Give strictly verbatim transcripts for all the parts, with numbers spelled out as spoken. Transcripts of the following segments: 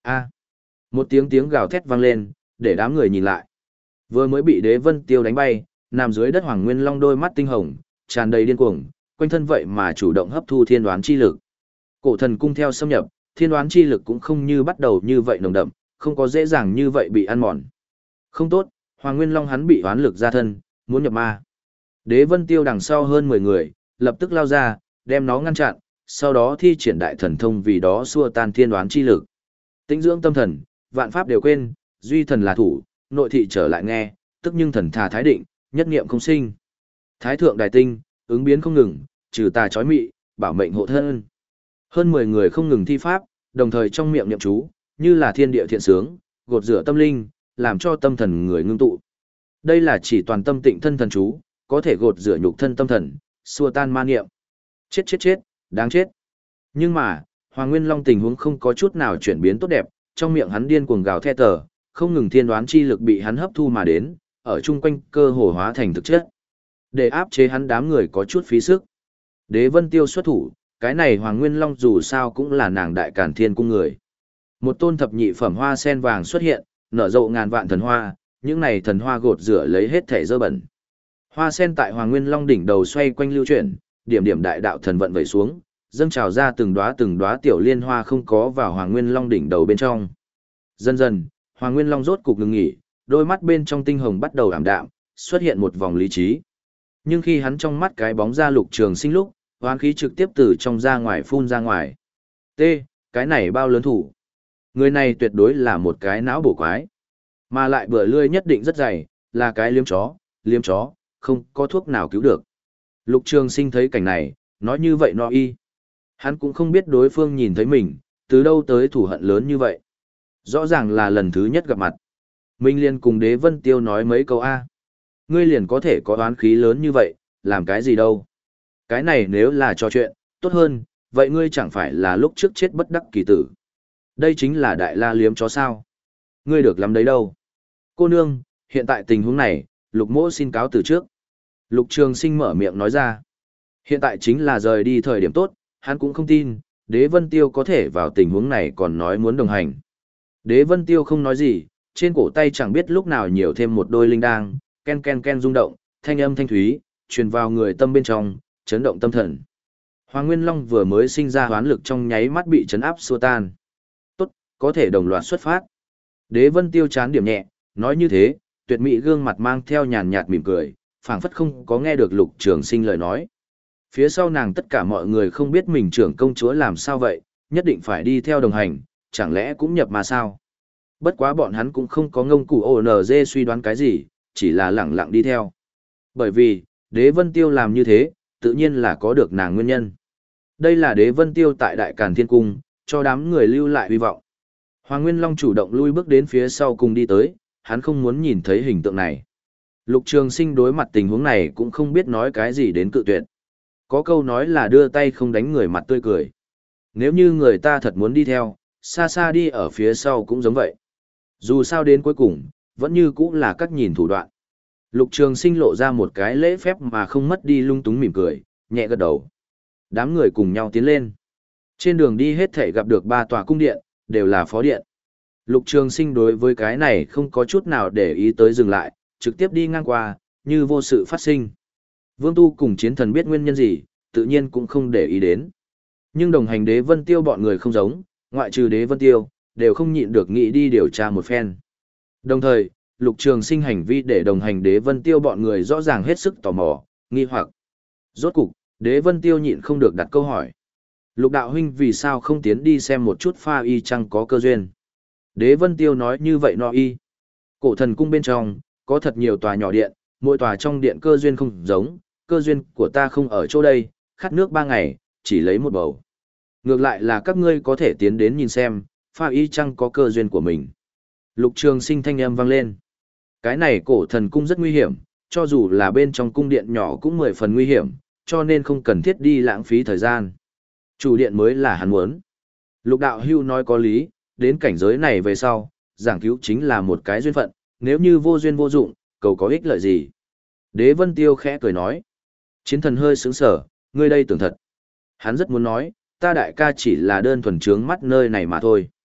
A. Một tiếng tiếng gào thét vang lên, để đám người nhìn lại. Vừa mới bị Đế Vân Tiêu đánh bay, nằm dưới đất Hoàng Nguyên Long đôi mắt tinh hồng, tràn đầy điên cuồng, quanh thân vậy mà chủ động hấp thu thiên đoán chi lực. Cổ thần cung theo xâm nhập, thiên đoán chi lực cũng không như bắt đầu như vậy nồng đậm, không có dễ dàng như vậy bị ăn mòn. Không tốt, Hoàng Nguyên Long hắn bị oán lực ra thân, muốn nhập ma. Đế Vân Tiêu đằng sau hơn mười người, lập tức lao ra, đem nó ngăn chặn, sau đó thi triển đại thần thông vì đó xua tan thiên đoán chi lực. Tĩnh dưỡng tâm thần, vạn pháp đều quên, duy thần là thủ, nội thị trở lại nghe, tức nhưng thần thà thái định, nhất niệm không sinh. Thái thượng đại tinh, ứng biến không ngừng, trừ tà chói mị, bảo mệnh hộ thân. Hơn mười người không ngừng thi pháp, đồng thời trong miệng niệm chú, như là thiên địa thiện sướng, gột rửa tâm linh, làm cho tâm thần người ngưng tụ. Đây là chỉ toàn tâm tịnh thân thần chú, có thể gột rửa nhục thân tâm thần, xua tan ma niệm. Chết chết chết, đáng chết. Nhưng mà, Hoàng Nguyên Long tình huống không có chút nào chuyển biến tốt đẹp, trong miệng hắn điên cuồng gào thét tờ, không ngừng thiên đoán chi lực bị hắn hấp thu mà đến, ở chung quanh cơ hồ hóa thành thực chất. Để áp chế hắn đám người có chút phí sức. Đế Vân Tiêu xuất thủ, cái này Hoàng Nguyên Long dù sao cũng là nàng đại càn thiên cung người. Một tôn thập nhị phẩm hoa sen vàng xuất hiện, nở rộ ngàn vạn thần hoa, những này thần hoa gột rửa lấy hết thể dơ bẩn. Hoa sen tại Hoàng Nguyên Long đỉnh đầu xoay quanh lưu chuyển, điểm điểm đại đạo thần vận vẩy xuống, dâng trào ra từng đóa từng đóa tiểu liên hoa không có vào Hoàng Nguyên Long đỉnh đầu bên trong. Dần dần, Hoàng Nguyên Long rốt cục ngừng nghỉ, đôi mắt bên trong tinh hồng bắt đầu ảm đạm, xuất hiện một vòng lý trí. Nhưng khi hắn trong mắt cái bóng ra Lục Trường Sinh lúc, hoán khí trực tiếp từ trong ra ngoài phun ra ngoài. T, cái này bao lớn thủ. Người này tuyệt đối là một cái não bổ quái. Mà lại bữa lươi nhất định rất dày, là cái liếm chó, liếm chó, không có thuốc nào cứu được. Lục Trường Sinh thấy cảnh này, nói như vậy nó y. Hắn cũng không biết đối phương nhìn thấy mình, từ đâu tới thủ hận lớn như vậy. Rõ ràng là lần thứ nhất gặp mặt. Minh liền cùng Đế Vân Tiêu nói mấy câu A. Ngươi liền có thể có oán khí lớn như vậy, làm cái gì đâu. Cái này nếu là trò chuyện, tốt hơn, vậy ngươi chẳng phải là lúc trước chết bất đắc kỳ tử. Đây chính là đại la liếm chó sao. Ngươi được lắm đấy đâu. Cô nương, hiện tại tình huống này, Lục mỗ xin cáo từ trước. Lục Trường Sinh mở miệng nói ra. Hiện tại chính là rời đi thời điểm tốt, hắn cũng không tin, Đế Vân Tiêu có thể vào tình huống này còn nói muốn đồng hành. Đế Vân Tiêu không nói gì, trên cổ tay chẳng biết lúc nào nhiều thêm một đôi linh đang, ken ken ken rung động, thanh âm thanh thúy, truyền vào người tâm bên trong, chấn động tâm thần. Hoàng Nguyên Long vừa mới sinh ra hoán lực trong nháy mắt bị chấn áp xua tan. Tốt, có thể đồng loạt xuất phát. Đế Vân Tiêu chán điểm nhẹ, nói như thế, tuyệt mỹ gương mặt mang theo nhàn nhạt mỉm cười, phảng phất không có nghe được Lục Trường Sinh lời nói. Phía sau nàng tất cả mọi người không biết mình trưởng công chúa làm sao vậy, nhất định phải đi theo đồng hành, chẳng lẽ cũng nhập mà sao? Bất quá bọn hắn cũng không có ngông cụ ô en giê suy đoán cái gì, chỉ là lẳng lặng đi theo. Bởi vì, Đế Vân Tiêu làm như thế, tự nhiên là có được nàng nguyên nhân. Đây là Đế Vân Tiêu tại Đại Càn Thiên Cung, cho đám người lưu lại hy vọng. Hoàng Nguyên Long chủ động lui bước đến phía sau cùng đi tới, hắn không muốn nhìn thấy hình tượng này. Lục Trường Sinh đối mặt tình huống này cũng không biết nói cái gì đến cự tuyệt. Có câu nói là đưa tay không đánh người mặt tươi cười. Nếu như người ta thật muốn đi theo, xa xa đi ở phía sau cũng giống vậy. Dù sao đến cuối cùng, vẫn như cũng là các nhìn thủ đoạn. Lục Trường Sinh lộ ra một cái lễ phép mà không mất đi lung túng mỉm cười, nhẹ gật đầu. Đám người cùng nhau tiến lên. Trên đường đi hết thảy gặp được ba tòa cung điện, đều là phó điện. Lục Trường Sinh đối với cái này không có chút nào để ý tới dừng lại, trực tiếp đi ngang qua, như vô sự phát sinh. Vương Tu cùng chiến thần biết nguyên nhân gì, tự nhiên cũng không để ý đến. Nhưng đồng hành Đế Vân Tiêu bọn người không giống, ngoại trừ Đế Vân Tiêu, đều không nhịn được nghĩ đi điều tra một phen. Đồng thời, Lục Trường Sinh hành vi để đồng hành Đế Vân Tiêu bọn người rõ ràng hết sức tò mò, nghi hoặc. Rốt cục, Đế Vân Tiêu nhịn không được đặt câu hỏi. Lục đạo huynh vì sao không tiến đi xem một chút pha y chăng có cơ duyên? Đế Vân Tiêu nói như vậy no y. Cổ thần cung bên trong, có thật nhiều tòa nhỏ điện, mỗi tòa trong điện cơ duyên không giống, cơ duyên của ta không ở chỗ đây, khát nước ba ngày, chỉ lấy một bầu. Ngược lại là các ngươi có thể tiến đến nhìn xem, pha y chăng có cơ duyên của mình. Lục Trường Sinh thanh âm vang lên. Cái này cổ thần cung rất nguy hiểm, cho dù là bên trong cung điện nhỏ cũng mười phần nguy hiểm, cho nên không cần thiết đi lãng phí thời gian. Chủ điện mới là hắn muốn. Lục đạo hưu nói có lý, đến cảnh giới này về sau, giảng cứu chính là một cái duyên phận, nếu như vô duyên vô dụng, cầu có ích lợi gì. Đế Vân Tiêu khẽ cười nói. Chiến thần hơi sướng sở, ngươi đây tưởng thật. Hắn rất muốn nói, ta đại ca chỉ là đơn thuần trướng mắt nơi này mà thôi.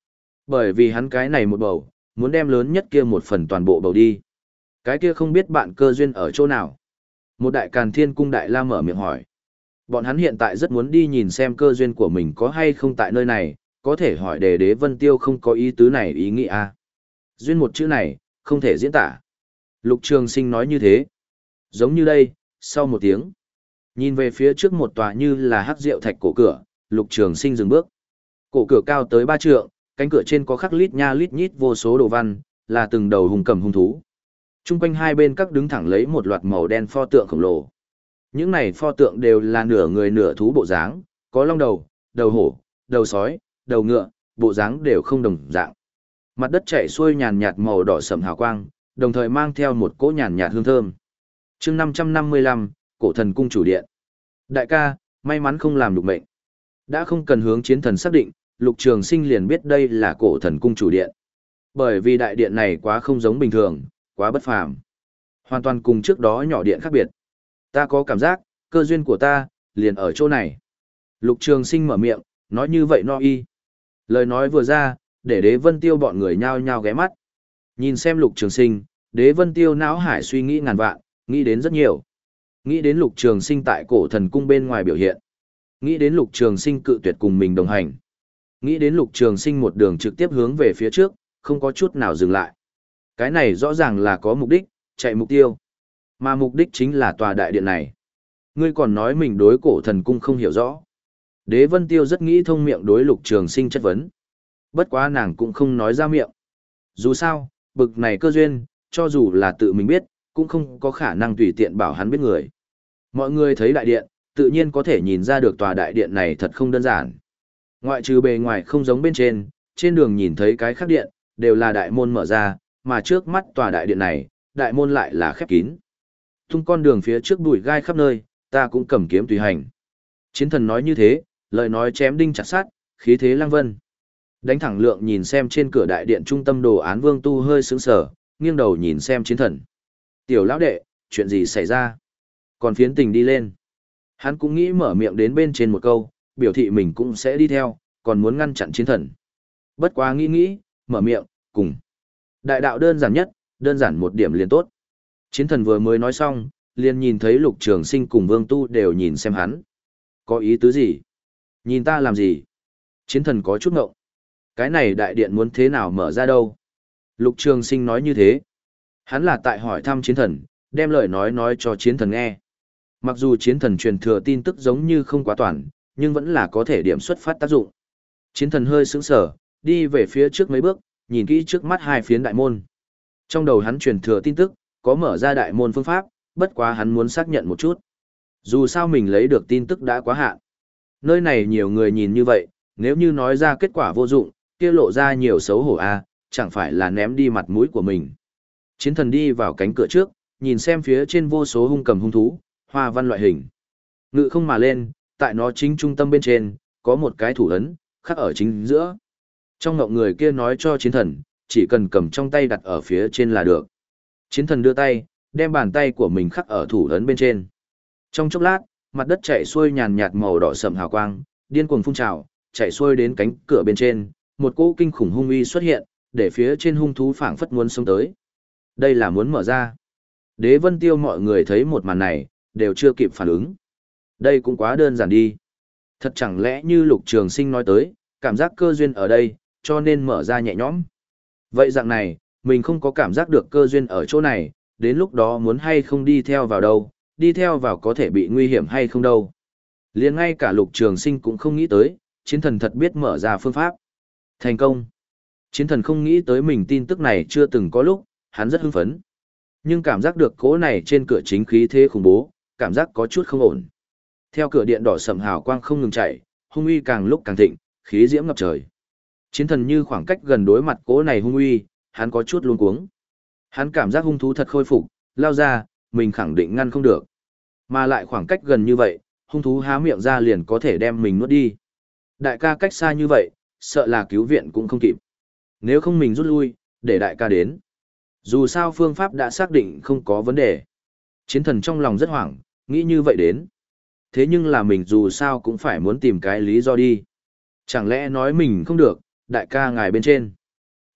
Bởi vì hắn cái này một bầu, muốn đem lớn nhất kia một phần toàn bộ bầu đi. Cái kia không biết bạn cơ duyên ở chỗ nào. Một đại càn thiên cung đại la mở miệng hỏi. Bọn hắn hiện tại rất muốn đi nhìn xem cơ duyên của mình có hay không tại nơi này, có thể hỏi đề đế Vân Tiêu không có ý tứ này ý nghĩa à. Duyên một chữ này, không thể diễn tả. Lục Trường Sinh nói như thế. Giống như đây, sau một tiếng. Nhìn về phía trước một tòa như là hắc rượu thạch cổ cửa, Lục Trường Sinh dừng bước. Cổ cửa cao tới ba trượng, cánh cửa trên có khắc lít nha lít nhít vô số đồ văn, là từng đầu hùng cầm hung thú. Trung quanh hai bên các đứng thẳng lấy một loạt màu đen pho tượng khổng lồ. Những này pho tượng đều là nửa người nửa thú bộ dáng, có long đầu, đầu hổ, đầu sói, đầu ngựa, bộ dáng đều không đồng dạng. Mặt đất chảy xuôi nhàn nhạt màu đỏ sẫm hào quang, đồng thời mang theo một cỗ nhàn nhạt hương thơm. Chương năm trăm năm mươi lăm, Cổ Thần cung chủ điện. Đại ca, may mắn không làm được mệnh. Đã không cần hướng chiến thần xác định, Lục Trường Sinh liền biết đây là Cổ Thần cung chủ điện. Bởi vì đại điện này quá không giống bình thường, quá bất phàm. Hoàn toàn cùng trước đó nhỏ điện khác biệt. Ta có cảm giác, cơ duyên của ta, liền ở chỗ này. Lục Trường Sinh mở miệng, nói như vậy no y. Lời nói vừa ra, để Đế Vân Tiêu bọn người nhao nhao ghé mắt. Nhìn xem Lục Trường Sinh, Đế Vân Tiêu não hải suy nghĩ ngàn vạn, nghĩ đến rất nhiều. Nghĩ đến Lục Trường Sinh tại Cổ Thần cung bên ngoài biểu hiện. Nghĩ đến Lục Trường Sinh cự tuyệt cùng mình đồng hành. Nghĩ đến Lục Trường Sinh một đường trực tiếp hướng về phía trước, không có chút nào dừng lại. Cái này rõ ràng là có mục đích, chạy mục tiêu. Mà mục đích chính là tòa đại điện này. Ngươi còn nói mình đối Cổ Thần cung không hiểu rõ. Đế Vân Tiêu rất nghĩ thông miệng đối Lục Trường Sinh chất vấn. Bất quá nàng cũng không nói ra miệng. Dù sao, bực này cơ duyên, cho dù là tự mình biết, cũng không có khả năng tùy tiện bảo hắn biết người. Mọi người thấy đại điện, tự nhiên có thể nhìn ra được tòa đại điện này thật không đơn giản. Ngoại trừ bề ngoài không giống bên trên, trên đường nhìn thấy cái khác điện, đều là đại môn mở ra, mà trước mắt tòa đại điện này, đại môn lại là khép kín. Tung con đường phía trước bụi gai khắp nơi, ta cũng cầm kiếm tùy hành. Chiến thần nói như thế, lời nói chém đinh chặt sát, khí thế lăng vân. Đánh thẳng lượng nhìn xem trên cửa đại điện trung tâm đồ án Vương Tu hơi sững sờ, nghiêng đầu nhìn xem chiến thần. Tiểu lão đệ, chuyện gì xảy ra? Còn phiến tình đi lên. Hắn cũng nghĩ mở miệng đến bên trên một câu, biểu thị mình cũng sẽ đi theo, còn muốn ngăn chặn chiến thần. Bất quá nghĩ nghĩ, mở miệng, cùng. Đại đạo đơn giản nhất, đơn giản một điểm liền tốt. Chiến thần vừa mới nói xong, liền nhìn thấy Lục Trường Sinh cùng Vương Tu đều nhìn xem hắn. Có ý tứ gì? Nhìn ta làm gì? Chiến thần có chút ngộng. Cái này đại điện muốn thế nào mở ra đâu? Lục Trường Sinh nói như thế. Hắn là tại hỏi thăm chiến thần, đem lời nói nói cho chiến thần nghe. Mặc dù chiến thần truyền thừa tin tức giống như không quá toàn, nhưng vẫn là có thể điểm xuất phát tác dụng. Chiến thần hơi sững sờ, đi về phía trước mấy bước, nhìn kỹ trước mắt hai phiến đại môn. Trong đầu hắn truyền thừa tin tức, có mở ra đại môn phương pháp, bất quá hắn muốn xác nhận một chút. Dù sao mình lấy được tin tức đã quá hạn. Nơi này nhiều người nhìn như vậy, nếu như nói ra kết quả vô dụng, kia lộ ra nhiều xấu hổ a, chẳng phải là ném đi mặt mũi của mình. Chiến thần đi vào cánh cửa trước, nhìn xem phía trên vô số hung cầm hung thú, hoa văn loại hình. Ngự không mà lên, tại nó chính trung tâm bên trên, có một cái thủ ấn, khắc ở chính giữa. Trong ngộng người kia nói cho chiến thần, chỉ cần cầm trong tay đặt ở phía trên là được. Chiến thần đưa tay, đem bàn tay của mình khắc ở thủ ấn bên trên. Trong chốc lát, mặt đất chảy xuôi nhàn nhạt màu đỏ sẫm hào quang, điên cuồng phun trào, chảy xuôi đến cánh cửa bên trên, một cỗ kinh khủng hung uy xuất hiện, để phía trên hung thú phảng phất muốn xông tới. Đây là muốn mở ra. Đế Vân Tiêu mọi người thấy một màn này, đều chưa kịp phản ứng. Đây cũng quá đơn giản đi. Thật chẳng lẽ như Lục Trường Sinh nói tới, cảm giác cơ duyên ở đây, cho nên mở ra nhẹ nhõm. Vậy dạng này, mình không có cảm giác được cơ duyên ở chỗ này, đến lúc đó muốn hay không đi theo vào đâu, đi theo vào có thể bị nguy hiểm hay không đâu. Liền ngay cả Lục Trường Sinh cũng không nghĩ tới, chiến thần thật biết mở ra phương pháp. Thành công. Chiến thần không nghĩ tới mình tin tức này chưa từng có lúc, hắn rất hưng phấn. Nhưng cảm giác được cỗ này trên cửa chính khí thế khủng bố, cảm giác có chút không ổn. Theo cửa điện đỏ sầm hào quang không ngừng chạy, hung uy càng lúc càng thịnh, khí diễm ngập trời. Chiến thần như khoảng cách gần đối mặt cỗ này hung uy, hắn có chút luống cuống. Hắn cảm giác hung thú thật khôi phục, lao ra, mình khẳng định ngăn không được. Mà lại khoảng cách gần như vậy, hung thú há miệng ra liền có thể đem mình nuốt đi. Đại ca cách xa như vậy, sợ là cứu viện cũng không kịp. Nếu không mình rút lui, để đại ca đến. Dù sao phương pháp đã xác định không có vấn đề. Chiến thần trong lòng rất hoảng, nghĩ như vậy đến. Thế nhưng là mình dù sao cũng phải muốn tìm cái lý do đi. Chẳng lẽ nói mình không được, đại ca ngài bên trên.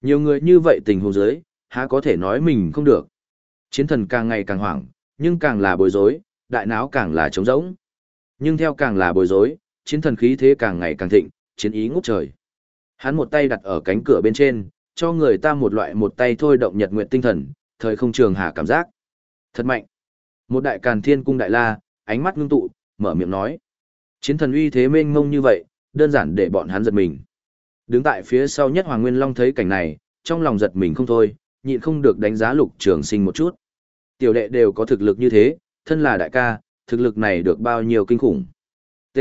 Nhiều người như vậy tình huống dưới, há có thể nói mình không được. Chiến thần càng ngày càng hoảng, nhưng càng là bối rối, đại não càng là trống rỗng. Nhưng theo càng là bối rối, chiến thần khí thế càng ngày càng thịnh, chiến ý ngút trời. Hắn một tay đặt ở cánh cửa bên trên, cho người ta một loại một tay thôi động nhật nguyệt tinh thần, thời không trường hạ cảm giác. Thật mạnh. Một đại càn thiên cung đại la, ánh mắt ngưng tụ, mở miệng nói. Chiến thần uy thế mênh mông như vậy, đơn giản để bọn hắn giật mình. Đứng tại phía sau nhất Hoàng Nguyên Long thấy cảnh này, trong lòng giật mình không thôi, nhịn không được đánh giá Lục Trường Sinh một chút. Tiểu đệ đều có thực lực như thế, thân là đại ca, thực lực này được bao nhiêu kinh khủng. T.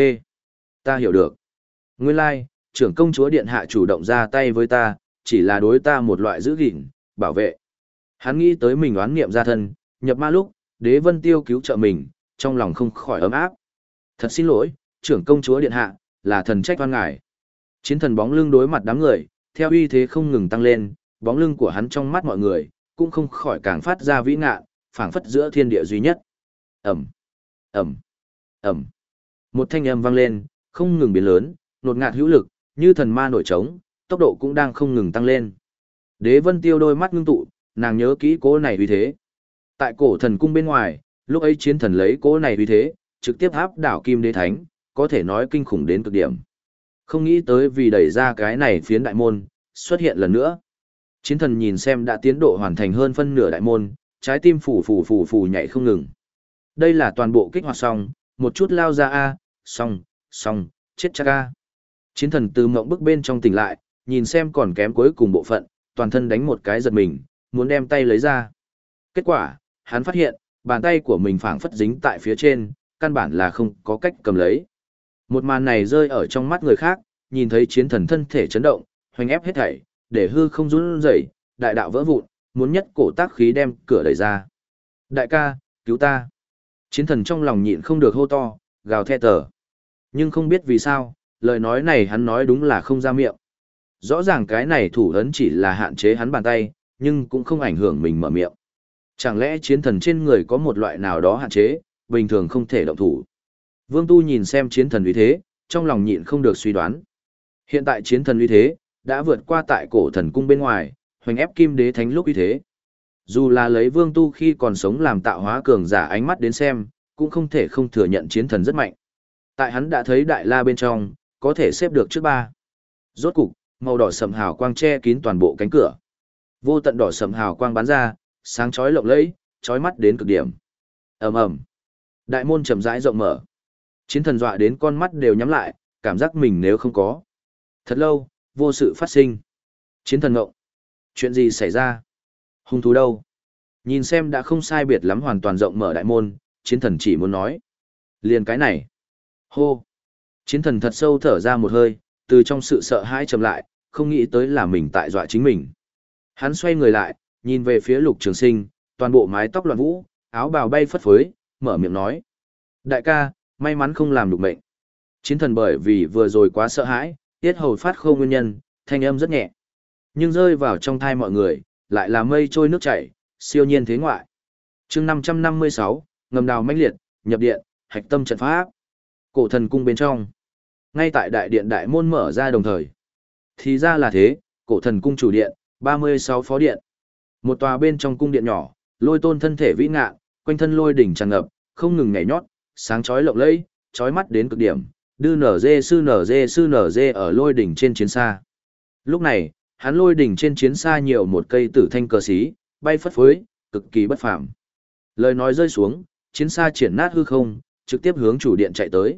Ta hiểu được. Nguyên lai, trưởng công chúa điện hạ chủ động ra tay với ta, chỉ là đối ta một loại giữ gìn, bảo vệ. Hắn nghĩ tới mình oán niệm ra thân, nhập ma lúc, Đế Vân Tiêu cứu trợ mình, trong lòng không khỏi ấm áp. Thật xin lỗi, trưởng công chúa điện hạ, là thần trách oan ngài. Chiến thần bóng lưng đối mặt đám người, theo uy thế không ngừng tăng lên, bóng lưng của hắn trong mắt mọi người, cũng không khỏi càng phát ra vĩ ngạn, phảng phất giữa thiên địa duy nhất. Ẩm, Ẩm, Ẩm. Một thanh âm vang lên, không ngừng biến lớn, nột ngạt hữu lực, như thần ma nổi trống, tốc độ cũng đang không ngừng tăng lên. Đế Vân Tiêu đôi mắt ngưng tụ, nàng nhớ kỹ cỗ này uy thế. Tại cổ thần cung bên ngoài, lúc ấy chiến thần lấy cỗ này uy thế, trực tiếp áp đảo Kim Đế Thánh, có thể nói kinh khủng đến cực điểm. Không nghĩ tới vì đẩy ra cái này phiến đại môn, xuất hiện lần nữa. Chiến thần nhìn xem đã tiến độ hoàn thành hơn phân nửa đại môn, trái tim phủ phủ phủ phủ nhảy không ngừng. Đây là toàn bộ kích hoạt xong, một chút lao ra a, xong, xong, chết chắc a. Chiến thần từ mộng bức bên trong tỉnh lại, nhìn xem còn kém cuối cùng bộ phận, toàn thân đánh một cái giật mình, muốn đem tay lấy ra. Kết quả, hắn phát hiện, bàn tay của mình phảng phất dính tại phía trên, căn bản là không có cách cầm lấy. Một màn này rơi ở trong mắt người khác, nhìn thấy chiến thần thân thể chấn động, hoành ép hết thảy, để hư không run rẩy, đại đạo vỡ vụn, muốn nhất cổ tác khí đem cửa đẩy ra. Đại ca, cứu ta. Chiến thần trong lòng nhịn không được hô to, gào thét tờ. Nhưng không biết vì sao, lời nói này hắn nói đúng là không ra miệng. Rõ ràng cái này thủ ấn chỉ là hạn chế hắn bàn tay, nhưng cũng không ảnh hưởng mình mở miệng. Chẳng lẽ chiến thần trên người có một loại nào đó hạn chế, bình thường không thể động thủ. Vương Tu nhìn xem chiến thần uy thế, trong lòng nhịn không được suy đoán. Hiện tại chiến thần uy thế, đã vượt qua tại cổ thần cung bên ngoài, hoành ép Kim Đế Thánh lúc uy thế. Dù là lấy Vương Tu khi còn sống làm tạo hóa cường giả ánh mắt đến xem, cũng không thể không thừa nhận chiến thần rất mạnh. Tại hắn đã thấy đại la bên trong, có thể xếp được trước ba. Rốt cục, màu đỏ sẫm hào quang che kín toàn bộ cánh cửa. Vô tận đỏ sẫm hào quang bắn ra, sáng chói lộng lẫy, chói mắt đến cực điểm. Ầm ầm. Đại môn chậm rãi rộng mở. Chiến thần dọa đến con mắt đều nhắm lại, cảm giác mình nếu không có. Thật lâu, vô sự phát sinh. Chiến thần ngộng. Chuyện gì xảy ra? Hung thú đâu? Nhìn xem đã không sai biệt lắm hoàn toàn rộng mở đại môn, chiến thần chỉ muốn nói. Liền cái này. Hô. Chiến thần thật sâu thở ra một hơi, từ trong sự sợ hãi trầm lại, không nghĩ tới là mình tại dọa chính mình. Hắn xoay người lại, nhìn về phía Lục Trường Sinh, toàn bộ mái tóc loạn vũ, áo bào bay phất phới, mở miệng nói. Đại ca, may mắn không làm được mệnh. Chiến thần bởi vì vừa rồi quá sợ hãi, tiết hầu phát khô nguyên nhân, thanh âm rất nhẹ. Nhưng rơi vào trong thai mọi người, lại là mây trôi nước chảy, siêu nhiên thế ngoại. Chương năm trăm năm mươi sáu, ngầm đào mãnh liệt, nhập điện, hạch tâm trận pháp. Cổ thần cung bên trong. Ngay tại đại điện đại môn mở ra đồng thời. Thì ra là thế, cổ thần cung chủ điện, ba mươi sáu phó điện. Một tòa bên trong cung điện nhỏ, lôi tôn thân thể vĩ ngạn, quanh thân lôi đỉnh tràn ngập, không ngừng nhảy nhót, sáng chói lộng lẫy, chói mắt đến cực điểm, đưa nở dê sư nở dê sư nở dê ở lôi đỉnh trên chiến xa. Lúc này, hắn lôi đỉnh trên chiến xa nhiều một cây tử thanh cờ xí, bay phất phới, cực kỳ bất phàm. Lời nói rơi xuống, chiến xa triển nát hư không, trực tiếp hướng chủ điện chạy tới.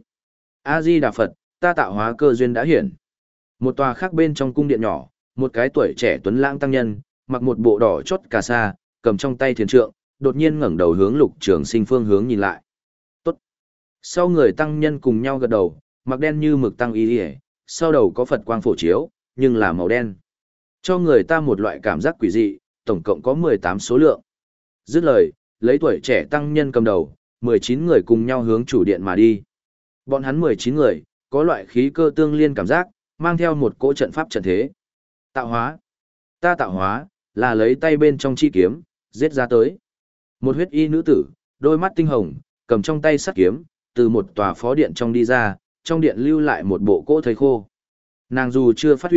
A Di Đà Phật, ta tạo hóa cơ duyên đã hiển. Một tòa khác bên trong cung điện nhỏ, một cái tuổi trẻ tuấn lãng tăng nhân, mặc một bộ đỏ chót cà sa, cầm trong tay thiền trượng, đột nhiên ngẩng đầu hướng Lục Trường Sinh phương hướng nhìn lại. Tốt. Sau người tăng nhân cùng nhau gật đầu, mặc đen như mực tăng y liễu, sau đầu có Phật quang phổ chiếu, nhưng là màu đen. Cho người ta một loại cảm giác quỷ dị, tổng cộng có mười tám số lượng. Dứt lời, lấy tuổi trẻ tăng nhân cầm đầu, mười chín người cùng nhau hướng chủ điện mà đi. Bọn hắn mười chín người, có loại khí cơ tương liên cảm giác, mang theo một cỗ trận pháp trận thế. Tạo hóa. Ta tạo hóa, là lấy tay bên trong chi kiếm, giết ra tới. Một huyết y nữ tử, đôi mắt tinh hồng, cầm trong tay sắt kiếm, từ một tòa phó điện trong đi ra, trong điện lưu lại một bộ cỗ thầy khô. Nàng dù chưa phát huy,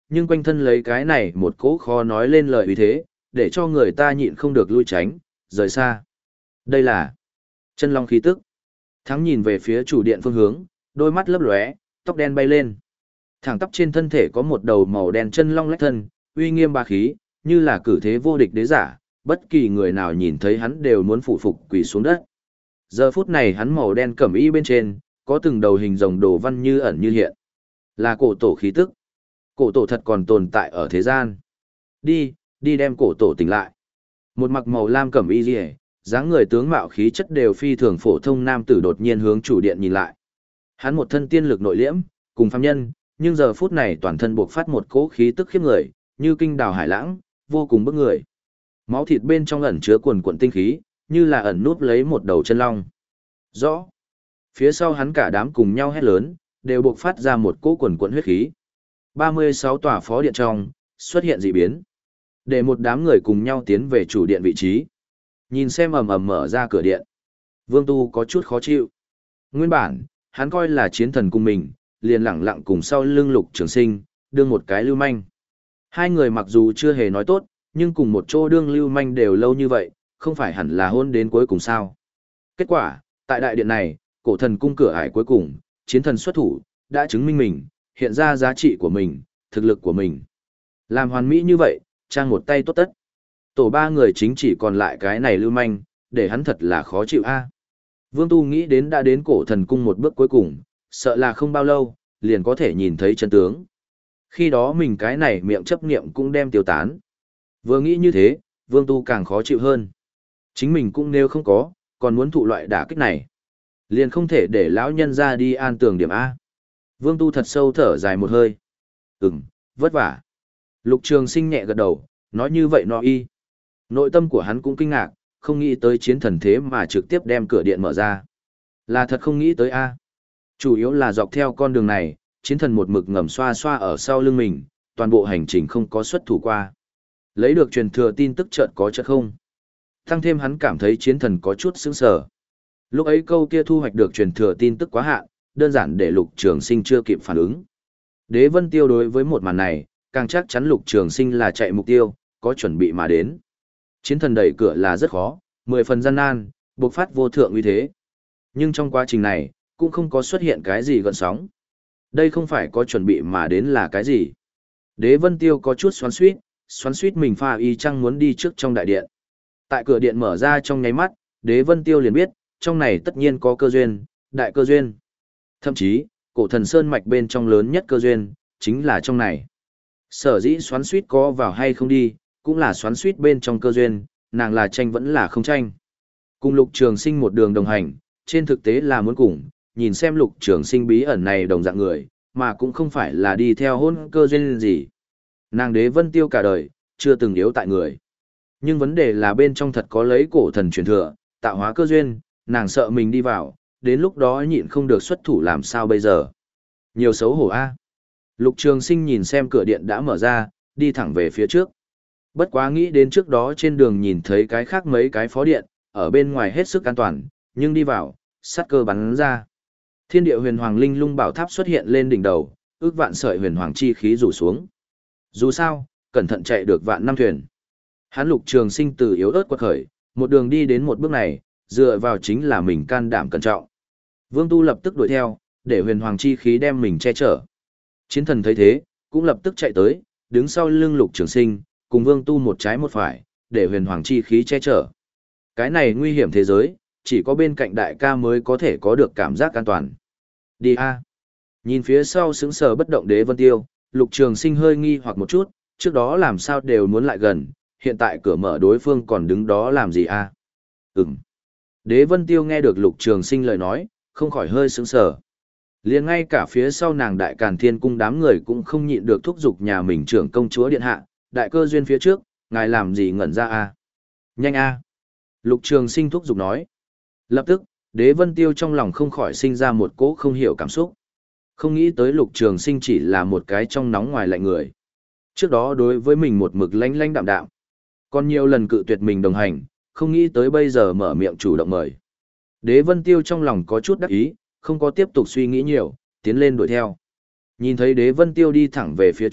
nhưng quanh thân lấy cái này một cỗ khó nói lên lời uy thế, để cho người ta nhịn không được lui tránh, rời xa. Đây là chân long khí tức. Thắng nhìn về phía chủ điện phương hướng, đôi mắt lấp lóe, tóc đen bay lên. Thẳng tắp trên thân thể có một đầu màu đen chân long lách thân, uy nghiêm ba khí, như là cử thế vô địch đế giả, bất kỳ người nào nhìn thấy hắn đều muốn phụ phục quỳ xuống đất. Giờ phút này hắn màu đen cẩm y bên trên, có từng đầu hình rồng đồ văn như ẩn như hiện. Là cổ tổ khí tức. Cổ tổ thật còn tồn tại ở thế gian. Đi, đi đem cổ tổ tỉnh lại. Một mặc màu lam cẩm y rìa, dáng người tướng mạo khí chất đều phi thường phổ thông nam tử đột nhiên hướng chủ điện nhìn lại. Hắn một thân tiên lực nội liễm, cùng phàm nhân, nhưng giờ phút này toàn thân buộc phát một cỗ khí tức khiếp người, như kinh đào hải lãng, vô cùng bức người. Máu thịt bên trong ẩn chứa quần quần tinh khí, như là ẩn núp lấy một đầu chân long. Rõ. Phía sau hắn cả đám cùng nhau hét lớn, đều buộc phát ra một cỗ quần quần huyết khí. ba mươi sáu tòa phó điện trong, xuất hiện dị biến. Để một đám người cùng nhau tiến về chủ điện vị trí. Nhìn xem ầm ầm mở ra cửa điện. Vương Tu có chút khó chịu. Nguyên bản, hắn coi là chiến thần cùng mình, liền lẳng lặng cùng sau lưng Lục Trường Sinh, đương một cái lưu manh. Hai người mặc dù chưa hề nói tốt, nhưng cùng một chỗ đương lưu manh đều lâu như vậy, không phải hẳn là hôn đến cuối cùng sao. Kết quả, tại đại điện này, cổ thần cung cửa ải cuối cùng, chiến thần xuất thủ, đã chứng minh mình, hiện ra giá trị của mình, thực lực của mình. Làm hoàn mỹ như vậy, trang một tay tốt tất. Tổ ba người chính chỉ còn lại cái này lưu manh, để hắn thật là khó chịu a. Vương Tu nghĩ đến đã đến cổ thần cung một bước cuối cùng, sợ là không bao lâu, liền có thể nhìn thấy chân tướng. Khi đó mình cái này miệng chấp niệm cũng đem tiêu tán. Vừa nghĩ như thế, Vương Tu càng khó chịu hơn. Chính mình cũng nếu không có, còn muốn thụ loại đả kích này. Liền không thể để lão nhân ra đi an tường điểm A. Vương Tu thật sâu thở dài một hơi. Ừm, vất vả. Lục Trường Sinh nhẹ gật đầu, nói như vậy nó y. Nội tâm của hắn cũng kinh ngạc, không nghĩ tới chiến thần thế mà trực tiếp đem cửa điện mở ra. Là thật không nghĩ tới A. Chủ yếu là dọc theo con đường này, chiến thần một mực ngầm xoa xoa ở sau lưng mình, toàn bộ hành trình không có xuất thủ qua. Lấy được truyền thừa tin tức chợt có chợt không. Tăng thêm hắn cảm thấy chiến thần có chút sững sờ. Lúc ấy câu kia thu hoạch được truyền thừa tin tức quá hạn, đơn giản để Lục Trường Sinh chưa kịp phản ứng. Đế Vân Tiêu đối với một màn này, càng chắc chắn Lục Trường Sinh là chạy mục tiêu, có chuẩn bị mà đến. Chiến thần đẩy cửa là rất khó, mười phần gian nan, bộc phát vô thượng uy thế. Nhưng trong quá trình này, cũng không có xuất hiện cái gì gợn sóng. Đây không phải có chuẩn bị mà đến là cái gì. Đế Vân Tiêu có chút xoắn xuýt, xoắn xuýt mình pha y chăng muốn đi trước trong đại điện. Tại cửa điện mở ra trong nháy mắt, Đế Vân Tiêu liền biết, trong này tất nhiên có cơ duyên, đại cơ duyên. Thậm chí, cổ thần sơn mạch bên trong lớn nhất cơ duyên, chính là trong này. Sở dĩ xoắn xuýt có vào hay không đi, cũng là xoắn xuýt bên trong cơ duyên, nàng là tranh vẫn là không tranh. Cùng Lục Trường Sinh một đường đồng hành, trên thực tế là muốn cùng, nhìn xem Lục Trường Sinh bí ẩn này đồng dạng người, mà cũng không phải là đi theo hôn cơ duyên gì. Nàng Đế Vân Tiêu cả đời, chưa từng yếu tại người. Nhưng vấn đề là bên trong thật có lấy cổ thần truyền thừa, tạo hóa cơ duyên, nàng sợ mình đi vào, đến lúc đó nhịn không được xuất thủ làm sao bây giờ. Nhiều xấu hổ a. Lục Trường Sinh nhìn xem cửa điện đã mở ra, đi thẳng về phía trước. Bất quá nghĩ đến trước đó trên đường nhìn thấy cái khác mấy cái phó điện, ở bên ngoài hết sức an toàn, nhưng đi vào, sát cơ bắn ra. Thiên địa huyền hoàng linh lung bảo tháp xuất hiện lên đỉnh đầu, ước vạn sợi huyền hoàng chi khí rủ xuống. Dù sao, cẩn thận chạy được vạn năm thuyền. Hắn Lục Trường Sinh từ yếu ớt quật khởi, một đường đi đến một bước này, dựa vào chính là mình can đảm cẩn trọng. Vương Tu lập tức đuổi theo, để huyền hoàng chi khí đem mình che chở. Chiến thần thấy thế, cũng lập tức chạy tới, đứng sau lưng Lục Trường Sinh, cùng Vương Tu một trái một phải, để huyền hoàng chi khí che chở. Cái này nguy hiểm thế giới, chỉ có bên cạnh đại ca mới có thể có được cảm giác an toàn. Đi a. Nhìn phía sau sững sờ bất động Đế Vân Tiêu, Lục Trường Sinh hơi nghi hoặc một chút, trước đó làm sao đều muốn lại gần, hiện tại cửa mở đối phương còn đứng đó làm gì a? Ừm. Đế Vân Tiêu nghe được Lục Trường Sinh lời nói, không khỏi hơi sững sờ. Liền ngay cả phía sau nàng Đại Càn Thiên Cung đám người cũng không nhịn được thúc giục nhà mình trưởng công chúa điện hạ, đại cơ duyên phía trước, ngài làm gì ngẩn ra a? Nhanh a. Lục Trường Sinh thúc giục nói. Lập tức, Đế Vân Tiêu trong lòng không khỏi sinh ra một cỗ không hiểu cảm xúc. Không nghĩ tới Lục Trường Sinh chỉ là một cái trong nóng ngoài lạnh người. Trước đó đối với mình một mực lánh lánh đạm đạm. Còn nhiều lần cự tuyệt mình đồng hành, không nghĩ tới bây giờ mở miệng chủ động mời. Đế Vân Tiêu trong lòng có chút đắc ý, không có tiếp tục suy nghĩ nhiều, tiến lên đuổi theo. Nhìn thấy Đế Vân Tiêu đi thẳng về phía trước,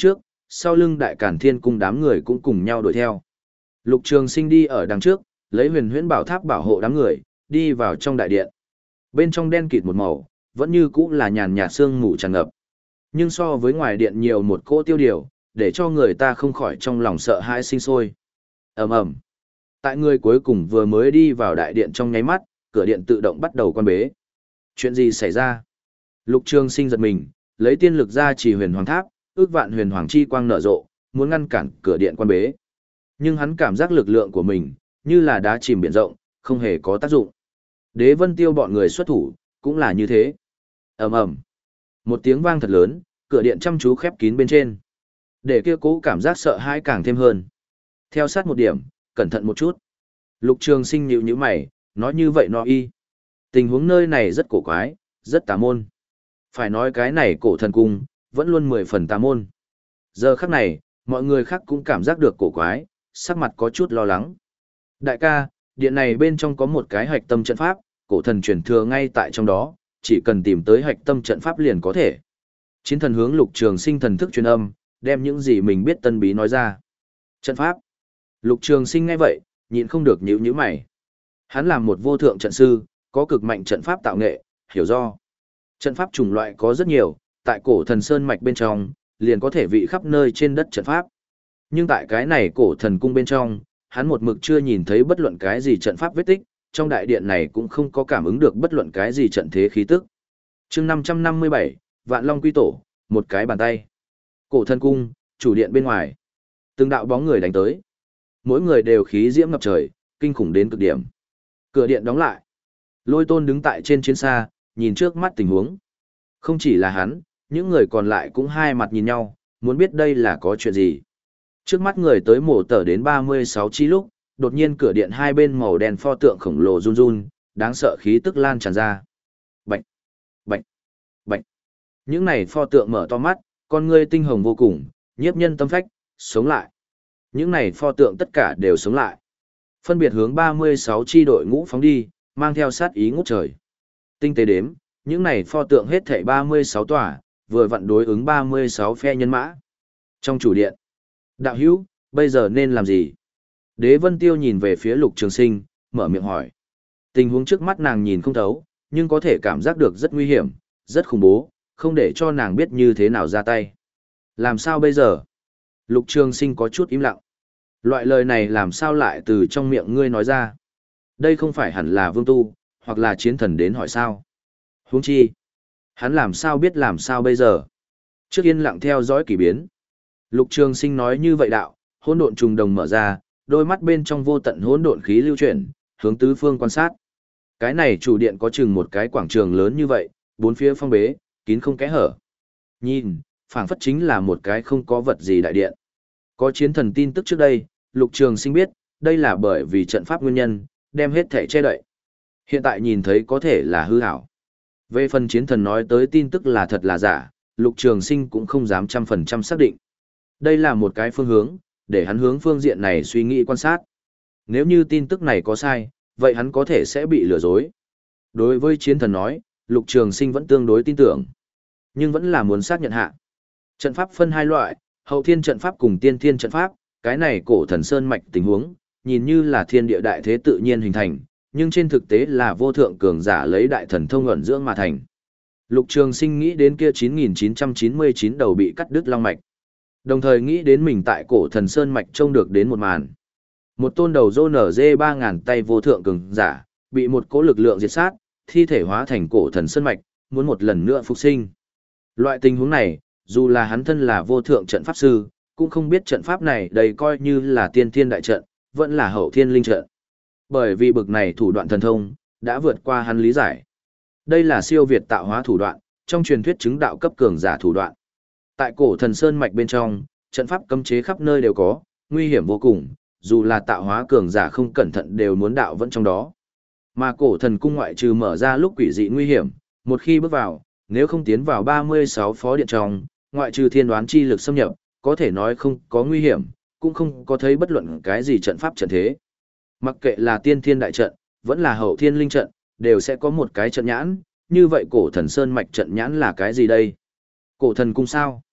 sau lưng đại cản thiên cung đám người cũng cùng nhau đuổi theo. Lục Trường Sinh đi ở đằng trước, lấy huyền huyễn bảo tháp bảo hộ đám người, đi vào trong đại điện. Bên trong đen kịt một màu, vẫn như cũ là nhàn nhạt sương mù tràn ngập. Nhưng so với ngoài điện nhiều một cỗ tiêu điều, để cho người ta không khỏi trong lòng sợ hãi sinh sôi. Ầm ầm. Tại người cuối cùng vừa mới đi vào đại điện trong nháy mắt, cửa điện tự động bắt đầu quan bế. Chuyện gì xảy ra? Lục Trường Sinh giật mình, lấy tiên lực ra chỉ huyền hoàng tháp, ước vạn huyền hoàng chi quang nở rộ, muốn ngăn cản cửa điện quan bế. Nhưng hắn cảm giác lực lượng của mình, như là đá chìm biển rộng, không hề có tác dụng. Đế Vân Tiêu bọn người xuất thủ, cũng là như thế. Ầm ầm. Một tiếng vang thật lớn, cửa điện chăm chú khép kín bên trên. Để kia cố cảm giác sợ hãi càng thêm hơn. Theo sát một điểm, cẩn thận một chút. Lục Trường Sinh nhíu nhíu mày, nói như vậy nó y. Tình huống nơi này rất cổ quái, rất tà môn. Phải nói cái này cổ thần cung, vẫn luôn mười phần tà môn. Giờ khắc này, mọi người khác cũng cảm giác được cổ quái, sắc mặt có chút lo lắng. Đại ca, điện này bên trong có một cái hạch tâm trận pháp, cổ thần truyền thừa ngay tại trong đó, chỉ cần tìm tới hạch tâm trận pháp liền có thể. Chiến thần hướng Lục Trường Sinh thần thức truyền âm, đem những gì mình biết tân bí nói ra. Trận pháp. Lục Trường Sinh nghe vậy, nhịn không được nhíu nhíu mày. Hắn là một vô thượng trận sư, có cực mạnh trận pháp tạo nghệ, hiểu do. Trận pháp chủng loại có rất nhiều, tại cổ thần sơn mạch bên trong, liền có thể vị khắp nơi trên đất trận pháp. Nhưng tại cái này cổ thần cung bên trong, hắn một mực chưa nhìn thấy bất luận cái gì trận pháp vết tích, trong đại điện này cũng không có cảm ứng được bất luận cái gì trận thế khí tức. Chương năm trăm năm mươi bảy, Vạn Long Quy Tổ, một cái bàn tay. Cổ thần cung, chủ điện bên ngoài. Từng đạo bóng người đánh tới. Mỗi người đều khí diễm ngập trời, kinh khủng đến cực điểm. Cửa điện đóng lại. Lôi Tôn đứng tại trên chiến xa, nhìn trước mắt tình huống. Không chỉ là hắn, những người còn lại cũng hai mặt nhìn nhau, muốn biết đây là có chuyện gì. Trước mắt người tới mổ tờ đến ba mươi sáu chi lúc, đột nhiên cửa điện hai bên màu đen pho tượng khổng lồ run run, đáng sợ khí tức lan tràn ra. Bạch, bạch, bạch. Những này pho tượng mở to mắt, con ngươi tinh hồng vô cùng, nhiếp nhân tâm phách, sống lại. Những này pho tượng tất cả đều sống lại. Phân biệt hướng ba mươi sáu chi đội ngũ phóng đi, mang theo sát ý ngút trời. Tinh tế đếm, những này pho tượng hết thảy ba mươi sáu tòa, vừa vặn đối ứng ba mươi sáu phe nhân mã. Trong chủ điện, đạo hữu, bây giờ nên làm gì? Đế Vân Tiêu nhìn về phía Lục Trường Sinh, mở miệng hỏi. Tình huống trước mắt nàng nhìn không thấu, nhưng có thể cảm giác được rất nguy hiểm, rất khủng bố, không để cho nàng biết như thế nào ra tay. Làm sao bây giờ? Lục Trường Sinh có chút im lặng. Loại lời này làm sao lại từ trong miệng ngươi nói ra? Đây không phải hẳn là Vương Tu, hoặc là chiến thần đến hỏi sao? Huống chi? Hắn làm sao biết làm sao bây giờ? Trước yên lặng theo dõi kỳ biến. Lục Trường Sinh nói như vậy đạo, hỗn độn trùng đồng mở ra, đôi mắt bên trong vô tận hỗn độn khí lưu chuyển, hướng tứ phương quan sát. Cái này chủ điện có chừng một cái quảng trường lớn như vậy, bốn phía phong bế, kín không kẽ hở. Nhìn, phảng phất chính là một cái không có vật gì đại điện. Có chiến thần tin tức trước đây, Lục Trường Sinh biết, đây là bởi vì trận pháp nguyên nhân, đem hết thể che đậy. Hiện tại nhìn thấy có thể là hư ảo. Về phần chiến thần nói tới tin tức là thật là giả, Lục Trường Sinh cũng không dám trăm phần trăm xác định. Đây là một cái phương hướng, để hắn hướng phương diện này suy nghĩ quan sát. Nếu như tin tức này có sai, vậy hắn có thể sẽ bị lừa dối. Đối với chiến thần nói, Lục Trường Sinh vẫn tương đối tin tưởng, nhưng vẫn là muốn xác nhận hạ. Trận pháp phân hai loại, hậu thiên trận pháp cùng tiên thiên trận pháp, cái này cổ thần sơn mạch tình huống, nhìn như là thiên địa đại thế tự nhiên hình thành, nhưng trên thực tế là vô thượng cường giả lấy đại thần thông ẩn dưỡng mà thành. Lục Trường Sinh nghĩ đến kia chín nghìn chín trăm chín mươi chín đầu bị cắt đứt long mạch. Đồng thời nghĩ đến mình tại cổ thần sơn mạch trông được đến một màn. Một tôn đầu rô nở dê ba ngàn tay vô thượng cường giả, bị một cỗ lực lượng diệt sát, thi thể hóa thành cổ thần sơn mạch, muốn một lần nữa phục sinh. Loại tình huống này, dù là hắn thân là vô thượng trận pháp sư, cũng không biết trận pháp này đầy coi như là tiên thiên đại trận, vẫn là hậu thiên linh trận. Bởi vì bực này thủ đoạn thần thông, đã vượt qua hắn lý giải. Đây là siêu việt tạo hóa thủ đoạn, trong truyền thuyết chứng đạo cấp cường giả thủ đoạn. Tại cổ thần sơn mạch bên trong, trận pháp cấm chế khắp nơi đều có, nguy hiểm vô cùng, dù là tạo hóa cường giả không cẩn thận đều muốn đạo vẫn trong đó. Mà cổ thần cung ngoại trừ mở ra lúc quỷ dị nguy hiểm, một khi bước vào, nếu không tiến vào ba mươi sáu phó điện trong, ngoại trừ thiên đoán chi lực xâm nhập, có thể nói không có nguy hiểm, cũng không có thấy bất luận cái gì trận pháp trận thế. Mặc kệ là tiên thiên đại trận, vẫn là hậu thiên linh trận, đều sẽ có một cái trận nhãn, như vậy cổ thần sơn mạch trận nhãn là cái gì đây? Cổ thần cung sao?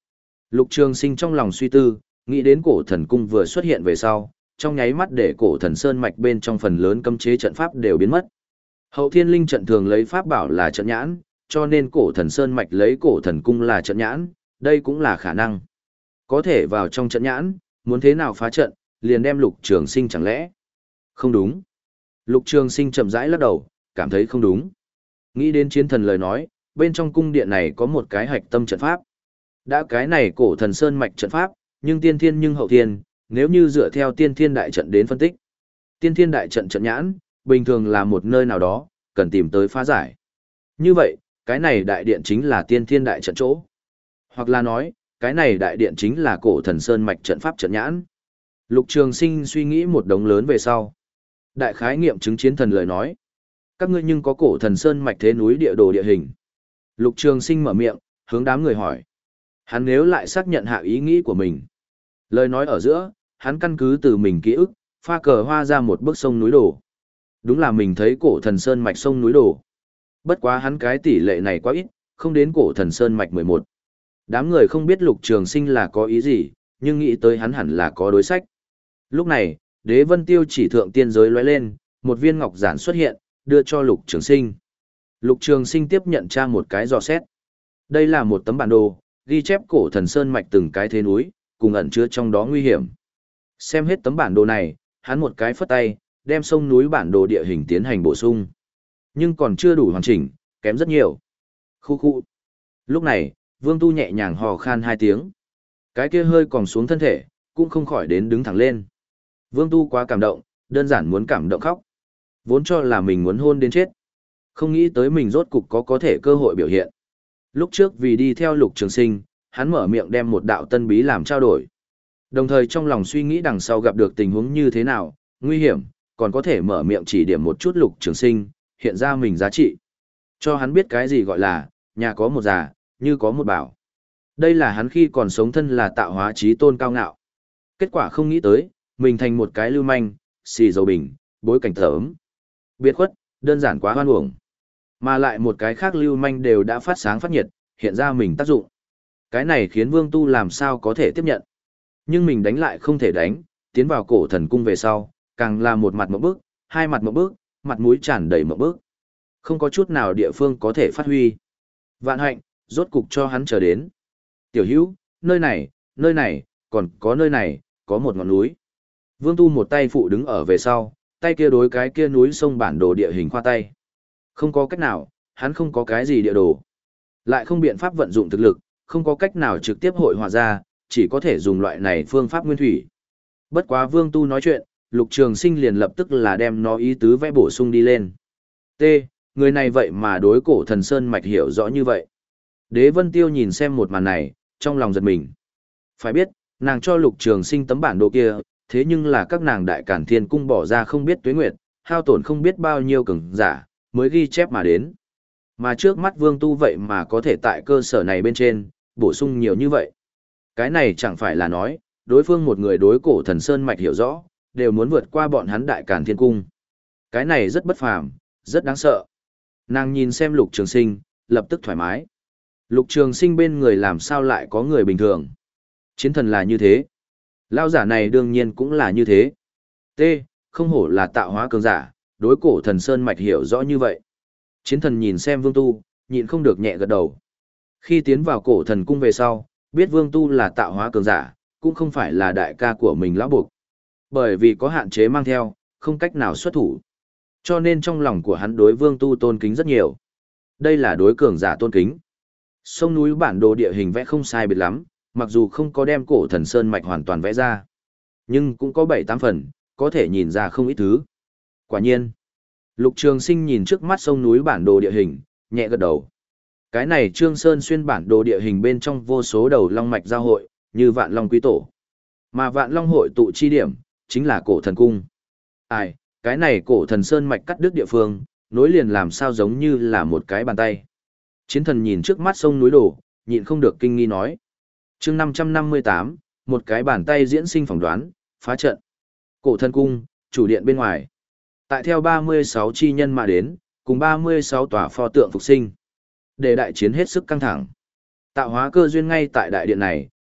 Lục Trường Sinh trong lòng suy tư, nghĩ đến cổ thần cung vừa xuất hiện về sau, trong nháy mắt để cổ thần sơn mạch bên trong phần lớn cấm chế trận pháp đều biến mất. Hậu Thiên Linh trận thường lấy pháp bảo là trận nhãn, cho nên cổ thần sơn mạch lấy cổ thần cung là trận nhãn, đây cũng là khả năng. Có thể vào trong trận nhãn, muốn thế nào phá trận, liền đem Lục Trường Sinh chẳng lẽ? Không đúng. Lục Trường Sinh chậm rãi lắc đầu, cảm thấy không đúng. Nghĩ đến chiến thần lời nói, bên trong cung điện này có một cái hạch tâm trận pháp. Đã cái này cổ thần sơn mạch trận pháp, nhưng tiên thiên nhưng hậu thiên, nếu như dựa theo tiên thiên đại trận đến phân tích. Tiên thiên đại trận trận nhãn, bình thường là một nơi nào đó, cần tìm tới phá giải. Như vậy, cái này đại điện chính là tiên thiên đại trận chỗ. Hoặc là nói, cái này đại điện chính là cổ thần sơn mạch trận pháp trận nhãn. Lục Trường Sinh suy nghĩ một đống lớn về sau. Đại khái nghiệm chứng chiến thần lời nói. Các ngươi nhưng có cổ thần sơn mạch thế núi địa đồ địa hình. Lục Trường Sinh mở miệng, hướng đám người hỏi. Hắn nếu lại xác nhận hạ ý nghĩ của mình. Lời nói ở giữa, hắn căn cứ từ mình ký ức, pha cờ hoa ra một bức sông núi đồ. Đúng là mình thấy cổ thần sơn mạch sông núi đồ. Bất quá hắn cái tỷ lệ này quá ít, không đến cổ thần sơn mạch mười một. Đám người không biết Lục Trường Sinh là có ý gì, nhưng nghĩ tới hắn hẳn là có đối sách. Lúc này, Đế Vân Tiêu chỉ thượng tiên giới lóe lên, một viên ngọc giản xuất hiện, đưa cho Lục Trường Sinh. Lục Trường Sinh tiếp nhận tra một cái dò xét. Đây là một tấm bản đồ, ghi chép cổ thần sơn mạch từng cái thế núi, cùng ẩn chứa trong đó nguy hiểm. Xem hết tấm bản đồ này, hắn một cái phất tay, đem sông núi bản đồ địa hình tiến hành bổ sung. Nhưng còn chưa đủ hoàn chỉnh, kém rất nhiều. Khu khu. Lúc này, Vương Tu nhẹ nhàng hò khan hai tiếng. Cái kia hơi còng xuống thân thể, cũng không khỏi đến đứng thẳng lên. Vương Tu quá cảm động, đơn giản muốn cảm động khóc. Vốn cho là mình muốn hôn đến chết. Không nghĩ tới mình rốt cục có có thể cơ hội biểu hiện. Lúc trước vì đi theo Lục Trường Sinh, hắn mở miệng đem một đạo tân bí làm trao đổi. Đồng thời trong lòng suy nghĩ đằng sau gặp được tình huống như thế nào, nguy hiểm, còn có thể mở miệng chỉ điểm một chút Lục Trường Sinh, hiện ra mình giá trị. Cho hắn biết cái gì gọi là, nhà có một già, như có một bảo. Đây là hắn khi còn sống thân là tạo hóa trí tôn cao ngạo. Kết quả không nghĩ tới, mình thành một cái lưu manh, xì dầu bình, bối cảnh thởm. Biệt khuất, đơn giản quá hoan uổng. Mà lại một cái khác lưu manh đều đã phát sáng phát nhiệt, hiện ra mình tác dụng. Cái này khiến Vương Tu làm sao có thể tiếp nhận. Nhưng mình đánh lại không thể đánh, tiến vào cổ thần cung về sau, càng là một mặt một bước, hai mặt một bước, mặt mũi tràn đầy một bước. Không có chút nào địa phương có thể phát huy. Vạn hạnh, rốt cục cho hắn chờ đến. Tiểu hữu, nơi này, nơi này, còn có nơi này, có một ngọn núi. Vương Tu một tay phụ đứng ở về sau, tay kia đối cái kia núi sông bản đồ địa hình khoa tay. Không có cách nào, hắn không có cái gì địa đồ. Lại không biện pháp vận dụng thực lực, không có cách nào trực tiếp hội họa ra, chỉ có thể dùng loại này phương pháp nguyên thủy. Bất quá Vương Tu nói chuyện, Lục Trường Sinh liền lập tức là đem nó ý tứ vẽ bổ sung đi lên. T. Người này vậy mà đối cổ thần sơn mạch hiểu rõ như vậy. Đế Vân Tiêu nhìn xem một màn này, trong lòng giật mình. Phải biết, nàng cho Lục Trường Sinh tấm bản đồ kia, thế nhưng là các nàng đại cản thiên cung bỏ ra không biết tuế nguyệt, hao tổn không biết bao nhiêu cường giả, mới ghi chép mà đến. Mà trước mắt Vương Tu vậy mà có thể tại cơ sở này bên trên, bổ sung nhiều như vậy. Cái này chẳng phải là nói, đối phương một người đối cổ thần sơn mạch hiểu rõ, đều muốn vượt qua bọn hắn đại càn thiên cung. Cái này rất bất phàm, rất đáng sợ. Nàng nhìn xem Lục Trường Sinh, lập tức thoải mái. Lục Trường Sinh bên người làm sao lại có người bình thường. Chiến thần là như thế. Lao giả này đương nhiên cũng là như thế. T. Không hổ là tạo hóa cường giả, đối cổ thần sơn mạch hiểu rõ như vậy. Chiến thần nhìn xem Vương Tu, nhịn không được nhẹ gật đầu. Khi tiến vào cổ thần cung về sau, biết Vương Tu là tạo hóa cường giả, cũng không phải là đại ca của mình lão buộc. Bởi vì có hạn chế mang theo, không cách nào xuất thủ. Cho nên trong lòng của hắn đối Vương Tu tôn kính rất nhiều. Đây là đối cường giả tôn kính. Sông núi bản đồ địa hình vẽ không sai biệt lắm, mặc dù không có đem cổ thần sơn mạch hoàn toàn vẽ ra. Nhưng cũng có bảy tám phần, có thể nhìn ra không ít thứ. Quả nhiên. Lục Trường Sinh nhìn trước mắt sông núi bản đồ địa hình, nhẹ gật đầu. Cái này Trương Sơn xuyên bản đồ địa hình bên trong vô số đầu long mạch giao hội, như Vạn Long Quý Tổ. Mà Vạn Long hội tụ chi điểm, chính là cổ thần cung. Ai, cái này cổ thần sơn mạch cắt đứt địa phương, nối liền làm sao giống như là một cái bàn tay. Chiến thần nhìn trước mắt sông núi đổ, nhịn không được kinh nghi nói. Chương năm trăm năm mươi tám, một cái bàn tay diễn sinh phỏng đoán, phá trận. Cổ thần cung, chủ điện bên ngoài. Tại theo ba mươi sáu chi nhân mà đến, cùng ba mươi sáu tòa pho tượng phục sinh. Để đại chiến hết sức căng thẳng. Tạo hóa cơ duyên ngay tại đại điện này,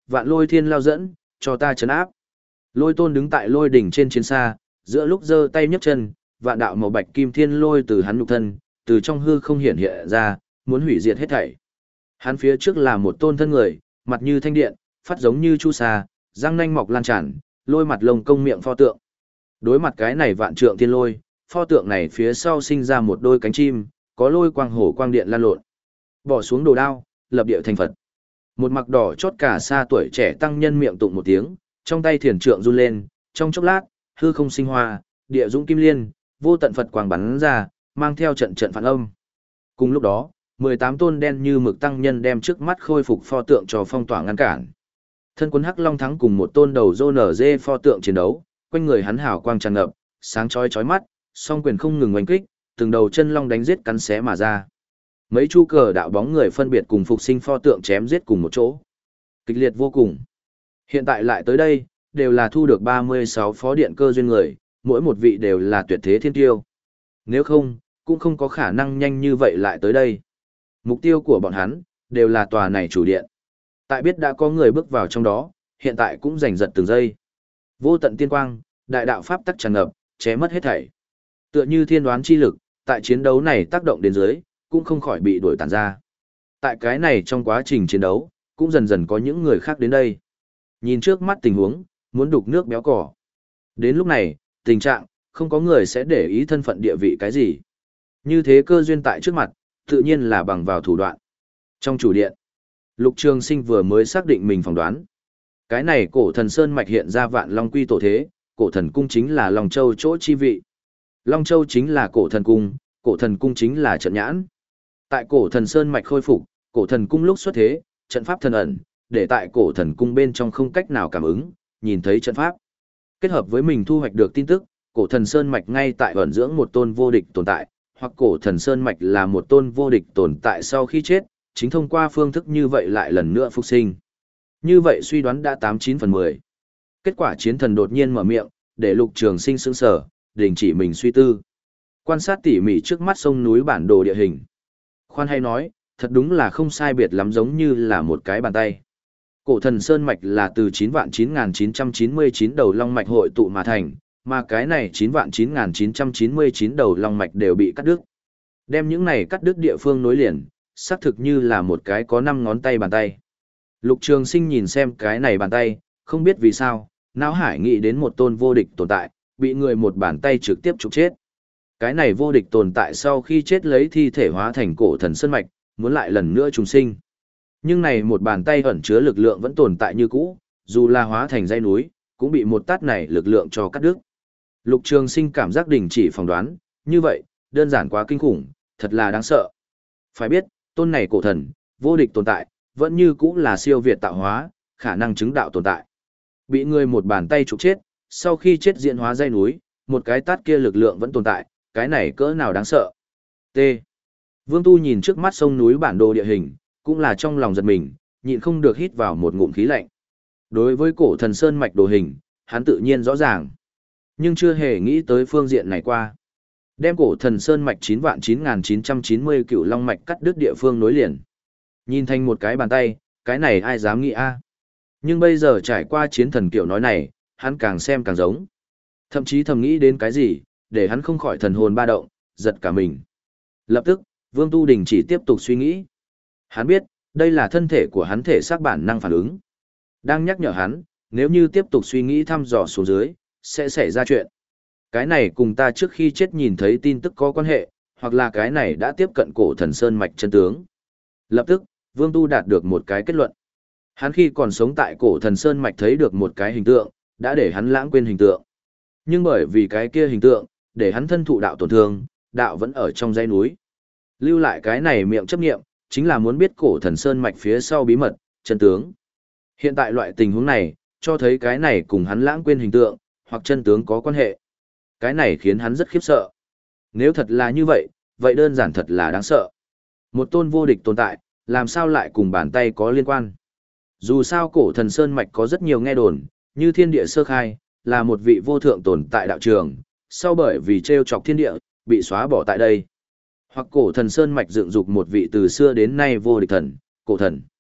Vạn lôi thiên lao dẫn, cho ta chấn áp. Lôi tôn đứng tại lôi đỉnh trên chiến xa, giữa lúc giơ tay nhấc chân, vạn đạo màu bạch kim thiên lôi từ hắn nhục thân, từ trong hư không hiện hiện ra, muốn hủy diệt hết thảy. Hắn phía trước là một tôn thân người, mặt như thanh điện, phát giống như chu sa, răng nanh mọc lan tràn, lôi mặt lông công miệng pho tượng. Đối mặt cái này vạn trượng thiên lôi, pho tượng này phía sau sinh ra một đôi cánh chim, có lôi quang hổ quang điện lan lộn. Bỏ xuống đồ đao, lập địa thành Phật. Một mặc đỏ chót cả xa tuổi trẻ tăng nhân miệng tụng một tiếng, trong tay thiền trượng run lên, trong chốc lát, hư không sinh hoa, địa dũng kim liên, vô tận Phật quang bắn ra, mang theo trận trận phản âm. Cùng lúc đó, mười tám tôn đen như mực tăng nhân đem trước mắt khôi phục pho tượng cho phong tỏa ngăn cản. Thân quân Hắc Long thắng cùng một tôn đầu rô nở dê pho tượng chiến đấu, quanh người hắn hào quang tràn ngập, sáng chói chói mắt, song quyền không ngừng oanh kích, từng đầu chân long đánh giết cắn xé mà ra. Mấy chu cờ đạo bóng người phân biệt cùng phục sinh pho tượng chém giết cùng một chỗ. Kịch liệt vô cùng. Hiện tại lại tới đây, đều là thu được ba mươi sáu phó điện cơ duyên người, mỗi một vị đều là tuyệt thế thiên tiêu. Nếu không, cũng không có khả năng nhanh như vậy lại tới đây. Mục tiêu của bọn hắn, đều là tòa này chủ điện. Tại biết đã có người bước vào trong đó, hiện tại cũng giành giật từng giây. Vô tận tiên quang, đại đạo pháp tắc tràn ngập, ché mất hết thảy. Tựa như thiên đoán chi lực, tại chiến đấu này tác động đến dưới, cũng không khỏi bị đuổi tàn ra. Tại cái này trong quá trình chiến đấu, cũng dần dần có những người khác đến đây. Nhìn trước mắt tình huống, muốn đục nước béo cỏ. Đến lúc này, tình trạng, không có người sẽ để ý thân phận địa vị cái gì. Như thế cơ duyên tại trước mặt, tự nhiên là bằng vào thủ đoạn. Trong chủ điện, Lục Trường Sinh vừa mới xác định mình phỏng đoán. Cái này cổ thần sơn mạch hiện ra vạn long quy tổ thế, cổ thần cung chính là Long Châu chỗ chi vị. Long Châu chính là cổ thần cung, cổ thần cung chính là trận nhãn. Tại cổ thần sơn mạch khôi phục, cổ thần cung lúc xuất thế, trận pháp thần ẩn, để tại cổ thần cung bên trong không cách nào cảm ứng, nhìn thấy trận pháp. Kết hợp với mình thu hoạch được tin tức, cổ thần sơn mạch ngay tại ẩn dưỡng một tôn vô địch tồn tại, hoặc cổ thần sơn mạch là một tôn vô địch tồn tại sau khi chết, chính thông qua phương thức như vậy lại lần nữa phục sinh. Như vậy suy đoán đã tám chín phần mười. Kết quả chiến thần đột nhiên mở miệng, để Lục Trường Sinh sững sờ, đình chỉ mình suy tư. Quan sát tỉ mỉ trước mắt sông núi bản đồ địa hình. Khoan hay nói, thật đúng là không sai biệt lắm giống như là một cái bàn tay. Cổ thần sơn mạch là từ chín vạn chín nghìn chín trăm chín mươi chín đầu long mạch hội tụ mà thành, mà cái này chín vạn chín nghìn chín trăm chín mươi chín đầu long mạch đều bị cắt đứt. Đem những này cắt đứt địa phương nối liền, xác thực như là một cái có năm ngón tay bàn tay. Lục Trường Sinh nhìn xem cái này bàn tay, không biết vì sao, não hải nghĩ đến một tôn vô địch tồn tại, bị người một bàn tay trực tiếp trục chết. Cái này vô địch tồn tại sau khi chết lấy thi thể hóa thành cổ thần sơn mạch, muốn lại lần nữa trùng sinh. Nhưng này một bàn tay ẩn chứa lực lượng vẫn tồn tại như cũ, dù là hóa thành dãy núi, cũng bị một tát này lực lượng cho cắt đứt. Lục Trường Sinh cảm giác đình chỉ phỏng đoán, như vậy, đơn giản quá kinh khủng, thật là đáng sợ. Phải biết, tôn này cổ thần, vô địch tồn tại, vẫn như cũ là siêu việt tạo hóa, khả năng chứng đạo tồn tại. Bị người một bàn tay trục chết, sau khi chết diễn hóa dây núi, một cái tát kia lực lượng vẫn tồn tại, cái này cỡ nào đáng sợ. T. Vương Tu nhìn trước mắt sông núi bản đồ địa hình, cũng là trong lòng giật mình, nhịn không được hít vào một ngụm khí lạnh. Đối với cổ thần sơn mạch đồ hình, hắn tự nhiên rõ ràng, nhưng chưa hề nghĩ tới phương diện này qua. Đem cổ thần sơn mạch chín vạn chín nghìn chín trăm chín mươi cựu long mạch cắt đứt địa phương nối liền. Nhìn thành một cái bàn tay, cái này ai dám nghĩ a? Nhưng bây giờ trải qua chiến thần kiểu nói này, hắn càng xem càng giống. Thậm chí thầm nghĩ đến cái gì, để hắn không khỏi thần hồn ba động, giật cả mình. Lập tức, Vương Tu đình chỉ tiếp tục suy nghĩ. Hắn biết, đây là thân thể của hắn thể xác bản năng phản ứng. Đang nhắc nhở hắn, nếu như tiếp tục suy nghĩ thăm dò xuống dưới, sẽ xảy ra chuyện. Cái này cùng ta trước khi chết nhìn thấy tin tức có quan hệ, hoặc là cái này đã tiếp cận cổ thần sơn mạch chân tướng. Lập tức, Vương Tu đạt được một cái kết luận. Hắn khi còn sống tại cổ thần sơn mạch thấy được một cái hình tượng, đã để hắn lãng quên hình tượng. Nhưng bởi vì cái kia hình tượng, để hắn thân thụ đạo tổn thương, đạo vẫn ở trong dãy núi. Lưu lại cái này miệng chấp nghiệm, chính là muốn biết cổ thần sơn mạch phía sau bí mật, chân tướng. Hiện tại loại tình huống này, cho thấy cái này cùng hắn lãng quên hình tượng, hoặc chân tướng có quan hệ. Cái này khiến hắn rất khiếp sợ. Nếu thật là như vậy, vậy đơn giản thật là đáng sợ. Một tôn vô địch tồn tại, làm sao lại cùng bàn tay có liên quan? Dù sao cổ thần sơn mạch có rất nhiều nghe đồn, như thiên địa sơ khai, là một vị vô thượng tồn tại đạo trường, sau bởi vì trêu chọc thiên địa, bị xóa bỏ tại đây. Hoặc cổ thần sơn mạch dựng dục một vị từ xưa đến nay vô địch thần, cổ thần.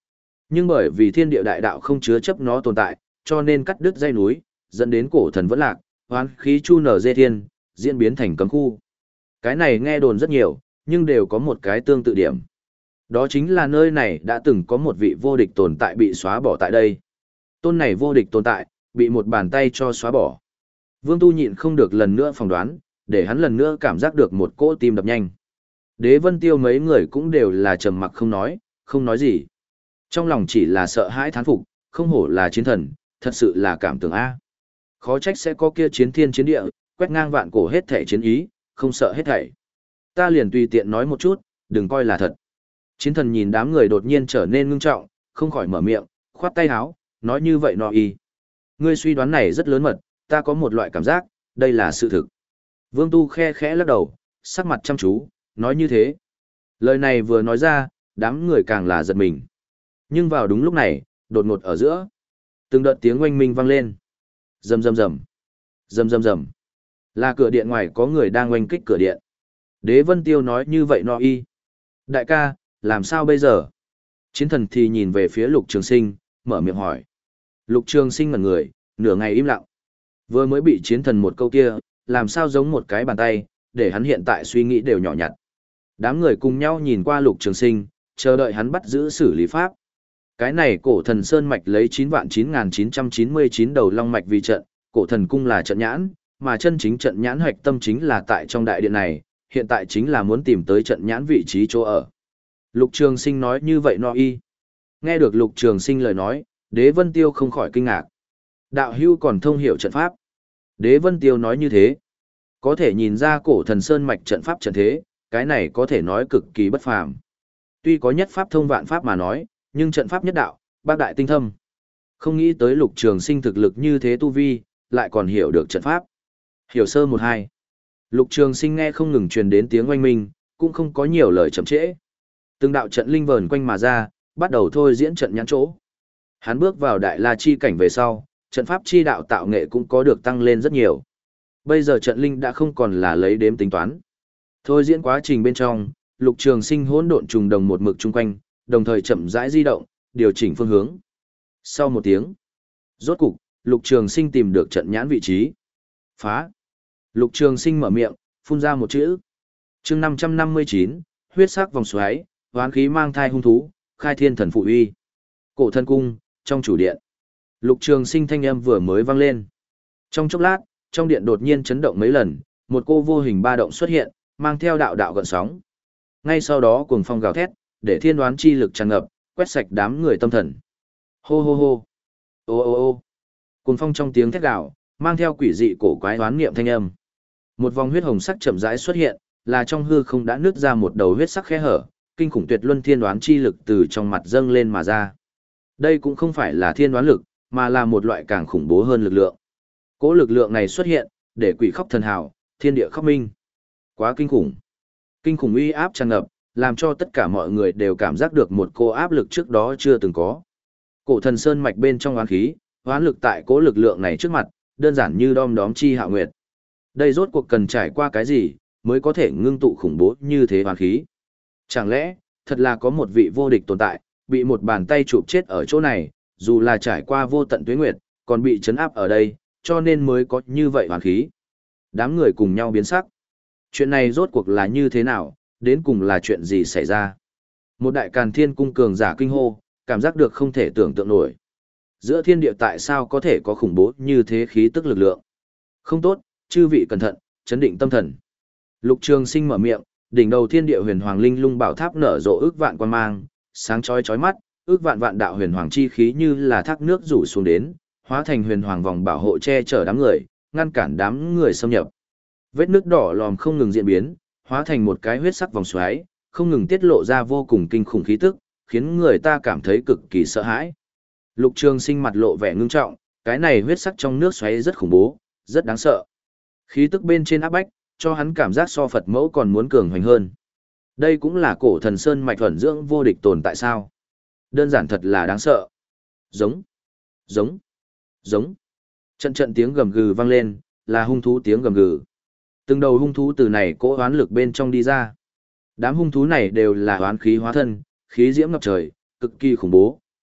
Nhưng bởi vì thiên địa đại đạo không chứa chấp nó tồn tại, cho nên cắt đứt dây núi, dẫn đến cổ thần vẫn lạc, hoán khí chu nở dê thiên, diễn biến thành cấm khu. Cái này nghe đồn rất nhiều, nhưng đều có một cái tương tự điểm. Đó chính là nơi này đã từng có một vị vô địch tồn tại bị xóa bỏ tại đây. Tôn này vô địch tồn tại, bị một bàn tay cho xóa bỏ. Vương Tu nhịn không được lần nữa phỏng đoán, để hắn lần nữa cảm giác được một cỗ tim đập nhanh. Đế Vân Tiêu mấy người cũng đều là trầm mặc không nói, không nói gì. Trong lòng chỉ là sợ hãi thán phục, không hổ là chiến thần, thật sự là cảm tưởng A. Khó trách sẽ có kia chiến thiên chiến địa, quét ngang vạn cổ hết thể chiến ý, không sợ hết thảy. Ta liền tùy tiện nói một chút, đừng coi là thật. Chiến thần nhìn đám người đột nhiên trở nên ngưng trọng, không khỏi mở miệng, khoát tay áo, nói như vậy nọ y. Ngươi suy đoán này rất lớn mật, ta có một loại cảm giác, đây là sự thực. Vương Tu khe khẽ lắc đầu, sắc mặt chăm chú, nói như thế. Lời này vừa nói ra, đám người càng là giật mình. Nhưng vào đúng lúc này, đột ngột ở giữa, từng đợt tiếng oanh minh vang lên. Rầm rầm rầm, rầm rầm rầm. Là cửa điện ngoài có người đang oanh kích cửa điện. Đế Vân Tiêu nói như vậy nọ y. Đại ca, làm sao bây giờ? Chiến thần thì nhìn về phía Lục Trường Sinh, mở miệng hỏi. Lục Trường Sinh ngẩn người, nửa ngày im lặng. Vừa mới bị chiến thần một câu kia, làm sao giống một cái bàn tay, để hắn hiện tại suy nghĩ đều nhỏ nhặt. Đám người cùng nhau nhìn qua Lục Trường Sinh, chờ đợi hắn bắt giữ xử lý pháp. Cái này cổ thần sơn mạch lấy chín vạn chín nghìn chín trăm chín mươi chín đầu long mạch vì trận, cổ thần cung là trận nhãn, mà chân chính trận nhãn hoạch tâm chính là tại trong đại điện này, hiện tại chính là muốn tìm tới trận nhãn vị trí chỗ ở. Lục Trường Sinh nói như vậy no y. Nghe được Lục Trường Sinh lời nói, Đế Vân Tiêu không khỏi kinh ngạc. Đạo hưu còn thông hiểu trận pháp. Đế Vân Tiêu nói như thế. Có thể nhìn ra cổ thần sơn mạch trận pháp trận thế, cái này có thể nói cực kỳ bất phàm. Tuy có nhất pháp thông vạn pháp mà nói, nhưng trận pháp nhất đạo, bác đại tinh thâm. Không nghĩ tới Lục Trường Sinh thực lực như thế tu vi, lại còn hiểu được trận pháp. Hiểu sơ một hai. Lục Trường Sinh nghe không ngừng truyền đến tiếng oanh minh, cũng không có nhiều lời chậm trễ. Từng đạo trận linh vờn quanh mà ra, bắt đầu thôi diễn trận nhãn chỗ. Hắn bước vào đại la chi cảnh về sau, trận pháp chi đạo tạo nghệ cũng có được tăng lên rất nhiều. Bây giờ trận linh đã không còn là lấy đếm tính toán. Thôi diễn quá trình bên trong, Lục Trường Sinh hỗn độn trùng đồng một mực chung quanh, đồng thời chậm rãi di động, điều chỉnh phương hướng. Sau một tiếng, rốt cục, Lục Trường Sinh tìm được trận nhãn vị trí. Phá. Lục Trường Sinh mở miệng, phun ra một chữ. Chương năm trăm năm mươi chín, huyết sắc vòng xoáy, hoán khí mang thai hung thú, khai thiên thần phụ uy. Cổ thân cung, trong chủ điện. Lục Trường Sinh thanh âm vừa mới vang lên. Trong chốc lát, trong điện đột nhiên chấn động mấy lần, một cô vô hình ba động xuất hiện, mang theo đạo đạo gợn sóng. Ngay sau đó cuồng phong gào thét, để thiên đoán chi lực tràn ngập, quét sạch đám người tâm thần. Hô hô hô. Ô ô ô. Cuồng phong trong tiếng thét gào, mang theo quỷ dị cổ quái đoán niệm thanh âm. Một vòng huyết hồng sắc chậm rãi xuất hiện, là trong hư không đã nứt ra một đầu huyết sắc khe hở, kinh khủng tuyệt luân thiên đoán chi lực từ trong mặt dâng lên mà ra. Đây cũng không phải là thiên đoán lực, mà là một loại càng khủng bố hơn lực lượng. Cỗ lực lượng này xuất hiện, để quỷ khóc thần hào, thiên địa khóc minh. Quá kinh khủng. Kinh khủng uy áp tràn ngập, làm cho tất cả mọi người đều cảm giác được một cô áp lực trước đó chưa từng có. Cổ thần sơn mạch bên trong oán khí, oán lực tại cỗ lực lượng này trước mặt, đơn giản như đom đóm chi hạ nguyệt. Đây rốt cuộc cần trải qua cái gì, mới có thể ngưng tụ khủng bố như thế oán khí. Chẳng lẽ, thật là có một vị vô địch tồn tại, bị một bàn tay chụp chết ở chỗ này, dù là trải qua vô tận tuế nguyệt, còn bị chấn áp ở đây, cho nên mới có như vậy oán khí. Đám người cùng nhau biến sắc. Chuyện này rốt cuộc là như thế nào, đến cùng là chuyện gì xảy ra? Một đại càn thiên cung cường giả kinh hô, cảm giác được không thể tưởng tượng nổi. Giữa thiên địa tại sao có thể có khủng bố như thế khí tức lực lượng? Không tốt, chư vị cẩn thận, chấn định tâm thần. Lục Trường Sinh mở miệng, đỉnh đầu thiên địa huyền hoàng linh lung bảo tháp nở rộ ước vạn quan mang, sáng chói chói mắt, ước vạn vạn đạo huyền hoàng chi khí như là thác nước rủ xuống đến, hóa thành huyền hoàng vòng bảo hộ che chở đám người, ngăn cản đám người xâm nhập. Vết nước đỏ lòm không ngừng diễn biến, hóa thành một cái huyết sắc vòng xoáy, không ngừng tiết lộ ra vô cùng kinh khủng khí tức, khiến người ta cảm thấy cực kỳ sợ hãi. Lục Trường Sinh mặt lộ vẻ ngưng trọng, cái này huyết sắc trong nước xoáy rất khủng bố, rất đáng sợ. Khí tức bên trên áp bách, cho hắn cảm giác so Phật mẫu còn muốn cường hoành hơn. Đây cũng là cổ thần sơn mạch thuần dưỡng vô địch tồn tại sao? Đơn giản thật là đáng sợ. Giống, giống, giống. Trận trận tiếng gầm gừ vang lên, là hung thú tiếng gầm gừ. Từng đầu hung thú từ này cỗ oán lực bên trong đi ra. Đám hung thú này đều là oán khí hóa thân, khí diễm ngập trời, cực kỳ khủng bố,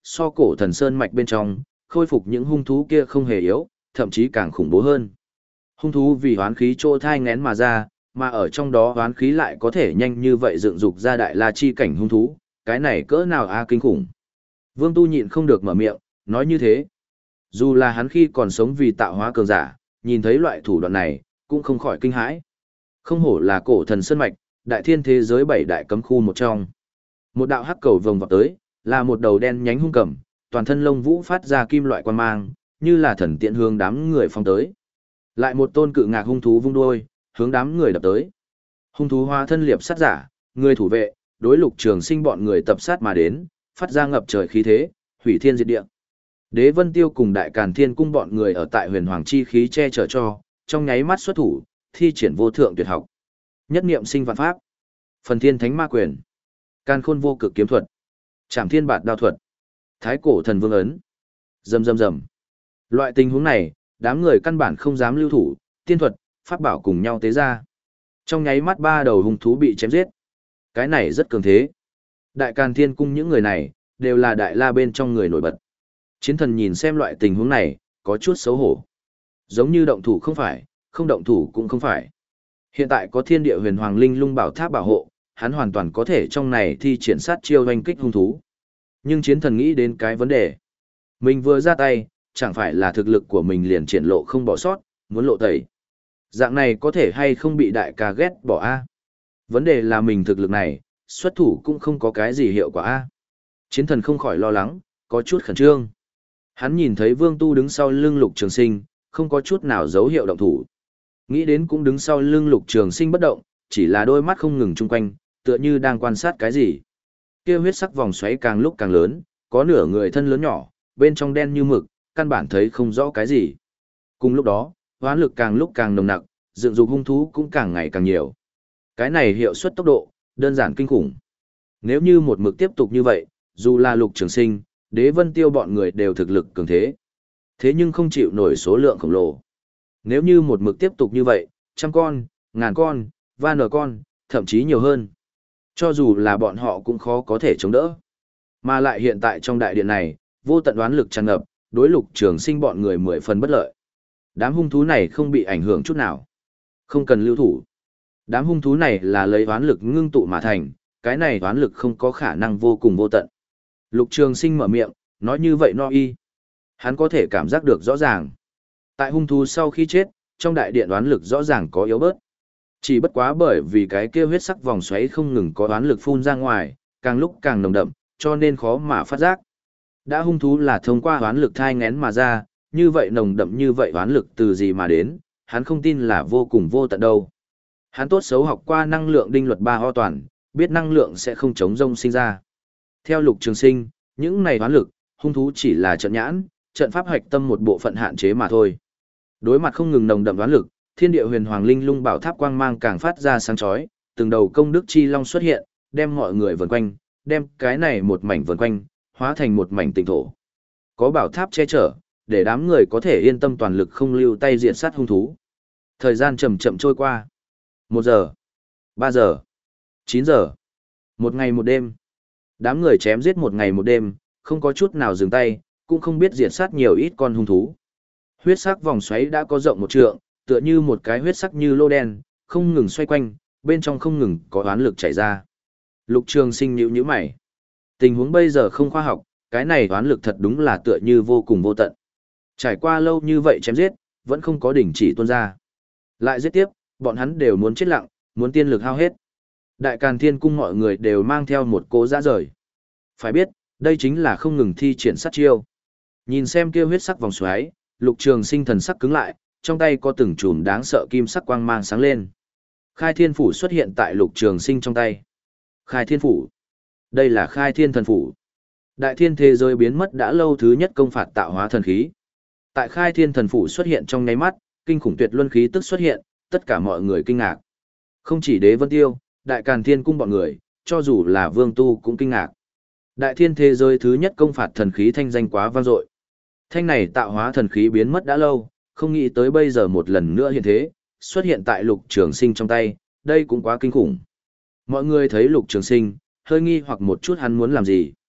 so cổ thần sơn mạch bên trong, khôi phục những hung thú kia không hề yếu, thậm chí càng khủng bố hơn. Hung thú vì hoán khí trô thai ngén mà ra, mà ở trong đó hoán khí lại có thể nhanh như vậy dựng dục ra đại la chi cảnh hung thú, cái này cỡ nào a kinh khủng. Vương Tu nhịn không được mở miệng, nói như thế. Dù là hắn khi còn sống vì tạo hóa cường giả, nhìn thấy loại thủ đoạn này, cũng không khỏi kinh hãi. Không hổ là cổ thần sơn mạch, đại thiên thế giới bảy đại cấm khu một trong. Một đạo hắc cầu vồng vọt tới, là một đầu đen nhánh hung cầm, toàn thân lông vũ phát ra kim loại quang mang, như là thần tiện hướng đám người phong tới. Lại một tôn cự ngạc hung thú vung đuôi, hướng đám người đập tới. Hung thú hóa thân liệp sát giả, người thủ vệ, đối Lục Trường Sinh bọn người tập sát mà đến, phát ra ngập trời khí thế, hủy thiên diệt địa. Đế Vân Tiêu cùng Đại Càn Thiên cung bọn người ở tại Huyền Hoàng chi khí che chở cho, trong nháy mắt xuất thủ, thi triển vô thượng tuyệt học. Nhất niệm sinh vạn pháp, phần thiên thánh ma quyền, càn khôn vô cực kiếm thuật, trảm thiên bạt đao thuật, thái cổ thần vương ấn. Rầm rầm rầm. Loại tình huống này, đám người căn bản không dám lưu thủ, tiên thuật, pháp bảo cùng nhau tế ra. Trong nháy mắt ba đầu hung thú bị chém giết. Cái này rất cường thế. Đại Càn Thiên cung những người này, đều là đại la bên trong người nổi bật. Chiến thần nhìn xem loại tình huống này, có chút xấu hổ. Giống như động thủ không phải, không động thủ cũng không phải. Hiện tại có thiên địa huyền hoàng linh lung bảo tháp bảo hộ, hắn hoàn toàn có thể trong này thi triển sát chiêu hoành kích hung thú. Nhưng chiến thần nghĩ đến cái vấn đề. Mình vừa ra tay, chẳng phải là thực lực của mình liền triển lộ không bỏ sót, muốn lộ tẩy. Dạng này có thể hay không bị đại ca ghét bỏ a? Vấn đề là mình thực lực này, xuất thủ cũng không có cái gì hiệu quả a. Chiến thần không khỏi lo lắng, có chút khẩn trương. Hắn nhìn thấy Vương Tu đứng sau lưng Lục Trường Sinh, không có chút nào dấu hiệu động thủ. Nghĩ đến cũng đứng sau lưng Lục Trường Sinh bất động, chỉ là đôi mắt không ngừng chung quanh, tựa như đang quan sát cái gì. Kia huyết sắc vòng xoáy càng lúc càng lớn, có nửa người thân lớn nhỏ, bên trong đen như mực, căn bản thấy không rõ cái gì. Cùng lúc đó, hoán lực càng lúc càng nồng nặc, dựng dục hung thú cũng càng ngày càng nhiều. Cái này hiệu suất tốc độ, đơn giản kinh khủng. Nếu như một mực tiếp tục như vậy, dù là Lục Trường Sinh, Đế Vân Tiêu bọn người đều thực lực cường thế. Thế nhưng không chịu nổi số lượng khổng lồ. Nếu như một mực tiếp tục như vậy, trăm con, ngàn con, van nở con, thậm chí nhiều hơn. Cho dù là bọn họ cũng khó có thể chống đỡ. Mà lại hiện tại trong đại điện này, vô tận đoán lực tràn ngập, đối Lục Trường Sinh bọn người mười phần bất lợi. Đám hung thú này không bị ảnh hưởng chút nào. Không cần lưu thủ. Đám hung thú này là lấy đoán lực ngưng tụ mà thành, cái này đoán lực không có khả năng vô cùng vô tận. Lục Trường Sinh mở miệng, nói như vậy no y. Hắn có thể cảm giác được rõ ràng. Tại hung thú sau khi chết, trong đại điện đoán lực rõ ràng có yếu bớt. Chỉ bất quá bởi vì cái kia huyết sắc vòng xoáy không ngừng có đoán lực phun ra ngoài, càng lúc càng nồng đậm, cho nên khó mà phát giác. Đã hung thú là thông qua đoán lực thai ngén mà ra, như vậy nồng đậm như vậy đoán lực từ gì mà đến, hắn không tin là vô cùng vô tận đâu. Hắn tốt xấu học qua năng lượng đinh luật ba ho toàn, biết năng lượng sẽ không chống rông sinh ra. Theo Lục Trường Sinh, những này đoán lực, hung thú chỉ là trận nhãn, trận pháp hoạch tâm một bộ phận hạn chế mà thôi. Đối mặt không ngừng nồng đậm đoán lực, thiên địa huyền hoàng linh lung bảo tháp quang mang càng phát ra sáng chói, từng đầu công đức chi long xuất hiện, đem mọi người vần quanh, đem cái này một mảnh vần quanh, hóa thành một mảnh tịnh thổ. Có bảo tháp che chở, để đám người có thể yên tâm toàn lực không lưu tay diện sát hung thú. Thời gian chậm chậm trôi qua. Một giờ, ba giờ, chín giờ, một ngày một đêm. Đám người chém giết một ngày một đêm, không có chút nào dừng tay, cũng không biết diệt sát nhiều ít con hung thú. Huyết sắc vòng xoáy đã có rộng một trượng, tựa như một cái huyết sắc như lô đen, không ngừng xoay quanh, bên trong không ngừng có oán lực chảy ra. Lục Trường Sinh nhíu nhíu mày. Tình huống bây giờ không khoa học, cái này oán lực thật đúng là tựa như vô cùng vô tận. Trải qua lâu như vậy chém giết, vẫn không có đỉnh chỉ tuôn ra. Lại giết tiếp, bọn hắn đều muốn chết lặng, muốn tiên lực hao hết. Đại Càn Thiên cung mọi người đều mang theo một cố dã rời. Phải biết, đây chính là không ngừng thi triển sát chiêu. Nhìn xem kia huyết sắc vòng xoáy, Lục Trường Sinh thần sắc cứng lại, trong tay có từng chùm đáng sợ kim sắc quang mang sáng lên. Khai Thiên phủ xuất hiện tại Lục Trường Sinh trong tay. Khai Thiên phủ. Đây là Khai Thiên thần phủ. Đại thiên thế giới biến mất đã lâu thứ nhất công phạt tạo hóa thần khí. Tại Khai Thiên thần phủ xuất hiện trong nháy mắt, kinh khủng tuyệt luân khí tức xuất hiện, tất cả mọi người kinh ngạc. Không chỉ Đế Vân Tiêu, Đại Càn Thiên cung bọn người, cho dù là Vương Tu cũng kinh ngạc. Đại thiên thế giới thứ nhất công phạt thần khí thanh danh quá vang dội. Thanh này tạo hóa thần khí biến mất đã lâu, không nghĩ tới bây giờ một lần nữa hiện thế, xuất hiện tại Lục Trường Sinh trong tay, đây cũng quá kinh khủng. Mọi người thấy Lục Trường Sinh, hơi nghi hoặc một chút hắn muốn làm gì.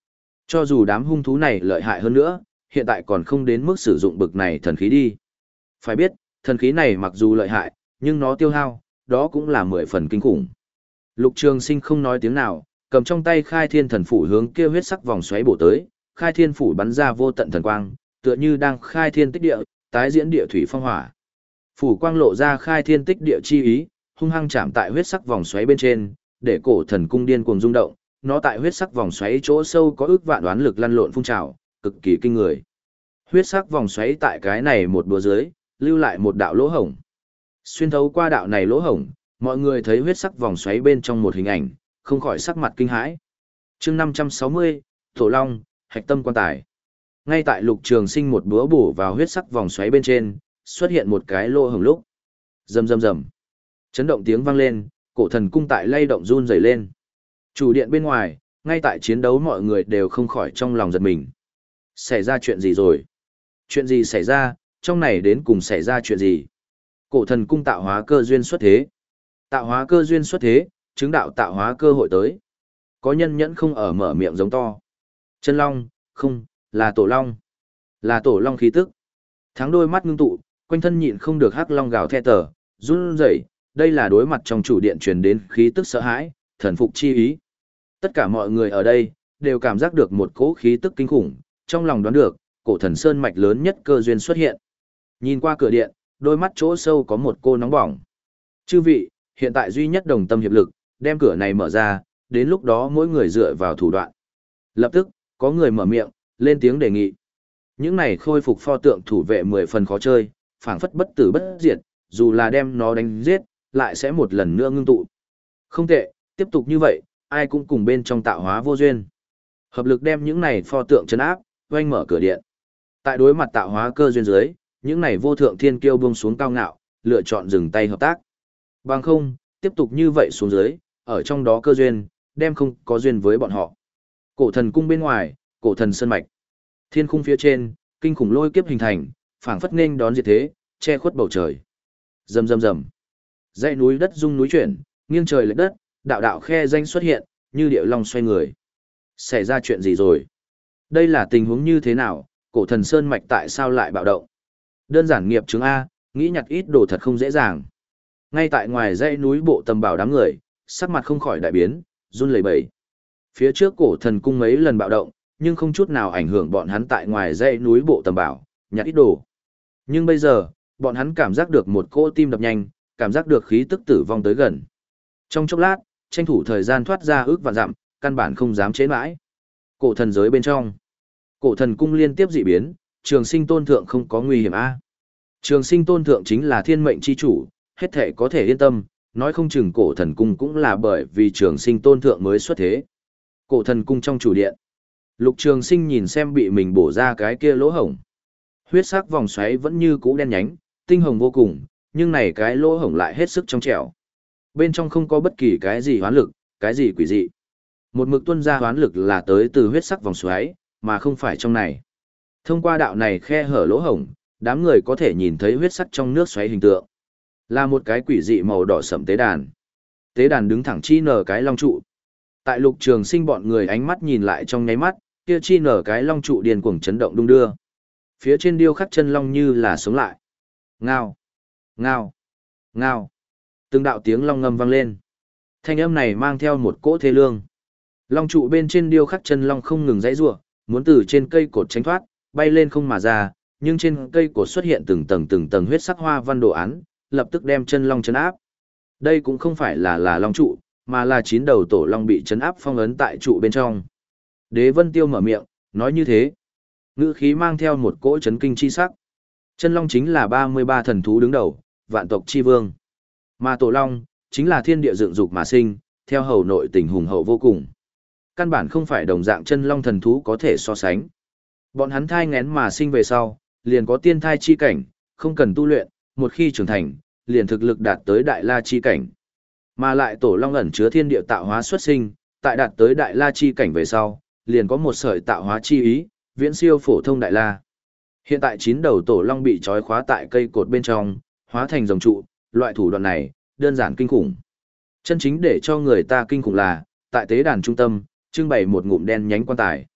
Cho dù đám hung thú này lợi hại hơn nữa, hiện tại còn không đến mức sử dụng bực này thần khí đi. Phải biết, thần khí này mặc dù lợi hại, nhưng nó tiêu hao, đó cũng là mười phần kinh khủng. Lục Trường Sinh không nói tiếng nào, cầm trong tay Khai Thiên Thần Phủ hướng kia huyết sắc vòng xoáy bổ tới, Khai Thiên Phủ bắn ra vô tận thần quang, tựa như đang khai thiên tích địa, tái diễn địa thủy phong hỏa. Phủ quang lộ ra khai thiên tích địa chi ý, hung hăng chạm tại huyết sắc vòng xoáy bên trên, để cổ thần cung điên cuồng rung động, nó tại huyết sắc vòng xoáy chỗ sâu có ước vạn đoán lực lăn lộn phun trào, cực kỳ kinh người. Huyết sắc vòng xoáy tại cái này một búa dưới, lưu lại một đạo lỗ hổng. Xuyên thấu qua đạo này lỗ hổng, mọi người thấy huyết sắc vòng xoáy bên trong một hình ảnh, không khỏi sắc mặt kinh hãi. Chương năm trăm sáu mươi, Tổ Long, Hạch Tâm Quan Tài. Ngay tại Lục Trường Sinh một búa bổ vào huyết sắc vòng xoáy bên trên, xuất hiện một cái lỗ hổng lúc. Rầm rầm rầm. Chấn động tiếng vang lên, cổ thần cung tại lay động run rẩy lên. Chủ điện bên ngoài, ngay tại chiến đấu mọi người đều không khỏi trong lòng giật mình. Xảy ra chuyện gì rồi? Chuyện gì xảy ra, trong này đến cùng xảy ra chuyện gì? Cổ thần cung tạo hóa cơ duyên xuất thế. Tạo hóa cơ duyên xuất thế, chứng đạo tạo hóa cơ hội tới. Có nhân nhẫn không ở mở miệng giống to. Chân long, không, là tổ long. Là tổ long khí tức. Thắng đôi mắt ngưng tụ, quanh thân nhịn không được hắc long gào the tờ, run rẩy, đây là đối mặt trong chủ điện truyền đến khí tức sợ hãi, thần phục chi ý. Tất cả mọi người ở đây, đều cảm giác được một cỗ khí tức kinh khủng, trong lòng đoán được, cổ thần sơn mạch lớn nhất cơ duyên xuất hiện. Nhìn qua cửa điện, đôi mắt chỗ sâu có một cô nóng bỏng. Chư vị, hiện tại duy nhất đồng tâm hiệp lực, đem cửa này mở ra, đến lúc đó mỗi người dựa vào thủ đoạn. Lập tức, có người mở miệng, lên tiếng đề nghị. Những này khôi phục pho tượng thủ vệ mười phần khó chơi, phảng phất bất tử bất diệt, dù là đem nó đánh giết, lại sẽ một lần nữa ngưng tụ. Không tệ, tiếp tục như vậy, ai cũng cùng bên trong tạo hóa vô duyên. Hợp lực đem những này pho tượng trấn áp, oanh mở cửa điện. Tại đối mặt tạo hóa cơ duyên dưới, những này vô thượng thiên kiêu buông xuống cao ngạo, lựa chọn dừng tay hợp tác. Bằng không, tiếp tục như vậy xuống dưới, ở trong đó cơ duyên, đem không có duyên với bọn họ. Cổ thần cung bên ngoài, cổ thần sơn mạch. Thiên khung phía trên, kinh khủng lôi kiếp hình thành, phảng phất nghênh đón diệt thế, che khuất bầu trời. Rầm rầm rầm. Dãy núi đất rung núi chuyển, nghiêng trời lệch đất, đạo đạo khe danh xuất hiện, như địa long xoay người. Xảy ra chuyện gì rồi? Đây là tình huống như thế nào? Cổ thần sơn mạch tại sao lại bạo động? Đơn giản nghiệp chứng A, nghĩ nhặt ít đồ thật không dễ dàng. Ngay tại ngoài dãy núi bộ tầm bảo đám người, sắc mặt không khỏi đại biến, run lẩy bẩy. Phía trước cổ thần cung mấy lần bạo động, nhưng không chút nào ảnh hưởng bọn hắn tại ngoài dãy núi bộ tầm bảo, nhặt ít đồ. Nhưng bây giờ, bọn hắn cảm giác được một cỗ tim đập nhanh, cảm giác được khí tức tử vong tới gần. Trong chốc lát, tranh thủ thời gian thoát ra ước vạn dặm, căn bản không dám chế mãi. Cổ thần giới bên trong, cổ thần cung liên tiếp dị biến, Trường Sinh Tôn thượng không có nguy hiểm a. Trường Sinh Tôn thượng chính là thiên mệnh chi chủ, hết thể có thể yên tâm, nói không chừng cổ thần cung cũng là bởi vì Trường Sinh Tôn thượng mới xuất thế. Cổ thần cung trong chủ điện, Lục Trường Sinh nhìn xem bị mình bổ ra cái kia lỗ hổng. Huyết sắc vòng xoáy vẫn như cũ đen nhánh, tinh hồng vô cùng, nhưng này cái lỗ hổng lại hết sức trong trẻo. Bên trong không có bất kỳ cái gì hoán lực, cái gì quỷ dị. Một mực tuôn ra hoán lực là tới từ huyết sắc vòng xoáy, mà không phải trong này. Thông qua đạo này khe hở lỗ hổng, đám người có thể nhìn thấy huyết sắc trong nước xoáy hình tượng. Là một cái quỷ dị màu đỏ sẫm tế đàn. Tế đàn đứng thẳng chi nở cái long trụ. Tại Lục Trường Sinh bọn người ánh mắt nhìn lại trong nháy mắt, kia chi nở cái long trụ điên cuồng chấn động đung đưa. Phía trên điêu khắc chân long như là sống lại. Ngao, ngao, ngao. Từng đạo tiếng long ngâm vang lên. Thanh âm này mang theo một cỗ thê lương. Long trụ bên trên điêu khắc chân long không ngừng giãy giụa, muốn từ trên cây cột tránh thoát, bay lên không mà ra, nhưng trên cây cột xuất hiện từng tầng từng tầng huyết sắc hoa văn đồ án, lập tức đem chân long trấn áp. Đây cũng không phải là là long trụ, mà là chín đầu tổ long bị trấn áp phong ấn tại trụ bên trong. Đế Vân Tiêu mở miệng, nói như thế. Ngữ khí mang theo một cỗ chấn kinh chi sắc. Chân long chính là ba mươi ba thần thú đứng đầu, vạn tộc chi vương. Mà tổ long, chính là thiên địa dựng dục mà sinh, theo hầu nội tình hùng hậu vô cùng. Căn bản không phải đồng dạng chân long thần thú có thể so sánh. Bọn hắn thai ngén mà sinh về sau, liền có tiên thai chi cảnh, không cần tu luyện, một khi trưởng thành, liền thực lực đạt tới đại la chi cảnh. Mà lại tổ long ẩn chứa thiên địa tạo hóa xuất sinh, tại đạt tới đại la chi cảnh về sau, liền có một sợi tạo hóa chi ý, viễn siêu phổ thông đại la. Hiện tại chín đầu tổ long bị trói khóa tại cây cột bên trong, hóa thành rồng trụ, loại thủ đoạn này, đơn giản kinh khủng. Chân chính để cho người ta kinh khủng là, tại tế đàn trung tâm, trưng bày một ngụm đen nhánh quan tài.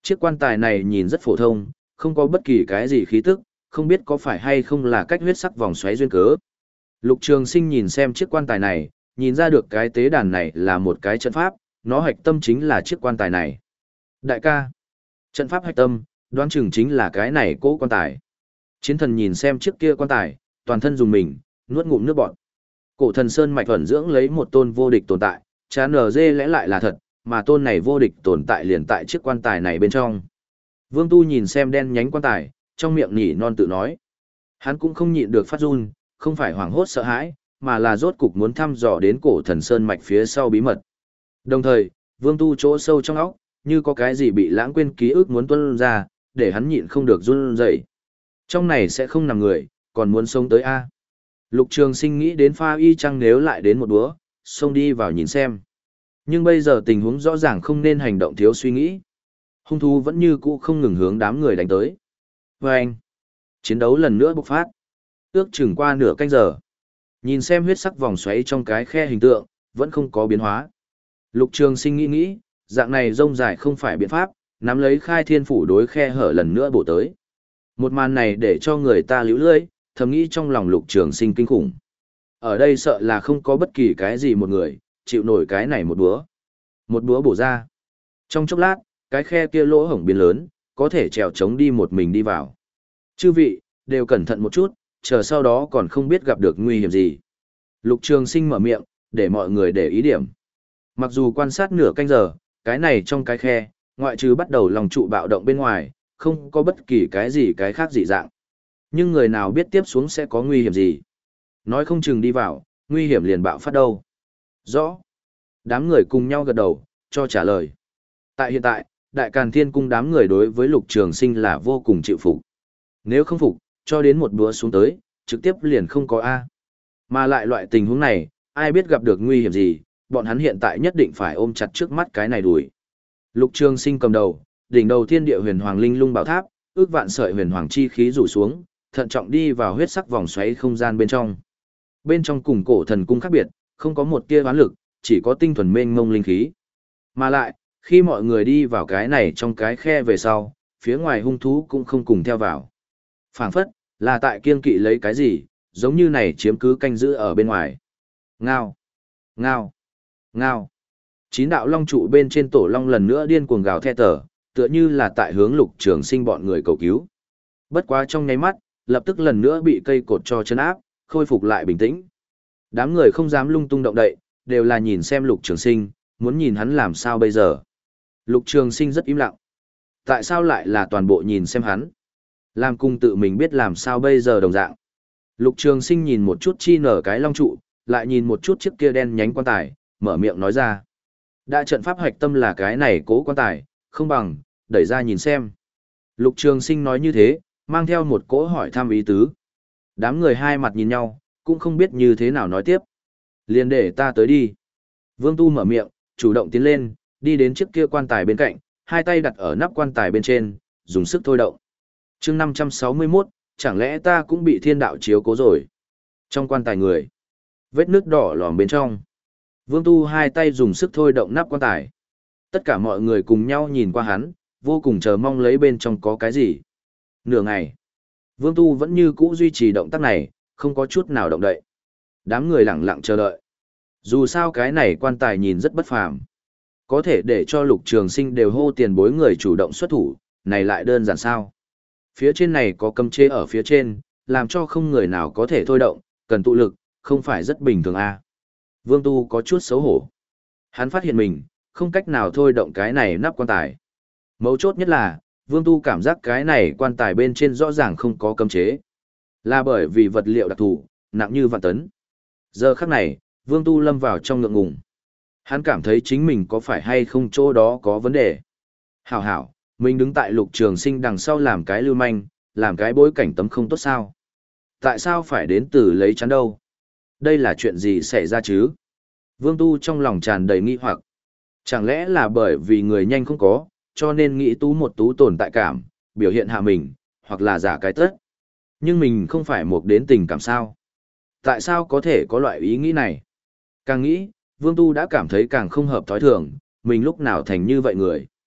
Chiếc quan tài này nhìn rất phổ thông, không có bất kỳ cái gì khí tức, không biết có phải hay không là cách huyết sắc vòng xoáy duyên cớ. Lục Trường Sinh nhìn xem chiếc quan tài này, nhìn ra được cái tế đàn này là một cái trận pháp, nó hạch tâm chính là chiếc quan tài này. Đại ca, trận pháp hạch tâm, đoán chừng chính là cái này cỗ quan tài. Chiến thần nhìn xem chiếc kia quan tài, toàn thân dùng mình, nuốt ngụm nước bọt. Cổ thần sơn mạch thuần dưỡng lấy một tôn vô địch tồn tại, chán nở dê lẽ lại là thật, mà tôn này vô địch tồn tại liền tại chiếc quan tài này bên trong. Vương Tu nhìn xem đen nhánh quan tài, trong miệng nhỉ non tự nói. Hắn cũng không nhịn được phát run, không phải hoảng hốt sợ hãi, mà là rốt cục muốn thăm dò đến cổ thần sơn mạch phía sau bí mật. Đồng thời, Vương Tu chỗ sâu trong óc, như có cái gì bị lãng quên ký ức muốn tuôn ra, để hắn nhịn không được run rẩy. Trong này sẽ không nằm người, còn muốn sống tới A. Lục Trường Sinh nghĩ đến pha y chăng nếu lại đến một búa, xông đi vào nhìn xem. Nhưng bây giờ tình huống rõ ràng không nên hành động thiếu suy nghĩ. Hung thú vẫn như cũ không ngừng hướng đám người đánh tới. Và anh, chiến đấu lần nữa bộc phát. Ước chừng qua nửa canh giờ. Nhìn xem huyết sắc vòng xoáy trong cái khe hình tượng, vẫn không có biến hóa. Lục Trường Sinh nghĩ nghĩ, dạng này rông dài không phải biện pháp, nắm lấy khai thiên phủ đối khe hở lần nữa bổ tới. Một màn này để cho người ta liễu lưỡi, thầm nghĩ trong lòng Lục Trường Sinh kinh khủng. Ở đây sợ là không có bất kỳ cái gì một người, chịu nổi cái này một búa. Một búa bổ ra. Trong chốc lát, cái khe kia lỗ hổng biến lớn, có thể trèo chống đi một mình đi vào. Chư vị, đều cẩn thận một chút, chờ sau đó còn không biết gặp được nguy hiểm gì. Lục Trường Sinh mở miệng, để mọi người để ý điểm. Mặc dù quan sát nửa canh giờ, cái này trong cái khe, ngoại trừ bắt đầu lòng trụ bạo động bên ngoài, không có bất kỳ cái gì cái khác dị dạng. Nhưng người nào biết tiếp xuống sẽ có nguy hiểm gì? Nói không chừng đi vào, nguy hiểm liền bạo phát đâu. Rõ. Đám người cùng nhau gật đầu, cho trả lời. Tại hiện tại, Đại Càn Thiên Cung đám người đối với Lục Trường Sinh là vô cùng chịu phục. Nếu không phục, cho đến một búa xuống tới, trực tiếp liền không có A. Mà lại loại tình huống này, ai biết gặp được nguy hiểm gì, bọn hắn hiện tại nhất định phải ôm chặt trước mắt cái này đuổi. Lục Trường Sinh cầm đầu, đỉnh đầu thiên địa huyền hoàng linh lung bảo tháp, ước vạn sợi huyền hoàng chi khí rủ xuống, thận trọng đi vào huyết sắc vòng xoáy không gian bên trong. Bên trong cùng cổ thần cung khác biệt, không có một tia oán lực, chỉ có tinh thuần mênh mông linh khí. Mà lại, khi mọi người đi vào cái này trong cái khe về sau, phía ngoài hung thú cũng không cùng theo vào. Phảng phất, là tại kiên kỵ lấy cái gì, giống như này chiếm cứ canh giữ ở bên ngoài. Ngao, ngao, ngao. Chín đạo long trụ bên trên tổ long lần nữa điên cuồng gào thét tở, tựa như là tại hướng Lục Trường Sinh bọn người cầu cứu. Bất quá trong nháy mắt, lập tức lần nữa bị cây cột cho chân áp, khôi phục lại bình tĩnh. Đám người không dám lung tung động đậy, đều là nhìn xem Lục Trường Sinh, muốn nhìn hắn làm sao bây giờ. Lục Trường Sinh rất im lặng. Tại sao lại là toàn bộ nhìn xem hắn? Làm cung tự mình biết làm sao bây giờ đồng dạng. Lục Trường Sinh nhìn một chút chi nở cái long trụ, lại nhìn một chút chiếc kia đen nhánh quan tài, mở miệng nói ra. Đại trận pháp hoạch tâm là cái này cố quan tài, không bằng, đẩy ra nhìn xem. Lục Trường Sinh nói như thế, mang theo một cỗ hỏi thăm ý tứ. Đám người hai mặt nhìn nhau, cũng không biết như thế nào nói tiếp. Liền để ta tới đi. Vương Tu mở miệng, chủ động tiến lên, đi đến chiếc kia quan tài bên cạnh, hai tay đặt ở nắp quan tài bên trên, dùng sức thôi động. Chương năm trăm sáu mươi mốt, chẳng lẽ ta cũng bị thiên đạo chiếu cố rồi? Trong quan tài người, vết nước đỏ lòm bên trong. Vương Tu hai tay dùng sức thôi động nắp quan tài. Tất cả mọi người cùng nhau nhìn qua hắn, vô cùng chờ mong lấy bên trong có cái gì. Nửa ngày, Vương Tu vẫn như cũ duy trì động tác này, không có chút nào động đậy. Đám người lặng lặng chờ đợi. Dù sao cái này quan tài nhìn rất bất phàm. Có thể để cho Lục Trường Sinh đều hô tiền bối người chủ động xuất thủ, này lại đơn giản sao? Phía trên này có cấm chế ở phía trên, làm cho không người nào có thể thôi động, cần tụ lực, không phải rất bình thường à. Vương Tu có chút xấu hổ. Hắn phát hiện mình, không cách nào thôi động cái này nắp quan tài. Mấu chốt nhất là, Vương Tu cảm giác cái này quan tài bên trên rõ ràng không có cấm chế. Là bởi vì vật liệu đặc thù, nặng như vạn tấn. Giờ khắc này, Vương Tu lâm vào trong ngượng ngùng. Hắn cảm thấy chính mình có phải hay không chỗ đó có vấn đề. Hảo hảo, mình đứng tại Lục Trường Sinh đằng sau làm cái lưu manh, làm cái bối cảnh tấm không tốt sao. Tại sao phải đến từ lấy chắn đâu? Đây là chuyện gì xảy ra chứ? Vương Tu trong lòng tràn đầy nghi hoặc. Chẳng lẽ là bởi vì người nhanh không có, cho nên nghĩ tú một tú tồn tại cảm, biểu hiện hạ mình, hoặc là giả cái tất. Nhưng mình không phải một đến tình cảm sao? Tại sao có thể có loại ý nghĩ này? Càng nghĩ, Vương Tu đã cảm thấy càng không hợp thói thường, mình lúc nào thành như vậy người.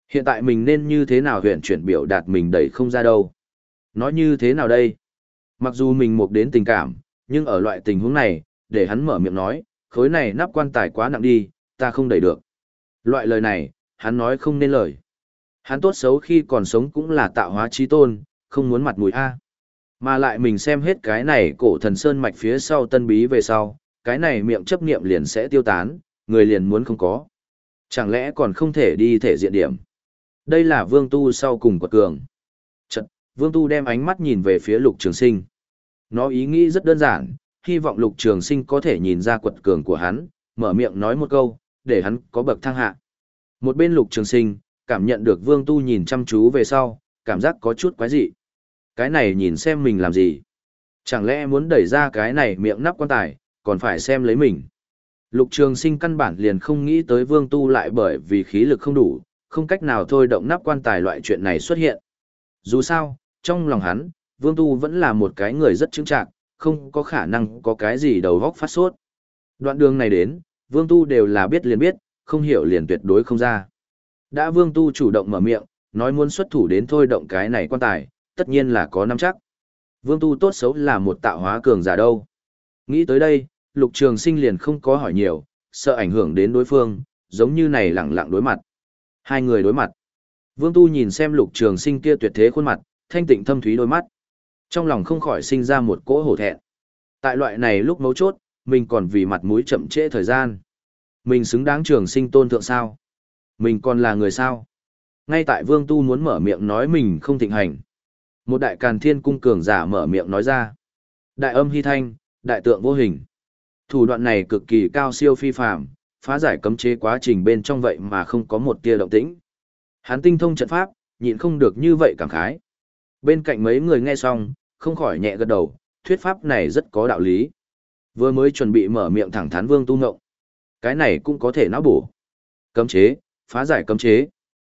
Hiện tại mình nên như thế nào huyện chuyển biểu đạt mình đẩy không ra đâu. Nói như thế nào đây? Mặc dù mình mục đến tình cảm, nhưng ở loại tình huống này, để hắn mở miệng nói, khối này nắp quan tài quá nặng đi, ta không đẩy được. Loại lời này, hắn nói không nên lời. Hắn tốt xấu khi còn sống cũng là tạo hóa trí tôn, không muốn mặt mũi A. Mà lại mình xem hết cái này cổ thần sơn mạch phía sau tân bí về sau, cái này miệng chấp niệm liền sẽ tiêu tán, người liền muốn không có. Chẳng lẽ còn không thể đi thể diện điểm. Đây là Vương Tu sau cùng quật cường. Chật, Vương Tu đem ánh mắt nhìn về phía Lục Trường Sinh. Nó ý nghĩ rất đơn giản, hy vọng Lục Trường Sinh có thể nhìn ra quật cường của hắn, mở miệng nói một câu, để hắn có bậc thang hạ. Một bên Lục Trường Sinh, cảm nhận được Vương Tu nhìn chăm chú về sau, cảm giác có chút quái dị. Cái này nhìn xem mình làm gì? Chẳng lẽ muốn đẩy ra cái này miệng nắp quan tài, còn phải xem lấy mình. Lục Trường Sinh căn bản liền không nghĩ tới Vương Tu lại bởi vì khí lực không đủ, không cách nào thôi động nắp quan tài loại chuyện này xuất hiện. Dù sao, trong lòng hắn, Vương Tu vẫn là một cái người rất chững chạc, không có khả năng có cái gì đầu vóc phát sốt. Đoạn đường này đến, Vương Tu đều là biết liền biết, không hiểu liền tuyệt đối không ra. Đã Vương Tu chủ động mở miệng, nói muốn xuất thủ đến thôi động cái này quan tài, tất nhiên là có nắm chắc. Vương Tu tốt xấu là một tạo hóa cường giả đâu. Nghĩ tới đây, Lục Trường Sinh liền không có hỏi nhiều, sợ ảnh hưởng đến đối phương, giống như này lẳng lặng đối mặt. Hai người đối mặt. Vương Tu nhìn xem Lục Trường Sinh kia tuyệt thế khuôn mặt, thanh tịnh thâm thúy đôi mắt. Trong lòng không khỏi sinh ra một cỗ hổ thẹn. Tại loại này lúc mấu chốt, mình còn vì mặt mũi chậm trễ thời gian. Mình xứng đáng Trường Sinh tôn thượng sao? Mình còn là người sao? Ngay tại Vương Tu muốn mở miệng nói mình không thịnh hành. Một đại càn thiên cung cường giả mở miệng nói ra. Đại âm hy thanh, đại tượng vô hình. Thủ đoạn này cực kỳ cao siêu phi phàm, phá giải cấm chế quá trình bên trong vậy mà không có một tia động tĩnh. Hắn tinh thông trận pháp, nhịn không được như vậy cảm khái. Bên cạnh mấy người nghe xong, không khỏi nhẹ gật đầu, thuyết pháp này rất có đạo lý. Vừa mới chuẩn bị mở miệng thẳng thắn Vương Tu ngộng. Cái này cũng có thể não bổ. Cấm chế, phá giải cấm chế.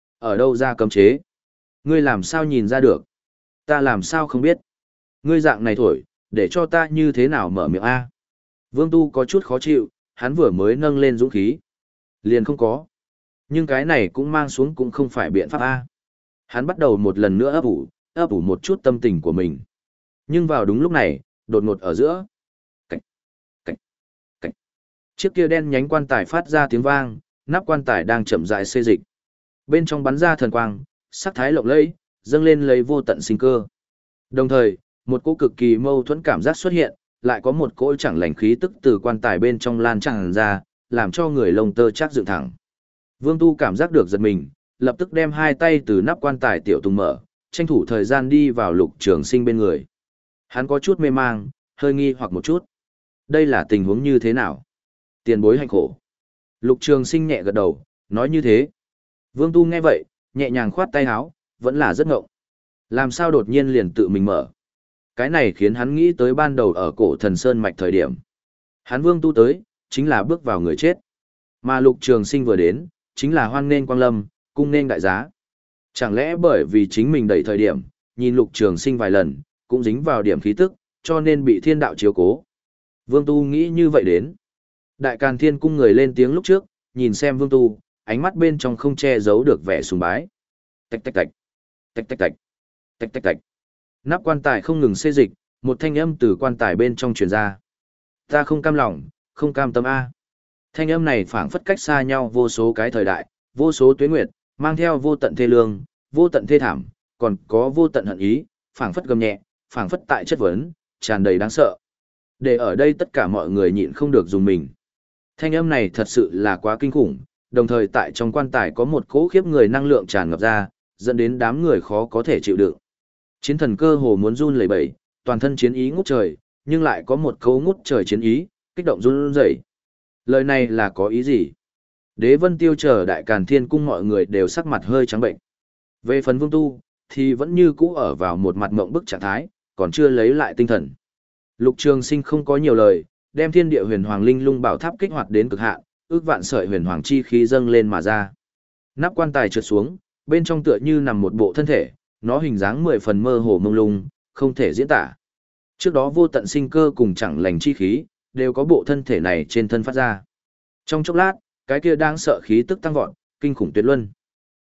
Ở đâu ra cấm chế? Ngươi làm sao nhìn ra được? Ta làm sao không biết? Ngươi dạng này thổi, để cho ta như thế nào mở miệng A? Vương Tu có chút khó chịu, hắn vừa mới nâng lên dũng khí. Liền không có. Nhưng cái này cũng mang xuống cũng không phải biện pháp A. Hắn bắt đầu một lần nữa ấp ủ, ấp ủ một chút tâm tình của mình. Nhưng vào đúng lúc này, đột ngột ở giữa. Cảnh, cảnh, cảnh. Chiếc kia đen nhánh quan tài phát ra tiếng vang, nắp quan tài đang chậm rãi xê dịch. Bên trong bắn ra thần quang, sắc thái lộng lẫy, dâng lên lấy vô tận sinh cơ. Đồng thời, một cỗ cực kỳ mâu thuẫn cảm giác xuất hiện, lại có một cỗ chẳng lành khí tức từ quan tài bên trong lan tràn ra, làm cho người lông tơ chắc dựng thẳng. Vương Tu cảm giác được giật mình, lập tức đem hai tay từ nắp quan tài tiểu tung mở, tranh thủ thời gian đi vào Lục Trường Sinh bên người. Hắn có chút mê mang, hơi nghi hoặc một chút. Đây là tình huống như thế nào? Tiền bối hạnh khổ. Lục Trường Sinh nhẹ gật đầu, nói như thế. Vương Tu nghe vậy, nhẹ nhàng khoát tay áo, vẫn là rất ngộng. Làm sao đột nhiên liền tự mình mở? Cái này khiến hắn nghĩ tới ban đầu ở cổ thần sơn mạch thời điểm. Hắn Vương Tu tới, chính là bước vào người chết. Mà Lục Trường Sinh vừa đến, chính là hoan nên quang lâm, cung nên đại giá. Chẳng lẽ bởi vì chính mình đẩy thời điểm, nhìn Lục Trường Sinh vài lần, cũng dính vào điểm khí tức, cho nên bị thiên đạo chiếu cố. Vương Tu nghĩ như vậy đến. Đại Càn Thiên cung người lên tiếng lúc trước, nhìn xem Vương Tu, ánh mắt bên trong không che giấu được vẻ sùng bái. Tạch tạch tạch, tạch tạch tạch, tạch tạch tạch. Nắp quan tài không ngừng xê dịch, một thanh âm từ quan tài bên trong truyền ra. Ta không cam lòng, không cam tâm A. Thanh âm này phảng phất cách xa nhau vô số cái thời đại, vô số tuế nguyệt, mang theo vô tận thê lương, vô tận thê thảm, còn có vô tận hận ý, phảng phất gầm nhẹ, phảng phất tại chất vấn, tràn đầy đáng sợ. Để ở đây tất cả mọi người nhịn không được dùng mình. Thanh âm này thật sự là quá kinh khủng, đồng thời tại trong quan tài có một cỗ khiếp người năng lượng tràn ngập ra, dẫn đến đám người khó có thể chịu đựng. Chiến thần cơ hồ muốn run lẩy bẩy, toàn thân chiến ý ngút trời, nhưng lại có một cấu ngút trời chiến ý, kích động run rẩy. Lời này là có ý gì? Đế Vân Tiêu chờ Đại Càn Thiên cung mọi người đều sắc mặt hơi trắng bệnh. Về phần Vương Tu, thì vẫn như cũ ở vào một mặt mộng bức trạng thái, còn chưa lấy lại tinh thần. Lục Trường Sinh không có nhiều lời, đem Thiên Địa Huyền Hoàng Linh Lung Bảo Tháp kích hoạt đến cực hạn, ước vạn sợi huyền hoàng chi khí dâng lên mà ra. Nắp quan tài trượt xuống, bên trong tựa như nằm một bộ thân thể, nó hình dáng mười phần mơ hồ mông lung, không thể diễn tả. Trước đó vô tận sinh cơ cùng chẳng lành chi khí, đều có bộ thân thể này trên thân phát ra. Trong chốc lát, cái kia đang sợ khí tức tăng vọt, kinh khủng tuyệt luân.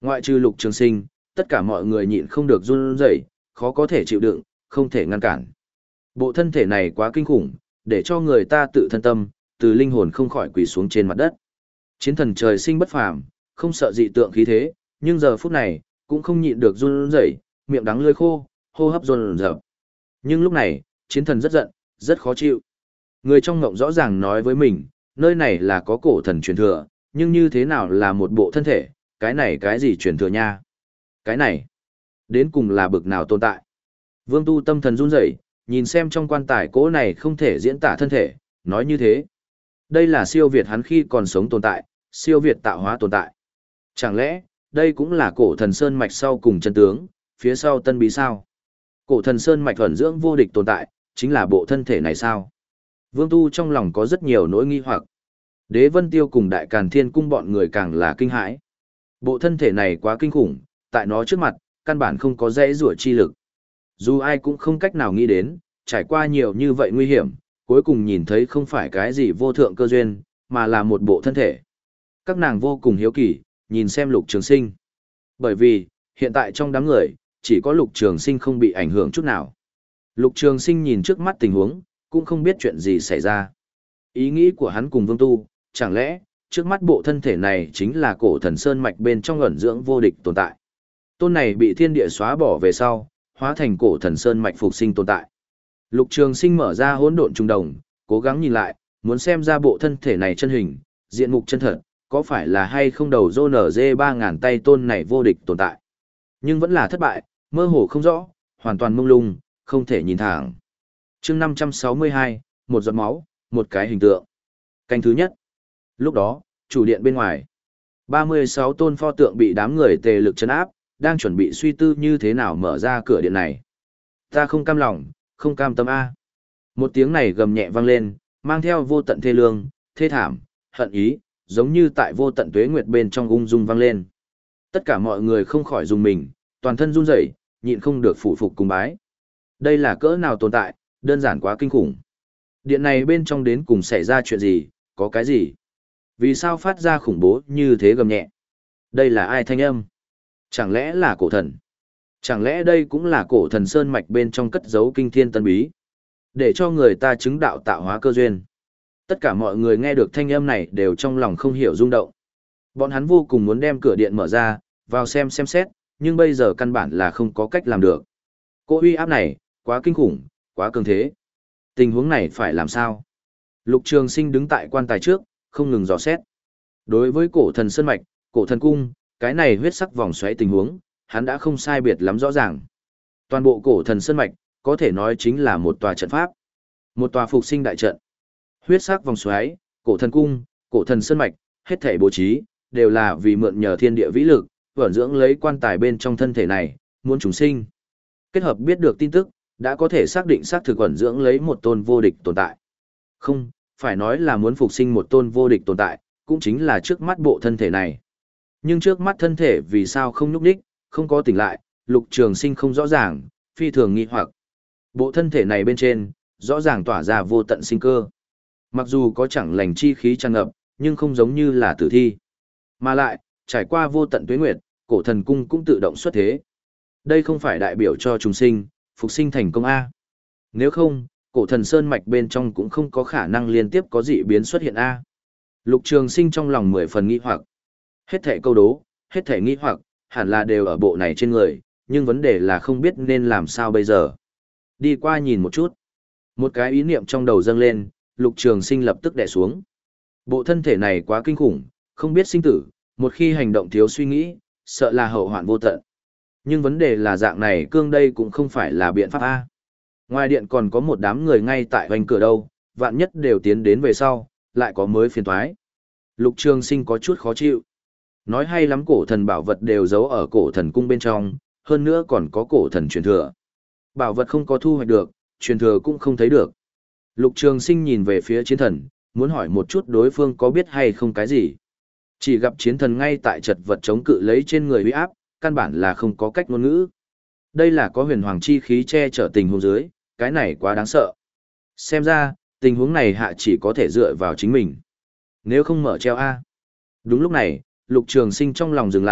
Ngoại trừ Lục Trường Sinh, tất cả mọi người nhịn không được run rẩy, khó có thể chịu đựng, không thể ngăn cản. Bộ thân thể này quá kinh khủng, để cho người ta tự thân tâm, từ linh hồn không khỏi quỳ xuống trên mặt đất. Chiến thần trời sinh bất phàm, không sợ dị tượng khí thế, nhưng giờ phút này, cũng không nhịn được run rẩy, miệng đắng lưỡi khô, hô hấp dồn dập. Nhưng lúc này, chiến thần rất giận, rất khó chịu. Người trong ngộng rõ ràng nói với mình, nơi này là có cổ thần truyền thừa, nhưng như thế nào là một bộ thân thể, cái này cái gì truyền thừa nha? Cái này, đến cùng là bực nào tồn tại? Vương Tu tâm thần run rẩy, nhìn xem trong quan tài cỗ này không thể diễn tả thân thể, nói như thế. Đây là siêu việt hắn khi còn sống tồn tại, siêu việt tạo hóa tồn tại. Chẳng lẽ, đây cũng là cổ thần sơn mạch sau cùng chân tướng, phía sau tân bí sao? Cổ thần sơn mạch thuần dưỡng vô địch tồn tại, chính là bộ thân thể này sao? Vương Tu trong lòng có rất nhiều nỗi nghi hoặc. Đế Vân Tiêu cùng Đại Càn Thiên Cung bọn người càng là kinh hãi. Bộ thân thể này quá kinh khủng, tại nó trước mặt, căn bản không có dễ rủa chi lực. Dù ai cũng không cách nào nghĩ đến, trải qua nhiều như vậy nguy hiểm, cuối cùng nhìn thấy không phải cái gì vô thượng cơ duyên, mà là một bộ thân thể. Các nàng vô cùng hiếu kỳ, nhìn xem Lục Trường Sinh. Bởi vì, hiện tại trong đám người, chỉ có Lục Trường Sinh không bị ảnh hưởng chút nào. Lục Trường Sinh nhìn trước mắt tình huống, cũng không biết chuyện gì xảy ra. Ý nghĩ của hắn cùng Vương Tu, chẳng lẽ, trước mắt bộ thân thể này chính là cổ thần sơn mạch bên trong ẩn dưỡng vô địch tồn tại. Tôn này bị thiên địa xóa bỏ về sau, hóa thành cổ thần sơn mạch phục sinh tồn tại. Lục Trường Sinh mở ra hỗn độn trung đồng, cố gắng nhìn lại, muốn xem ra bộ thân thể này chân hình, diện mục chân thật, có phải là hay không đầu rô nở dê ba ngàn tay tôn này vô địch tồn tại. Nhưng vẫn là thất bại, mơ hồ không rõ, hoàn toàn mông lung, không thể nhìn thẳng. Chương năm trăm sáu mươi hai, một giọt máu, một cái hình tượng. Canh thứ nhất. Lúc đó, chủ điện bên ngoài, ba mươi sáu tôn pho tượng bị đám người tề lực trấn áp, đang chuẩn bị suy tư như thế nào mở ra cửa điện này. Ta không cam lòng, không cam tâm A. Một tiếng này gầm nhẹ vang lên, mang theo vô tận thê lương, thê thảm, hận ý, giống như tại vô tận tuế nguyệt bên trong ung dung vang lên. Tất cả mọi người không khỏi dùng mình, toàn thân run rẩy, nhịn không được phụ phục cùng bái. Đây là cỡ nào tồn tại, đơn giản quá kinh khủng. Điện này bên trong đến cùng xảy ra chuyện gì, có cái gì? Vì sao phát ra khủng bố như thế gầm nhẹ? Đây là ai thanh âm? Chẳng lẽ là cổ thần? Chẳng lẽ đây cũng là cổ thần sơn mạch bên trong cất giấu kinh thiên tân bí? Để cho người ta chứng đạo tạo hóa cơ duyên. Tất cả mọi người nghe được thanh âm này đều trong lòng không hiểu rung động. Bọn hắn vô cùng muốn đem cửa điện mở ra, vào xem xem xét, nhưng bây giờ căn bản là không có cách làm được. Cỗ uy áp này, quá kinh khủng, quá cường thế. Tình huống này phải làm sao? Lục Trường Sinh đứng tại quan tài trước, không ngừng dò xét. Đối với cổ thần sơn mạch, cổ thần cung, cái này huyết sắc vòng xoáy tình huống, hắn đã không sai biệt lắm rõ ràng. Toàn bộ cổ thần sơn mạch, có thể nói chính là một tòa trận pháp, một tòa phục sinh đại trận. Huyết sắc vòng xoáy, cổ thần cung, cổ thần sơn mạch, hết thảy bố trí, đều là vì mượn nhờ thiên địa vĩ lực, vận dưỡng lấy quan tài bên trong thân thể này, muốn chúng sinh. Kết hợp biết được tin tức, đã có thể xác định xác thực vận dưỡng lấy một tôn vô địch tồn tại. Không, phải nói là muốn phục sinh một tôn vô địch tồn tại, cũng chính là trước mắt bộ thân thể này. Nhưng trước mắt thân thể vì sao không nhúc nhích, không có tỉnh lại, Lục Trường Sinh không rõ ràng, phi thường nghi hoặc. Bộ thân thể này bên trên, rõ ràng tỏa ra vô tận sinh cơ. Mặc dù có chẳng lành chi khí tràn ngập, nhưng không giống như là tử thi. Mà lại, trải qua vô tận tuế nguyệt, cổ thần cung cũng tự động xuất thế. Đây không phải đại biểu cho chúng sinh, phục sinh thành công A. Nếu không, cổ thần sơn mạch bên trong cũng không có khả năng liên tiếp có dị biến xuất hiện A. Lục Trường Sinh trong lòng mười phần nghi hoặc. Hết thảy câu đố, hết thảy nghi hoặc, hẳn là đều ở bộ này trên người, nhưng vấn đề là không biết nên làm sao bây giờ. Đi qua nhìn một chút. Một cái ý niệm trong đầu dâng lên, Lục Trường Sinh lập tức đè xuống. Bộ thân thể này quá kinh khủng, không biết sinh tử, một khi hành động thiếu suy nghĩ, sợ là hậu hoạn vô tận. Nhưng vấn đề là dạng này cương đây cũng không phải là biện pháp A. Ngoài điện còn có một đám người ngay tại hoành cửa đâu, vạn nhất đều tiến đến về sau, lại có mới phiền toái. Lục Trường Sinh có chút khó chịu. Nói hay lắm cổ thần bảo vật đều giấu ở cổ thần cung bên trong, hơn nữa còn có cổ thần truyền thừa. Bảo vật không có thu hoạch được, truyền thừa cũng không thấy được. Lục Trường Sinh nhìn về phía chiến thần, muốn hỏi một chút đối phương có biết hay không cái gì. Chỉ gặp chiến thần ngay tại chật vật chống cự lấy trên người uy áp, căn bản là không có cách ngôn ngữ. Đây là có huyền hoàng chi khí che chở tình huống dưới, cái này quá đáng sợ. Xem ra, tình huống này hạ chỉ có thể dựa vào chính mình. Nếu không mở treo A. Đúng lúc này, Lục Trường Sinh trong lòng dừng lại,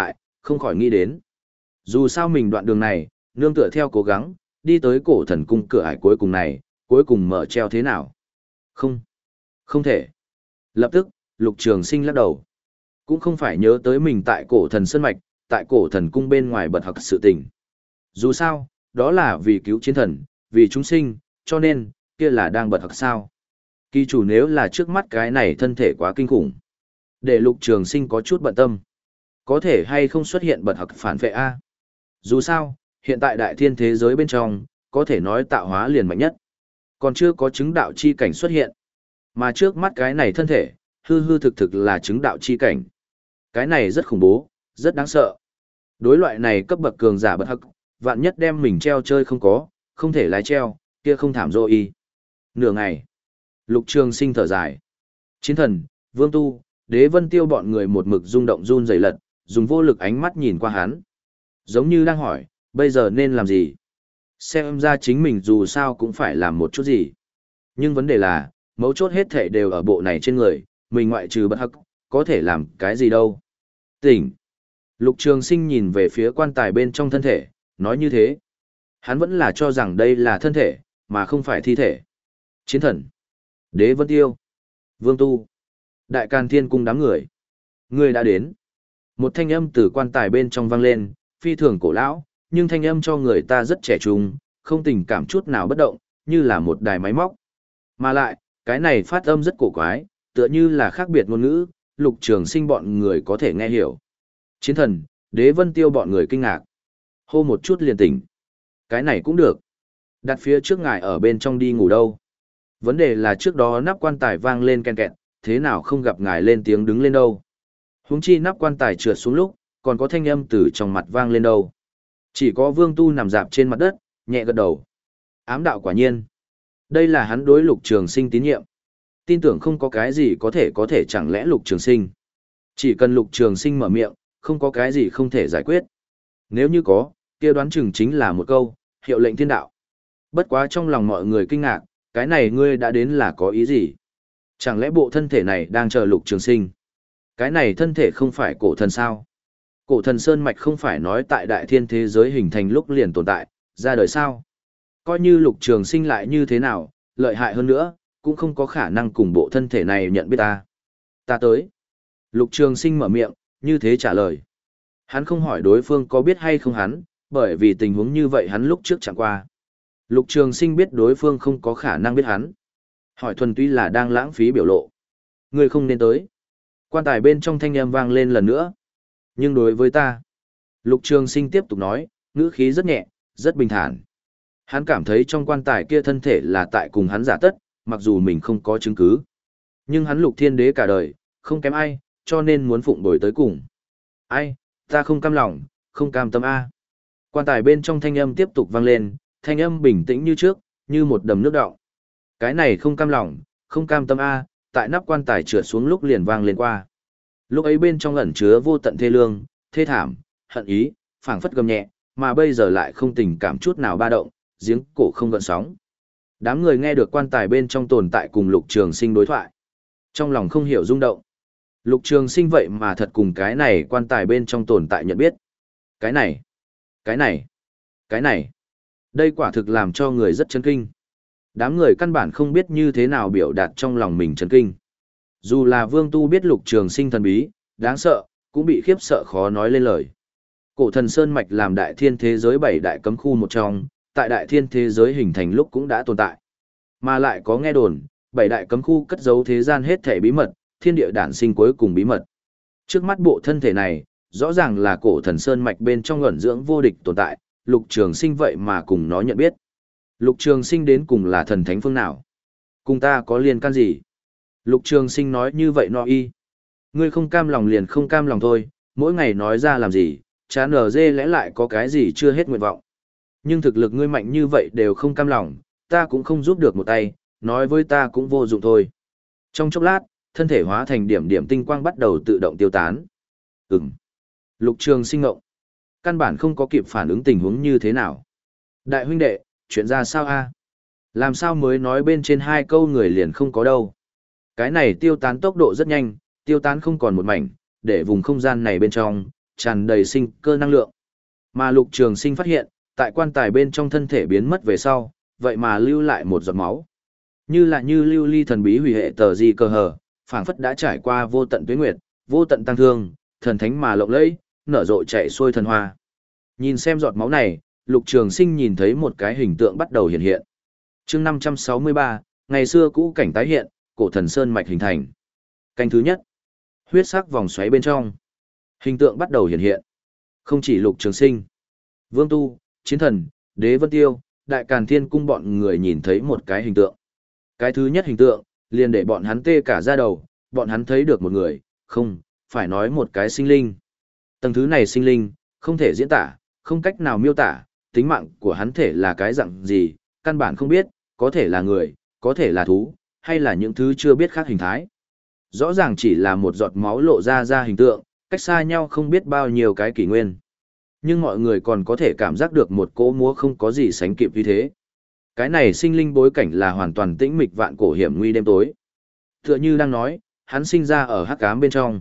không khỏi nghĩ đến. Dù sao mình đoạn đường này, nương tựa theo cố gắng, đi tới cổ thần cung cửa ải cuối cùng này, cuối cùng mở treo thế nào? Không, không thể. Lập tức, Lục Trường Sinh lắc đầu. Cũng không phải nhớ tới mình tại cổ thần sơn mạch, tại cổ thần cung bên ngoài bật học sự tình. Dù sao, đó là vì cứu chiến thần, vì chúng sinh, cho nên, kia là đang bật học sao. Kỳ chủ nếu là trước mắt cái này thân thể quá kinh khủng. Để Lục Trường Sinh có chút bận tâm. Có thể hay không xuất hiện bật học phản vệ A. Dù sao, hiện tại đại thiên thế giới bên trong, có thể nói tạo hóa liền mạnh nhất. Còn chưa có chứng đạo chi cảnh xuất hiện. Mà trước mắt cái này thân thể, hư hư thực thực là chứng đạo chi cảnh. Cái này rất khủng bố, rất đáng sợ. Đối loại này cấp bậc cường giả bất hắc, vạn nhất đem mình treo chơi không có, không thể lái treo, kia không thảm rồi y. Nửa ngày, Lục Trường Sinh thở dài. Chiến thần, Vương Tu, Đế Vân Tiêu bọn người một mực rung động run rẩy lật, dùng vô lực ánh mắt nhìn qua hắn. Giống như đang hỏi, bây giờ nên làm gì? Xem ra chính mình dù sao cũng phải làm một chút gì. Nhưng vấn đề là, mấu chốt hết thể đều ở bộ này trên người, mình ngoại trừ bất hắc, có thể làm cái gì đâu. Tỉnh. Lục Trường Sinh nhìn về phía quan tài bên trong thân thể, nói như thế. Hắn vẫn là cho rằng đây là thân thể, mà không phải thi thể. Chiến thần. Đế Vân Tiêu. Vương Tu. Đại Càn Thiên Cung đám người. Người đã đến. Một thanh âm từ quan tài bên trong vang lên, phi thường cổ lão, nhưng thanh âm cho người ta rất trẻ trung, không tình cảm chút nào bất động, như là một đài máy móc. Mà lại, cái này phát âm rất cổ quái, tựa như là khác biệt ngôn ngữ, Lục Trường Sinh bọn người có thể nghe hiểu. Chiến thần, Đế Vân Tiêu bọn người kinh ngạc. Hô một chút liền tỉnh. Cái này cũng được. Đặt phía trước ngài ở bên trong đi ngủ đâu. Vấn đề là trước đó nắp quan tài vang lên ken kẹt, thế nào không gặp ngài lên tiếng đứng lên đâu. Huống chi nắp quan tài trượt xuống lúc, còn có thanh âm từ trong mặt vang lên đâu. Chỉ có Vương Tu nằm dạp trên mặt đất, nhẹ gật đầu. Ám đạo quả nhiên. Đây là hắn đối Lục Trường Sinh tín nhiệm. Tin tưởng không có cái gì có thể có thể chẳng lẽ Lục Trường Sinh. Chỉ cần Lục Trường Sinh mở miệng, không có cái gì không thể giải quyết. Nếu như có, kia đoán chừng chính là một câu, hiệu lệnh thiên đạo. Bất quá trong lòng mọi người kinh ngạc, cái này ngươi đã đến là có ý gì? Chẳng lẽ bộ thân thể này đang chờ Lục Trường Sinh? Cái này thân thể không phải cổ thần sao? Cổ thần Sơn Mạch không phải nói tại đại thiên thế giới hình thành lúc liền tồn tại, ra đời sao? Coi như Lục Trường Sinh lại như thế nào, lợi hại hơn nữa, cũng không có khả năng cùng bộ thân thể này nhận biết ta. Ta tới. Lục Trường Sinh mở miệng, như thế trả lời. Hắn không hỏi đối phương có biết hay không hắn, bởi vì tình huống như vậy hắn lúc trước chẳng qua. Lục Trường Sinh biết đối phương không có khả năng biết hắn. Hỏi thuần túy là đang lãng phí biểu lộ. Ngươi không nên tới. Quan tài bên trong thanh âm vang lên lần nữa. Nhưng đối với ta, Lục Trường Sinh tiếp tục nói, ngữ khí rất nhẹ, rất bình thản. Hắn cảm thấy trong quan tài kia thân thể là tại cùng hắn giả tất, mặc dù mình không có chứng cứ. Nhưng hắn Lục Thiên Đế cả đời, không kém ai, cho nên muốn phụng bồi tới cùng. Ai, ta không cam lòng, không cam tâm A. Quan tài bên trong thanh âm tiếp tục vang lên, thanh âm bình tĩnh như trước, như một đầm nước đọng. Cái này không cam lòng, không cam tâm A, tại nắp quan tài trượt xuống lúc liền vang lên qua. Lúc ấy bên trong ẩn chứa vô tận thê lương, thê thảm, hận ý, phảng phất gầm nhẹ, mà bây giờ lại không tình cảm chút nào ba động, giếng cổ không gợn sóng. Đám người nghe được quan tài bên trong tồn tại cùng Lục Trường Sinh đối thoại. Trong lòng không hiểu rung động. Lục Trường Sinh vậy mà thật cùng cái này quan tài bên trong tồn tại nhận biết. Cái này, cái này, cái này. Đây quả thực làm cho người rất chấn kinh. Đám người căn bản không biết như thế nào biểu đạt trong lòng mình chấn kinh. Dù là Vương Tu biết Lục Trường Sinh thần bí, đáng sợ, cũng bị khiếp sợ khó nói lên lời. Cổ thần Sơn Mạch làm đại thiên thế giới bảy đại cấm khu một trong, tại đại thiên thế giới hình thành lúc cũng đã tồn tại. Mà lại có nghe đồn, bảy đại cấm khu cất giấu thế gian hết thảy bí mật, thiên địa đản sinh cuối cùng bí mật. Trước mắt bộ thân thể này, rõ ràng là cổ thần Sơn Mạch bên trong ẩn dưỡng vô địch tồn tại, Lục Trường Sinh vậy mà cùng nó nhận biết. Lục Trường Sinh đến cùng là thần thánh phương nào? Cùng ta có liên can gì? Lục Trường Sinh nói như vậy no y. Ngươi không cam lòng liền không cam lòng thôi, mỗi ngày nói ra làm gì, chán ở dê lẽ lại có cái gì chưa hết nguyện vọng. Nhưng thực lực ngươi mạnh như vậy đều không cam lòng, ta cũng không giúp được một tay, nói với ta cũng vô dụng thôi. Trong chốc lát, thân thể hóa thành điểm điểm tinh quang bắt đầu tự động tiêu tán. Ừm. Lục Trường Sinh ngộng. Căn bản không có kịp phản ứng tình huống như thế nào. Đại huynh đệ, chuyện ra sao a? Làm sao mới nói bên trên hai câu người liền không có đâu. Cái này tiêu tán tốc độ rất nhanh, tiêu tán không còn một mảnh, để vùng không gian này bên trong, tràn đầy sinh cơ năng lượng. Mà Lục Trường Sinh phát hiện, tại quan tài bên trong thân thể biến mất về sau, vậy mà lưu lại một giọt máu. Như là như lưu ly thần bí hủy hệ tờ gì cơ hở, phảng phất đã trải qua vô tận tuế nguyệt, vô tận tăng thương, thần thánh mà lộng lẫy, nở rộ chạy xuôi thần hoa. Nhìn xem giọt máu này, Lục Trường Sinh nhìn thấy một cái hình tượng bắt đầu hiện hiện. Chương năm trăm sáu mươi ba, ngày xưa cũ cảnh tái hiện, cổ thần sơn mạch hình thành. Canh thứ nhất, huyết sắc vòng xoáy bên trong. Hình tượng bắt đầu hiện hiện. Không chỉ Lục Trường Sinh, Vương Tu, Chiến Thần, Đế Vân Tiêu, Đại Càn Thiên Cung bọn người nhìn thấy một cái hình tượng. Cái thứ nhất hình tượng, liền để bọn hắn tê cả da đầu, bọn hắn thấy được một người, không, phải nói một cái sinh linh. Tầng thứ này sinh linh, không thể diễn tả, không cách nào miêu tả, tính mạng của hắn thể là cái dạng gì, căn bản không biết, có thể là người, có thể là thú, hay là những thứ chưa biết khác hình thái. Rõ ràng chỉ là một giọt máu lộ ra ra hình tượng, cách xa nhau không biết bao nhiêu cái kỷ nguyên. Nhưng mọi người còn có thể cảm giác được một cỗ múa không có gì sánh kịp như thế. Cái này sinh linh bối cảnh là hoàn toàn tĩnh mịch vạn cổ hiểm nguy đêm tối. Tựa như đang nói, hắn sinh ra ở hắc ám bên trong.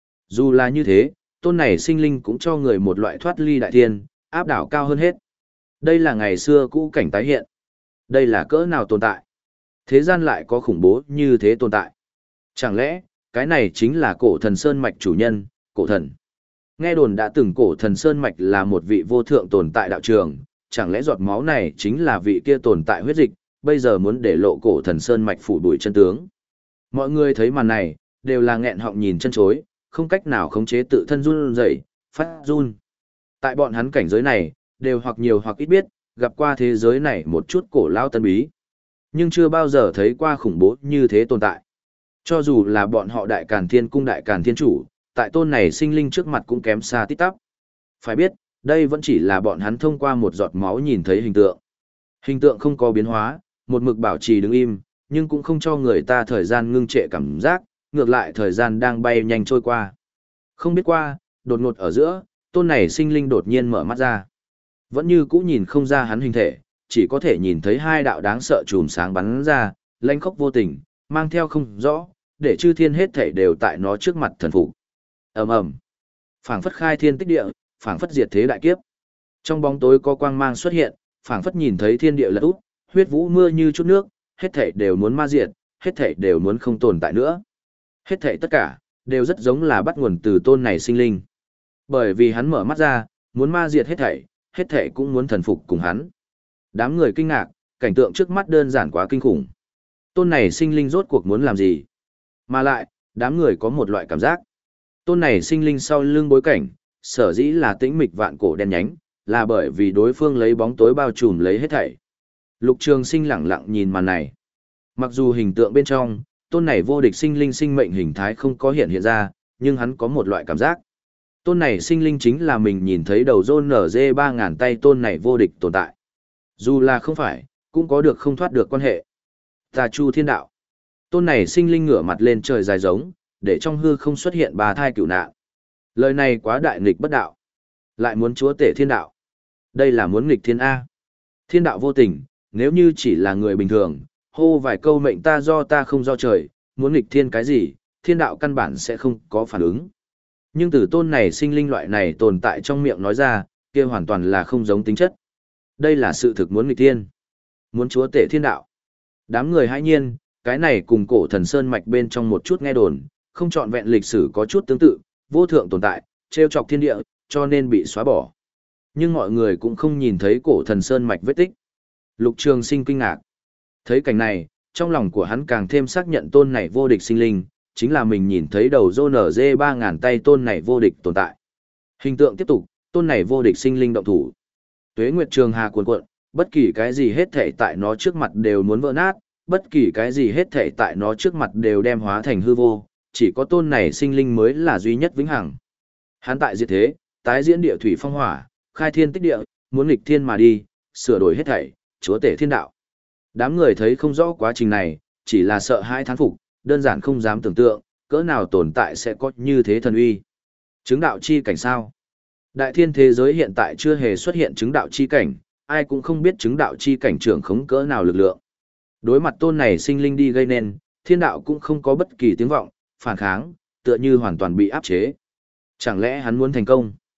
Dù là như thế, tôn này sinh linh cũng cho người một loại thoát ly đại thiên, áp đảo cao hơn hết. Đây là ngày xưa cũ cảnh tái hiện. Đây là cỡ nào tồn tại? Thế gian lại có khủng bố như thế tồn tại. Chẳng lẽ, cái này chính là cổ thần sơn mạch chủ nhân, cổ thần. Nghe đồn đã từng cổ thần sơn mạch là một vị vô thượng tồn tại đạo trường, chẳng lẽ giọt máu này chính là vị kia tồn tại huyết dịch, bây giờ muốn để lộ cổ thần sơn mạch phủ đuổi chân tướng. Mọi người thấy màn này, đều là nghẹn họng nhìn chân chối, không cách nào khống chế tự thân run rẩy, phát run. Tại bọn hắn cảnh giới này, đều hoặc nhiều hoặc ít biết, gặp qua thế giới này một chút cổ lao tân bí. Nhưng chưa bao giờ thấy qua khủng bố như thế tồn tại. Cho dù là bọn họ Đại Càn Thiên Cung Đại Càn Thiên Chủ, tại tôn này sinh linh trước mặt cũng kém xa tít tắp. Phải biết, đây vẫn chỉ là bọn hắn thông qua một giọt máu nhìn thấy hình tượng. Hình tượng không có biến hóa, một mực bảo trì đứng im, nhưng cũng không cho người ta thời gian ngưng trệ cảm giác, ngược lại thời gian đang bay nhanh trôi qua. Không biết qua, đột ngột ở giữa, tôn này sinh linh đột nhiên mở mắt ra. Vẫn như cũ nhìn không ra hắn hình thể, chỉ có thể nhìn thấy hai đạo đáng sợ chùm sáng bắn ra, lanh khốc vô tình, mang theo không rõ, để chư thiên hết thảy đều tại nó trước mặt thần phục. Ầm ầm, phảng phất khai thiên tích địa, phảng phất diệt thế đại kiếp. Trong bóng tối có quang mang xuất hiện, phảng phất nhìn thấy thiên địa lật úp, huyết vũ mưa như chút nước, hết thảy đều muốn ma diệt, hết thảy đều muốn không tồn tại nữa. Hết thảy tất cả đều rất giống là bắt nguồn từ tôn này sinh linh. Bởi vì hắn mở mắt ra, muốn ma diệt hết thảy, hết thảy cũng muốn thần phục cùng hắn. Đám người kinh ngạc, cảnh tượng trước mắt đơn giản quá kinh khủng. Tôn này sinh linh rốt cuộc muốn làm gì? Mà lại, đám người có một loại cảm giác. Tôn này sinh linh sau lưng bối cảnh, sở dĩ là tĩnh mịch vạn cổ đen nhánh, là bởi vì đối phương lấy bóng tối bao trùm lấy hết thảy. Lục Trường Sinh lẳng lặng nhìn màn này. Mặc dù hình tượng bên trong, tôn này vô địch sinh linh sinh mệnh hình thái không có hiện hiện ra, nhưng hắn có một loại cảm giác. Tôn này sinh linh chính là mình nhìn thấy đầu rôn nở dê ba ngàn tay tôn này vô địch tồn tại. Dù là không phải, cũng có được không thoát được quan hệ. Tà Chu Thiên Đạo. Tôn này sinh linh ngửa mặt lên trời dài giống, để trong hư không xuất hiện ba thai cửu nạn. Lời này quá đại nghịch bất đạo. Lại muốn chúa tể thiên đạo. Đây là muốn nghịch thiên A. Thiên đạo vô tình, nếu như chỉ là người bình thường, hô vài câu mệnh ta do ta không do trời, muốn nghịch thiên cái gì, thiên đạo căn bản sẽ không có phản ứng. Nhưng từ tôn này sinh linh loại này tồn tại trong miệng nói ra, kia hoàn toàn là không giống tính chất. Đây là sự thực muốn nghịch thiên. Muốn chúa tể thiên đạo. Đám người hãi nhiên, cái này cùng cổ thần sơn mạch bên trong một chút nghe đồn, không trọn vẹn lịch sử có chút tương tự, vô thượng tồn tại, trêu chọc thiên địa, cho nên bị xóa bỏ. Nhưng mọi người cũng không nhìn thấy cổ thần sơn mạch vết tích. Lục Trường Sinh kinh ngạc. Thấy cảnh này, trong lòng của hắn càng thêm xác nhận tôn này vô địch sinh linh, chính là mình nhìn thấy đầu rô nở dê ba ngàn tay tôn này vô địch tồn tại. Hình tượng tiếp tục, tôn này vô địch sinh linh động thủ. Tuế Nguyệt Trường Hà cuồn cuộn, bất kỳ cái gì hết thể tại nó trước mặt đều muốn vỡ nát, bất kỳ cái gì hết thể tại nó trước mặt đều đem hóa thành hư vô, chỉ có tôn này sinh linh mới là duy nhất vĩnh hằng. Hắn tại diệt thế, tái diễn địa thủy phong hỏa, khai thiên tích địa, muốn nghịch thiên mà đi, sửa đổi hết thảy, chúa tể thiên đạo. Đám người thấy không rõ quá trình này, chỉ là sợ hãi thán phục, đơn giản không dám tưởng tượng, cỡ nào tồn tại sẽ có như thế thần uy. Chứng đạo chi cảnh sao? Đại thiên thế giới hiện tại chưa hề xuất hiện chứng đạo chi cảnh, ai cũng không biết chứng đạo chi cảnh trưởng khống cỡ nào lực lượng. Đối mặt tôn này sinh linh đi gây nên, thiên đạo cũng không có bất kỳ tiếng vọng, phản kháng, tựa như hoàn toàn bị áp chế. Chẳng lẽ hắn muốn thành công?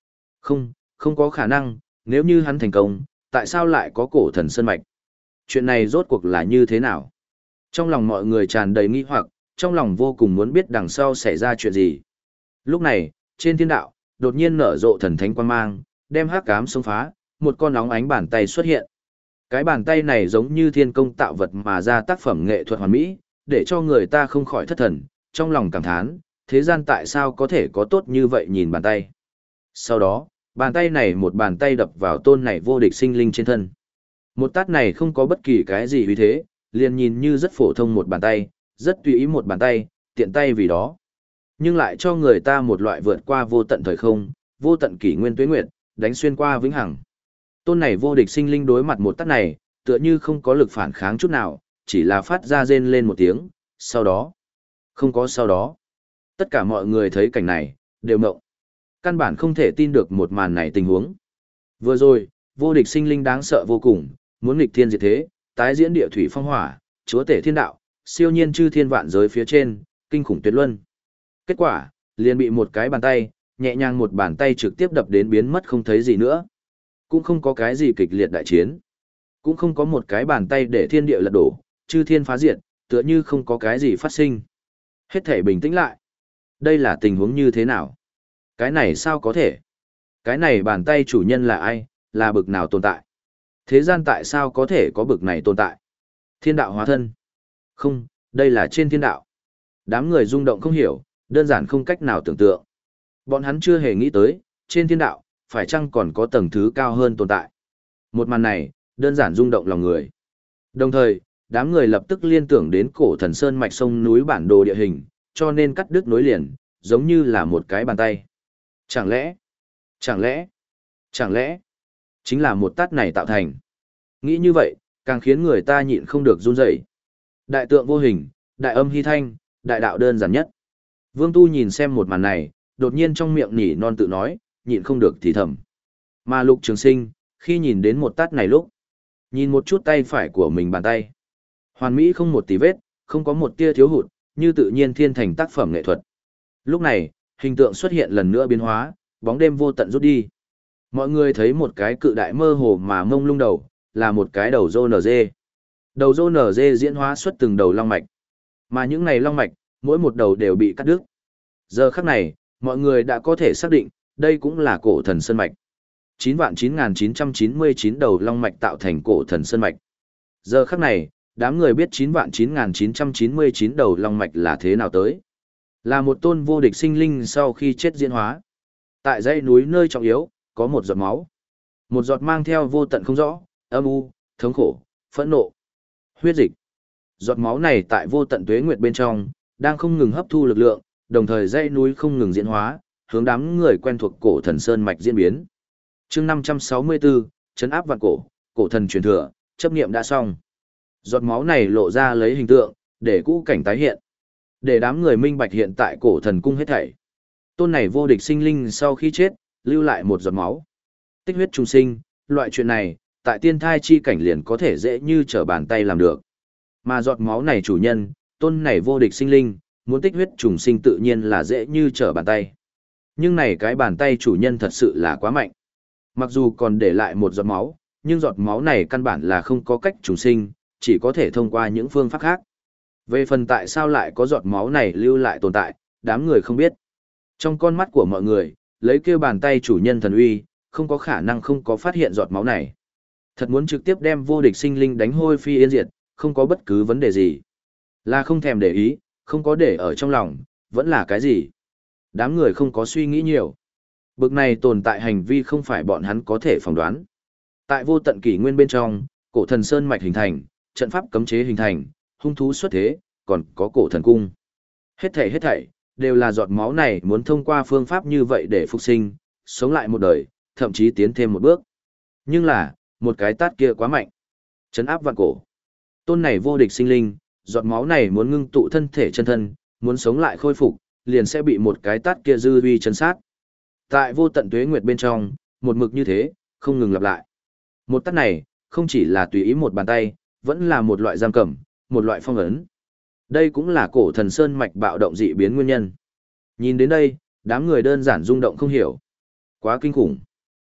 Không, không có khả năng, nếu như hắn thành công, tại sao lại có cổ thần sơn mạch? Chuyện này rốt cuộc là như thế nào? Trong lòng mọi người tràn đầy nghi hoặc, trong lòng vô cùng muốn biết đằng sau xảy ra chuyện gì. Lúc này, trên thiên đạo, đột nhiên nở rộ thần thánh quang mang, đem hắc ám xông phá, một con nóng ánh bàn tay xuất hiện. Cái bàn tay này giống như thiên công tạo vật mà ra tác phẩm nghệ thuật hoàn mỹ, để cho người ta không khỏi thất thần, trong lòng cảm thán, thế gian tại sao có thể có tốt như vậy nhìn bàn tay. Sau đó, bàn tay này một bàn tay đập vào tôn này vô địch sinh linh trên thân. Một tát này không có bất kỳ cái gì uy thế, liền nhìn như rất phổ thông một bàn tay, rất tùy ý một bàn tay, tiện tay vì đó. Nhưng lại cho người ta một loại vượt qua vô tận thời không, vô tận kỷ nguyên tuế nguyệt, đánh xuyên qua vĩnh hằng. Tôn này vô địch sinh linh đối mặt một tát này, tựa như không có lực phản kháng chút nào, chỉ là phát ra rên lên một tiếng, sau đó. Không có sau đó. Tất cả mọi người thấy cảnh này, đều ngộng. Căn bản không thể tin được một màn này tình huống. Vừa rồi, vô địch sinh linh đáng sợ vô cùng, muốn nghịch thiên diệt thế, tái diễn địa thủy phong hỏa, chúa tể thiên đạo, siêu nhiên chư thiên vạn giới phía trên, kinh khủng tuyệt luân. Kết quả, liền bị một cái bàn tay, nhẹ nhàng một bàn tay trực tiếp đập đến biến mất không thấy gì nữa. Cũng không có cái gì kịch liệt đại chiến. Cũng không có một cái bàn tay để thiên địa lật đổ, chư thiên phá diệt, tựa như không có cái gì phát sinh. Hết thể bình tĩnh lại. Đây là tình huống như thế nào? Cái này sao có thể? Cái này bàn tay chủ nhân là ai, là bực nào tồn tại? Thế gian tại sao có thể có bực này tồn tại? Thiên đạo hóa thân. Không, đây là trên thiên đạo. Đám người rung động không hiểu, đơn giản không cách nào tưởng tượng. Bọn hắn chưa hề nghĩ tới, trên thiên đạo, phải chăng còn có tầng thứ cao hơn tồn tại. Một màn này, đơn giản rung động lòng người. Đồng thời, đám người lập tức liên tưởng đến cổ thần sơn mạch sông núi bản đồ địa hình, cho nên cắt đứt nối liền, giống như là một cái bàn tay. Chẳng lẽ, chẳng lẽ, chẳng lẽ, chính là một tát này tạo thành. Nghĩ như vậy, càng khiến người ta nhịn không được run rẩy. Đại tượng vô hình, đại âm hy thanh, đại đạo đơn giản nhất. Vương Tu nhìn xem một màn này, đột nhiên trong miệng nỉ non tự nói, nhịn không được thì thầm. Mà Lục Trường Sinh, khi nhìn đến một tát này lúc, nhìn một chút tay phải của mình bàn tay. Hoàn mỹ không một tí vết, không có một tia thiếu hụt, như tự nhiên thiên thành tác phẩm nghệ thuật. Lúc này, hình tượng xuất hiện lần nữa biến hóa, bóng đêm vô tận rút đi. Mọi người thấy một cái cự đại mơ hồ mà mông lung đầu, là một cái đầu rô nở dê. Đầu rô nở dê diễn hóa xuất từng đầu long mạch. Mà những này long mạch, mỗi một đầu đều bị cắt đứt. Giờ khắc này, mọi người đã có thể xác định, đây cũng là cổ thần sơn mạch. chín vạn chín nghìn chín trăm chín mươi chín đầu long mạch tạo thành cổ thần sơn mạch. Giờ khắc này, đám người biết chín vạn chín nghìn chín trăm chín mươi chín đầu long mạch là thế nào tới. Là một tôn vô địch sinh linh sau khi chết diễn hóa. Tại dãy núi nơi trọng yếu, có một giọt máu. Một giọt mang theo vô tận không rõ, âm u, thống khổ, phẫn nộ, huyết dịch. Giọt máu này tại vô tận tuế nguyệt bên trong, đang không ngừng hấp thu lực lượng, đồng thời dãy núi không ngừng diễn hóa, hướng đám người quen thuộc cổ thần sơn mạch diễn biến. Chương năm trăm sáu mươi bốn, trấn áp vạn cổ, cổ thần truyền thừa, chấp niệm đã xong. Giọt máu này lộ ra lấy hình tượng, để cũ cảnh tái hiện. Để đám người minh bạch hiện tại cổ thần cung hết thảy. Tôn này vô địch sinh linh sau khi chết, lưu lại một giọt máu. Tích huyết trùng sinh, loại chuyện này, tại tiên thai chi cảnh liền có thể dễ như trở bàn tay làm được. Mà giọt máu này chủ nhân, tôn này vô địch sinh linh, muốn tích huyết trùng sinh tự nhiên là dễ như trở bàn tay. Nhưng này cái bàn tay chủ nhân thật sự là quá mạnh. Mặc dù còn để lại một giọt máu, nhưng giọt máu này căn bản là không có cách trùng sinh, chỉ có thể thông qua những phương pháp khác. Về phần tại sao lại có giọt máu này lưu lại tồn tại, đám người không biết. Trong con mắt của mọi người, lấy kêu bàn tay chủ nhân thần uy, không có khả năng không có phát hiện giọt máu này. Thật muốn trực tiếp đem vô địch sinh linh đánh hôi phi yên diệt, không có bất cứ vấn đề gì. Là không thèm để ý, không có để ở trong lòng, vẫn là cái gì. Đám người không có suy nghĩ nhiều. Bực này tồn tại hành vi không phải bọn hắn có thể phỏng đoán. Tại vô tận kỷ nguyên bên trong, cổ thần sơn mạch hình thành, trận pháp cấm chế hình thành, hung thú xuất thế, còn có cổ thần cung. Hết thảy hết thảy, đều là giọt máu này muốn thông qua phương pháp như vậy để phục sinh, sống lại một đời, thậm chí tiến thêm một bước. Nhưng là, một cái tát kia quá mạnh. Trấn áp vạn cổ. Tôn này vô địch sinh linh, giọt máu này muốn ngưng tụ thân thể chân thân, muốn sống lại khôi phục, liền sẽ bị một cái tát kia dư uy chấn sát. Tại vô tận tuế nguyệt bên trong, một mực như thế, không ngừng lặp lại. Một tát này, không chỉ là tùy ý một bàn tay, vẫn là một loại giam cầm, một loại phong ấn. Đây cũng là cổ thần sơn mạch bạo động dị biến nguyên nhân. Nhìn đến đây, đám người đơn giản rung động không hiểu. Quá kinh khủng.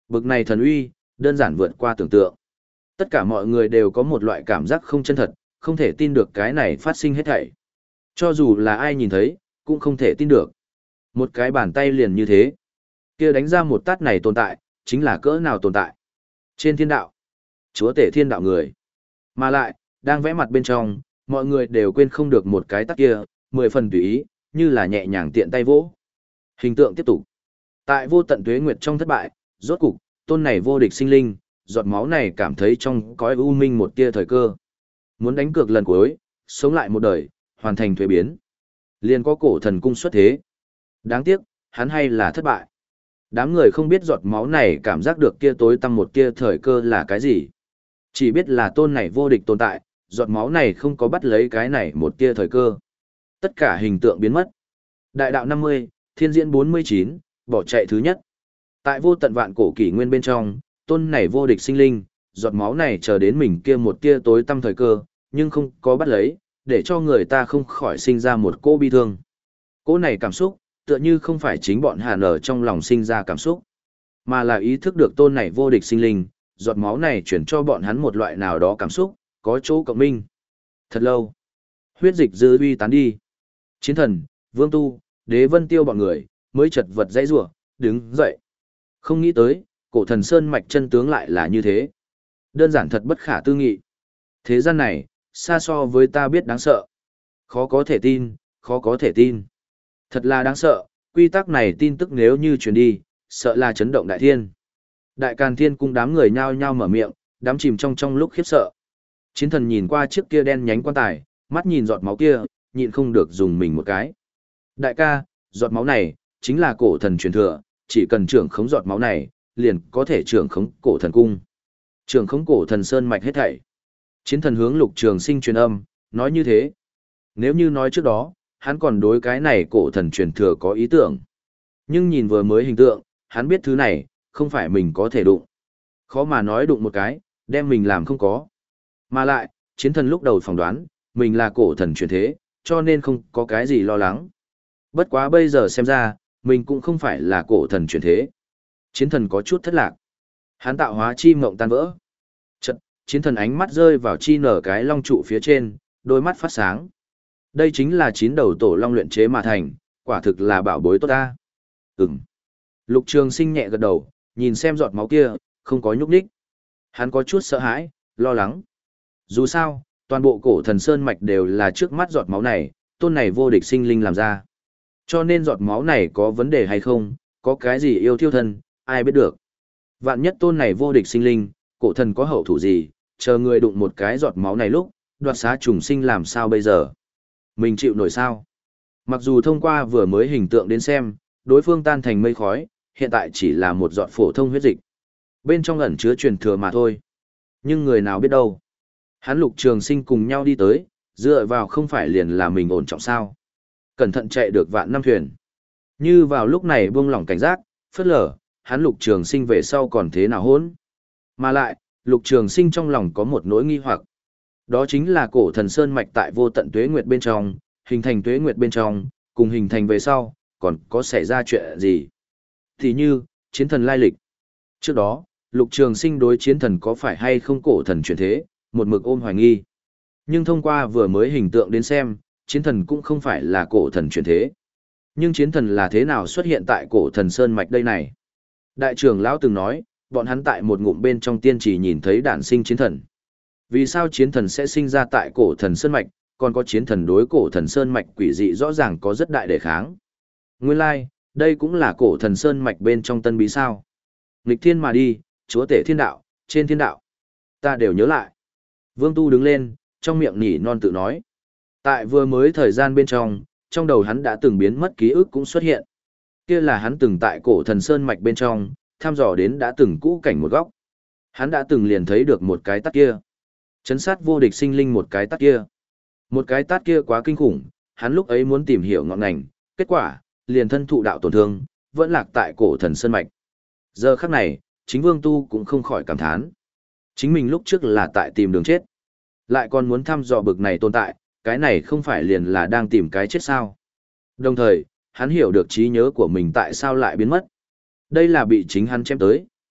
Bực này thần uy, đơn giản vượt qua tưởng tượng. Tất cả mọi người đều có một loại cảm giác không chân thật, không thể tin được cái này phát sinh hết thảy. Cho dù là ai nhìn thấy, cũng không thể tin được. Một cái bàn tay liền như thế. Kia đánh ra một tát này tồn tại, chính là cỡ nào tồn tại. Trên thiên đạo, chúa tể thiên đạo người. Mà lại, đang vẽ mặt bên trong, mọi người đều quên không được một cái tát kia, mười phần tùy ý, như là nhẹ nhàng tiện tay vỗ. Hình tượng tiếp tục. Tại vô tận tuế nguyệt trong thất bại, rốt cục, tôn này vô địch sinh linh, giọt máu này cảm thấy trong cõi u minh một tia thời cơ. Muốn đánh cược lần cuối, sống lại một đời, hoàn thành thuế biến. Liền có cổ thần cung xuất thế. Đáng tiếc, hắn hay là thất bại. Đám người không biết giọt máu này cảm giác được kia tối tăm một tia thời cơ là cái gì. Chỉ biết là tôn này vô địch tồn tại, giọt máu này không có bắt lấy cái này một tia thời cơ. Tất cả hình tượng biến mất. Đại đạo năm mươi, thiên diễn bốn mươi chín, bỏ chạy thứ nhất. Tại vô tận vạn cổ kỷ nguyên bên trong, tôn này vô địch sinh linh, giọt máu này chờ đến mình kia một tia tối tăm thời cơ, nhưng không có bắt lấy, để cho người ta không khỏi sinh ra một cô bi thương. Cô này cảm xúc, tựa như không phải chính bọn Hàn ở trong lòng sinh ra cảm xúc, mà là ý thức được tôn này vô địch sinh linh, giọt máu này chuyển cho bọn hắn một loại nào đó cảm xúc, có chỗ cộng minh. Thật lâu, huyết dịch dư uy tán đi. Chiến thần, vương tu, đế vân tiêu bọn người, mới chật vật dãy rủa, đứng dậy. Không nghĩ tới, cổ thần sơn mạch chân tướng lại là như thế. Đơn giản thật bất khả tư nghị. Thế gian này, xa so với ta biết đáng sợ. Khó có thể tin, khó có thể tin. Thật là đáng sợ, quy tắc này tin tức nếu như truyền đi, sợ là chấn động đại thiên. Đại Càn Thiên cung đám người nhao nhao mở miệng, đám chìm trong trong lúc khiếp sợ. Chiến thần nhìn qua chiếc kia đen nhánh quan tài, mắt nhìn giọt máu kia, nhịn không được dùng mình một cái. Đại ca, giọt máu này, chính là cổ thần truyền thừa, chỉ cần trưởng khống giọt máu này, liền có thể trưởng khống cổ thần cung. Trưởng khống cổ thần sơn mạch hết thảy. Chiến thần hướng Lục Trường Sinh truyền âm, nói như thế. Nếu như nói trước đó, hắn còn đối cái này cổ thần truyền thừa có ý tưởng. Nhưng nhìn vừa mới hình tượng, hắn biết thứ này, không phải mình có thể đụng. Khó mà nói đụng một cái, đem mình làm không có. Mà lại, chiến thần lúc đầu phỏng đoán, mình là cổ thần truyền thế, cho nên không có cái gì lo lắng. Bất quá bây giờ xem ra, mình cũng không phải là cổ thần truyền thế. Chiến thần có chút thất lạc. Hắn tạo hóa chi mộng tan vỡ. Chật, chiến thần ánh mắt rơi vào chi nở cái long trụ phía trên, đôi mắt phát sáng. Đây chính là chín đầu tổ long luyện chế mà thành, quả thực là bảo bối tốt ta. Ừm. Lục Trường Sinh nhẹ gật đầu, nhìn xem giọt máu kia, không có nhúc nhích. Hắn có chút sợ hãi, lo lắng. Dù sao, toàn bộ cổ thần sơn mạch đều là trước mắt giọt máu này, tôn này vô địch sinh linh làm ra. Cho nên giọt máu này có vấn đề hay không, có cái gì yêu thiêu thân, ai biết được. Vạn nhất tôn này vô địch sinh linh, cổ thần có hậu thủ gì, chờ người đụng một cái giọt máu này lúc, đoạt xá trùng sinh làm sao bây giờ? Mình chịu nổi sao? Mặc dù thông qua vừa mới hình tượng đến xem, đối phương tan thành mây khói, hiện tại chỉ là một giọt phổ thông huyết dịch. Bên trong ẩn chứa truyền thừa mà thôi. Nhưng người nào biết đâu. Hắn Lục Trường Sinh cùng nhau đi tới, dựa vào không phải liền là mình ổn trọng sao. Cẩn thận chạy được vạn năm thuyền. Như vào lúc này buông lỏng cảnh giác, phớt lờ, hắn Lục Trường Sinh về sau còn thế nào hỗn. Mà lại, Lục Trường Sinh trong lòng có một nỗi nghi hoặc. Đó chính là cổ thần sơn mạch tại vô tận tuế nguyệt bên trong, hình thành tuế nguyệt bên trong, cùng hình thành về sau, còn có xảy ra chuyện gì. Thì như, chiến thần lai lịch. Trước đó, Lục Trường Sinh đối chiến thần có phải hay không cổ thần chuyển thế, một mực ôm hoài nghi. Nhưng thông qua vừa mới hình tượng đến xem, chiến thần cũng không phải là cổ thần chuyển thế. Nhưng chiến thần là thế nào xuất hiện tại cổ thần sơn mạch đây này? Đại trưởng lão từng nói, bọn hắn tại một ngụm bên trong tiên chỉ nhìn thấy đản sinh chiến thần. Vì sao chiến thần sẽ sinh ra tại cổ thần sơn mạch, còn có chiến thần đối cổ thần sơn mạch quỷ dị rõ ràng có rất đại đề kháng. Nguyên lai, like, đây cũng là cổ thần sơn mạch bên trong tân bí sao. Nghịch thiên mà đi, chúa tể thiên đạo, trên thiên đạo. Ta đều nhớ lại. Vương Tu đứng lên, trong miệng nhỉ non tự nói. Tại vừa mới thời gian bên trong, trong đầu hắn đã từng biến mất ký ức cũng xuất hiện. Kia là hắn từng tại cổ thần sơn mạch bên trong, thăm dò đến đã từng cũ cảnh một góc. Hắn đã từng liền thấy được một cái tát kia. Chấn sát vô địch sinh linh một cái tát kia. Một cái tát kia quá kinh khủng, hắn lúc ấy muốn tìm hiểu ngọn ngành, kết quả, liền thân thụ đạo tổn thương, vẫn lạc tại cổ thần sơn mạch. Giờ khắc này, chính Vương Tu cũng không khỏi cảm thán. Chính mình lúc trước là tại tìm đường chết. Lại còn muốn thăm dò bực này tồn tại, cái này không phải liền là đang tìm cái chết sao. Đồng thời, hắn hiểu được trí nhớ của mình tại sao lại biến mất. Đây là bị chính hắn chém tới,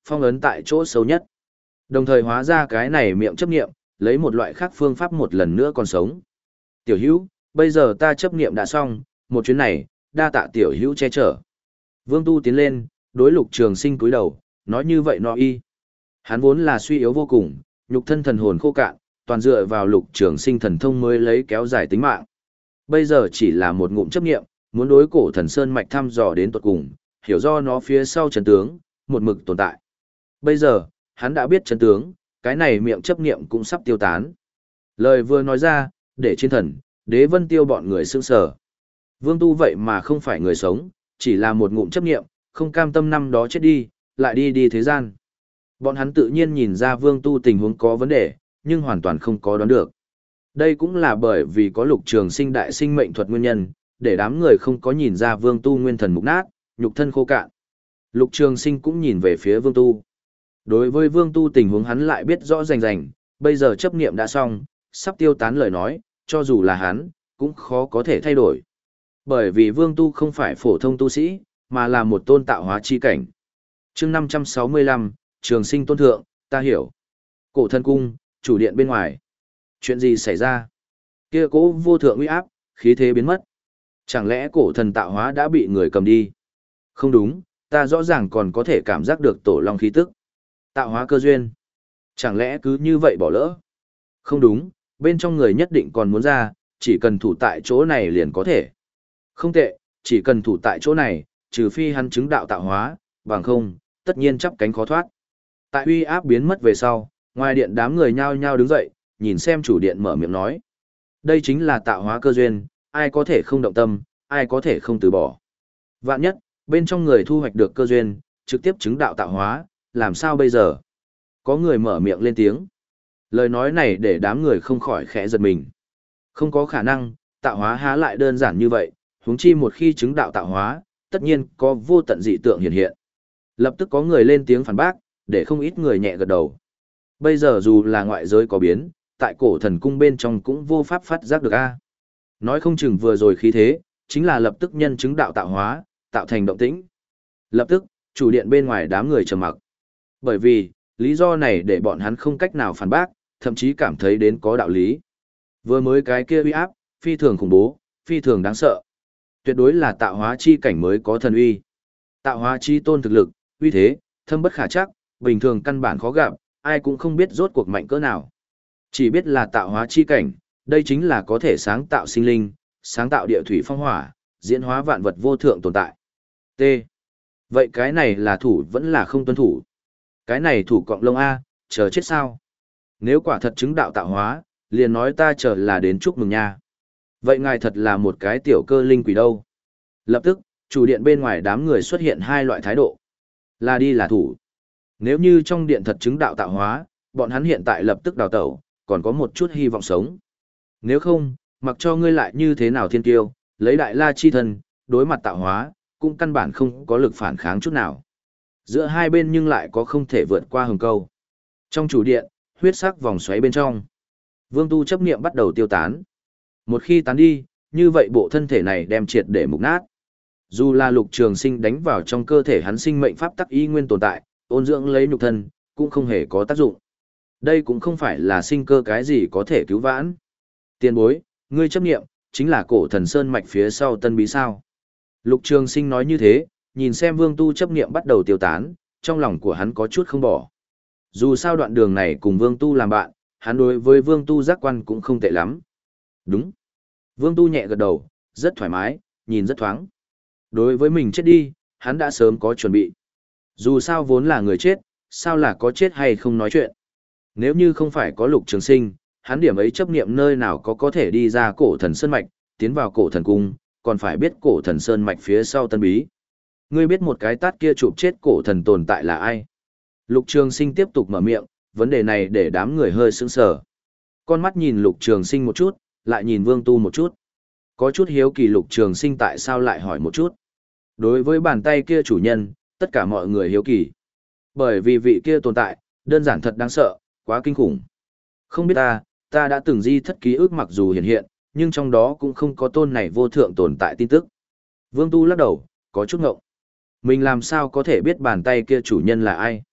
phong ấn tại chỗ sâu nhất. Đồng thời hóa ra cái này miệng chấp niệm, lấy một loại khác phương pháp một lần nữa còn sống. Tiểu hữu, bây giờ ta chấp niệm đã xong, một chuyến này, đa tạ tiểu hữu che chở. Vương Tu tiến lên, đối Lục Trường Sinh cúi đầu, nói như vậy no y. Hắn vốn là suy yếu vô cùng, nhục thân thần hồn khô cạn, toàn dựa vào Lục Trường Sinh thần thông mới lấy kéo dài tính mạng. Bây giờ chỉ là một ngụm chấp niệm, muốn đối cổ thần sơn mạch thăm dò đến tuột cùng, hiểu do nó phía sau chân tướng, một mực tồn tại. Bây giờ, hắn đã biết chân tướng, cái này miệng chấp niệm cũng sắp tiêu tán. Lời vừa nói ra, để chiến thần, Đế Vân Tiêu bọn người sững sờ. Vương Tu vậy mà không phải người sống, chỉ là một ngụm chấp niệm, không cam tâm năm đó chết đi, lại đi đi thế gian. Bọn hắn tự nhiên nhìn ra Vương Tu tình huống có vấn đề, nhưng hoàn toàn không có đoán được. Đây cũng là bởi vì có Lục Trường Sinh đại sinh mệnh thuật nguyên nhân, để đám người không có nhìn ra Vương Tu nguyên thần mục nát, nhục thân khô cạn. Lục Trường Sinh cũng nhìn về phía Vương Tu. Đối với Vương Tu tình huống hắn lại biết rõ rành rành, bây giờ chấp niệm đã xong, sắp tiêu tán lời nói, cho dù là hắn, cũng khó có thể thay đổi. Bởi vì Vương Tu không phải phổ thông tu sĩ, mà là một tôn tạo hóa chi cảnh. Chương năm trăm sáu mươi lăm, Trường Sinh tôn thượng, ta hiểu. Cổ Thần cung, chủ điện bên ngoài. Chuyện gì xảy ra? Kia cố vô thượng uy áp, khí thế biến mất. Chẳng lẽ cổ thần tạo hóa đã bị người cầm đi? Không đúng, ta rõ ràng còn có thể cảm giác được tổ long khí tức. Tạo hóa cơ duyên. Chẳng lẽ cứ như vậy bỏ lỡ? Không đúng, bên trong người nhất định còn muốn ra, chỉ cần thủ tại chỗ này liền có thể. Không tệ, chỉ cần thủ tại chỗ này, trừ phi hắn chứng đạo tạo hóa, bằng không, tất nhiên chắp cánh khó thoát. Tại uy áp biến mất về sau, ngoài điện đám người nhao nhao đứng dậy, nhìn xem chủ điện mở miệng nói. Đây chính là tạo hóa cơ duyên, ai có thể không động tâm, ai có thể không từ bỏ. Vạn nhất, bên trong người thu hoạch được cơ duyên, trực tiếp chứng đạo tạo hóa, làm sao bây giờ? Có người mở miệng lên tiếng. Lời nói này để đám người không khỏi khẽ giật mình. Không có khả năng, tạo hóa há lại đơn giản như vậy, huống chi một khi chứng đạo tạo hóa, tất nhiên có vô tận dị tượng hiện hiện. Lập tức có người lên tiếng phản bác, để không ít người nhẹ gật đầu. Bây giờ dù là ngoại giới có biến, tại cổ thần cung bên trong cũng vô pháp phát giác được a. Nói không chừng vừa rồi khí thế, chính là lập tức nhân chứng đạo tạo hóa, tạo thành động tĩnh. Lập tức, chủ điện bên ngoài đám người trầm mặc. Bởi vì, lý do này để bọn hắn không cách nào phản bác, thậm chí cảm thấy đến có đạo lý. Vừa mới cái kia uy áp, phi thường khủng bố, phi thường đáng sợ. Tuyệt đối là tạo hóa chi cảnh mới có thần uy. Tạo hóa chi tôn thực lực, uy thế, thâm bất khả trắc, bình thường căn bản khó gặp, ai cũng không biết rốt cuộc mạnh cỡ nào. Chỉ biết là tạo hóa chi cảnh, đây chính là có thể sáng tạo sinh linh, sáng tạo địa thủy phong hỏa, diễn hóa vạn vật vô thượng tồn tại. T. Vậy cái này là thủ vẫn là không tuân thủ? Cái này thủ cọng lông A, chờ chết sao? Nếu quả thật chứng đạo tạo hóa, liền nói ta chờ là đến chúc mừng nha. Vậy ngài thật là một cái tiểu cơ linh quỷ đâu? Lập tức, chủ điện bên ngoài đám người xuất hiện hai loại thái độ. Là đi là thủ. Nếu như trong điện thật chứng đạo tạo hóa, bọn hắn hiện tại lập tức đào tẩu, còn có một chút hy vọng sống. Nếu không, mặc cho ngươi lại như thế nào thiên tiêu, lấy đại la chi thân, đối mặt tạo hóa, cũng căn bản không có lực phản kháng chút nào. Giữa hai bên nhưng lại có không thể vượt qua hừng câu. Trong chủ điện, huyết sắc vòng xoáy bên trong. Vương Tu chấp niệm bắt đầu tiêu tán. Một khi tán đi, như vậy bộ thân thể này đem triệt để mục nát. Dù là Lục Trường Sinh đánh vào trong cơ thể hắn sinh mệnh pháp tắc y nguyên tồn tại, ôn dưỡng lấy nhục thân, cũng không hề có tác dụng. Đây cũng không phải là sinh cơ cái gì có thể cứu vãn. Tiền bối, ngươi chấp niệm, chính là cổ thần sơn mạch phía sau tân bí sao. Lục Trường Sinh nói như thế, nhìn xem Vương Tu chấp niệm bắt đầu tiêu tán, trong lòng của hắn có chút không bỏ. Dù sao đoạn đường này cùng Vương Tu làm bạn, hắn đối với Vương Tu giác quan cũng không tệ lắm. Đúng. Vương Tu nhẹ gật đầu, rất thoải mái, nhìn rất thoáng. Đối với mình chết đi, hắn đã sớm có chuẩn bị. Dù sao vốn là người chết, sao là có chết hay không nói chuyện. Nếu như không phải có Lục Trường Sinh, hắn điểm ấy chấp niệm nơi nào có có thể đi ra cổ thần sơn mạch, tiến vào cổ thần cung, còn phải biết cổ thần sơn mạch phía sau tân bí. Ngươi biết một cái tát kia chụp chết cổ thần tồn tại là ai? Lục Trường Sinh tiếp tục mở miệng, vấn đề này để đám người hơi sững sờ. Con mắt nhìn Lục Trường Sinh một chút, lại nhìn Vương Tu một chút. Có chút hiếu kỳ Lục Trường Sinh tại sao lại hỏi một chút. Đối với bàn tay kia chủ nhân, tất cả mọi người hiếu kỳ. Bởi vì vị kia tồn tại, đơn giản thật đáng sợ, quá kinh khủng. Không biết ta, ta đã từng di thất ký ức mặc dù hiện hiện, nhưng trong đó cũng không có tôn này vô thượng tồn tại tin tức. Vương Tu lắc đầu, có chút ngộng. Mình làm sao có thể biết bàn tay kia chủ nhân là ai?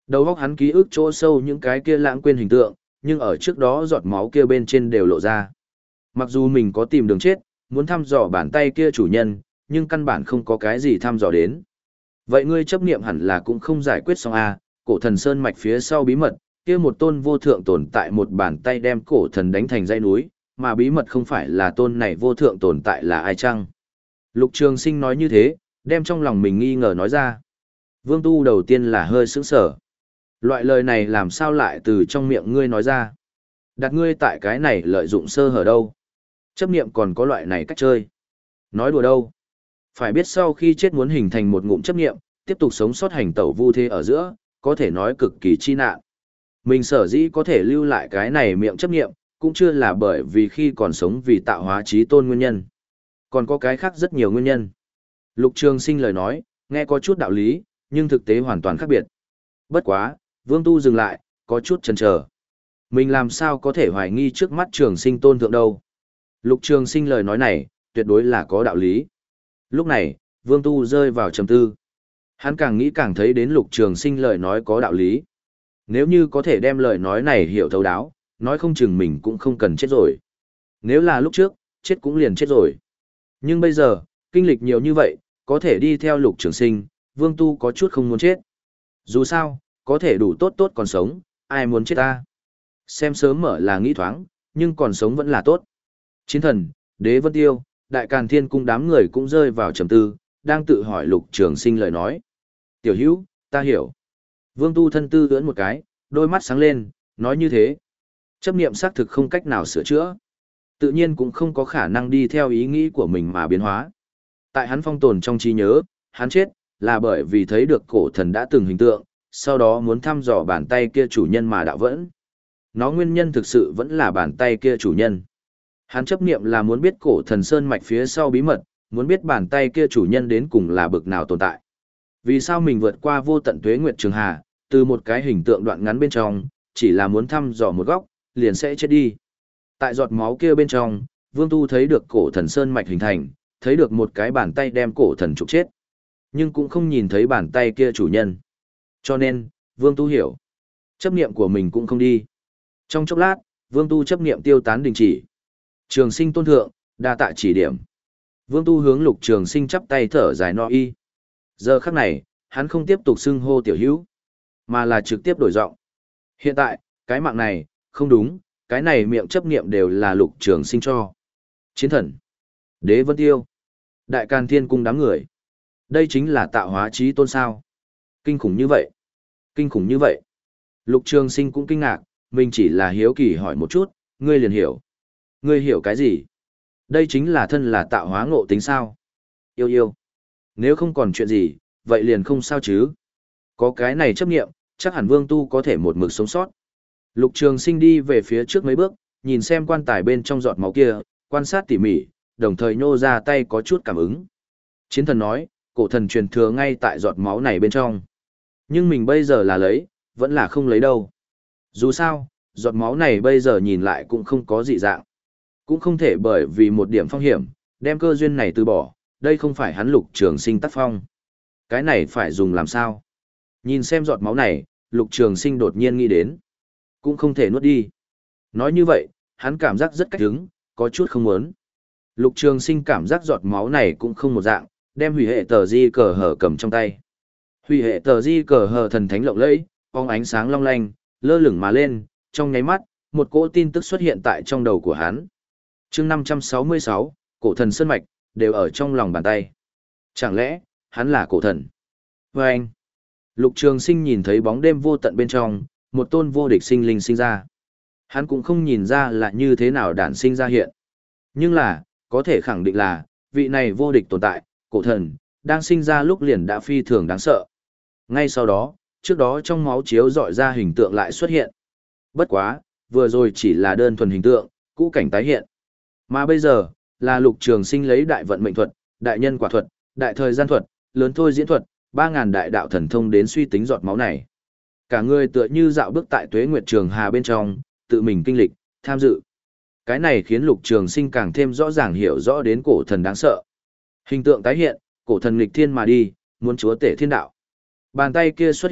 Đầu óc hắn ký ức chỗ sâu những cái kia lãng quên hình tượng, nhưng ở trước đó giọt máu kia bên trên đều lộ ra. Mặc dù mình có tìm đường chết, muốn thăm dò bàn tay kia chủ nhân, nhưng căn bản không có cái gì thăm dò đến. Vậy ngươi chấp niệm hẳn là cũng không giải quyết xong a, cổ thần sơn mạch phía sau bí mật, kia một tôn vô thượng tồn tại một bàn tay đem cổ thần đánh thành dãy núi, mà bí mật không phải là tôn này vô thượng tồn tại là ai chăng? Lục Trường Sinh nói như thế, đem trong lòng mình nghi ngờ nói ra. Vương Tu đầu tiên là hơi sững sờ. Loại lời này làm sao lại từ trong miệng ngươi nói ra? Đặt ngươi tại cái này lợi dụng sơ hở đâu? Chấp niệm còn có loại này cách chơi. Nói đùa đâu? Phải biết sau khi chết muốn hình thành một ngụm chấp niệm, tiếp tục sống sót hành tẩu vu thế ở giữa, có thể nói cực kỳ chi nạn. Mình sở dĩ có thể lưu lại cái này miệng chấp niệm, cũng chưa là bởi vì khi còn sống vì tạo hóa trí tôn nguyên nhân. Còn có cái khác rất nhiều nguyên nhân. Lục Trường Sinh lời nói, nghe có chút đạo lý, nhưng thực tế hoàn toàn khác biệt. Bất quá, Vương Tu dừng lại, có chút chần chờ. Mình làm sao có thể hoài nghi trước mắt Trường Sinh tôn thượng đâu? Lục Trường Sinh lời nói này, tuyệt đối là có đạo lý. Lúc này, Vương Tu rơi vào trầm tư. Hắn càng nghĩ càng thấy đến Lục Trường Sinh lời nói có đạo lý. Nếu như có thể đem lời nói này hiểu thấu đáo, nói không chừng mình cũng không cần chết rồi. Nếu là lúc trước, chết cũng liền chết rồi. Nhưng bây giờ, kinh lịch nhiều như vậy, có thể đi theo Lục Trường Sinh, Vương Tu có chút không muốn chết. Dù sao, có thể đủ tốt tốt còn sống, ai muốn chết ta. Xem sớm mở là nghĩ thoáng, nhưng còn sống vẫn là tốt. Chiến thần, Đế Vân Tiêu, Đại Càn Thiên Cung đám người cũng rơi vào trầm tư, đang tự hỏi Lục Trường Sinh lời nói. Tiểu hữu, ta hiểu. Vương Tu thân tư ưỡn một cái, đôi mắt sáng lên, nói như thế. Chấp niệm xác thực không cách nào sửa chữa. Tự nhiên cũng không có khả năng đi theo ý nghĩ của mình mà biến hóa. Tại hắn phong tồn trong trí nhớ, hắn chết, là bởi vì thấy được cổ thần đã từng hình tượng, sau đó muốn thăm dò bàn tay kia chủ nhân mà đạo vẫn. Nó nguyên nhân thực sự vẫn là bàn tay kia chủ nhân. Hắn chấp niệm là muốn biết cổ thần sơn mạch phía sau bí mật, muốn biết bàn tay kia chủ nhân đến cùng là bực nào tồn tại. Vì sao mình vượt qua vô tận tuế nguyệt trường hà, từ một cái hình tượng đoạn ngắn bên trong, chỉ là muốn thăm dò một góc, liền sẽ chết đi. Tại giọt máu kia bên trong, Vương Tu thấy được cổ thần sơn mạch hình thành, thấy được một cái bàn tay đem cổ thần trục chết. Nhưng cũng không nhìn thấy bàn tay kia chủ nhân. Cho nên, Vương Tu hiểu. Chấp niệm của mình cũng không đi. Trong chốc lát, Vương Tu chấp niệm tiêu tán đình chỉ. Trường Sinh tôn thượng, đa tạ chỉ điểm. Vương Tu hướng Lục Trường Sinh chắp tay thở dài no y. Giờ khắc này, hắn không tiếp tục xưng hô tiểu hữu, mà là trực tiếp đổi giọng. Hiện tại, cái mạng này, không đúng, cái này miệng chấp niệm đều là Lục Trường Sinh cho. Chiến thần, Đế Vân Tiêu, Đại Càn Thiên Cung đám người. Đây chính là tạo hóa trí tôn sao. Kinh khủng như vậy. Kinh khủng như vậy. Lục Trường Sinh cũng kinh ngạc, mình chỉ là hiếu kỳ hỏi một chút, ngươi liền hiểu. Ngươi hiểu cái gì? Đây chính là thân là tạo hóa ngộ tính sao? Yêu yêu. Nếu không còn chuyện gì, vậy liền không sao chứ. Có cái này chấp nghiệm, chắc hẳn Vương Tu có thể một mực sống sót. Lục Trường Sinh đi về phía trước mấy bước, nhìn xem quan tài bên trong giọt máu kia, quan sát tỉ mỉ, đồng thời nhô ra tay có chút cảm ứng. Chiến thần nói, cổ thần truyền thừa ngay tại giọt máu này bên trong. Nhưng mình bây giờ là lấy, vẫn là không lấy đâu. Dù sao, giọt máu này bây giờ nhìn lại cũng không có dị dạng. Cũng không thể bởi vì một điểm phong hiểm, đem cơ duyên này từ bỏ, đây không phải hắn Lục Trường Sinh tác phong. Cái này phải dùng làm sao? Nhìn xem giọt máu này, Lục Trường Sinh đột nhiên nghĩ đến. Cũng không thể nuốt đi. Nói như vậy, hắn cảm giác rất cách hứng, có chút không muốn. Lục Trường Sinh cảm giác giọt máu này cũng không một dạng, đem hủy hệ tờ di cờ hở cầm trong tay. Hủy hệ tờ di cờ hở thần thánh lộng lẫy, phóng ánh sáng long lanh, lơ lửng mà lên, trong nháy mắt, một cỗ tin tức xuất hiện tại trong đầu của hắn. Chương năm trăm sáu mươi sáu, cổ thần sơn mạch, đều ở trong lòng bàn tay. Chẳng lẽ, hắn là cổ thần? Và anh, Lục Trường Sinh nhìn thấy bóng đêm vô tận bên trong, một tôn vô địch sinh linh sinh ra. Hắn cũng không nhìn ra là như thế nào đản sinh ra hiện. Nhưng là, có thể khẳng định là, vị này vô địch tồn tại, cổ thần, đang sinh ra lúc liền đã phi thường đáng sợ. Ngay sau đó, trước đó trong máu chiếu dọi ra hình tượng lại xuất hiện. Bất quá, vừa rồi chỉ là đơn thuần hình tượng, cũ cảnh tái hiện. Mà bây giờ, là Lục Trường Sinh lấy đại vận mệnh thuật, đại nhân quả thuật, đại thời gian thuật, lớn thôi diễn thuật, ba ngàn đại đạo thần thông đến suy tính giọt máu này. Cả người tựa như dạo bước tại tuế nguyệt trường hà bên trong, tự mình kinh lịch, tham dự. Cái này khiến Lục Trường Sinh càng thêm rõ ràng hiểu rõ đến cổ thần đáng sợ. Hình tượng tái hiện, cổ thần nghịch thiên mà đi, muốn chúa tể thiên đạo. Bàn tay kia xuất hiện,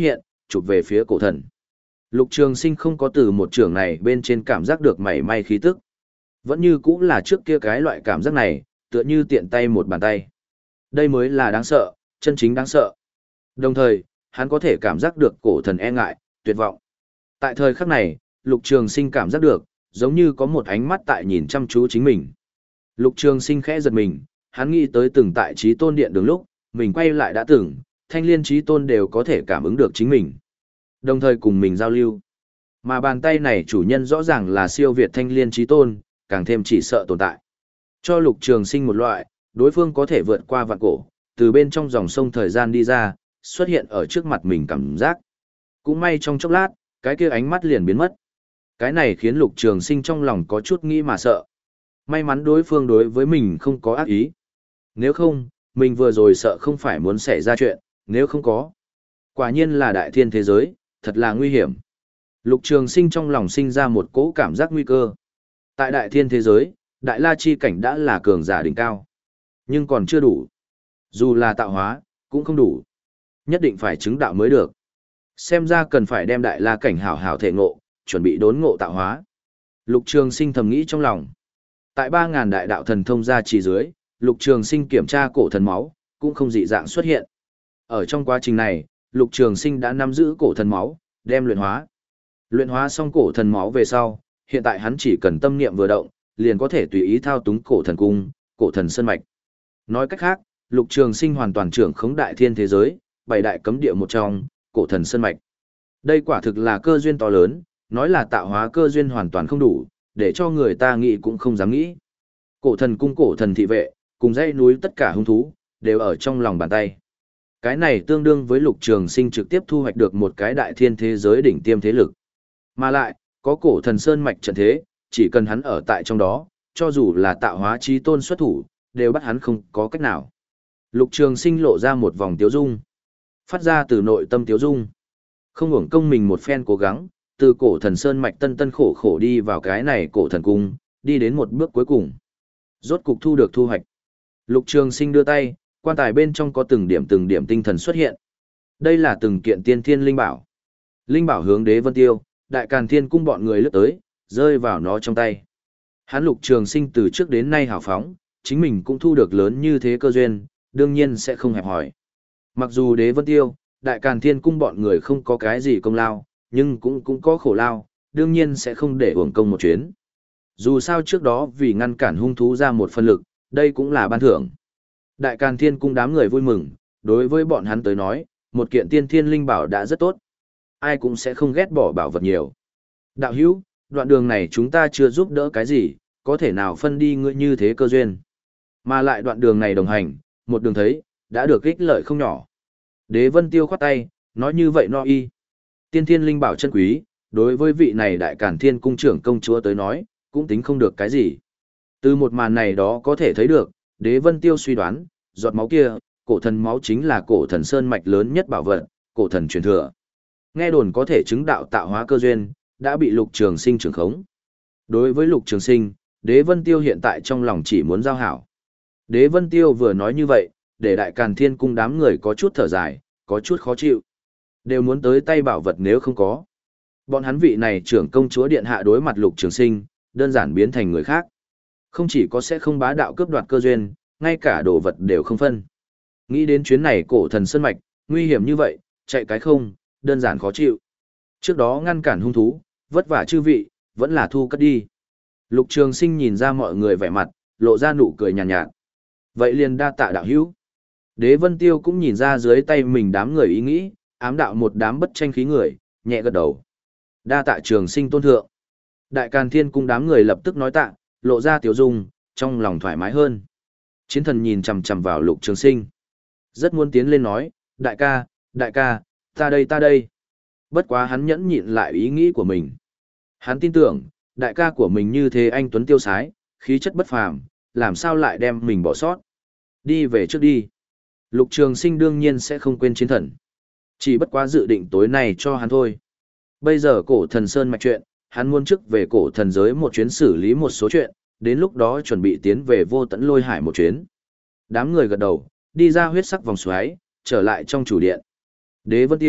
chụp về phía cổ thần. Lục Trường Sinh không có từ một trường này bên trên cảm giác được mảy may khí tức. Vẫn như cũng là trước kia cái loại cảm giác này, tựa như tiện tay một bàn tay. Đây mới là đáng sợ, chân chính đáng sợ. Đồng thời, hắn có thể cảm giác được cổ thần e ngại, tuyệt vọng. Tại thời khắc này, Lục Trường Sinh cảm giác được, giống như có một ánh mắt tại nhìn chăm chú chính mình. Lục Trường Sinh khẽ giật mình, hắn nghĩ tới từng tại Chí Tôn Điện đường lúc, mình quay lại đã từng, Thanh Liên Chí Tôn đều có thể cảm ứng được chính mình. Đồng thời cùng mình giao lưu. Mà bàn tay này chủ nhân rõ ràng là siêu việt Thanh Liên Chí Tôn, càng thêm chỉ sợ tồn tại. Cho Lục Trường Sinh một loại, đối phương có thể vượt qua vạn cổ, từ bên trong dòng sông thời gian đi ra, xuất hiện ở trước mặt mình cảm giác. Cũng may trong chốc lát, cái kia ánh mắt liền biến mất. Cái này khiến Lục Trường Sinh trong lòng có chút nghĩ mà sợ. May mắn đối phương đối với mình không có ác ý. Nếu không, mình vừa rồi sợ không phải muốn xảy ra chuyện, nếu không có. Quả nhiên là đại thiên thế giới, thật là nguy hiểm. Lục Trường Sinh trong lòng sinh ra một cỗ cảm giác nguy cơ. Tại đại thiên thế giới, đại la chi cảnh đã là cường giả đỉnh cao. Nhưng còn chưa đủ. Dù là tạo hóa, cũng không đủ. Nhất định phải chứng đạo mới được. Xem ra cần phải đem đại la cảnh hảo hảo thể ngộ, chuẩn bị đốn ngộ tạo hóa. Lục Trường Sinh thầm nghĩ trong lòng. Tại ba ngàn đại đạo thần thông gia trì dưới, Lục Trường Sinh kiểm tra cổ thần máu, cũng không dị dạng xuất hiện. Ở trong quá trình này, Lục Trường Sinh đã nắm giữ cổ thần máu, đem luyện hóa. Luyện hóa xong cổ thần máu về sau, hiện tại hắn chỉ cần tâm niệm vừa động, liền có thể tùy ý thao túng cổ thần cung, cổ thần sơn mạch. Nói cách khác, Lục Trường Sinh hoàn toàn trưởng khống đại thiên thế giới, bảy đại cấm địa một trong, cổ thần sơn mạch. Đây quả thực là cơ duyên to lớn, nói là tạo hóa cơ duyên hoàn toàn không đủ, để cho người ta nghĩ cũng không dám nghĩ. Cổ thần cung cổ thần thị vệ, cùng dãy núi tất cả hung thú, đều ở trong lòng bàn tay. Cái này tương đương với Lục Trường Sinh trực tiếp thu hoạch được một cái đại thiên thế giới đỉnh tiêm thế lực. Mà lại, có cổ thần sơn mạch trận thế, chỉ cần hắn ở tại trong đó, cho dù là tạo hóa chí tôn xuất thủ, đều bắt hắn không có cách nào. Lục Trường Sinh lộ ra một vòng tiếu dung, phát ra từ nội tâm tiếu dung. Không uổng công mình một phen cố gắng, từ cổ thần sơn mạch tân tân khổ khổ đi vào cái này cổ thần cung, đi đến một bước cuối cùng. Rốt cục thu được thu hoạch. Lục Trường Sinh đưa tay, quan tài bên trong có từng điểm từng điểm tinh thần xuất hiện. Đây là từng kiện tiên thiên linh bảo. Linh bảo hướng Đế Vân Tiêu, Đại Càn Thiên cung bọn người lướt tới, rơi vào nó trong tay. Hắn Lục Trường Sinh từ trước đến nay hào phóng, chính mình cũng thu được lớn như thế cơ duyên, đương nhiên sẽ không hẹp hỏi. Mặc dù Đế Vân Tiêu, Đại Càn Thiên cung bọn người không có cái gì công lao, nhưng cũng cũng có khổ lao, đương nhiên sẽ không để uổng công một chuyến. Dù sao trước đó vì ngăn cản hung thú ra một phân lực, đây cũng là ban thưởng. Đại Càn Thiên cung đám người vui mừng, đối với bọn hắn tới nói, một kiện tiên thiên linh bảo đã rất tốt. Ai cũng sẽ không ghét bỏ bảo vật nhiều. Đạo hữu, đoạn đường này chúng ta chưa giúp đỡ cái gì, có thể nào phân đi ngươi như thế cơ duyên. Mà lại đoạn đường này đồng hành, một đường thấy, đã được ích lợi không nhỏ. Đế Vân Tiêu khoát tay, nói như vậy no y. Tiên thiên linh bảo chân quý, đối với vị này Đại Càn Thiên cung trưởng công chúa tới nói, cũng tính không được cái gì. Từ một màn này đó có thể thấy được, Đế Vân Tiêu suy đoán, giọt máu kia, cổ thần máu chính là cổ thần sơn mạch lớn nhất bảo vật, cổ thần truyền thừa. Nghe đồn có thể chứng đạo tạo hóa cơ duyên, đã bị Lục Trường Sinh trưởng khống. Đối với Lục Trường Sinh, Đế Vân Tiêu hiện tại trong lòng chỉ muốn giao hảo. Đế Vân Tiêu vừa nói như vậy, để Đại Càn Thiên cung đám người có chút thở dài, có chút khó chịu. Đều muốn tới tay bảo vật nếu không có. Bọn hắn vị này trưởng công chúa điện hạ đối mặt Lục Trường Sinh, đơn giản biến thành người khác. Không chỉ có sẽ không bá đạo cướp đoạt cơ duyên, ngay cả đồ vật đều không phân. Nghĩ đến chuyến này cổ thần sơn mạch, nguy hiểm như vậy, chạy cái không, đơn giản khó chịu. Trước đó ngăn cản hung thú, vất vả chư vị, vẫn là thu cất đi. Lục Trường Sinh nhìn ra mọi người vẻ mặt, lộ ra nụ cười nhàn nhạt, nhạt. Vậy liền đa tạ đạo hữu. Đế Vân Tiêu cũng nhìn ra dưới tay mình đám người ý nghĩ, ám đạo một đám bất tranh khí người, nhẹ gật đầu. Đa tạ Trường Sinh tôn thượng. Đại Càn Thiên cung đám người lập tức nói tạ, lộ ra tiểu dung, trong lòng thoải mái hơn. Chiến thần nhìn chằm chằm vào Lục Trường Sinh. Rất muốn tiến lên nói, đại ca, đại ca, ta đây ta đây. Bất quá hắn nhẫn nhịn lại ý nghĩ của mình. Hắn tin tưởng, đại ca của mình như thế anh tuấn tiêu sái, khí chất bất phàm, làm sao lại đem mình bỏ sót. Đi về trước đi. Lục Trường Sinh đương nhiên sẽ không quên chiến thần. Chỉ bất quá dự định tối nay cho hắn thôi. Bây giờ cổ thần sơn mạch chuyện, hắn muốn trước về cổ thần giới một chuyến xử lý một số chuyện, đến lúc đó chuẩn bị tiến về vô tận lôi hải một chuyến. Đám người gật đầu, đi ra huyết sắc vòng xoáy, trở lại trong chủ điện. Đế Vân Tiêu,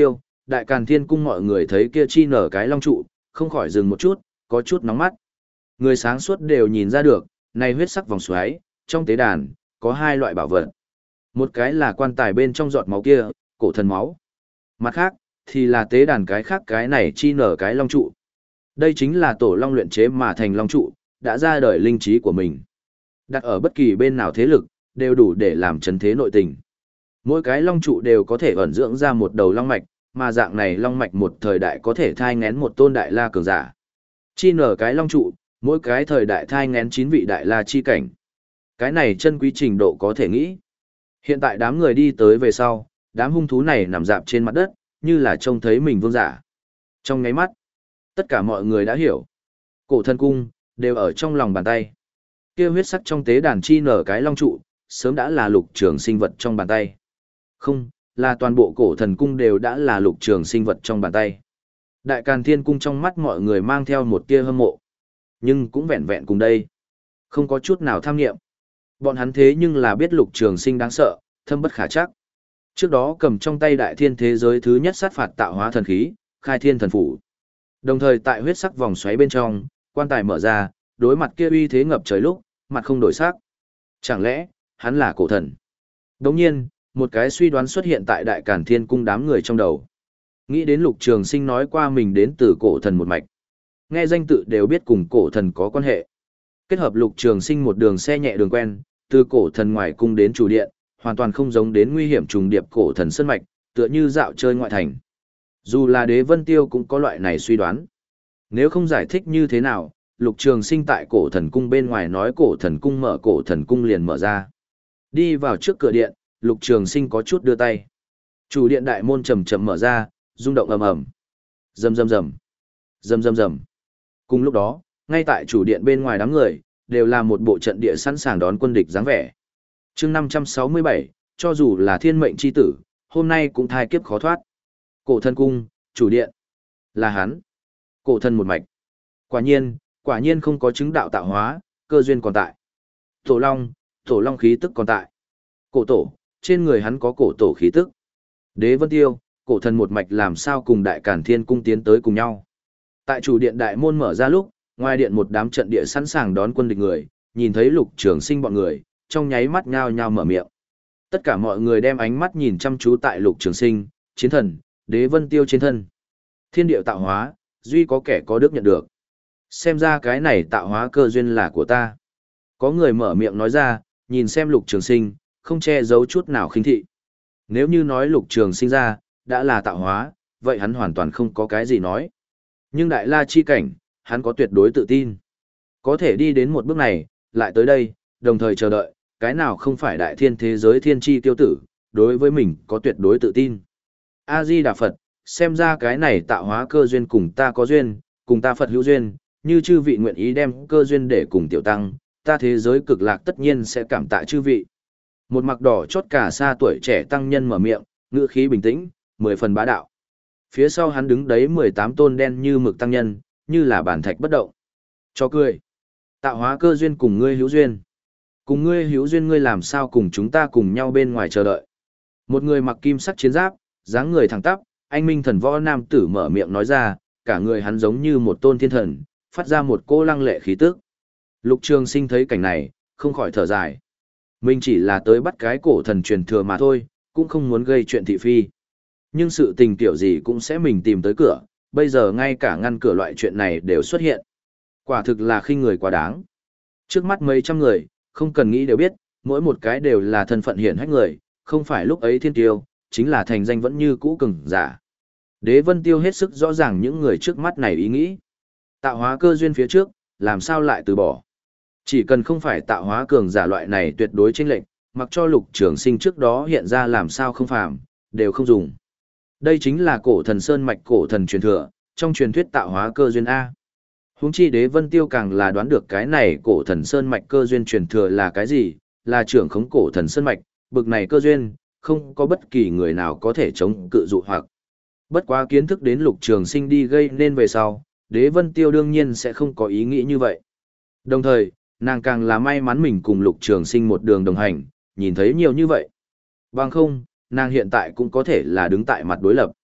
Đại Càn Thiên Cung mọi người thấy kia chi nở cái long trụ, không khỏi dừng một chút, có chút nóng mắt. Người sáng suốt đều nhìn ra được, này huyết sắc vòng xoáy, trong tế đàn, có hai loại bảo vật. Một cái là quan tài bên trong giọt máu kia, cổ thần máu. Mặt khác, thì là tế đàn cái khác cái này chi nở cái long trụ. Đây chính là tổ long luyện chế mà thành long trụ, đã ra đời linh trí của mình. Đặt ở bất kỳ bên nào thế lực, đều đủ để làm chấn thế nội tình. Mỗi cái long trụ đều có thể ẩn dưỡng ra một đầu long mạch, mà dạng này long mạch một thời đại có thể thai ngén một tôn đại la cường giả. Chi nở cái long trụ, mỗi cái thời đại thai ngén chín vị đại la chi cảnh. Cái này chân quý trình độ có thể nghĩ. Hiện tại đám người đi tới về sau, đám hung thú này nằm dạp trên mặt đất, như là trông thấy mình vương giả. Trong ngáy mắt, tất cả mọi người đã hiểu. Cổ thần cung, đều ở trong lòng bàn tay. Kia huyết sắc trong tế đàn chi nở cái long trụ, sớm đã là lục trường sinh vật trong bàn tay. Không, là toàn bộ cổ thần cung đều đã là lục trường sinh vật trong bàn tay. Đại Càn Thiên Cung trong mắt mọi người mang theo một tia hâm mộ. Nhưng cũng vẹn vẹn cùng đây. Không có chút nào tham nghiệm. Bọn hắn thế nhưng là biết lục trường sinh đáng sợ, thâm bất khả chắc. Trước đó cầm trong tay đại thiên thế giới thứ nhất sát phạt tạo hóa thần khí, khai thiên thần phủ. Đồng thời tại huyết sắc vòng xoáy bên trong, quan tài mở ra, đối mặt kia uy thế ngập trời lúc, mặt không đổi sắc. Chẳng lẽ, hắn là cổ thần? Đồng nhiên, một cái suy đoán xuất hiện tại Đại Càn Thiên Cung đám người trong đầu. Nghĩ đến lục trường sinh nói qua mình đến từ cổ thần một mạch. Nghe danh tự đều biết cùng cổ thần có quan hệ. Kết hợp lục trường sinh một đường xe nhẹ đường quen, từ cổ thần ngoài cung đến chủ điện, hoàn toàn không giống đến nguy hiểm trùng điệp cổ thần sơn mạch, tựa như dạo chơi ngoại thành. Dù là Đế Vân Tiêu cũng có loại này suy đoán. Nếu không giải thích như thế nào, lục trường sinh tại cổ thần cung bên ngoài nói cổ thần cung mở cổ thần cung liền mở ra. Đi vào trước cửa điện, lục trường sinh có chút đưa tay. Chủ điện đại môn chậm chậm mở ra, rung động ầm ầm. Rầm rầm rầm. Rầm rầm rầm. Cùng lúc đó, ngay tại chủ điện bên ngoài đám người, đều là một bộ trận địa sẵn sàng đón quân địch dáng vẻ. Chương năm trăm sáu mươi bảy, cho dù là thiên mệnh chi tử, hôm nay cũng thai kiếp khó thoát. Cổ thần cung, chủ điện. Là hắn. Cổ thần một mạch. Quả nhiên, quả nhiên không có chứng đạo tạo hóa, cơ duyên còn tại. Tổ long, tổ long khí tức còn tại. Cổ tổ, trên người hắn có cổ tổ khí tức. Đế Vân Tiêu, cổ thần một mạch làm sao cùng Đại Càn Thiên Cung tiến tới cùng nhau. Tại chủ điện đại môn mở ra lúc, ngoài điện một đám trận địa sẵn sàng đón quân địch người, nhìn thấy lục trường sinh bọn người, trong nháy mắt nhao nhao mở miệng. Tất cả mọi người đem ánh mắt nhìn chăm chú tại lục trường sinh, chiến thần, Đế Vân Tiêu trên thân. Thiên điệu tạo hóa, duy có kẻ có đức nhận được. Xem ra cái này tạo hóa cơ duyên là của ta. Có người mở miệng nói ra, nhìn xem lục trường sinh, không che giấu chút nào khinh thị. Nếu như nói lục trường sinh ra, đã là tạo hóa, vậy hắn hoàn toàn không có cái gì nói. Nhưng đại la chi cảnh, hắn có tuyệt đối tự tin. Có thể đi đến một bước này, lại tới đây, đồng thời chờ đợi, cái nào không phải đại thiên thế giới thiên chi tiêu tử, đối với mình có tuyệt đối tự tin. A-di-đà Phật, xem ra cái này tạo hóa cơ duyên cùng ta có duyên, cùng ta Phật hữu duyên, như chư vị nguyện ý đem cơ duyên để cùng tiểu tăng, ta thế giới cực lạc tất nhiên sẽ cảm tạ chư vị. Một mặc đỏ chót cả xa tuổi trẻ tăng nhân mở miệng, ngữ khí bình tĩnh, mười phần bá đạo. Phía sau hắn đứng đấy mười tám tôn đen như mực tăng nhân, như là bản thạch bất động. Cho cười. Tạo hóa cơ duyên cùng ngươi hữu duyên. Cùng ngươi hữu duyên ngươi làm sao cùng chúng ta cùng nhau bên ngoài chờ đợi. Một người mặc kim sắc chiến giáp, dáng người thẳng tắp, anh minh thần võ nam tử mở miệng nói ra, cả người hắn giống như một tôn thiên thần, phát ra một cô lăng lệ khí tức. Lục Trường Sinh thấy cảnh này, không khỏi thở dài. Mình chỉ là tới bắt cái cổ thần truyền thừa mà thôi, cũng không muốn gây chuyện thị phi. Nhưng sự tình tiểu gì cũng sẽ mình tìm tới cửa, bây giờ ngay cả ngăn cửa loại chuyện này đều xuất hiện. Quả thực là khinh người quá đáng. Trước mắt mấy trăm người, không cần nghĩ đều biết, mỗi một cái đều là thân phận hiển hách người, không phải lúc ấy thiên tiêu, chính là thành danh vẫn như cũ cường giả. Đế Vân Tiêu hết sức rõ ràng những người trước mắt này ý nghĩ. Tạo hóa cơ duyên phía trước, làm sao lại từ bỏ. Chỉ cần không phải tạo hóa cường giả loại này tuyệt đối chênh lệch, mặc cho Lục Trường Sinh trước đó hiện ra làm sao không phàm, đều không dùng. Đây chính là cổ thần sơn mạch cổ thần truyền thừa, trong truyền thuyết tạo hóa cơ duyên A. Huống chi Đế Vân Tiêu càng là đoán được cái này cổ thần sơn mạch cơ duyên truyền thừa là cái gì, là trưởng khống cổ thần sơn mạch, bực này cơ duyên, không có bất kỳ người nào có thể chống cự dụ hoặc. Bất quá kiến thức đến Lục Trường Sinh đi gây nên về sau, Đế Vân Tiêu đương nhiên sẽ không có ý nghĩ như vậy. Đồng thời, nàng càng là may mắn mình cùng Lục Trường Sinh một đường đồng hành, nhìn thấy nhiều như vậy. Bằng không, nàng hiện tại cũng có thể là đứng tại mặt đối lập.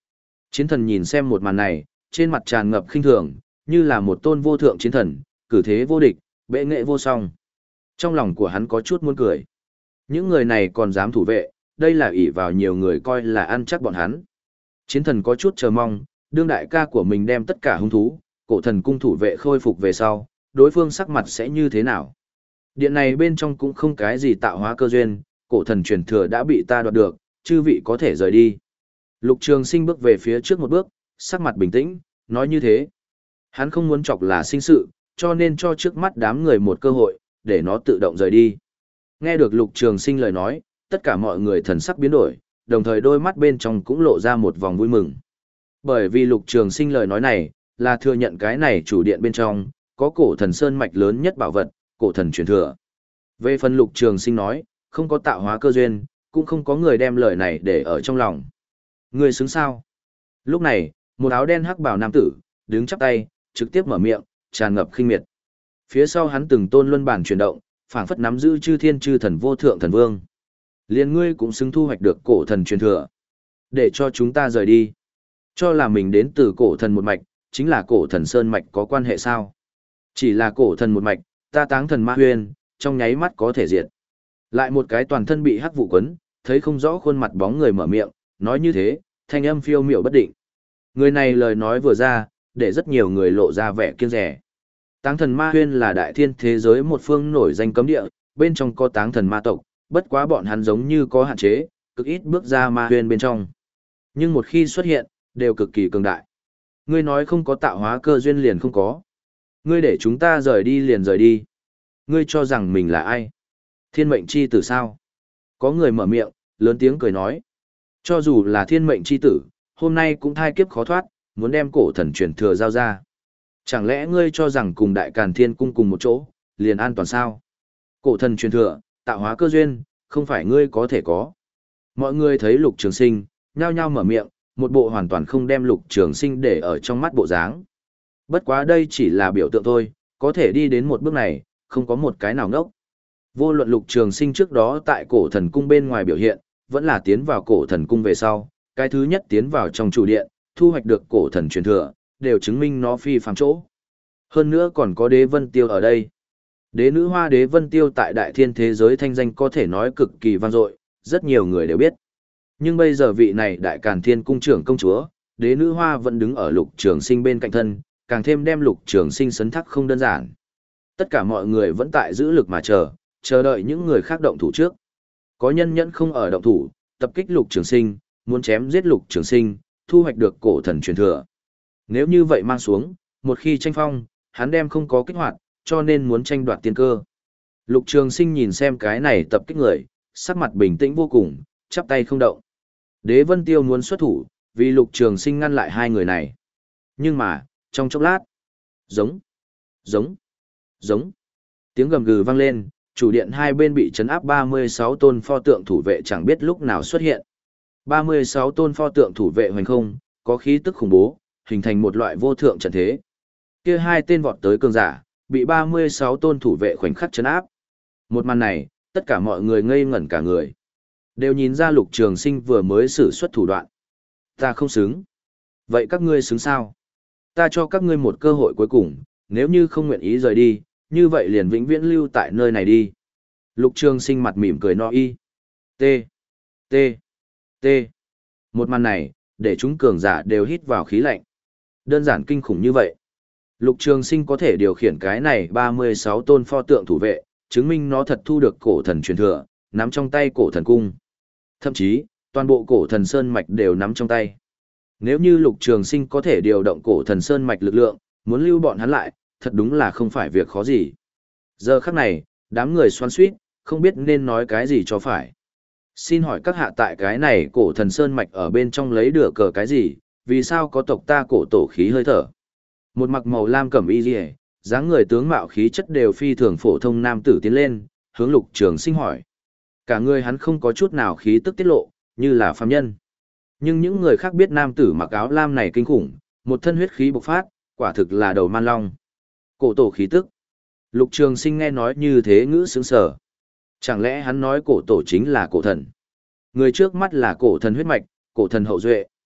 Chiến thần nhìn xem một màn này, trên mặt tràn ngập khinh thường, như là một tôn vô thượng chiến thần, cử thế vô địch, bệ nghệ vô song. Trong lòng của hắn có chút muốn cười. Những người này còn dám thủ vệ, đây là ỷ vào nhiều người coi là ăn chắc bọn hắn. Chiến thần có chút chờ mong, đương đại ca của mình đem tất cả hung thú, cổ thần cung thủ vệ khôi phục về sau, đối phương sắc mặt sẽ như thế nào. Điện này bên trong cũng không cái gì tạo hóa cơ duyên, cổ thần truyền thừa đã bị ta đoạt được, chư vị có thể rời đi. Lục Trường Sinh bước về phía trước một bước, sắc mặt bình tĩnh, nói như thế. Hắn không muốn chọc là sinh sự, cho nên cho trước mắt đám người một cơ hội, để nó tự động rời đi. Nghe được Lục Trường Sinh lời nói, tất cả mọi người thần sắc biến đổi, đồng thời đôi mắt bên trong cũng lộ ra một vòng vui mừng. Bởi vì Lục Trường Sinh lời nói này, là thừa nhận cái này chủ điện bên trong, có cổ thần sơn mạch lớn nhất bảo vật, cổ thần truyền thừa. Về phần Lục Trường Sinh nói, không có tạo hóa cơ duyên, cũng không có người đem lời này để ở trong lòng. Người xứng sao? Lúc này, một áo đen hắc bào nam tử, đứng chắp tay, trực tiếp mở miệng, tràn ngập khinh miệt. Phía sau hắn từng tôn luân bản chuyển động, phảng phất nắm giữ chư thiên chư thần vô thượng thần vương. Liên ngươi cũng xứng thu hoạch được cổ thần truyền thừa. Để cho chúng ta rời đi. Cho là mình đến từ cổ thần một mạch, chính là cổ thần sơn mạch có quan hệ sao? Chỉ là cổ thần một mạch, ta táng thần ma huyền, trong nháy mắt có thể diệt. Lại một cái toàn thân bị hắc vụ quấn, thấy không rõ khuôn mặt bóng người mở miệng, nói như thế, thanh âm phiêu miểu bất định. Người này lời nói vừa ra, để rất nhiều người lộ ra vẻ kiêng rẻ. Táng thần ma huyên là đại thiên thế giới một phương nổi danh cấm địa, bên trong có táng thần ma tộc, bất quá bọn hắn giống như có hạn chế, cực ít bước ra ma huyên bên trong. Nhưng một khi xuất hiện, đều cực kỳ cường đại. Ngươi nói không có tạo hóa cơ duyên liền không có. Ngươi để chúng ta rời đi liền rời đi. Ngươi cho rằng mình là ai? Thiên mệnh chi tử sao? Có người mở miệng, lớn tiếng cười nói. Cho dù là thiên mệnh chi tử, hôm nay cũng thai kiếp khó thoát, muốn đem cổ thần truyền thừa giao ra. Chẳng lẽ ngươi cho rằng cùng đại càn thiên cung cùng một chỗ, liền an toàn sao? Cổ thần truyền thừa, tạo hóa cơ duyên, không phải ngươi có thể có. Mọi người thấy Lục Trường Sinh, nhao nhao mở miệng, một bộ hoàn toàn không đem Lục Trường Sinh để ở trong mắt bộ dáng. Bất quá đây chỉ là biểu tượng thôi, có thể đi đến một bước này, không có một cái nào ngốc. Vô luận Lục Trường Sinh trước đó tại cổ thần cung bên ngoài biểu hiện, vẫn là tiến vào cổ thần cung về sau, cái thứ nhất tiến vào trong chủ điện, thu hoạch được cổ thần truyền thừa, đều chứng minh nó phi phàm chỗ. Hơn nữa còn có Đế Vân Tiêu ở đây. Đế nữ hoa Đế Vân Tiêu tại đại thiên thế giới thanh danh có thể nói cực kỳ vang dội, rất nhiều người đều biết. Nhưng bây giờ vị này đại càn thiên cung trưởng công chúa, Đế nữ hoa vẫn đứng ở Lục Trường Sinh bên cạnh thân, càng thêm đem Lục Trường Sinh sấn thác không đơn giản. Tất cả mọi người vẫn tại giữ lực mà chờ, chờ đợi những người khác động thủ trước. Có nhân nhẫn không ở động thủ, tập kích Lục Trường Sinh, muốn chém giết Lục Trường Sinh, thu hoạch được cổ thần truyền thừa. Nếu như vậy mang xuống, một khi tranh phong, hắn đem không có kích hoạt, cho nên muốn tranh đoạt tiên cơ. Lục Trường Sinh nhìn xem cái này tập kích người, sắc mặt bình tĩnh vô cùng, chắp tay không động. Đế Vân Tiêu muốn xuất thủ, vì Lục Trường Sinh ngăn lại hai người này. Nhưng mà, trong chốc lát, giống, giống, giống, tiếng gầm gừ vang lên, chủ điện hai bên bị trấn áp ba mươi sáu tôn pho tượng thủ vệ chẳng biết lúc nào xuất hiện. ba mươi sáu tôn pho tượng thủ vệ hoành không, có khí tức khủng bố, hình thành một loại vô thượng trận thế. Kia hai tên vọt tới cường giả, bị ba mươi sáu tôn thủ vệ khoảnh khắc trấn áp. Một màn này, tất cả mọi người ngây ngẩn cả người. Đều nhìn ra Lục Trường Sinh vừa mới sử xuất thủ đoạn. Ta không xứng. Vậy các ngươi xứng sao? Ta cho các ngươi một cơ hội cuối cùng, nếu như không nguyện ý rời đi, như vậy liền vĩnh viễn lưu tại nơi này đi. Lục Trường Sinh mặt mỉm cười no y. T. T. T. Một màn này, để chúng cường giả đều hít vào khí lạnh. Đơn giản kinh khủng như vậy. Lục Trường Sinh có thể điều khiển cái này ba mươi sáu tôn pho tượng thủ vệ, chứng minh nó thật thu được cổ thần truyền thừa, nắm trong tay cổ thần cung. Thậm chí, toàn bộ cổ thần sơn mạch đều nắm trong tay. Nếu như Lục Trường Sinh có thể điều động cổ thần sơn mạch lực lượng, muốn lưu bọn hắn lại, thật đúng là không phải việc khó gì. Giờ khắc này, đám người xoắn xuýt, không biết nên nói cái gì cho phải. Xin hỏi các hạ tại cái này cổ thần sơn mạch ở bên trong lấy được cờ cái gì, vì sao có tộc ta cổ tổ khí hơi thở? Một mặc màu lam cẩm y liễu, dáng người tướng mạo khí chất đều phi thường phổ thông nam tử tiến lên, hướng Lục Trường Sinh hỏi. Cả người hắn không có chút nào khí tức tiết lộ, như là phàm nhân. Nhưng những người khác biết nam tử mặc áo lam này kinh khủng, một thân huyết khí bộc phát, quả thực là đầu man long. Cổ tổ khí tức. Lục Trường Sinh nghe nói như thế ngữ sững sờ. Chẳng lẽ hắn nói cổ tổ chính là cổ thần? Người trước mắt là cổ thần huyết mạch, cổ thần hậu duệ.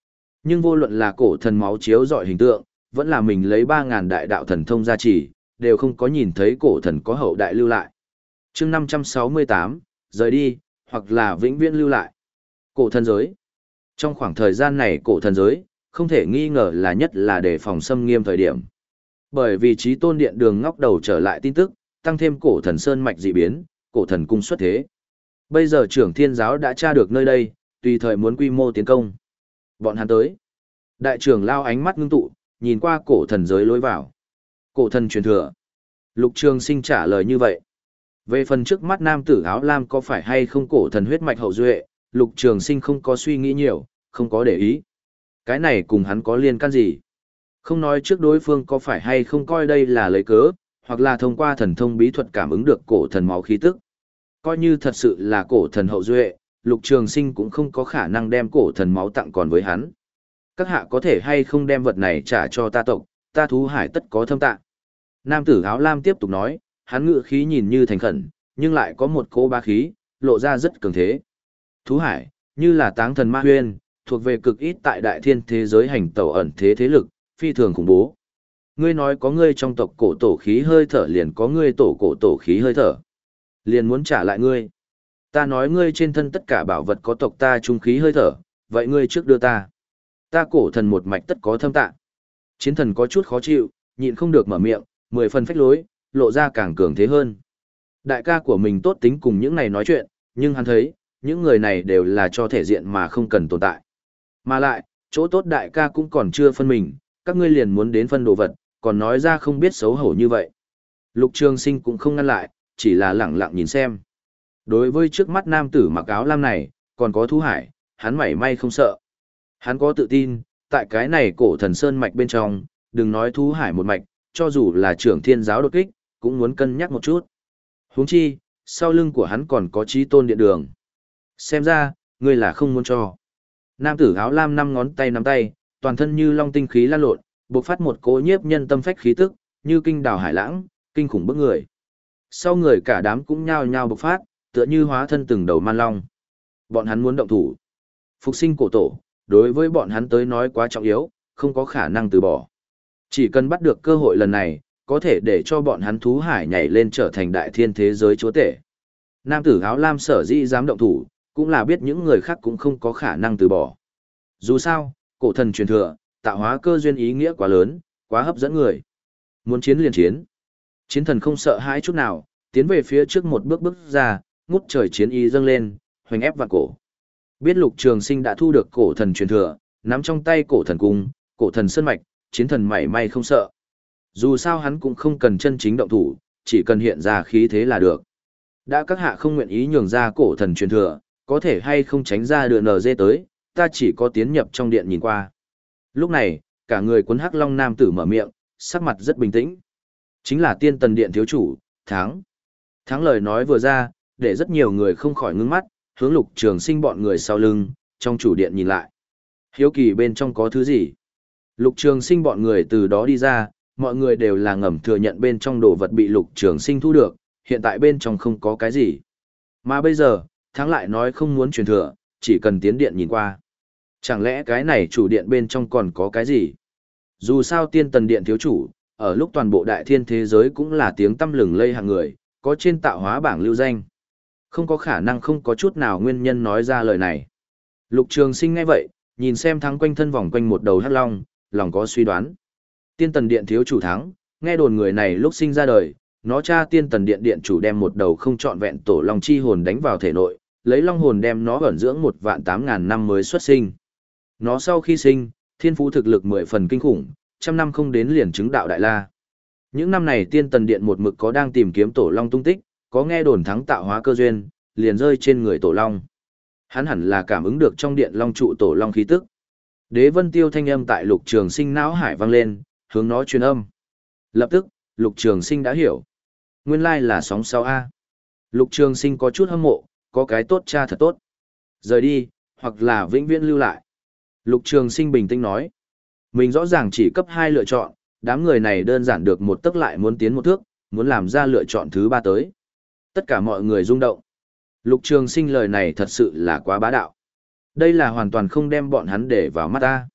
Nhưng vô luận là cổ thần máu chiếu dọi hình tượng, vẫn là mình lấy ba ngàn đại đạo thần thông gia trì, đều không có nhìn thấy cổ thần có hậu đại lưu lại. chương năm trăm sáu mươi tám, rời đi, hoặc là vĩnh viễn lưu lại. Cổ thần giới. Trong khoảng thời gian này cổ thần giới, không thể nghi ngờ là nhất là đề phòng xâm nghiêm thời điểm. Bởi vì Chí Tôn Điện đường ngóc đầu trở lại tin tức, tăng thêm cổ thần sơn mạch dị biến, cổ thần cung xuất thế. Bây giờ trưởng thiên giáo đã tra được nơi đây, tùy thời muốn quy mô tiến công. Bọn hắn tới. Đại trưởng lao ánh mắt ngưng tụ, nhìn qua cổ thần giới lối vào. Cổ thần truyền thừa. Lục Trường Sinh trả lời như vậy. Về phần trước mắt nam tử áo lam có phải hay không cổ thần huyết mạch hậu duệ, Lục Trường Sinh không có suy nghĩ nhiều, không có để ý. Cái này cùng hắn có liên can gì? Không nói trước đối phương có phải hay không coi đây là lấy cớ, hoặc là thông qua thần thông bí thuật cảm ứng được cổ thần máu khí tức. Coi như thật sự là cổ thần hậu duệ, Lục Trường Sinh cũng không có khả năng đem cổ thần máu tặng còn với hắn. Các hạ có thể hay không đem vật này trả cho ta tộc, ta thú hải tất có thâm tạ. Nam tử áo lam tiếp tục nói, hắn ngự khí nhìn như thành khẩn, nhưng lại có một cỗ ba khí, lộ ra rất cường thế. Thú hải, như là táng thần ma huyên, thuộc về cực ít tại đại thiên thế giới hành tẩu ẩn thế thế lực, phi thường khủng bố. Ngươi nói có ngươi trong tộc cổ tổ khí hơi thở liền có ngươi tổ cổ tổ khí hơi thở. Liền muốn trả lại ngươi. Ta nói ngươi trên thân tất cả bảo vật có tộc ta trung khí hơi thở, vậy ngươi trước đưa ta. Ta cổ thần một mạch tất có thâm tạ. Chiến thần có chút khó chịu, nhịn không được mở miệng, mười phần phách lối, lộ ra càng cường thế hơn. Đại ca của mình tốt tính cùng những này nói chuyện, nhưng hắn thấy, những người này đều là cho thể diện mà không cần tồn tại. Mà lại, chỗ tốt đại ca cũng còn chưa phân mình, các ngươi liền muốn đến phân đồ vật, còn nói ra không biết xấu hổ như vậy. Lục Trường Sinh cũng không ngăn lại, chỉ là lẳng lặng nhìn xem. Đối với trước mắt nam tử mặc áo lam này, còn có thú hải, hắn mảy may không sợ. Hắn có tự tin, tại cái này cổ thần sơn mạch bên trong, đừng nói thú hải một mạch, cho dù là trưởng thiên giáo đột kích, cũng muốn cân nhắc một chút. Huống chi, sau lưng của hắn còn có Chí Tôn Điện đường. Xem ra, ngươi là không muốn cho. Nam tử áo lam năm ngón tay nắm tay, toàn thân như long tinh khí lan lộn, bộc phát một cỗ nhiếp nhân tâm phách khí tức, như kinh đào hải lãng, kinh khủng bức người. Sau người cả đám cũng nhao nhao bộc phát, tựa như hóa thân từng đầu man long. Bọn hắn muốn động thủ. Phục sinh cổ tổ, đối với bọn hắn tới nói quá trọng yếu, không có khả năng từ bỏ. Chỉ cần bắt được cơ hội lần này, có thể để cho bọn hắn thú hải nhảy lên trở thành đại thiên thế giới chúa tể. Nam tử áo lam sở dĩ dám động thủ, cũng là biết những người khác cũng không có khả năng từ bỏ. Dù sao, cổ thần truyền thừa, tạo hóa cơ duyên ý nghĩa quá lớn, quá hấp dẫn người. Muốn chiến liền chiến. Chiến thần không sợ hãi chút nào, tiến về phía trước một bước bước ra, ngút trời chiến ý dâng lên, hoành ép vạn cổ. Biết Lục Trường Sinh đã thu được cổ thần truyền thừa, nắm trong tay cổ thần cung, cổ thần sơn mạch, chiến thần mảy may không sợ. Dù sao hắn cũng không cần chân chính động thủ, chỉ cần hiện ra khí thế là được. Đã các hạ không nguyện ý nhường ra cổ thần truyền thừa, có thể hay không tránh ra đưa nờ dê tới, ta chỉ có tiến nhập trong điện nhìn qua. Lúc này, cả người cuốn hắc long nam tử mở miệng, sắc mặt rất bình tĩnh. Chính là tiên tần điện thiếu chủ, Thắng. Thắng lời nói vừa ra, để rất nhiều người không khỏi ngưng mắt, hướng Lục Trường Sinh bọn người sau lưng, trong chủ điện nhìn lại. Hiếu kỳ bên trong có thứ gì? Lục Trường Sinh bọn người từ đó đi ra, mọi người đều là ngầm thừa nhận bên trong đồ vật bị Lục Trường Sinh thu được, hiện tại bên trong không có cái gì. Mà bây giờ, Thắng lại nói không muốn truyền thừa, chỉ cần tiến điện nhìn qua. Chẳng lẽ cái này chủ điện bên trong còn có cái gì? Dù sao tiên tần điện thiếu chủ, ở lúc toàn bộ đại thiên thế giới cũng là tiếng tăm lừng lây hàng người, có trên tạo hóa bảng lưu danh. Không có khả năng không có chút nào nguyên nhân nói ra lời này. Lục Trường Sinh nghe vậy, nhìn xem Thắng quanh thân vòng quanh một đầu hắc long, lòng có suy đoán. Tiên tần điện thiếu chủ Thắng, nghe đồn người này lúc sinh ra đời, nó cha tiên tần điện điện chủ đem một đầu không trọn vẹn tổ long chi hồn đánh vào thể nội, lấy long hồn đem nó ẩn dưỡng một vạn tám ngàn năm mới xuất sinh. Nó sau khi sinh, thiên phú thực lực mười phần kinh khủng, trăm năm không đến liền chứng đạo đại la. Những năm này tiên tần điện một mực có đang tìm kiếm tổ long tung tích, có nghe đồn Thắng tạo hóa cơ duyên, liền rơi trên người tổ long. Hắn hẳn là cảm ứng được trong điện long trụ tổ long khí tức. Đế Vân Tiêu thanh âm tại Lục Trường Sinh não hải vang lên, hướng nó truyền âm. Lập tức, Lục Trường Sinh đã hiểu. Nguyên lai là sóng sau A. Lục Trường Sinh có chút hâm mộ, có cái tốt cha thật tốt. Rời đi, hoặc là vĩnh viễn lưu lại. Lục Trường Sinh bình tĩnh nói. Mình rõ ràng chỉ cấp hai lựa chọn, đám người này đơn giản được một tức lại muốn tiến một thước, muốn làm ra lựa chọn thứ ba tới. Tất cả mọi người rung động. Lục Trường Sinh lời này thật sự là quá bá đạo. Đây là hoàn toàn không đem bọn hắn để vào mắt ta.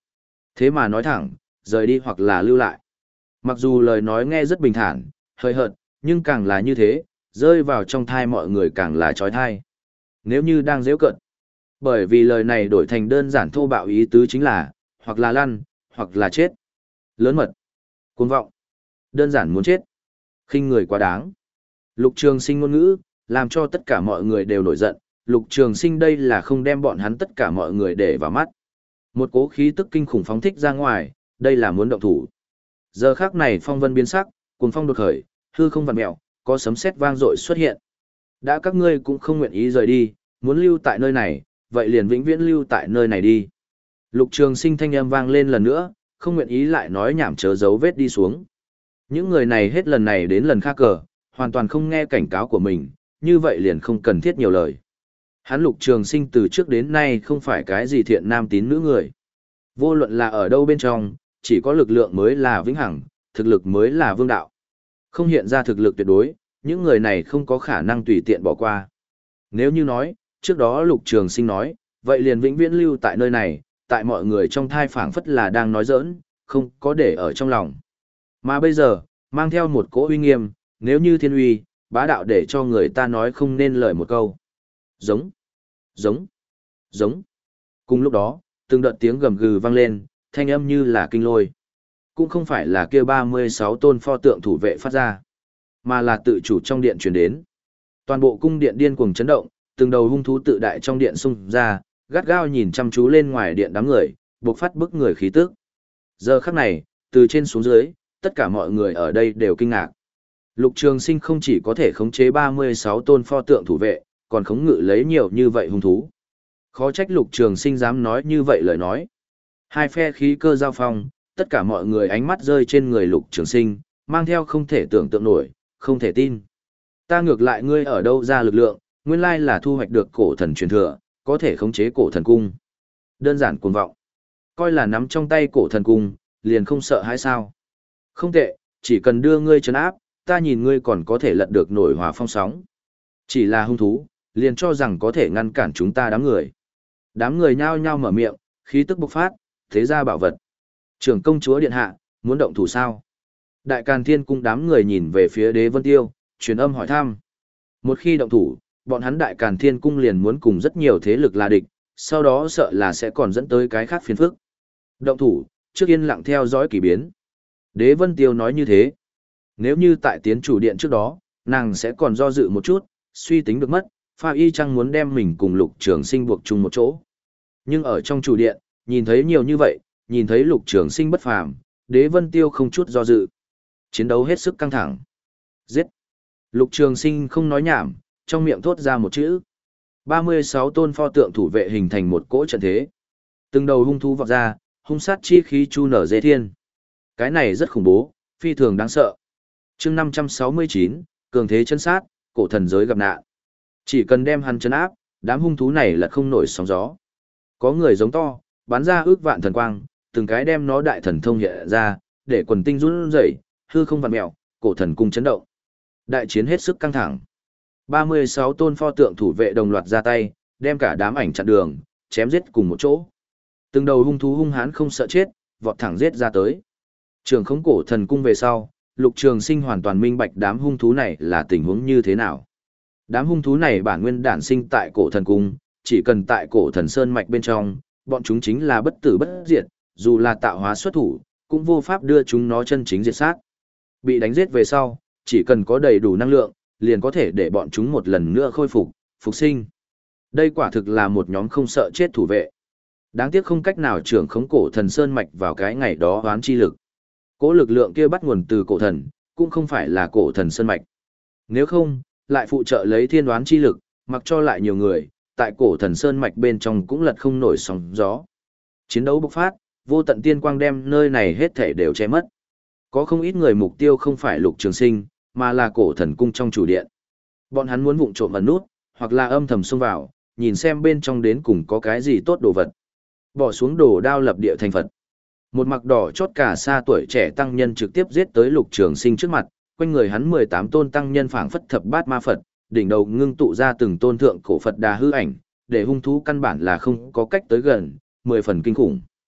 Thế mà nói thẳng, rời đi hoặc là lưu lại. Mặc dù lời nói nghe rất bình thản, hơi hợt, nhưng càng là như thế, rơi vào trong thai mọi người càng là trói thai. Nếu như đang giễu cợt. Bởi vì lời này đổi thành đơn giản thô bạo ý tứ chính là, hoặc là lăn, hoặc là chết. Lớn mật, cuồng vọng, đơn giản muốn chết. Khinh người quá đáng. Lục Trường Sinh ngôn ngữ, làm cho tất cả mọi người đều nổi giận. Lục Trường Sinh đây là không đem bọn hắn tất cả mọi người để vào mắt. Một cố khí tức kinh khủng phóng thích ra ngoài, đây là muốn động thủ. Giờ khắc này phong vân biến sắc, cuồng phong đột khởi, hư không vặn mèo, có sấm sét vang dội xuất hiện. Đã các ngươi cũng không nguyện ý rời đi, muốn lưu tại nơi này, vậy liền vĩnh viễn lưu tại nơi này đi. Lục Trường Sinh thanh âm vang lên lần nữa, không nguyện ý lại nói nhảm chớ dấu vết đi xuống. Những người này hết lần này đến lần khác cờ, hoàn toàn không nghe cảnh cáo của mình, như vậy liền không cần thiết nhiều lời. Hắn Lục Trường Sinh từ trước đến nay không phải cái gì thiện nam tín nữ người. Vô luận là ở đâu bên trong, chỉ có lực lượng mới là vĩnh hằng, thực lực mới là vương đạo. Không hiện ra thực lực tuyệt đối, những người này không có khả năng tùy tiện bỏ qua. Nếu như nói, trước đó Lục Trường Sinh nói, vậy liền vĩnh viễn lưu tại nơi này, tại mọi người trong thai phảng phất là đang nói giỡn, không có để ở trong lòng. Mà bây giờ, mang theo một cỗ uy nghiêm, nếu như thiên uy, bá đạo để cho người ta nói không nên lời một câu. Giống, giống, giống. Cùng lúc đó, từng đợt tiếng gầm gừ vang lên, thanh âm như là kinh lôi. Cũng không phải là kia ba mươi sáu tôn pho tượng thủ vệ phát ra, mà là tự chủ trong điện truyền đến. Toàn bộ cung điện điên cuồng chấn động, từng đầu hung thú tự đại trong điện xung ra, gắt gao nhìn chăm chú lên ngoài điện đám người, buộc phát bức người khí tức. Giờ khắc này, từ trên xuống dưới, tất cả mọi người ở đây đều kinh ngạc. Lục Trường Sinh không chỉ có thể khống chế ba mươi sáu tôn pho tượng thủ vệ, còn khống ngự lấy nhiều như vậy hung thú. Khó trách Lục Trường Sinh dám nói như vậy lời nói. Hai phe khí cơ giao phong, tất cả mọi người ánh mắt rơi trên người Lục Trường Sinh, mang theo không thể tưởng tượng nổi, không thể tin. Ta ngược lại ngươi ở đâu ra lực lượng, nguyên lai là thu hoạch được cổ thần truyền thừa, có thể khống chế cổ thần cung. Đơn giản cuồng vọng. Coi là nắm trong tay cổ thần cung, liền không sợ hãi sao. Không tệ, chỉ cần đưa ngươi trấn áp, ta nhìn ngươi còn có thể lật được nổi hỏa phong sóng. Chỉ là hung thú, liền cho rằng có thể ngăn cản chúng ta đám người. Đám người nhao nhao mở miệng, khí tức bộc phát, thế ra bảo vật. Trưởng công chúa điện hạ, muốn động thủ sao? Đại Càn Thiên cung đám người nhìn về phía Đế Vân Tiêu, truyền âm hỏi thăm. Một khi động thủ, bọn hắn Đại Càn Thiên cung liền muốn cùng rất nhiều thế lực là địch, sau đó sợ là sẽ còn dẫn tới cái khác phiền phức. Động thủ, trước yên lặng theo dõi kỳ biến. Đế Vân Tiêu nói như thế. Nếu như tại tiến chủ điện trước đó, nàng sẽ còn do dự một chút, suy tính được mất, pha y chăng muốn đem mình cùng Lục Trường Sinh buộc chung một chỗ. Nhưng ở trong chủ điện, nhìn thấy nhiều như vậy, nhìn thấy Lục Trường Sinh bất phàm, Đế Vân Tiêu không chút do dự. Chiến đấu hết sức căng thẳng. Giết! Lục Trường Sinh không nói nhảm, trong miệng thốt ra một chữ. ba mươi sáu tôn pho tượng thủ vệ hình thành một cỗ trận thế. Từng đầu hung thú vọt ra, hung sát chi khí chu nở dễ thiên. Cái này rất khủng bố, phi thường đáng sợ. Chương năm trăm sáu mươi chín, cường thế chân sát, cổ thần giới gặp nạn. Chỉ cần đem hắn trấn áp, đám hung thú này là không nổi sóng gió. Có người giống to, bắn ra ước vạn thần quang, từng cái đem nó đại thần thông hiện ra, để quần tinh run rẩy, hư không vặn mèo, cổ thần cung chấn động. Đại chiến hết sức căng thẳng. ba mươi sáu tôn pho tượng thủ vệ đồng loạt ra tay, đem cả đám ảnh chặn đường, chém giết cùng một chỗ. Từng đầu hung thú hung hãn không sợ chết, vọt thẳng giết ra tới. Trường khống cổ thần cung về sau, Lục Trường Sinh hoàn toàn minh bạch đám hung thú này là tình huống như thế nào. Đám hung thú này bản nguyên đản sinh tại cổ thần cung, chỉ cần tại cổ thần sơn mạch bên trong, bọn chúng chính là bất tử bất diệt, dù là tạo hóa xuất thủ, cũng vô pháp đưa chúng nó chân chính diệt sát. Bị đánh giết về sau, chỉ cần có đầy đủ năng lượng, liền có thể để bọn chúng một lần nữa khôi phục, phục sinh. Đây quả thực là một nhóm không sợ chết thủ vệ. Đáng tiếc không cách nào trưởng khống cổ thần sơn mạch vào cái ngày đó oán chi lực. Cố lực lượng kia bắt nguồn từ cổ thần, cũng không phải là cổ thần sơn mạch. Nếu không, lại phụ trợ lấy thiên đoán chi lực, mặc cho lại nhiều người, tại cổ thần sơn mạch bên trong cũng lật không nổi sóng gió. Chiến đấu bộc phát, vô tận tiên quang đem nơi này hết thể đều che mất. Có không ít người mục tiêu không phải Lục Trường Sinh, mà là cổ thần cung trong chủ điện. Bọn hắn muốn vụng trộm ẩn nút, hoặc là âm thầm xông vào, nhìn xem bên trong đến cùng có cái gì tốt đồ vật. Bỏ xuống đồ đao lập địa thành Phật. Một mặc đỏ chót cả xa tuổi trẻ tăng nhân trực tiếp giết tới Lục Trường Sinh trước mặt, quanh người hắn mười tám tôn tăng nhân phảng phất thập bát ma Phật, đỉnh đầu ngưng tụ ra từng tôn thượng cổ Phật đà hư ảnh, để hung thú căn bản là không có cách tới gần, mười phần kinh khủng.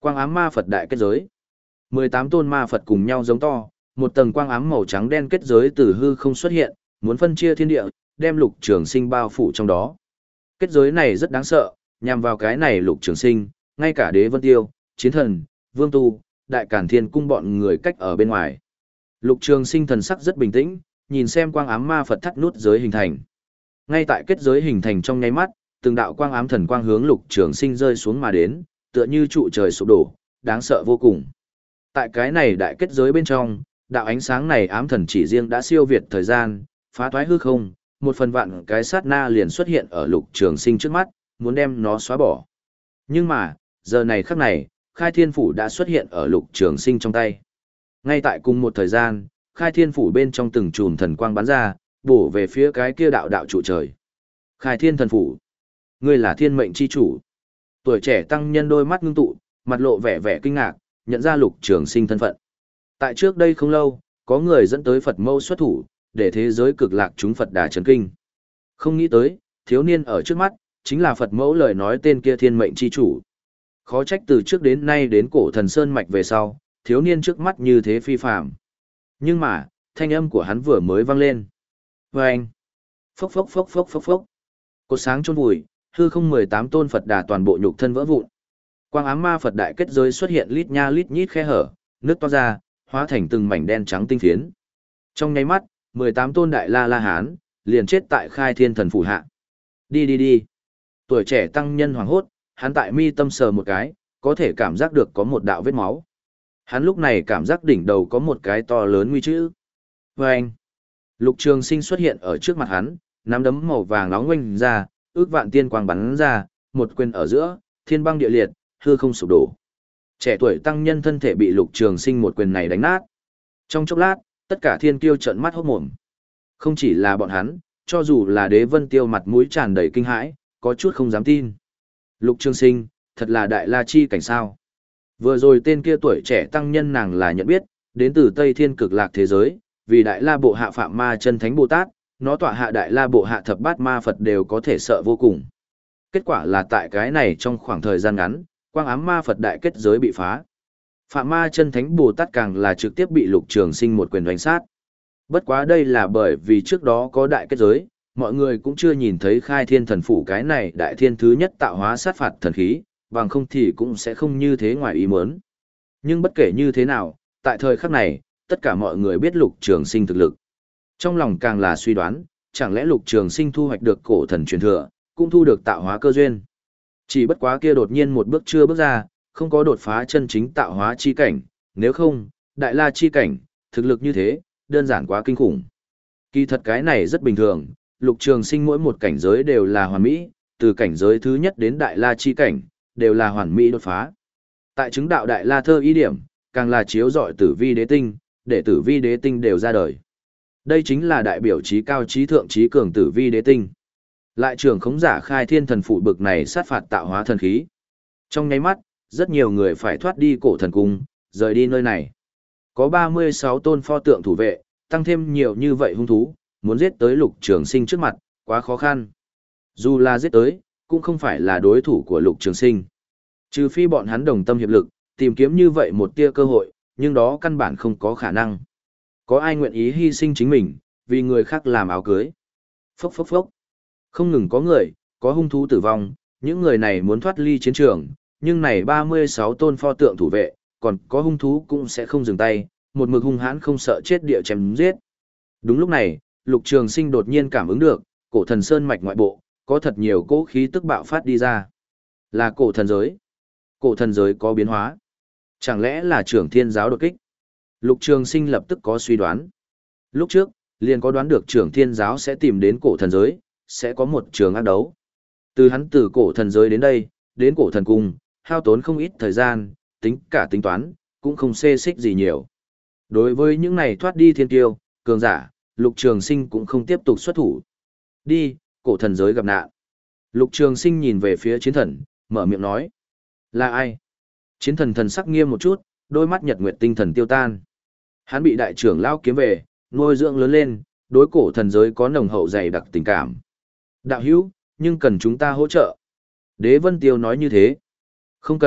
Quang ám ma Phật đại kết giới. mười tám tôn ma Phật cùng nhau giống to, một tầng quang ám màu trắng đen kết giới từ hư không xuất hiện, muốn phân chia thiên địa, đem Lục Trường Sinh bao phủ trong đó. Kết giới này rất đáng sợ, nhằm vào cái này Lục Trường Sinh, ngay cả Đế Vân Tiêu, Chiến Thần, Vương Tu, Đại Càn Thiên cung bọn người cách ở bên ngoài. Lục Trường Sinh thần sắc rất bình tĩnh, nhìn xem quang ám ma Phật thắt nút giới hình thành. Ngay tại kết giới hình thành trong nháy mắt, từng đạo quang ám thần quang hướng Lục Trường Sinh rơi xuống mà đến, tựa như trụ trời sụp đổ, đáng sợ vô cùng. Tại cái này đại kết giới bên trong, đạo ánh sáng này ám thần chỉ riêng đã siêu việt thời gian, phá thoái hư không, một phần vạn cái sát na liền xuất hiện ở Lục Trường Sinh trước mắt, muốn đem nó xóa bỏ. Nhưng mà, giờ này khắc này, Khai Thiên Phủ đã xuất hiện ở Lục Trường Sinh trong tay. Ngay tại cùng một thời gian, Khai Thiên Phủ bên trong từng chùm thần quang bắn ra, bổ về phía cái kia đạo đạo trụ trời. Khai Thiên Thần Phủ, ngươi là thiên mệnh chi chủ. Tuổi trẻ tăng nhân đôi mắt ngưng tụ, mặt lộ vẻ vẻ kinh ngạc, nhận ra Lục Trường Sinh thân phận. Tại trước đây không lâu, có người dẫn tới Phật mâu xuất thủ, để thế giới cực lạc chúng Phật đà chấn kinh. Không nghĩ tới, thiếu niên ở trước mắt, chính là Phật mẫu lời nói tên kia thiên mệnh chi chủ. Khó trách từ trước đến nay đến cổ thần Sơn Mạch về sau, thiếu niên trước mắt như thế phi phàm. Nhưng mà, thanh âm của hắn vừa mới vang lên. Vâng! Phốc phốc phốc phốc phốc phốc. Cột sáng chôn vùi, hư không mười tám tôn Phật đà toàn bộ nhục thân vỡ vụn. Quang ám ma Phật đại kết giới xuất hiện lít nha lít nhít khe hở, nước to ra, hóa thành từng mảnh đen trắng tinh phiến. Trong nháy mắt, mười tám tôn đại la la hán liền chết tại Khai Thiên Thần Phủ hạ. Đi đi đi. Tuổi trẻ tăng nhân hoảng hốt, hắn tại mi tâm sờ một cái, có thể cảm giác được có một đạo vết máu. Hắn lúc này cảm giác đỉnh đầu có một cái to lớn nguy chữ. Vâng! Lục Trường Sinh xuất hiện ở trước mặt hắn, nắm đấm màu vàng nóng ngoanh ra, ước vạn tiên quang bắn ra, một quyền ở giữa, thiên băng địa liệt, hư không sụp đổ. Trẻ tuổi tăng nhân thân thể bị Lục Trường Sinh một quyền này đánh nát. Trong chốc lát, tất cả thiên kiêu trợn mắt hốt mồm. Không chỉ là bọn hắn, cho dù là Đế Vân Tiêu mặt mũi tràn đầy kinh hãi, có chút không dám tin. Lục Trường Sinh, thật là đại la chi cảnh sao? Vừa rồi tên kia tuổi trẻ tăng nhân nàng là nhận biết, đến từ Tây Thiên Cực Lạc thế giới, vì đại la bộ hạ Phạm Ma Chân Thánh Bồ Tát, nó tọa hạ đại la bộ hạ thập bát ma Phật đều có thể sợ vô cùng. Kết quả là tại cái này trong khoảng thời gian ngắn, quang ám ma Phật đại kết giới bị phá. Phạm Ma Chân Thánh Bồ Tát càng là trực tiếp bị Lục Trường Sinh một quyền đánh sát. Bất quá đây là bởi vì trước đó có đại kết giới, mọi người cũng chưa nhìn thấy Khai Thiên Thần Phủ cái này đại thiên thứ nhất tạo hóa sát phạt thần khí, bằng không thì cũng sẽ không như thế ngoài ý muốn. Nhưng bất kể như thế nào, tại thời khắc này, tất cả mọi người biết Lục Trường Sinh thực lực. Trong lòng càng là suy đoán, chẳng lẽ Lục Trường Sinh thu hoạch được cổ thần truyền thừa, cũng thu được tạo hóa cơ duyên. Chỉ bất quá kia đột nhiên một bước chưa bước ra, không có đột phá chân chính tạo hóa chi cảnh, nếu không, đại la chi cảnh, thực lực như thế, đơn giản quá kinh khủng. Kỳ thật cái này rất bình thường, Lục Trường Sinh mỗi một cảnh giới đều là hoàn mỹ, từ cảnh giới thứ nhất đến đại la chi cảnh, đều là hoàn mỹ đột phá. Tại chứng đạo đại la thơ ý điểm, càng là chiếu rọi tử vi đế tinh, để tử vi đế tinh đều ra đời. Đây chính là đại biểu trí cao trí thượng trí cường tử vi đế tinh. Lại trưởng khống giả Khai Thiên Thần Phủ bực này sát phạt tạo hóa thần khí. Trong nháy mắt, rất nhiều người phải thoát đi cổ thần cung, rời đi nơi này. Có ba mươi sáu tôn pho tượng thủ vệ, tăng thêm nhiều như vậy hung thú, muốn giết tới Lục Trường Sinh trước mặt, quá khó khăn. Dù là giết tới, cũng không phải là đối thủ của Lục Trường Sinh. Trừ phi bọn hắn đồng tâm hiệp lực, tìm kiếm như vậy một tia cơ hội, nhưng đó căn bản không có khả năng. Có ai nguyện ý hy sinh chính mình, vì người khác làm áo cưới? Phốc phốc phốc. Không ngừng có người, có hung thú tử vong, những người này muốn thoát ly chiến trường, nhưng này ba mươi sáu tôn pho tượng thủ vệ, còn có hung thú cũng sẽ không dừng tay, một mực hung hãn không sợ chết địa chém giết. Đúng lúc này, Lục Trường Sinh đột nhiên cảm ứng được, cổ thần sơn mạch ngoại bộ, có thật nhiều cỗ khí tức bạo phát đi ra. Là cổ thần giới. Cổ thần giới có biến hóa. Chẳng lẽ là trưởng thiên giáo đột kích? Lục Trường Sinh lập tức có suy đoán. Lúc trước, liền có đoán được trưởng thiên giáo sẽ tìm đến cổ thần giới, sẽ có một trường ác đấu. Từ hắn từ cổ thần giới đến đây, đến cổ thần cung, hao tốn không ít thời gian, tính cả tính toán, cũng không xê xích gì nhiều. Đối với những này thoát đi thiên tiêu, cường giả, Lục Trường Sinh cũng không tiếp tục xuất thủ. Đi, cổ thần giới gặp nạn. Lục Trường Sinh nhìn về phía chiến thần, mở miệng nói. Là ai? Chiến thần thần sắc nghiêm một chút, đôi mắt nhật nguyệt tinh thần tiêu tan. Hắn bị đại trưởng lao kiếm về, nuôi dưỡng lớn lên, đối cổ thần giới có nồng hậu dày đặc tình cảm. Đạo hữu, nhưng cần chúng ta hỗ trợ. Đế Vân Tiêu nói như thế. Không cần,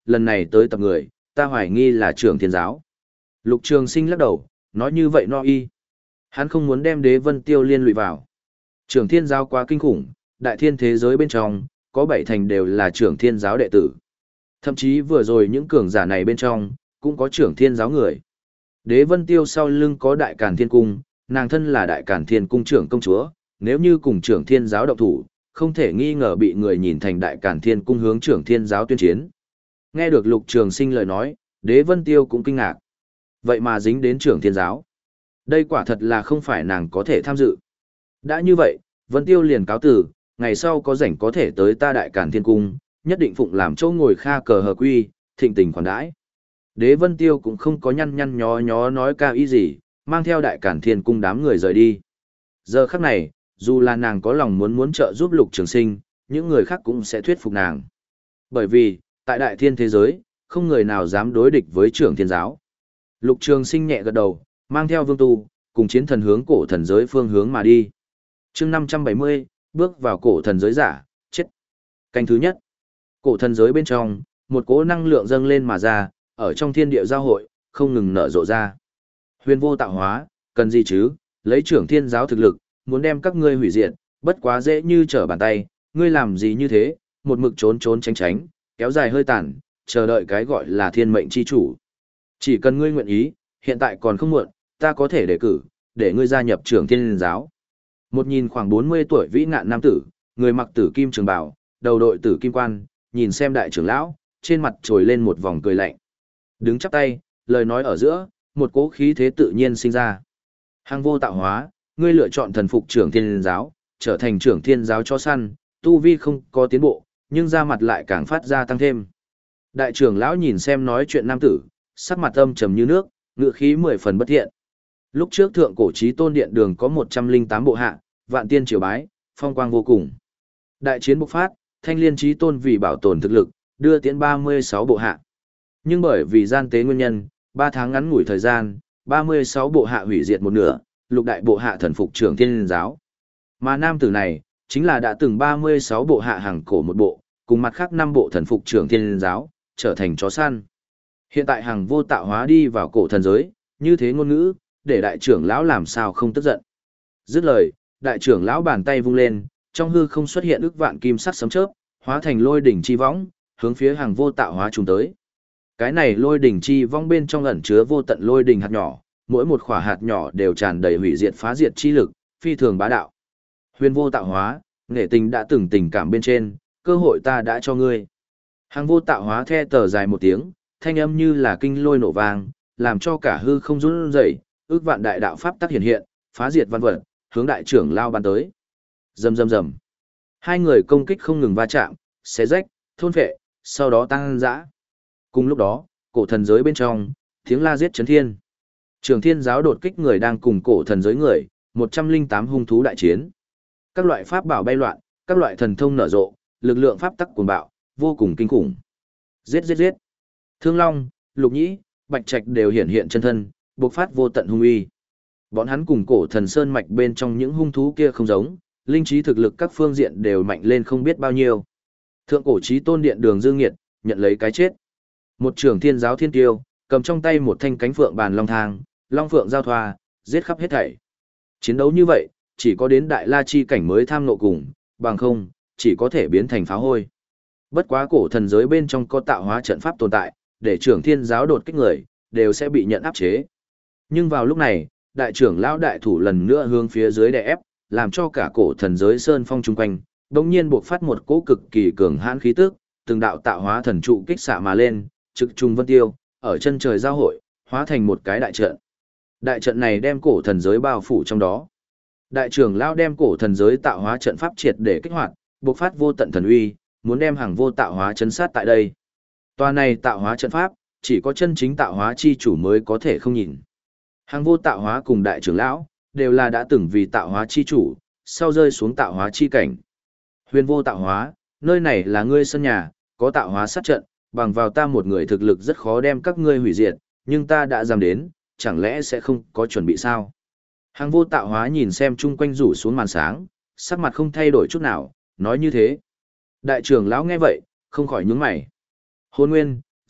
lần này tới tập người, ta hoài nghi là trưởng thiên giáo. Lục Trường Sinh lắc đầu, nói như vậy no y. Hắn không muốn đem Đế Vân Tiêu liên lụy vào. Trưởng thiên giáo quá kinh khủng, đại thiên thế giới bên trong, có bảy thành đều là trưởng thiên giáo đệ tử. Thậm chí vừa rồi những cường giả này bên trong, cũng có trưởng thiên giáo người. Đế Vân Tiêu sau lưng có đại càn thiên cung, nàng thân là đại càn thiên cung trưởng công chúa, nếu như cùng trưởng thiên giáo động thủ, không thể nghi ngờ bị người nhìn thành đại càn thiên cung hướng trưởng thiên giáo tuyên chiến. Nghe được Lục Trường Sinh lời nói, Đế Vân Tiêu cũng kinh ngạc. Vậy mà dính đến trưởng thiên giáo. Đây quả thật là không phải nàng có thể tham dự. Đã như vậy, Vân Tiêu liền cáo từ, ngày sau có rảnh có thể tới ta đại càn thiên cung, nhất định phụng làm chỗ ngồi kha cờ hờ quy, thịnh tình khoản đãi. Đế Vân Tiêu cũng không có nhăn nhăn nhó nhó nói cao ý gì, mang theo đại càn thiên cung đám người rời đi. Giờ khắc này, dù là nàng có lòng muốn muốn trợ giúp Lục Trường Sinh, những người khác cũng sẽ thuyết phục nàng. Bởi vì, tại đại thiên thế giới, không người nào dám đối địch với trưởng thiên giáo. Lục Trường Sinh nhẹ gật đầu, mang theo Vương Tu, cùng chiến thần hướng cổ thần giới phương hướng mà đi. Chương năm trăm bảy mươi, bước vào cổ thần giới giả, chết. Canh thứ nhất. Cổ thần giới bên trong, một cỗ năng lượng dâng lên mà ra, ở trong thiên địa giao hội, không ngừng nở rộ ra. Huyền vô tạo hóa, cần gì chứ, lấy trưởng thiên giáo thực lực, muốn đem các ngươi hủy diệt, bất quá dễ như trở bàn tay, ngươi làm gì như thế, một mực trốn trốn tránh tránh, kéo dài hơi tàn, chờ đợi cái gọi là thiên mệnh chi chủ. Chỉ cần ngươi nguyện ý, hiện tại còn không muộn, ta có thể đề cử, để ngươi gia nhập trưởng thiên giáo. Một nhìn khoảng bốn mươi tuổi vĩ ngạn nam tử, người mặc tử kim trường bào, đầu đội tử kim quan, nhìn xem đại trưởng lão, trên mặt trồi lên một vòng cười lạnh. Đứng chắp tay, lời nói ở giữa, một cỗ khí thế tự nhiên sinh ra. Hằng vô tạo hóa, ngươi lựa chọn thần phục trưởng thiên giáo, trở thành trưởng thiên giáo cho săn, tu vi không có tiến bộ, nhưng da mặt lại càng phát ra tăng thêm. Đại trưởng lão nhìn xem nói chuyện nam tử, sắc mặt âm trầm như nước, ngựa khí mười phần bất thiện. Lúc trước thượng cổ chí tôn điện đường có một trăm linh tám bộ hạ, vạn tiên triều bái, phong quang vô cùng. Đại chiến bộc phát, thanh liên chí tôn vì bảo tồn thực lực, đưa tiễn ba mươi sáu bộ hạ. Nhưng bởi vì gian tế nguyên nhân, ba tháng ngắn ngủi thời gian, ba mươi sáu bộ hạ hủy diệt một nửa, lục đại bộ hạ thần phục trưởng thiên giáo. Mà nam tử này, chính là đã từng ba mươi sáu bộ hạ hàng cổ một bộ, cùng mặt khác năm bộ thần phục trưởng thiên giáo, trở thành chó săn. Hiện tại hàng vô tạo hóa đi vào cổ thần giới, như thế ngôn ngữ, để đại trưởng lão làm sao không tức giận. Dứt lời, đại trưởng lão bàn tay vung lên, trong hư không xuất hiện ức vạn kim sắc sấm chớp, hóa thành lôi đỉnh chi võng, hướng phía hàng vô tạo hóa trùng tới. Cái này lôi đỉnh chi vong bên trong ẩn chứa vô tận lôi đỉnh hạt nhỏ, mỗi một quả hạt nhỏ đều tràn đầy hủy diệt phá diệt chi lực, phi thường bá đạo. Huyền vô tạo hóa, nghệ tình đã từng tình cảm bên trên, cơ hội ta đã cho ngươi. Hàng vô tạo hóa the tờ dài một tiếng, thanh âm như là kinh lôi nổ vang, làm cho cả hư không run rẩy, ước vạn đại đạo pháp tác hiện hiện, phá diệt văn vật, hướng đại trưởng lao ban tới. Rầm rầm rầm. Hai người công kích không ngừng va chạm, xé rách, thôn phệ, sau đó tăng dã. Cùng lúc đó, cổ thần giới bên trong, tiếng la giết chấn thiên. Trường thiên giáo đột kích người đang cùng cổ thần giới người, một trăm linh tám hung thú đại chiến. Các loại pháp bảo bay loạn, các loại thần thông nở rộ, lực lượng pháp tắc cuồng bạo, vô cùng kinh khủng. Giết giết giết. Thương Long, Lục Nhĩ, Bạch Trạch đều hiện hiện chân thân, bộc phát vô tận hung uy. Bọn hắn cùng cổ thần sơn mạch bên trong những hung thú kia không giống, linh trí thực lực các phương diện đều mạnh lên không biết bao nhiêu. Thượng cổ chí tôn điện đường Dương Nghiệt, nhận lấy cái chết. Một trưởng thiên giáo thiên tiêu, cầm trong tay một thanh cánh phượng bàn long thang, long phượng giao thoa, giết khắp hết thảy. Chiến đấu như vậy, chỉ có đến đại la chi cảnh mới tham nộ cùng, bằng không, chỉ có thể biến thành phá hôi. Bất quá cổ thần giới bên trong có tạo hóa trận pháp tồn tại, để trưởng thiên giáo đột kích người, đều sẽ bị nhận áp chế. Nhưng vào lúc này, đại trưởng lão đại thủ lần nữa hướng phía dưới đè ép, làm cho cả cổ thần giới sơn phong chung quanh, đột nhiên bộc phát một cỗ cực kỳ cường hãn khí tức, từng đạo tạo hóa thần trụ kích xạ mà lên, trực trung vân tiêu, ở chân trời giao hội, hóa thành một cái đại trận. Đại trận này đem cổ thần giới bao phủ trong đó. Đại trưởng lão đem cổ thần giới tạo hóa trận pháp triệt để kích hoạt, bộc phát vô tận thần uy, muốn đem hàng vô tạo hóa chấn sát tại đây. Tòa này tạo hóa trận pháp, chỉ có chân chính tạo hóa chi chủ mới có thể không nhìn. Hàng vô tạo hóa cùng đại trưởng lão, đều là đã từng vì tạo hóa chi chủ, sau rơi xuống tạo hóa chi cảnh. Huyền vô tạo hóa, nơi này là ngươi sân nhà, có tạo hóa sát trận, bằng vào ta một người thực lực rất khó đem các ngươi hủy diệt, nhưng ta đã dám đến, chẳng lẽ sẽ không có chuẩn bị sao? Hàng vô tạo hóa nhìn xem chung quanh rủ xuống màn sáng, sắc mặt không thay đổi chút nào, nói như thế. Đại trưởng lão nghe vậy, không khỏi nhướng mày. Hôn nguyên,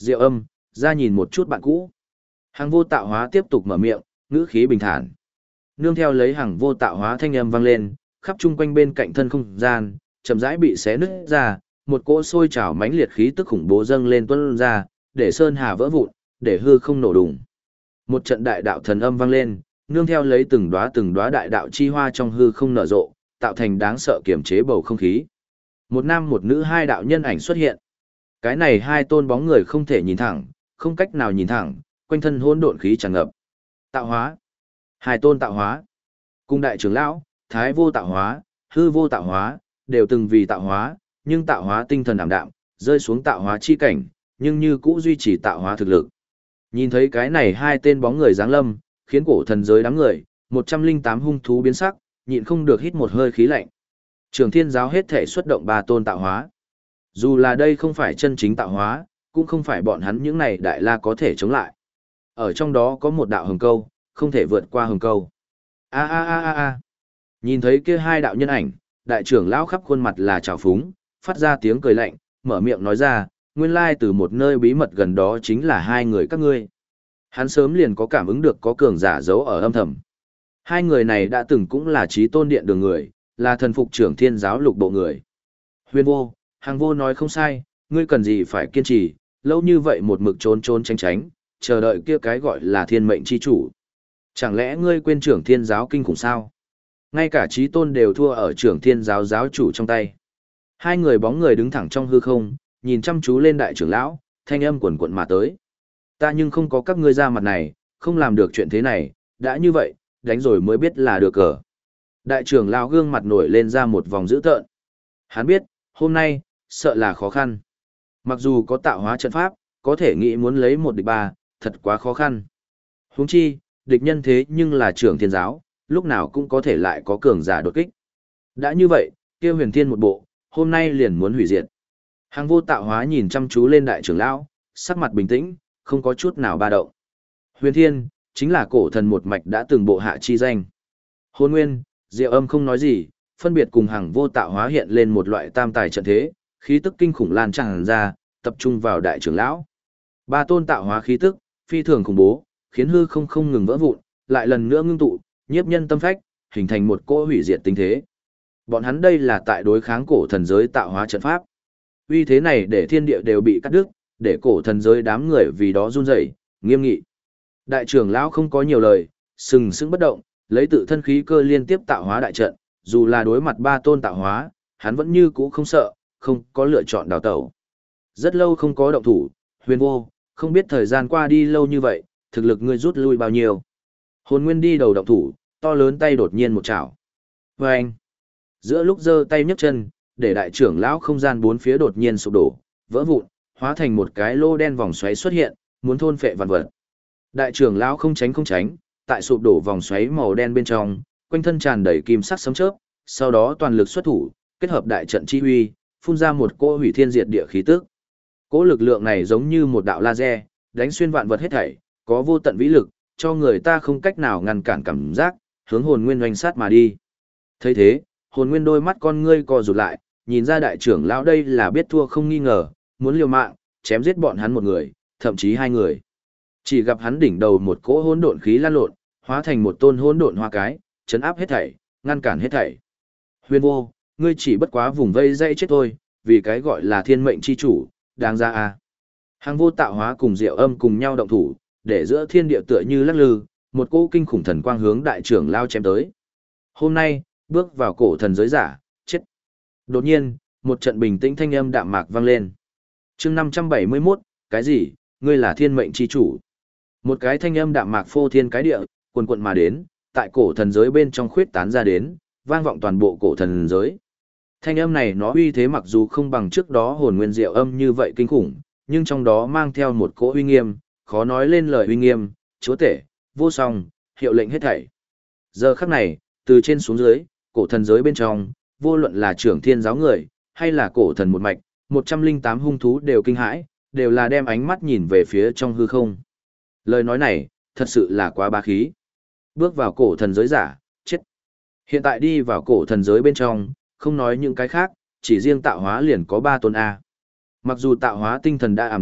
Diệu Âm, ra nhìn một chút bạn cũ. Hằng vô tạo hóa tiếp tục mở miệng, ngữ khí bình thản. Nương theo lấy hằng vô tạo hóa thanh âm vang lên, khắp chung quanh bên cạnh thân không gian, chậm rãi bị xé nứt ra, một cỗ sôi trào mãnh liệt khí tức khủng bố dâng lên tuôn ra, để sơn hà vỡ vụn, để hư không nổ đùng. Một trận đại đạo thần âm vang lên, nương theo lấy từng đóa từng đóa đại đạo chi hoa trong hư không nở rộ, tạo thành đáng sợ kiềm chế bầu không khí. Một nam một nữ hai đạo nhân ảnh xuất hiện. Cái này hai tôn bóng người không thể nhìn thẳng, không cách nào nhìn thẳng, quanh thân hỗn độn khí tràn ngập. Tạo hóa. Hai tôn tạo hóa. Cung đại trưởng lão, thái vô tạo hóa, hư vô tạo hóa, đều từng vì tạo hóa, nhưng tạo hóa tinh thần ảm đạm, rơi xuống tạo hóa chi cảnh, nhưng như cũ duy trì tạo hóa thực lực. Nhìn thấy cái này hai tên bóng người giáng lâm, khiến cổ thần giới đám người, một trăm linh tám hung thú biến sắc, nhịn không được hít một hơi khí lạnh. Trường Thiên giáo hết thể xuất động ba tôn tạo hóa. Dù là đây không phải chân chính tạo hóa, cũng không phải bọn hắn những này đại la có thể chống lại. Ở trong đó có một đạo hồng câu, không thể vượt qua hồng câu. A a a a a. Nhìn thấy kia hai đạo nhân ảnh, đại trưởng lão khắp khuôn mặt là trào phúng, phát ra tiếng cười lạnh, mở miệng nói ra, nguyên lai từ một nơi bí mật gần đó chính là hai người các ngươi. Hắn sớm liền có cảm ứng được có cường giả giấu ở âm thầm. Hai người này đã từng cũng là chí tôn điện đường người, là thần phục trưởng thiên giáo lục bộ người. Huyền vô, hàng vô nói không sai, ngươi cần gì phải kiên trì, lâu như vậy một mực trốn trốn tránh tránh, chờ đợi kia cái gọi là thiên mệnh chi chủ. Chẳng lẽ ngươi quên trưởng thiên giáo kinh khủng sao? Ngay cả chí tôn đều thua ở trưởng thiên giáo giáo chủ trong tay. Hai người bóng người đứng thẳng trong hư không, nhìn chăm chú lên đại trưởng lão, thanh âm quần quận mà tới. Ta nhưng không có các ngươi ra mặt này, không làm được chuyện thế này, đã như vậy, đánh rồi mới biết là được cờ. Đại trưởng lão gương mặt nổi lên ra một vòng dữ tợn. Hắn biết, hôm nay, sợ là khó khăn. Mặc dù có tạo hóa trận pháp, có thể nghĩ muốn lấy một địch ba, thật quá khó khăn. Huống chi, địch nhân thế nhưng là trưởng thiên giáo, lúc nào cũng có thể lại có cường giả đột kích. Đã như vậy, kia huyền thiên một bộ, hôm nay liền muốn hủy diệt. Hàng vô tạo hóa nhìn chăm chú lên đại trưởng lão, sắc mặt bình tĩnh, không có chút nào ba động. Huyền thiên, chính là cổ thần một mạch đã từng bộ hạ chi danh. Hôn nguyên, Diệu Âm không nói gì, phân biệt cùng hàng vô tạo hóa hiện lên một loại tam tài trận thế, khí tức kinh khủng lan tràn ra, tập trung vào đại trưởng lão. Ba tôn tạo hóa khí tức, phi thường khủng bố, khiến hư không không ngừng vỡ vụn, lại lần nữa ngưng tụ, nhiếp nhân tâm phách, hình thành một cỗ hủy diệt tinh thế. Bọn hắn đây là tại đối kháng cổ thần giới tạo hóa trận pháp. Uy thế này để thiên địa đều bị cắt đứt, để cổ thần giới đám người vì đó run rẩy, nghiêm nghị. Đại trưởng lão không có nhiều lời, sừng sững bất động, lấy tự thân khí cơ liên tiếp tạo hóa đại trận, dù là đối mặt ba tôn tạo hóa, hắn vẫn như cũ không sợ, không có lựa chọn đào tẩu. Rất lâu không có động thủ, huyền vô, không biết thời gian qua đi lâu như vậy, thực lực ngươi rút lui bao nhiêu. Hồn nguyên đi đầu động thủ, to lớn tay đột nhiên một chảo. Và anh, giữa lúc giơ tay nhấc chân, để đại trưởng lão không gian bốn phía đột nhiên sụp đổ, vỡ vụn, hóa thành một cái lô đen vòng xoáy xuất hiện, muốn thôn phệ vạn vật. Đại trưởng lão không tránh không tránh, tại sụp đổ vòng xoáy màu đen bên trong, quanh thân tràn đầy kim sắc sấm chớp, sau đó toàn lực xuất thủ, kết hợp đại trận chi huy, phun ra một cỗ hủy thiên diệt địa khí tức. Cỗ lực lượng này giống như một đạo laser, đánh xuyên vạn vật hết thảy, có vô tận vĩ lực, cho người ta không cách nào ngăn cản cảm giác, hướng hồn nguyên oanh sát mà đi. Thấy thế, hồn nguyên đôi mắt con ngươi co rụt lại, nhìn ra đại trưởng lão đây là biết thua không nghi ngờ, muốn liều mạng, chém giết bọn hắn một người, thậm chí hai người. Chỉ gặp hắn đỉnh đầu một cỗ hỗn độn khí lan lộn, hóa thành một tôn hỗn độn hoa cái, chấn áp hết thảy, ngăn cản hết thảy. Huyền vô, ngươi chỉ bất quá vùng vây dây chết thôi, vì cái gọi là thiên mệnh chi chủ, đáng ra à. Hàng vô tạo hóa cùng Diệu Âm cùng nhau động thủ, để giữa thiên địa tựa như lắc lư, một cỗ kinh khủng thần quang hướng đại trưởng lao chém tới. Hôm nay, bước vào cổ thần giới giả, chết. Đột nhiên, một trận bình tĩnh thanh âm đạm mạc vang lên. Chương năm trăm bảy mươi mốt, cái gì? Ngươi là thiên mệnh chi chủ. Một cái thanh âm đạm mạc phô thiên cái địa, quần quận mà đến, tại cổ thần giới bên trong khuyết tán ra đến, vang vọng toàn bộ cổ thần giới. Thanh âm này nó uy thế mặc dù không bằng trước đó hồn nguyên Diệu Âm như vậy kinh khủng, nhưng trong đó mang theo một cỗ uy nghiêm, khó nói lên lời uy nghiêm, chúa tể, vô song, hiệu lệnh hết thảy. Giờ khắc này, từ trên xuống dưới, cổ thần giới bên trong, vô luận là trưởng thiên giáo người, hay là cổ thần một mạch, một trăm linh tám hung thú đều kinh hãi, đều là đem ánh mắt nhìn về phía trong hư không. Lời nói này, thật sự là quá bá khí. Bước vào cổ thần giới giả, chết. Hiện tại đi vào cổ thần giới bên trong, không nói những cái khác, chỉ riêng tạo hóa liền có ba tôn A. Mặc dù tạo hóa tinh thần đã ảm đạm,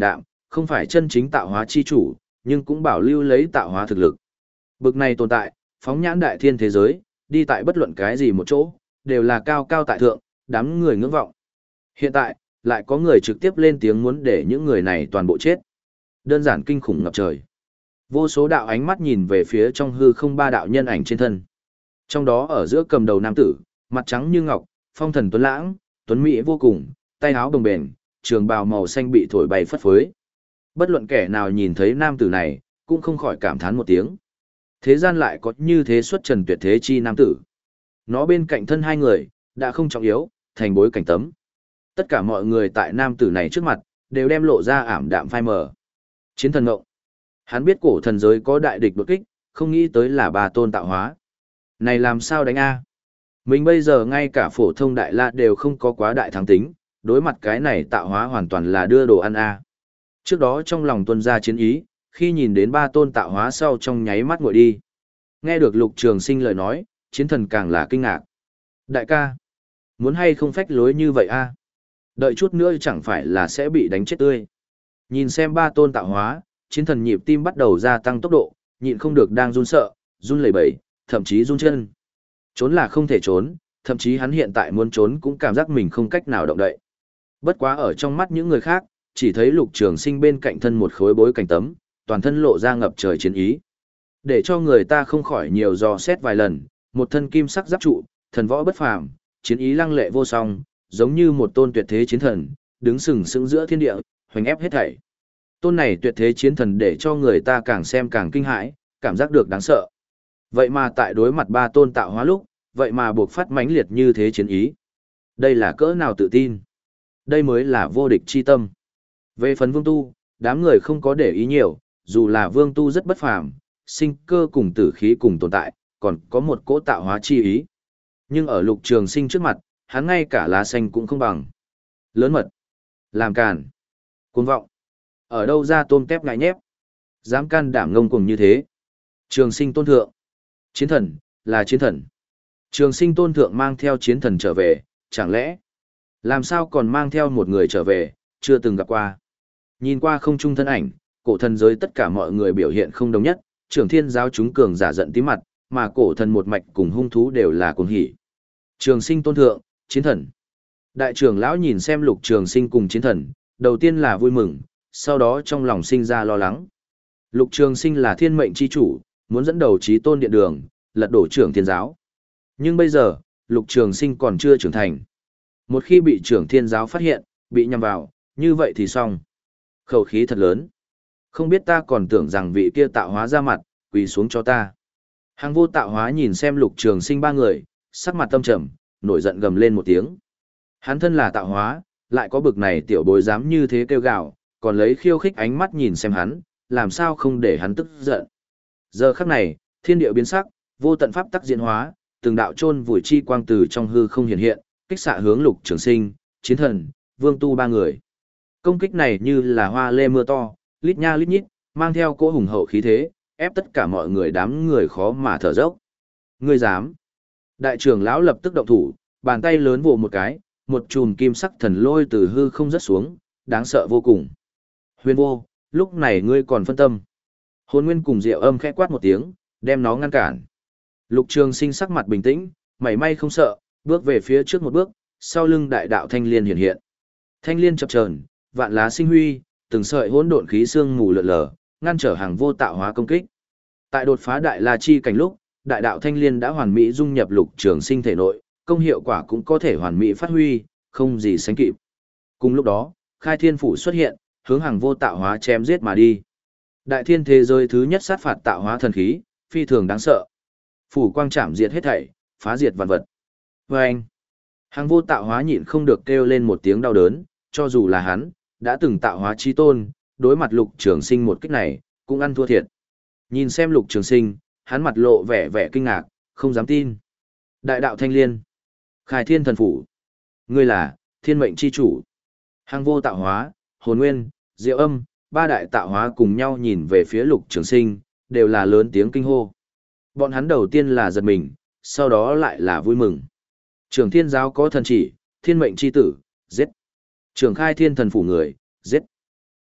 không phải chân chính tạo hóa chi chủ, nhưng cũng bảo lưu lấy tạo hóa thực lực. Bực này tồn tại, phóng nhãn đại thiên thế giới, đi tại bất luận cái gì một chỗ, đều là cao cao tại thượng, đám người ngưỡng vọng. Hiện tại, lại có người trực tiếp lên tiếng muốn để những người này toàn bộ chết. Đơn giản kinh khủng ngập trời. Vô số đạo ánh mắt nhìn về phía trong hư không ba đạo nhân ảnh trên thân. Trong đó ở giữa cầm đầu nam tử, mặt trắng như ngọc, phong thần tuấn lãng, tuấn mỹ vô cùng, tay áo bồng bềnh, trường bào màu xanh bị thổi bay phất phới. Bất luận kẻ nào nhìn thấy nam tử này, cũng không khỏi cảm thán một tiếng. Thế gian lại có như thế xuất trần tuyệt thế chi nam tử. Nó bên cạnh thân hai người, đã không trọng yếu, thành bối cảnh tấm. Tất cả mọi người tại nam tử này trước mặt, đều đem lộ ra ảm đạm phai mờ. Chiến thần ngộng. Hắn biết cổ thần giới có đại địch đột kích, không nghĩ tới là bà tôn tạo hóa. Này làm sao đánh A? Mình bây giờ ngay cả phổ thông đại la đều không có quá đại thắng tính, đối mặt cái này tạo hóa hoàn toàn là đưa đồ ăn A. Trước đó trong lòng tuân ra chiến ý, khi nhìn đến ba tôn tạo hóa sau trong nháy mắt ngồi đi. Nghe được Lục Trường Sinh lời nói, chiến thần càng là kinh ngạc. Đại ca, muốn hay không phách lối như vậy A? Đợi chút nữa chẳng phải là sẽ bị đánh chết tươi. Nhìn xem ba tôn tạo hóa, chiến thần nhịp tim bắt đầu gia tăng tốc độ, nhịn không được đang run sợ, run lẩy bẩy, thậm chí run chân. Trốn là không thể trốn, thậm chí hắn hiện tại muốn trốn cũng cảm giác mình không cách nào động đậy. Bất quá ở trong mắt những người khác, chỉ thấy Lục Trường Sinh bên cạnh thân một khối bối cảnh tấm, toàn thân lộ ra ngập trời chiến ý. Để cho người ta không khỏi nhiều dò xét vài lần, một thân kim sắc giáp trụ, thần võ bất phàm, chiến ý lăng lệ vô song, giống như một tôn tuyệt thế chiến thần, đứng sừng sững giữa thiên địa, hoành ép hết thảy. Tôn này tuyệt thế chiến thần để cho người ta càng xem càng kinh hãi, cảm giác được đáng sợ. Vậy mà tại đối mặt ba tôn tạo hóa lúc, vậy mà buộc phát mãnh liệt như thế chiến ý. Đây là cỡ nào tự tin? Đây mới là vô địch chi tâm. Về phần Vương Tu, đám người không có để ý nhiều, dù là Vương Tu rất bất phàm, sinh cơ cùng tử khí cùng tồn tại, còn có một cỗ tạo hóa chi ý. Nhưng ở Lục Trường Sinh trước mặt, hắn ngay cả lá xanh cũng không bằng. Lớn mật, làm càn, cuồng vọng. Ở đâu ra tôm tép ngại nhép, dám can đảm ngông cuồng như thế. Trường Sinh tôn thượng, chiến thần, là chiến thần. Trường Sinh tôn thượng mang theo chiến thần trở về, chẳng lẽ làm sao còn mang theo một người trở về, chưa từng gặp qua. Nhìn qua không trung thân ảnh, cổ thần giới tất cả mọi người biểu hiện không đồng nhất, trưởng thiên giáo chúng cường giả giận tí mặt, mà cổ thần một mạch cùng hung thú đều là cuồng hỉ. Trường Sinh tôn thượng, chiến thần. Đại trưởng lão nhìn xem Lục Trường Sinh cùng chiến thần, đầu tiên là vui mừng, sau đó trong lòng sinh ra lo lắng. Lục Trường Sinh là thiên mệnh chi chủ, muốn dẫn đầu chí tôn điện đường, lật đổ trưởng thiên giáo. Nhưng bây giờ, Lục Trường Sinh còn chưa trưởng thành. Một khi bị trưởng thiên giáo phát hiện, bị nhằm vào, như vậy thì xong. Khẩu khí thật lớn. Không biết ta còn tưởng rằng vị kia tạo hóa ra mặt, quỳ xuống cho ta. Hàng vô tạo hóa nhìn xem Lục Trường Sinh ba người, sắc mặt tâm trầm, nổi giận gầm lên một tiếng. Hắn thân là tạo hóa, lại có bực này tiểu bối dám như thế kêu gào, còn lấy khiêu khích ánh mắt nhìn xem hắn, làm sao không để hắn tức giận. Giờ khắc này, thiên địa biến sắc, vô tận pháp tắc diễn hóa, từng đạo chôn vùi chi quang từ trong hư không hiện hiện, kích xạ hướng Lục Trường Sinh, chiến thần, Vương Tu ba người. Công kích này như là hoa lê mưa to, lít nha lít nhít, mang theo cỗ hùng hậu khí thế, ép tất cả mọi người đám người khó mà thở dốc. Ngươi dám? Đại trưởng lão lập tức động thủ, bàn tay lớn vồ một cái, một chùm kim sắc thần lôi từ hư không rớt xuống, đáng sợ vô cùng. Huyền vô, lúc này ngươi còn phân tâm. Hồn Nguyên cùng Diệu Âm khẽ quát một tiếng, đem nó ngăn cản. Lục Trường Sinh sắc mặt bình tĩnh, mảy may không sợ, bước về phía trước một bước, sau lưng đại đạo thanh liên hiện hiện. Thanh liên chập chờn, vạn lá sinh huy, từng sợi hỗn độn khí xương mù lượn lờ, ngăn trở hàng vô tạo hóa công kích. Tại đột phá đại la chi cảnh lúc, đại đạo thanh liên đã hoàn mỹ dung nhập Lục Trường Sinh thể nội, công hiệu quả cũng có thể hoàn mỹ phát huy, không gì sánh kịp. Cùng lúc đó, Khai Thiên phủ xuất hiện, hướng hàng vô tạo hóa chém giết mà đi. Đại thiên thế giới thứ nhất sát phạt tạo hóa thần khí, phi thường đáng sợ. Phủ quang chạm diệt hết thảy, phá diệt vạn vật. Oeng! Hàng vô tạo hóa nhịn không được kêu lên một tiếng đau đớn, cho dù là hắn, đã từng tạo hóa chi tôn, đối mặt Lục Trường Sinh một kích này, cũng ăn thua thiệt. Nhìn xem Lục Trường Sinh, hắn mặt lộ vẻ vẻ kinh ngạc, không dám tin. Đại đạo thanh liên, Khai Thiên thần phủ, ngươi là thiên mệnh chi chủ. Hàng vô tạo hóa, Hồn Nguyên, Diệu Âm, ba đại tạo hóa cùng nhau nhìn về phía Lục Trường Sinh, đều là lớn tiếng kinh hô. Bọn hắn đầu tiên là giật mình, sau đó lại là vui mừng. Trưởng thiên giáo có thần chỉ, thiên mệnh chi tử, giết. Trưởng Khai Thiên thần phủ người, giết.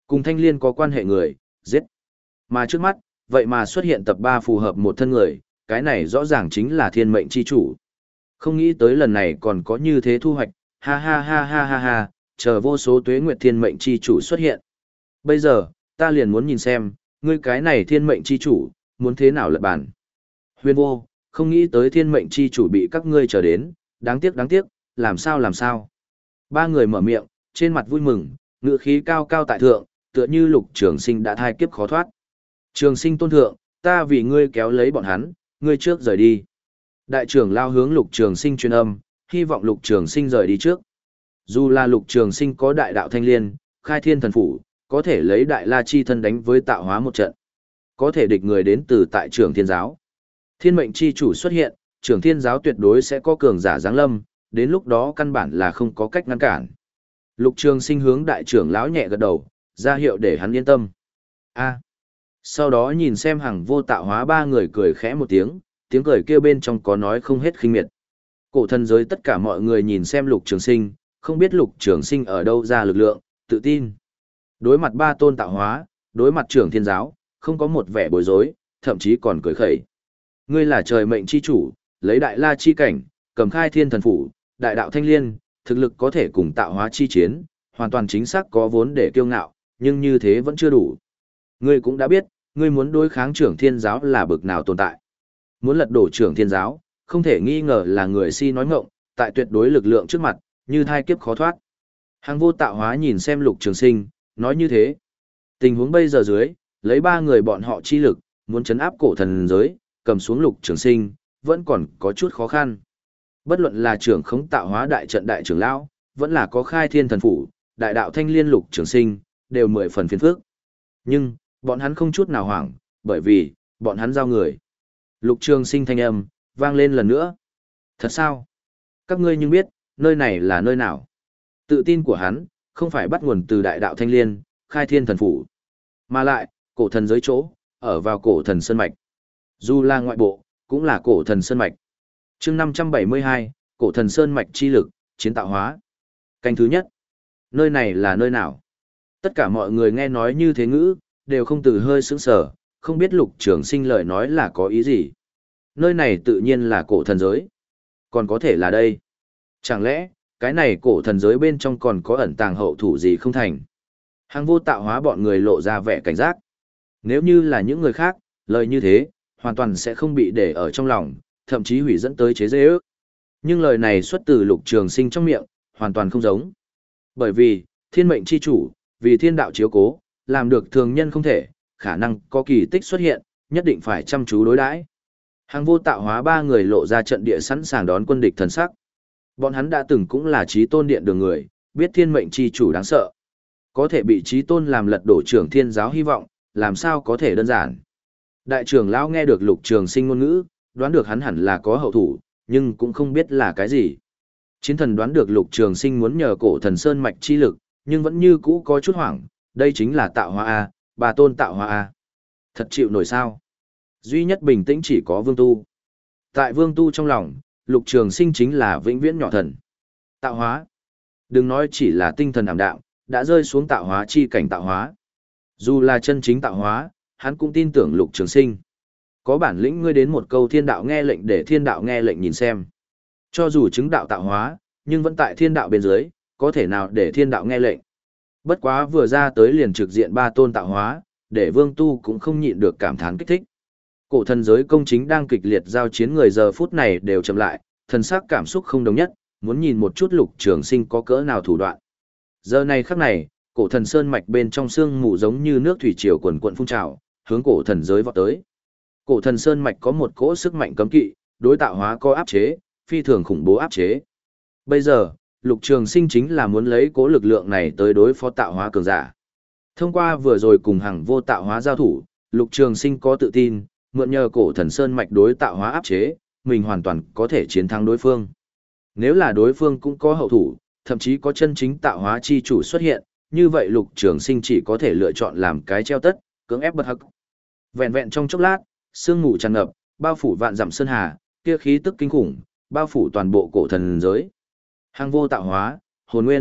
Cùng thanh liên có quan hệ người, giết. Mà trước mắt, vậy mà xuất hiện tập ba phù hợp một thân người, cái này rõ ràng chính là thiên mệnh chi chủ. Không nghĩ tới lần này còn có như thế thu hoạch, ha ha ha ha ha ha, chờ vô số tuế nguyệt thiên mệnh chi chủ xuất hiện. Bây giờ, ta liền muốn nhìn xem, ngươi cái này thiên mệnh chi chủ, muốn thế nào lật bản. Huyền vô, không nghĩ tới thiên mệnh chi chủ bị các ngươi chờ đến, đáng tiếc đáng tiếc, làm sao làm sao. Ba người mở miệng, trên mặt vui mừng, ngựa khí cao cao tại thượng, tựa như lục trường sinh đã thai kiếp khó thoát. Trường sinh tôn thượng, ta vì ngươi kéo lấy bọn hắn, ngươi trước rời đi. Đại trưởng lao hướng lục trường sinh truyền âm, hy vọng lục trường sinh rời đi trước. Dù là lục trường sinh có đại đạo thanh liên, khai thiên thần phủ, có thể lấy đại la chi thân đánh với tạo hóa một trận. Có thể địch người đến từ tại trưởng thiên giáo. Thiên mệnh chi chủ xuất hiện, trưởng thiên giáo tuyệt đối sẽ có cường giả giáng lâm, đến lúc đó căn bản là không có cách ngăn cản. Lục trường sinh hướng đại trưởng lão nhẹ gật đầu, ra hiệu để hắn yên tâm. A. Sau đó nhìn xem hàng vô tạo hóa ba người cười khẽ một tiếng, tiếng cười kêu bên trong có nói không hết khinh miệt. Cổ thần giới tất cả mọi người nhìn xem lục trường sinh, không biết lục trường sinh ở đâu ra lực lượng, tự tin. Đối mặt ba tôn tạo hóa, đối mặt trưởng thiên giáo, không có một vẻ bối rối, thậm chí còn cười khẩy. Ngươi là trời mệnh chi chủ, lấy đại la chi cảnh, cầm khai thiên thần phủ, đại đạo thanh liên, thực lực có thể cùng tạo hóa chi chiến, hoàn toàn chính xác có vốn để kiêu ngạo, nhưng như thế vẫn chưa đủ. Ngươi cũng đã biết, ngươi muốn đối kháng trưởng thiên giáo là bực nào tồn tại. Muốn lật đổ trưởng thiên giáo, không thể nghi ngờ là người si nói ngọng, tại tuyệt đối lực lượng trước mặt, như thai kiếp khó thoát. Hàng vô tạo hóa nhìn xem lục trường sinh, nói như thế. Tình huống bây giờ dưới, lấy ba người bọn họ chi lực, muốn chấn áp cổ thần giới, cầm xuống lục trường sinh, vẫn còn có chút khó khăn. Bất luận là trưởng khống tạo hóa đại trận đại trưởng lão, vẫn là có khai thiên thần phủ, đại đạo thanh liên lục trường sinh, đều mười phần phiền phức. Nhưng, bọn hắn không chút nào hoảng, bởi vì, bọn hắn giao người. Lục trường sinh thanh âm, vang lên lần nữa. Thật sao? Các ngươi nhưng biết, nơi này là nơi nào? Tự tin của hắn, không phải bắt nguồn từ đại đạo thanh liên, khai thiên thần phủ. Mà lại, cổ thần giới chỗ, ở vào cổ thần sơn mạch. Dù là ngoại bộ, cũng là cổ thần sơn mạch. chương năm trăm bảy mươi hai, cổ thần sơn mạch chi lực, chiến tạo hóa. Canh thứ nhất. Nơi này là nơi nào? Tất cả mọi người nghe nói như thế ngữ, đều không từ hơi sững sờ, không biết lục trường sinh lời nói là có ý gì. Nơi này tự nhiên là cổ thần giới. Còn có thể là đây. Chẳng lẽ, cái này cổ thần giới bên trong còn có ẩn tàng hậu thủ gì không thành? Hàng vô tạo hóa bọn người lộ ra vẻ cảnh giác. Nếu như là những người khác, lời như thế, hoàn toàn sẽ không bị để ở trong lòng, thậm chí hủy dẫn tới chế dễ ước. Nhưng lời này xuất từ lục trường sinh trong miệng, hoàn toàn không giống. Bởi vì, thiên mệnh chi chủ, vì thiên đạo chiếu cố, làm được thường nhân không thể, khả năng có kỳ tích xuất hiện, nhất định phải chăm chú đối đãi. Hàng vô tạo hóa ba người lộ ra trận địa sẵn sàng đón quân địch thần sắc. Bọn hắn đã từng cũng là chí tôn điện đường người, biết thiên mệnh chi chủ đáng sợ. Có thể bị chí tôn làm lật đổ trưởng thiên giáo hy vọng, làm sao có thể đơn giản. Đại trưởng lão nghe được lục trường sinh ngôn ngữ, đoán được hắn hẳn là có hậu thủ, nhưng cũng không biết là cái gì. Chiến thần đoán được lục trường sinh muốn nhờ cổ thần sơn mạch chi lực, nhưng vẫn như cũ có chút hoảng, đây chính là tạo hóa A, bà tôn tạo hóa A. Thật chịu nổi sao. Duy nhất bình tĩnh chỉ có vương tu. Tại vương tu trong lòng, lục trường sinh chính là vĩnh viễn nhỏ thần. Tạo hóa. Đừng nói chỉ là tinh thần ảm đạm, đã rơi xuống tạo hóa chi cảnh tạo hóa. Dù là chân chính tạo hóa, hắn cũng tin tưởng lục trường sinh. Có bản lĩnh ngươi đến một câu thiên đạo nghe lệnh để thiên đạo nghe lệnh nhìn xem. Cho dù chứng đạo tạo hóa, nhưng vẫn tại thiên đạo bên dưới, có thể nào để thiên đạo nghe lệnh. Bất quá vừa ra tới liền trực diện ba tôn tạo hóa, để vương tu cũng không nhịn được cảm thán kích thích. Cổ thần giới công chính đang kịch liệt giao chiến người giờ phút này đều chậm lại, thần sắc cảm xúc không đồng nhất, muốn nhìn một chút lục trường sinh có cỡ nào thủ đoạn. Giờ này khắc này, cổ thần sơn mạch bên trong sương mù giống như nước thủy triều quần quận phun trào, hướng cổ thần giới vọt tới. Cổ thần sơn mạch có một cỗ sức mạnh cấm kỵ, đối tạo hóa có áp chế, phi thường khủng bố áp chế. Bây giờ, lục trường sinh chính là muốn lấy cỗ lực lượng này tới đối phó tạo hóa cường giả. Thông qua vừa rồi cùng hàng vô tạo hóa giao thủ, lục trường sinh có tự tin, mượn nhờ cổ thần sơn mạch đối tạo hóa áp chế, mình hoàn toàn có thể chiến thắng đối phương. Nếu là đối phương cũng có hậu thủ, thậm chí có chân chính tạo hóa chi chủ xuất hiện, như vậy lục trường sinh chỉ có thể lựa chọn làm cái treo tất, cưỡng ép bất hắc. Vẹn vẹn trong chốc lát, sương mù tràn ngập, bao phủ vạn dặm sơn hà, kia khí tức kinh khủng, bao phủ toàn bộ cổ thần giới. Hàng vô tạo hóa, hồn nguyên,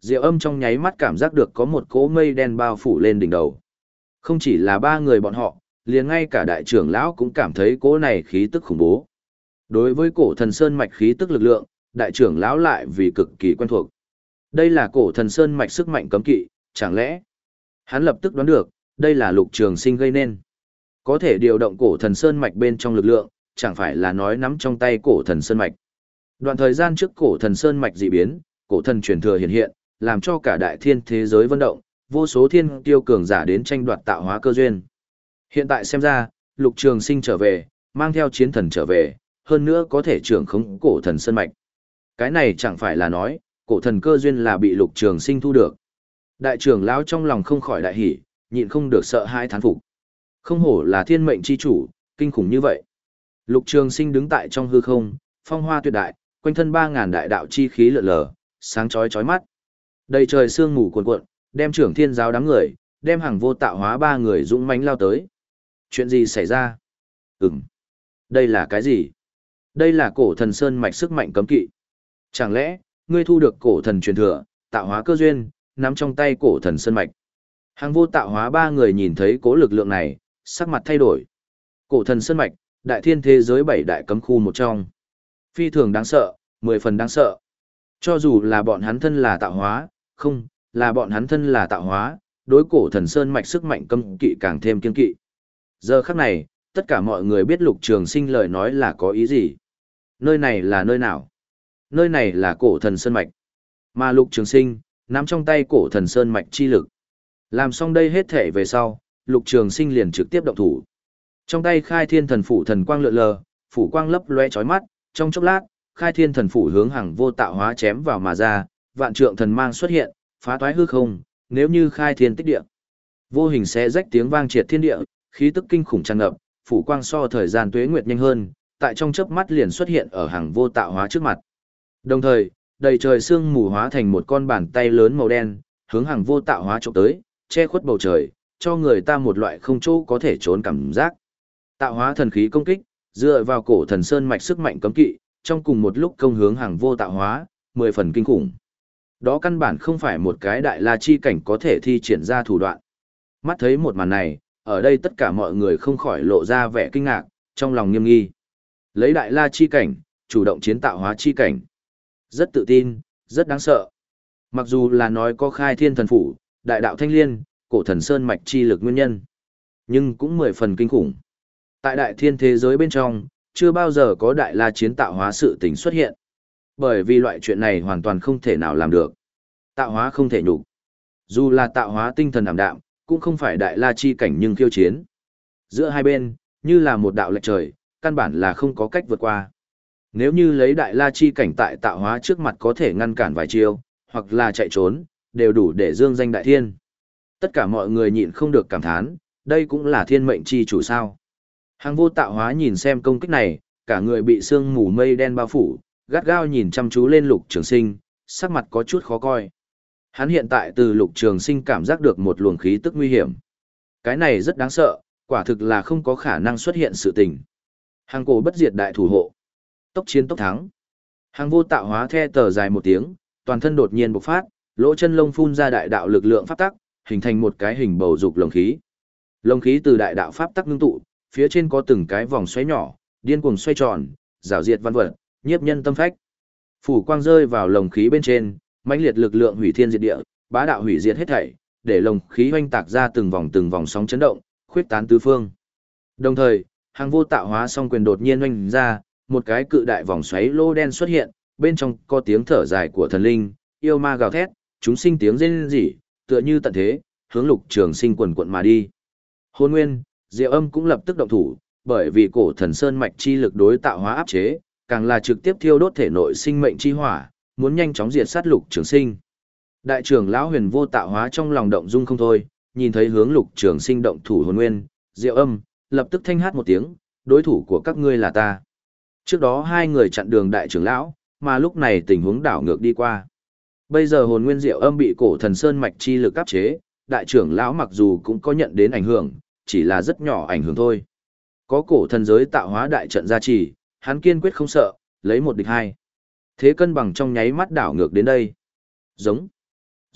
Diệu Âm trong nháy mắt cảm giác được có một cỗ mây đen bao phủ lên đỉnh đầu. Không chỉ là ba người bọn họ, liền ngay cả đại trưởng lão cũng cảm thấy cỗ này khí tức khủng bố. Đối với cổ thần sơn mạch khí tức lực lượng, đại trưởng lão lại vì cực kỳ quen thuộc. Đây là cổ thần sơn mạch sức mạnh cấm kỵ, chẳng lẽ? Hắn lập tức đoán được, đây là Lục Trường Sinh gây nên. Có thể điều động cổ thần sơn mạch bên trong lực lượng, chẳng phải là nói nắm trong tay cổ thần sơn mạch. Đoạn thời gian trước cổ thần sơn mạch dị biến, cổ thần truyền thừa hiện hiện, làm cho cả đại thiên thế giới vận động, vô số thiên tiêu cường giả đến tranh đoạt tạo hóa cơ duyên. Hiện tại xem ra, Lục Trường Sinh trở về, mang theo chiến thần trở về, hơn nữa có thể trưởng khống cổ thần sơn mạch. Cái này chẳng phải là nói, cổ thần cơ duyên là bị Lục Trường Sinh thu được. Đại trưởng lão trong lòng không khỏi đại hỉ, nhịn không được sợ hãi thán phục. Không hổ là thiên mệnh chi chủ, kinh khủng như vậy. Lục Trường Sinh đứng tại trong hư không, phong hoa tuyệt đại, quanh thân ba ngàn đại đạo chi khí lượn lờ, sáng chói chói mắt. Đầy trời sương mù cuồn cuộn, đem trưởng thiên giáo đám người, đem hàng vô tạo hóa ba người dũng mãnh lao tới. Chuyện gì xảy ra? Ừm. Đây là cái gì? Đây là cổ thần sơn mạch sức mạnh cấm kỵ. Chẳng lẽ, ngươi thu được cổ thần truyền thừa, tạo hóa cơ duyên, nắm trong tay cổ thần sơn mạch. Hàng vô tạo hóa ba người nhìn thấy cố lực lượng này, sắc mặt thay đổi. Cổ thần sơn mạch, đại thiên thế giới bảy đại cấm khu một trong. Phi thường đáng sợ, mười phần đáng sợ. Cho dù là bọn hắn thân là tạo hóa, không, là bọn hắn thân là tạo hóa, đối cổ thần sơn mạch sức mạnh cấm kỵ càng thêm kiên kỵ. Giờ khắc này, tất cả mọi người biết Lục Trường Sinh lời nói là có ý gì. Nơi này là nơi nào? Nơi này là cổ thần sơn mạch. Mà Lục Trường Sinh, nắm trong tay cổ thần sơn mạch chi lực. Làm xong đây hết thể về sau, Lục Trường Sinh liền trực tiếp động thủ. Trong tay Khai Thiên Thần Phủ thần quang lượn lờ, phủ quang lấp lóe chói mắt, trong chốc lát, Khai Thiên Thần Phủ hướng Hằng Vô Tạo Hóa chém vào mà ra, vạn trượng thần mang xuất hiện, phá toái hư không, nếu như khai thiên tích địa. Vô hình xé rách tiếng vang triệt thiên địa, khí tức kinh khủng tràn ngập, phủ quang so thời gian tuế nguyệt nhanh hơn, tại trong chớp mắt liền xuất hiện ở Hằng Vô Tạo Hóa trước mặt. Đồng thời, đầy trời sương mù hóa thành một con bàn tay lớn màu đen, hướng Hằng Vô Tạo Hóa chụp tới, che khuất bầu trời, cho người ta một loại không chỗ có thể trốn cảm giác. Tạo hóa thần khí công kích, dựa vào cổ thần sơn mạch sức mạnh cấm kỵ, trong cùng một lúc công hướng Hằng Vô Tạo Hóa, mười phần kinh khủng. Đó căn bản không phải một cái đại la chi cảnh có thể thi triển ra thủ đoạn. Mắt thấy một màn này, ở đây tất cả mọi người không khỏi lộ ra vẻ kinh ngạc, trong lòng nghiêm nghi. Lấy đại la chi cảnh, chủ động chiến tạo hóa chi cảnh. Rất tự tin, rất đáng sợ. Mặc dù là nói có Khai Thiên Thần Phủ, đại đạo thanh liên, cổ thần sơn mạch chi lực nguyên nhân, nhưng cũng mười phần kinh khủng. Tại đại thiên thế giới bên trong, chưa bao giờ có đại la chiến tạo hóa sự tình xuất hiện. Bởi vì loại chuyện này hoàn toàn không thể nào làm được. Tạo hóa không thể nhục. Dù là tạo hóa tinh thần ảm đạm, cũng không phải đại la chi cảnh nhưng khiêu chiến. Giữa hai bên, như là một đạo lệch trời, căn bản là không có cách vượt qua. Nếu như lấy đại la chi cảnh tại tạo hóa trước mặt có thể ngăn cản vài chiêu, hoặc là chạy trốn, đều đủ để dương danh đại thiên. Tất cả mọi người nhịn không được cảm thán, đây cũng là thiên mệnh chi chủ sao. Hằng Vô Tạo Hóa nhìn xem công kích này, cả người bị sương mù mây đen bao phủ, gắt gao nhìn chăm chú lên Lục Trường Sinh, sắc mặt có chút khó coi. Hắn hiện tại từ Lục Trường Sinh cảm giác được một luồng khí tức nguy hiểm. Cái này rất đáng sợ, quả thực là không có khả năng xuất hiện sự tình. Hằng cổ bất diệt đại thủ hộ. Tốc chiến tốc thắng. Hằng Vô Tạo Hóa the tờ dài một tiếng, toàn thân đột nhiên bộc phát, lỗ chân lông phun ra đại đạo lực lượng pháp tắc, hình thành một cái hình bầu dục lồng khí. Lồng khí từ đại đạo pháp tắc ngưng tụ, phía trên có từng cái vòng xoáy nhỏ, điên cuồng xoay tròn, rào diệt văn vật, nhiếp nhân tâm phách. Phủ quang rơi vào lồng khí bên trên, mãnh liệt lực lượng hủy thiên diệt địa, bá đạo hủy diệt hết thảy, để lồng khí hoành tạc ra từng vòng từng vòng sóng chấn động, khuyết tán tứ phương. Đồng thời, Hằng Vô Tạo Hóa song quyền đột nhiên oanh ra, một cái cự đại vòng xoáy lô đen xuất hiện, bên trong có tiếng thở dài của thần linh, yêu ma gào thét, chúng sinh tiếng rên rỉ, tựa như tận thế, hướng Lục Trường Sinh quần quận mà đi. Hôn Nguyên, Diệu Âm cũng lập tức động thủ, bởi vì cổ thần sơn mạch chi lực đối tạo hóa áp chế, càng là trực tiếp thiêu đốt thể nội sinh mệnh chi hỏa, muốn nhanh chóng diệt sát Lục Trường Sinh. Đại trưởng lão Huyền Vô Tạo Hóa trong lòng động dung không thôi, nhìn thấy hướng Lục Trường Sinh động thủ Hồn Nguyên, Diệu Âm, lập tức thanh hát một tiếng, đối thủ của các ngươi là ta. Trước đó hai người chặn đường đại trưởng lão, mà lúc này tình huống đảo ngược đi qua. Bây giờ Hồn Nguyên Diệu Âm bị cổ thần sơn mạch chi lực áp chế, đại trưởng lão mặc dù cũng có nhận đến ảnh hưởng, chỉ là rất nhỏ ảnh hưởng thôi. Có cổ thần giới tạo hóa đại trận gia trì, hắn kiên quyết không sợ, lấy một địch hai. Thế cân bằng trong nháy mắt đảo ngược đến đây. Giống.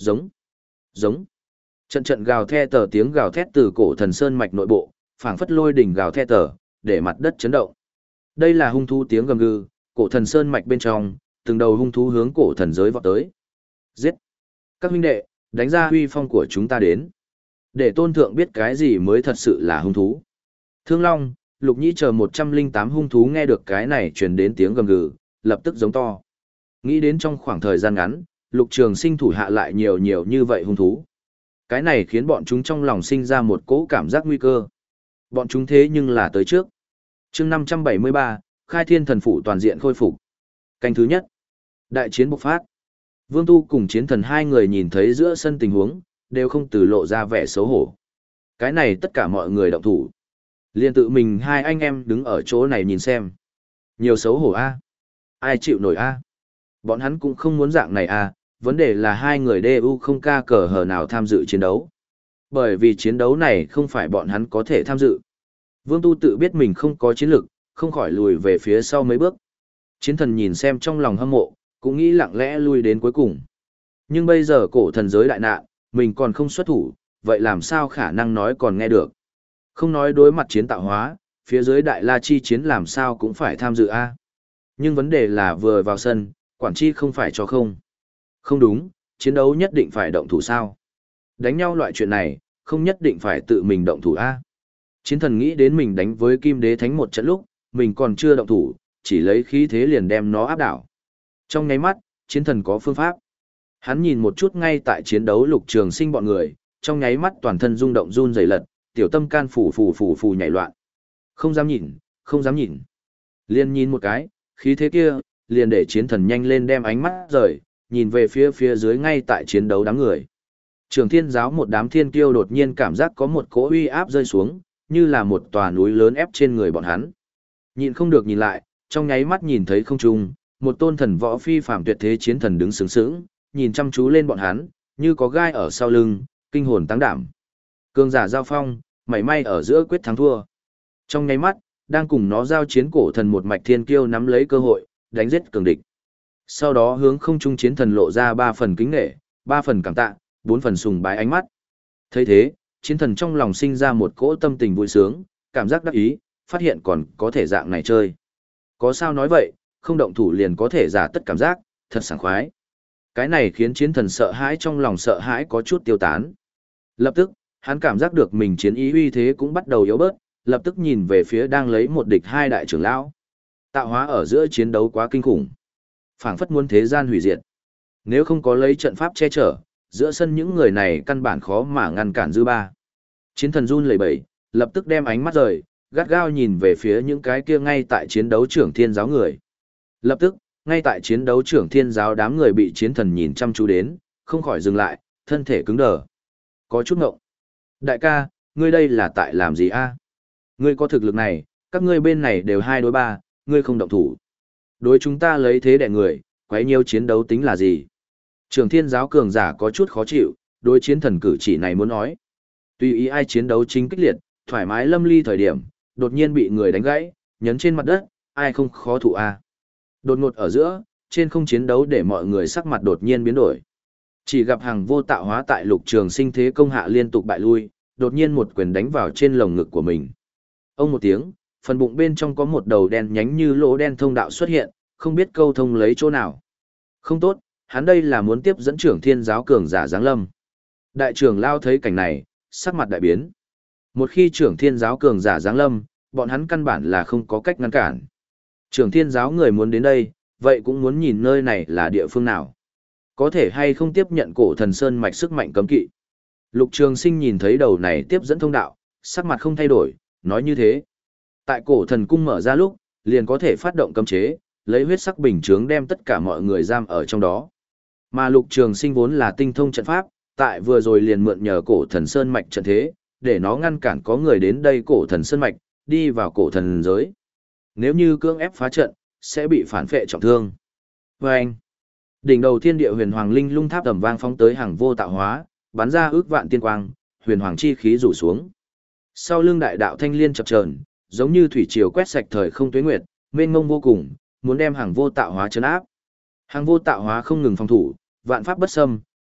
Giống, giống. Trận trận gào the tờ tiếng gào thét từ cổ thần sơn mạch nội bộ, phảng phất lôi đỉnh gào the tờ, để mặt đất chấn động. Đây là hung thú tiếng gầm gừ, cổ thần sơn mạch bên trong, từng đầu hung thú hướng cổ thần giới vọt tới. Giết! Các huynh đệ, đánh ra huy phong của chúng ta đến. Để tôn thượng biết cái gì mới thật sự là hung thú. Thương Long, Lục Nhĩ chờ một trăm linh tám hung thú nghe được cái này truyền đến tiếng gầm gừ, lập tức giống to. Nghĩ đến trong khoảng thời gian ngắn, Lục Trường Sinh thủ hạ lại nhiều nhiều như vậy hung thú. Cái này khiến bọn chúng trong lòng sinh ra một cỗ cảm giác nguy cơ. Bọn chúng thế nhưng là tới trước. Chương năm trăm bảy mươi ba, Khai Thiên Thần Phủ toàn diện khôi phục. Canh thứ nhất. Đại chiến bộc phát. Vương Tu cùng Chiến Thần hai người nhìn thấy giữa sân tình huống, đều không từ lộ ra vẻ xấu hổ. Cái này tất cả mọi người động thủ. Liên tự mình hai anh em đứng ở chỗ này nhìn xem. Nhiều xấu hổ a. Ai chịu nổi a? Bọn hắn cũng không muốn dạng này a, vấn đề là hai người đê u không ca cờ hờ nào tham dự chiến đấu. Bởi vì chiến đấu này không phải bọn hắn có thể tham dự. Vương Tu tự biết mình không có chiến lực, không khỏi lùi về phía sau mấy bước. Chiến Thần nhìn xem trong lòng hâm mộ, cũng nghĩ lặng lẽ lui đến cuối cùng. Nhưng bây giờ cổ thần giới đại nạn, mình còn không xuất thủ, vậy làm sao khả năng nói còn nghe được. Không nói đối mặt chiến tạo hóa, phía dưới đại la chi chiến làm sao cũng phải tham dự a. Nhưng vấn đề là vừa vào sân, quản chi không phải cho không. Không đúng, chiến đấu nhất định phải động thủ sao. Đánh nhau loại chuyện này, không nhất định phải tự mình động thủ a. Chiến Thần nghĩ đến mình đánh với Kim Đế Thánh một trận lúc, mình còn chưa động thủ, chỉ lấy khí thế liền đem nó áp đảo. Trong nháy mắt, Chiến Thần có phương pháp. Hắn nhìn một chút ngay tại chiến đấu Lục Trường Sinh bọn người, trong nháy mắt toàn thân rung động run rẩy lật, tiểu tâm can phủ phủ phủ phủ nhảy loạn. Không dám nhìn, không dám nhìn. Liên nhìn một cái, khí thế kia, liền để Chiến Thần nhanh lên đem ánh mắt rời, nhìn về phía phía dưới ngay tại chiến đấu đám người. Trường Thiên giáo một đám thiên kiêu đột nhiên cảm giác có một cỗ uy áp rơi xuống, như là một tòa núi lớn ép trên người bọn hắn. Nhìn không được nhìn lại, trong nháy mắt nhìn thấy không trung, một tôn thần võ phi phàm tuyệt thế chiến thần đứng sướng sướng, nhìn chăm chú lên bọn hắn, như có gai ở sau lưng, kinh hồn tăng đảm. Cường giả giao phong, mảy may ở giữa quyết thắng thua. Trong nháy mắt, đang cùng nó giao chiến cổ thần một mạch thiên kiêu nắm lấy cơ hội, đánh giết cường địch. Sau đó hướng không trung chiến thần lộ ra ba phần kính nể, ba phần cảm tạ, bốn phần sùng bái ánh mắt. Thấy thế, chiến thần trong lòng sinh ra một cỗ tâm tình vui sướng, cảm giác đắc ý, phát hiện còn có thể dạng này chơi. Có sao nói vậy, không động thủ liền có thể giả tất cảm giác, thật sảng khoái. Cái này khiến chiến thần sợ hãi trong lòng sợ hãi có chút tiêu tán. Lập tức, hắn cảm giác được mình chiến ý uy thế cũng bắt đầu yếu bớt, lập tức nhìn về phía đang lấy một địch hai đại trưởng lão. Tạo hóa ở giữa chiến đấu quá kinh khủng, phảng phất muốn thế gian hủy diệt. Nếu không có lấy trận pháp che chở, giữa sân những người này căn bản khó mà ngăn cản dư ba. Chiến thần run lẩy bẩy, lập tức đem ánh mắt rời, gắt gao nhìn về phía những cái kia ngay tại chiến đấu trưởng thiên giáo người. Lập tức, ngay tại chiến đấu trưởng thiên giáo đám người bị chiến thần nhìn chăm chú đến, không khỏi dừng lại, thân thể cứng đờ. Có chút ngộng. Đại ca, ngươi đây là tại làm gì a? Ngươi có thực lực này, các ngươi bên này đều hai đối ba, ngươi không động thủ. Đối chúng ta lấy thế đè người, quấy nhiêu chiến đấu tính là gì? Trưởng thiên giáo cường giả có chút khó chịu, đối chiến thần cử chỉ này muốn nói. Tùy ý ai chiến đấu chính kích liệt, thoải mái lâm ly thời điểm, đột nhiên bị người đánh gãy, nhấn trên mặt đất, ai không khó thụ a. Đột ngột ở giữa, trên không chiến đấu để mọi người sắc mặt đột nhiên biến đổi. Chỉ gặp hàng vô tạo hóa tại Lục Trường Sinh thế công hạ liên tục bại lui, đột nhiên một quyền đánh vào trên lồng ngực của mình. Ông một tiếng, phần bụng bên trong có một đầu đen nhánh như lỗ đen thông đạo xuất hiện, không biết câu thông lấy chỗ nào. Không tốt, hắn đây là muốn tiếp dẫn trưởng thiên giáo cường giả giáng lâm. Đại trưởng lao thấy cảnh này, sắc mặt đại biến. Một khi trưởng thiên giáo cường giả giáng lâm, bọn hắn căn bản là không có cách ngăn cản. Trưởng thiên giáo người muốn đến đây, vậy cũng muốn nhìn nơi này là địa phương nào. Có thể hay không tiếp nhận cổ thần sơn mạch sức mạnh cấm kỵ. Lục Trường Sinh nhìn thấy đầu này tiếp dẫn thông đạo, sắc mặt không thay đổi, nói như thế. Tại cổ thần cung mở ra lúc, liền có thể phát động cấm chế, lấy huyết sắc bình chướng đem tất cả mọi người giam ở trong đó. Mà Lục Trường Sinh vốn là tinh thông trận pháp, tại vừa rồi liền mượn nhờ cổ thần sơn mạch trận thế, để nó ngăn cản có người đến đây cổ thần sơn mạch, đi vào cổ thần giới. Nếu như cưỡng ép phá trận, sẽ bị phản phệ trọng thương. Và anh, đỉnh đầu thiên địa huyền hoàng linh lung tháp tầm vang phóng tới hàng vô tạo hóa, bắn ra ước vạn tiên quang, huyền hoàng chi khí rủ xuống. Sau lưng đại đạo thanh liên chập chờn, giống như thủy triều quét sạch thời không tuế nguyệt, mênh mông vô cùng, muốn đem hàng vô tạo hóa trấn áp. Hàng vô tạo hóa không ngừng phòng thủ, vạn pháp bất xâm,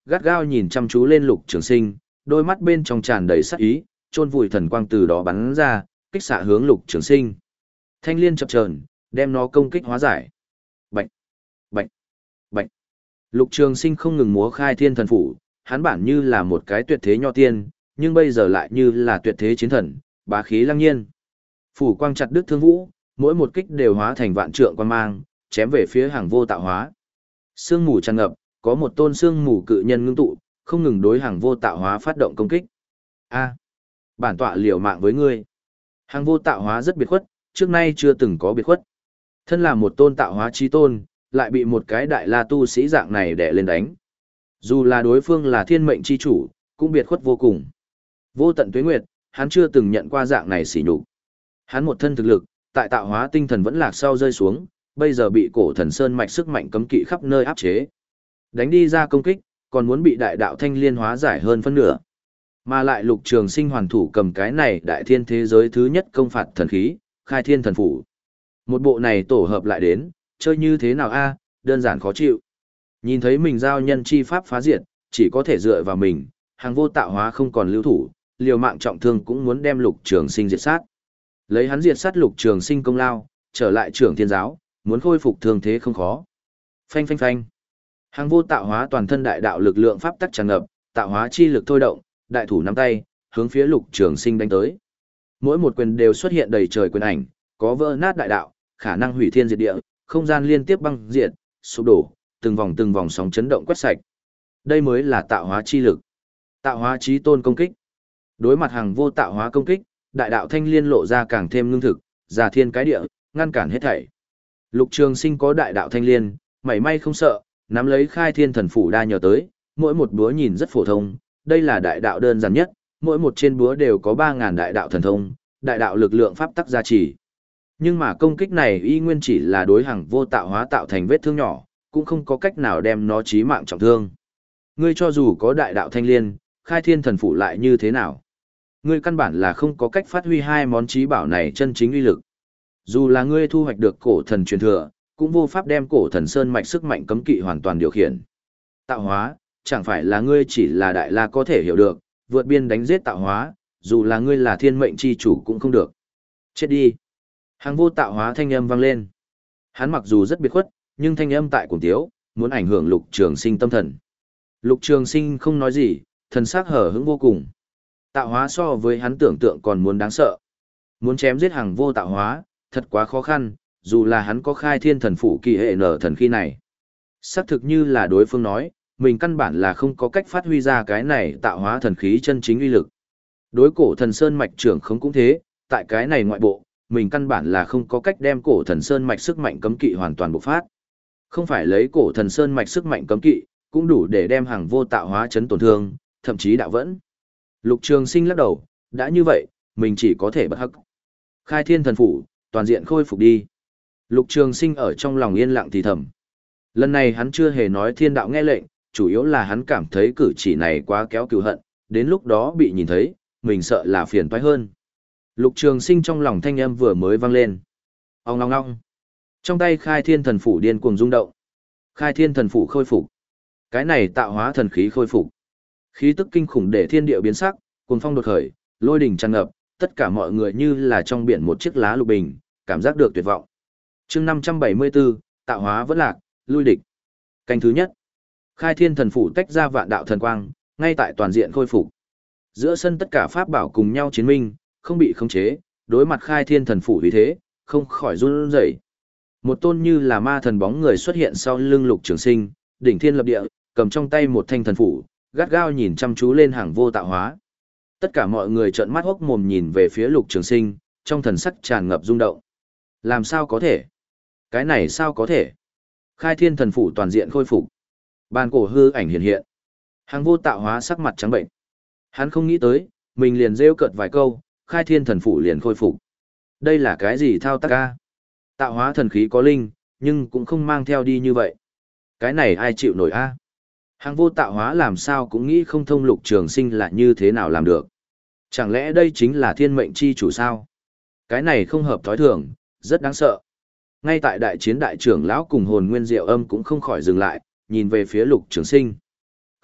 gắt gao nhìn chăm chú lên Lục Trường Sinh, đôi mắt bên trong tràn đầy sát ý, chôn vùi thần quang từ đó bắn ra, kích xạ hướng Lục Trường Sinh. Thanh liên chập chờn, đem nó công kích hóa giải. Bạch, bạch, bạch. Lục Trường Sinh không ngừng múa khai thiên thần phủ, hắn bản như là một cái tuyệt thế nho tiên, nhưng bây giờ lại như là tuyệt thế chiến thần, bá khí lăng nhiên. Phủ quang chặt đứt thương vũ, mỗi một kích đều hóa thành vạn trượng quang mang, chém về phía Hàng Vô Tạo Hóa. Sương mù tràn ngập, có một tôn sương mù cự nhân ngưng tụ, không ngừng đối Hàng Vô Tạo Hóa phát động công kích. A, bản tọa liều mạng với ngươi. Hàng Vô Tạo Hóa rất biệt khuất, trước nay chưa từng có biệt khuất. Thân là một tôn tạo hóa chí tôn, lại bị một cái đại la tu sĩ dạng này đè lên đánh. Dù là đối phương là thiên mệnh chi chủ, cũng biệt khuất vô cùng. Vô tận tuế nguyệt, hắn chưa từng nhận qua dạng này sỉ nhục. Hắn một thân thực lực, tại tạo hóa tinh thần vẫn lạc sau rơi xuống, bây giờ bị cổ thần sơn mạch sức mạnh cấm kỵ khắp nơi áp chế. Đánh đi ra công kích, còn muốn bị đại đạo thanh liên hóa giải hơn phân nửa. Mà lại Lục Trường Sinh hoàn thủ cầm cái này đại thiên thế giới thứ nhất công phạt thần khí, khai thiên thần phủ. Một bộ này tổ hợp lại đến, chơi như thế nào a, đơn giản khó chịu. Nhìn thấy mình giao nhân chi pháp phá diệt, chỉ có thể dựa vào mình, Hàng Vô Tạo Hóa không còn lưu thủ, liều mạng trọng thương cũng muốn đem Lục Trường Sinh diệt sát. Lấy hắn diệt sát Lục Trường Sinh công lao, trở lại trưởng thiên giáo, muốn khôi phục thương thế không khó. Phanh phanh phanh. Hàng Vô Tạo Hóa toàn thân đại đạo lực lượng pháp tắc tràn ngập, tạo hóa chi lực thôi động, đại thủ nắm tay, hướng phía Lục Trường Sinh đánh tới. Mỗi một quyền đều xuất hiện đầy trời quyền ảnh, có vỡ nát đại đạo, khả năng hủy thiên diệt địa, không gian liên tiếp băng diệt, sụp đổ, từng vòng từng vòng sóng chấn động quét sạch. Đây mới là tạo hóa chi lực. Tạo hóa chí tôn công kích. Đối mặt Hàng Vô Tạo Hóa công kích, đại đạo thanh liên lộ ra càng thêm ngưng thực, già thiên cái địa, ngăn cản hết thảy. Lục Trường Sinh có đại đạo thanh liên, mảy may không sợ, nắm lấy khai thiên thần phủ đa nhờ tới, mỗi một búa nhìn rất phổ thông, đây là đại đạo đơn giản nhất, mỗi một trên búa đều có ba ngàn đại đạo thần thông, đại đạo lực lượng pháp tắc gia trì. Nhưng mà công kích này y nguyên chỉ là đối Hàng Vô Tạo Hóa tạo thành vết thương nhỏ, cũng không có cách nào đem nó chí mạng trọng thương. Ngươi cho dù có đại đạo thanh liên, khai thiên thần phủ lại như thế nào? Ngươi căn bản là không có cách phát huy hai món chí bảo này chân chính uy lực. Dù là ngươi thu hoạch được cổ thần truyền thừa, cũng vô pháp đem cổ thần sơn mạch sức mạnh cấm kỵ hoàn toàn điều khiển. Tạo hóa, chẳng phải là ngươi chỉ là đại la có thể hiểu được, vượt biên đánh giết tạo hóa, dù là ngươi là thiên mệnh chi chủ cũng không được. Chết đi. Hàng Vô Tạo Hóa thanh âm vang lên. Hắn mặc dù rất biệt khuất, nhưng thanh âm tại cuồng tiếu, muốn ảnh hưởng Lục Trường Sinh tâm thần. Lục Trường Sinh không nói gì, thần sắc hở hững vô cùng. Tạo hóa so với hắn tưởng tượng còn muốn đáng sợ. Muốn chém giết Hàng Vô Tạo Hóa, thật quá khó khăn, dù là hắn có khai thiên thần phủ kỳ hệ nở thần khí này. Xác thực như là đối phương nói, mình căn bản là không có cách phát huy ra cái này tạo hóa thần khí chân chính uy lực. Đối cổ thần sơn mạch trưởng không cũng thế, tại cái này ngoại bộ, mình căn bản là không có cách đem cổ thần sơn mạch sức mạnh cấm kỵ hoàn toàn bộc phát. Không phải lấy cổ thần sơn mạch sức mạnh cấm kỵ, cũng đủ để đem Hàng Vô Tạo Hóa chấn tổn thương, thậm chí đạo vẫn. Lục Trường Sinh lắc đầu, đã như vậy, mình chỉ có thể bất hắc. Khai thiên thần phủ, toàn diện khôi phục đi. Lục Trường Sinh ở trong lòng yên lặng thì thầm. Lần này hắn chưa hề nói thiên đạo nghe lệnh, chủ yếu là hắn cảm thấy cử chỉ này quá kéo cừu hận, đến lúc đó bị nhìn thấy, mình sợ là phiền toái hơn. Lục Trường Sinh trong lòng thanh âm vừa mới vang lên. Ong ong ong. Trong tay khai thiên thần phủ điên cuồng rung động. Khai thiên thần phủ khôi phục. Cái này tạo hóa thần khí khôi phục. Khí tức kinh khủng để thiên địa biến sắc, cuồng phong đột khởi, lôi đỉnh tràn ngập, tất cả mọi người như là trong biển một chiếc lá lục bình, cảm giác được tuyệt vọng. Chương năm trăm bảy mươi bốn, tạo hóa vẫn lạc, lui địch. Canh thứ nhất. Khai thiên thần phủ tách ra vạn đạo thần quang, ngay tại toàn diện khôi phục. Giữa sân tất cả pháp bảo cùng nhau chiến minh, không bị khống chế, đối mặt khai thiên thần phủ vì thế, không khỏi run rẩy. Một tôn như là ma thần bóng người xuất hiện sau lưng Lục Trường Sinh, đỉnh thiên lập địa, cầm trong tay một thanh thần phủ, gắt gao nhìn chăm chú lên Hàng Vô Tạo Hóa. Tất cả mọi người trợn mắt hốc mồm nhìn về phía Lục Trường Sinh, trong thần sắc tràn ngập rung động. Làm sao có thể? Cái này sao có thể? Khai thiên thần phủ toàn diện khôi phục. Bàn cổ hư ảnh hiện hiện. Hàng Vô Tạo Hóa sắc mặt trắng bệnh. Hắn không nghĩ tới, mình liền rêu cợt vài câu, khai thiên thần phủ liền khôi phục. Đây là cái gì thao tác ca? Tạo hóa thần khí có linh, nhưng cũng không mang theo đi như vậy. Cái này ai chịu nổi a? Hàng Vô Tạo Hóa làm sao cũng nghĩ không thông Lục Trường Sinh là như thế nào làm được. Chẳng lẽ đây chính là thiên mệnh chi chủ sao? Cái này không hợp thói thường, rất đáng sợ. Ngay tại đại chiến đại trưởng lão cùng hồn nguyên diệu âm cũng không khỏi dừng lại, nhìn về phía Lục Trường Sinh.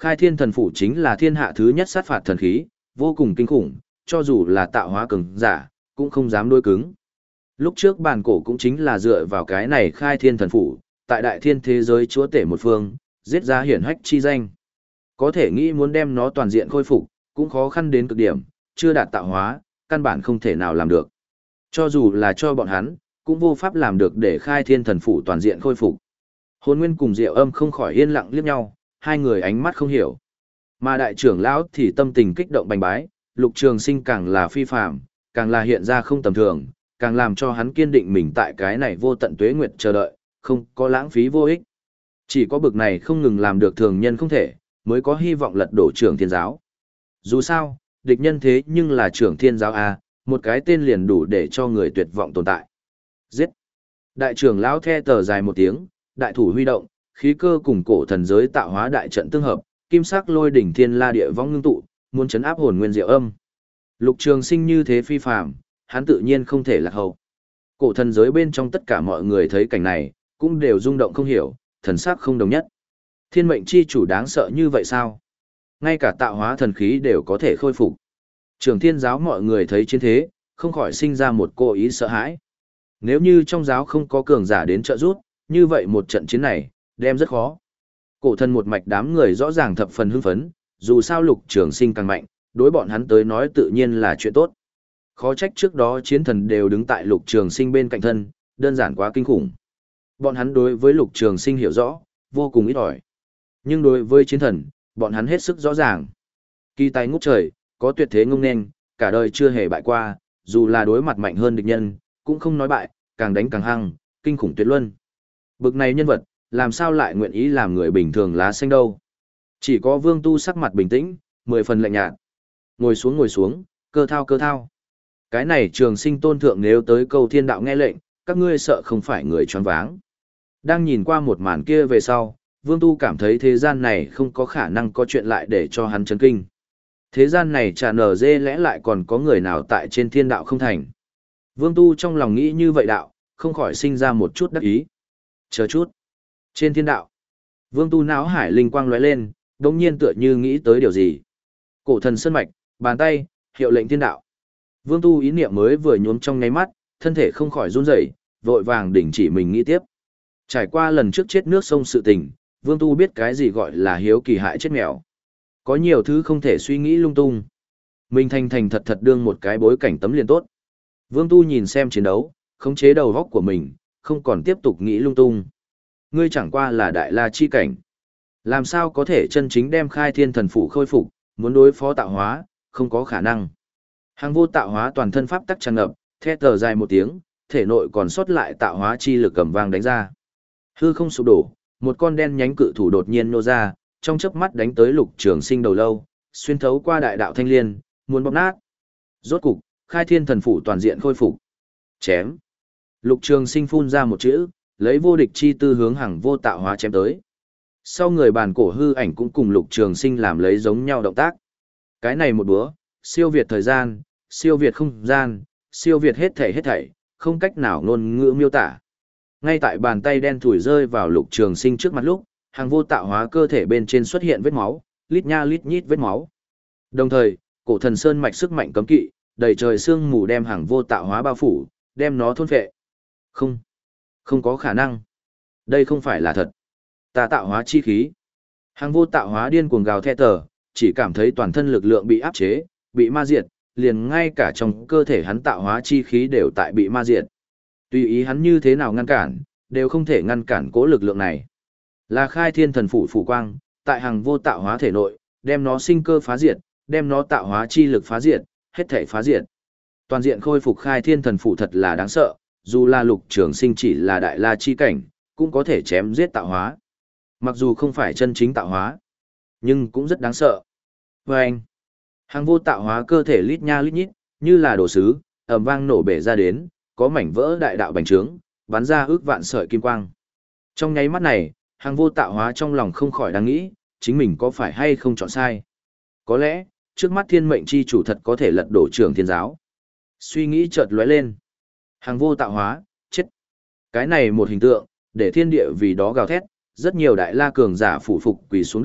Khai thiên thần phủ chính là thiên hạ thứ nhất sát phạt thần khí, vô cùng kinh khủng, cho dù là tạo hóa cường giả, cũng không dám đối cứng. Lúc trước bản cổ cũng chính là dựa vào cái này khai thiên thần phủ, tại đại thiên thế giới chúa tể một phương, giết ra hiển hách chi danh. Có thể nghĩ muốn đem nó toàn diện khôi phục, cũng khó khăn đến cực điểm, chưa đạt tạo hóa, căn bản không thể nào làm được. Cho dù là cho bọn hắn, cũng vô pháp làm được để khai thiên thần phủ toàn diện khôi phục. Hồn Nguyên cùng Diệu Âm không khỏi yên lặng liếc nhau, hai người ánh mắt không hiểu. Mà đại trưởng lão thì tâm tình kích động bành bái, Lục Trường Sinh càng là phi phàm, càng là hiện ra không tầm thường, càng làm cho hắn kiên định mình tại cái này vô tận tuế nguyệt chờ đợi, không có lãng phí vô ích. Chỉ có bực này không ngừng làm được thường nhân không thể, mới có hy vọng lật đổ Trưởng Thiên giáo. Dù sao, địch nhân thế nhưng là Trưởng Thiên giáo a, một cái tên liền đủ để cho người tuyệt vọng tồn tại. Giết! Đại trưởng lão the tờ dài một tiếng, đại thủ huy động, khí cơ cùng cổ thần giới tạo hóa đại trận tương hợp, kim sắc lôi đỉnh thiên la địa vong ngưng tụ, muốn chấn áp hồn nguyên diệu âm. Lục Trường Sinh như thế phi phàm, hắn tự nhiên không thể lạc hậu. Cổ thần giới bên trong tất cả mọi người thấy cảnh này, cũng đều rung động không hiểu, thần sắc không đồng nhất. Thiên mệnh chi chủ đáng sợ như vậy sao? Ngay cả tạo hóa thần khí đều có thể khôi phục. Trưởng Thiên giáo mọi người thấy chiến thế, không khỏi sinh ra một cô ý sợ hãi. Nếu như trong giáo không có cường giả đến trợ giúp, như vậy một trận chiến này, đem rất khó. Cổ thần một mạch đám người rõ ràng thập phần hưng phấn, dù sao Lục Trường Sinh càng mạnh, đối bọn hắn tới nói tự nhiên là chuyện tốt. Khó trách trước đó chiến thần đều đứng tại Lục Trường Sinh bên cạnh thân, đơn giản quá kinh khủng. Bọn hắn đối với Lục Trường Sinh hiểu rõ, vô cùng ít ỏi. Nhưng đối với chiến thần, bọn hắn hết sức rõ ràng. Kỳ tài ngút trời, có tuyệt thế ngông nên, cả đời chưa hề bại qua, dù là đối mặt mạnh hơn địch nhân, cũng không nói bại, càng đánh càng hăng, kinh khủng tuyệt luân. Bực này nhân vật, làm sao lại nguyện ý làm người bình thường lá xanh đâu. Chỉ có Vương Tu sắc mặt bình tĩnh, mười phần lạnh nhạt. Ngồi xuống ngồi xuống, cơ thao cơ thao. Cái này Trường Sinh tôn thượng nếu tới câu thiên đạo nghe lệnh, các ngươi sợ không phải người choáng váng. Đang nhìn qua một màn kia về sau, Vương Tu cảm thấy thế gian này không có khả năng có chuyện lại để cho hắn chấn kinh. Thế gian này chả nở dê lẽ lại còn có người nào tại trên thiên đạo không thành. Vương Tu trong lòng nghĩ như vậy đạo, không khỏi sinh ra một chút đắc ý. Chờ chút. Trên thiên đạo. Vương Tu não hải linh quang lóe lên, đống nhiên tựa như nghĩ tới điều gì. Cổ thần sơn mạch, bàn tay, hiệu lệnh thiên đạo. Vương Tu ý niệm mới vừa nhuốm trong nháy mắt, thân thể không khỏi run rẩy, vội vàng đình chỉ mình nghĩ tiếp. Trải qua lần trước chết nước sông sự tình, Vương Tu biết cái gì gọi là hiếu kỳ hại chết mèo. Có nhiều thứ không thể suy nghĩ lung tung. Mình thành thành thật thật đương một cái bối cảnh tấm liền tốt. Vương Tu nhìn xem chiến đấu, khống chế đầu góc của mình, không còn tiếp tục nghĩ lung tung. Ngươi chẳng qua là đại la chi cảnh. Làm sao có thể chân chính đem khai thiên thần phủ khôi phục, muốn đối phó tạo hóa, không có khả năng. Hàng vô tạo hóa toàn thân pháp tắc tràn ngập, the tờ dài một tiếng, thể nội còn sót lại tạo hóa chi lực cầm vang đánh ra. Hư không sụp đổ, một con đen nhánh cự thủ đột nhiên nô ra, trong chớp mắt đánh tới Lục Trường Sinh đầu lâu, xuyên thấu qua đại đạo thanh liên, muốn bóp nát. Rốt cục, khai thiên thần phủ toàn diện khôi phục. Chém. Lục Trường Sinh phun ra một chữ, lấy vô địch chi tư hướng hàng vô tạo hóa chém tới. Sau người bàn cổ hư ảnh cũng cùng Lục Trường Sinh làm lấy giống nhau động tác. Cái này một búa, siêu việt thời gian, siêu việt không gian, siêu việt hết thảy hết thảy, không cách nào ngôn ngữ miêu tả. Ngay tại bàn tay đen thủi rơi vào Lục Trường Sinh trước mặt lúc, hàng vô tạo hóa cơ thể bên trên xuất hiện vết máu, lít nha lít nhít vết máu. Đồng thời, cổ thần sơn mạch sức mạnh cấm kỵ, đầy trời sương mù đem hàng vô tạo hóa bao phủ, đem nó thôn phệ. Không, không có khả năng. Đây không phải là thật. Ta tạo hóa chi khí. Hàng vô tạo hóa điên cuồng gào thét tờ, chỉ cảm thấy toàn thân lực lượng bị áp chế, bị ma diệt, liền ngay cả trong cơ thể hắn tạo hóa chi khí đều tại bị ma diệt. Tùy ý hắn như thế nào ngăn cản, đều không thể ngăn cản cố lực lượng này. Là khai thiên thần phủ phủ quang, tại hàng vô tạo hóa thể nội, đem nó sinh cơ phá diệt, đem nó tạo hóa chi lực phá diệt, hết thể phá diệt. Toàn diện khôi phục khai thiên thần phủ thật là đáng sợ, dù là Lục Trường Sinh chỉ là đại la chi cảnh, cũng có thể chém giết tạo hóa. Mặc dù không phải chân chính tạo hóa, nhưng cũng rất đáng sợ. Và anh, hàng vô tạo hóa cơ thể lít nha lít nhít, như là đồ sứ, ầm vang nổ bể ra đến, có mảnh vỡ đại đạo bành trướng, bắn ra ước vạn sợi kim quang. Trong nháy mắt này, hàng vô tạo hóa trong lòng không khỏi đang nghĩ, chính mình có phải hay không chọn sai. Có lẽ, trước mắt thiên mệnh chi chủ thật có thể lật đổ Trưởng Thiên giáo. Suy nghĩ chợt lóe lên. Hàng vô tạo hóa, chết. Cái này một hình tượng, để thiên địa vì đó gào thét, rất nhiều đại la cường giả phủ phục quỳ xuống đất,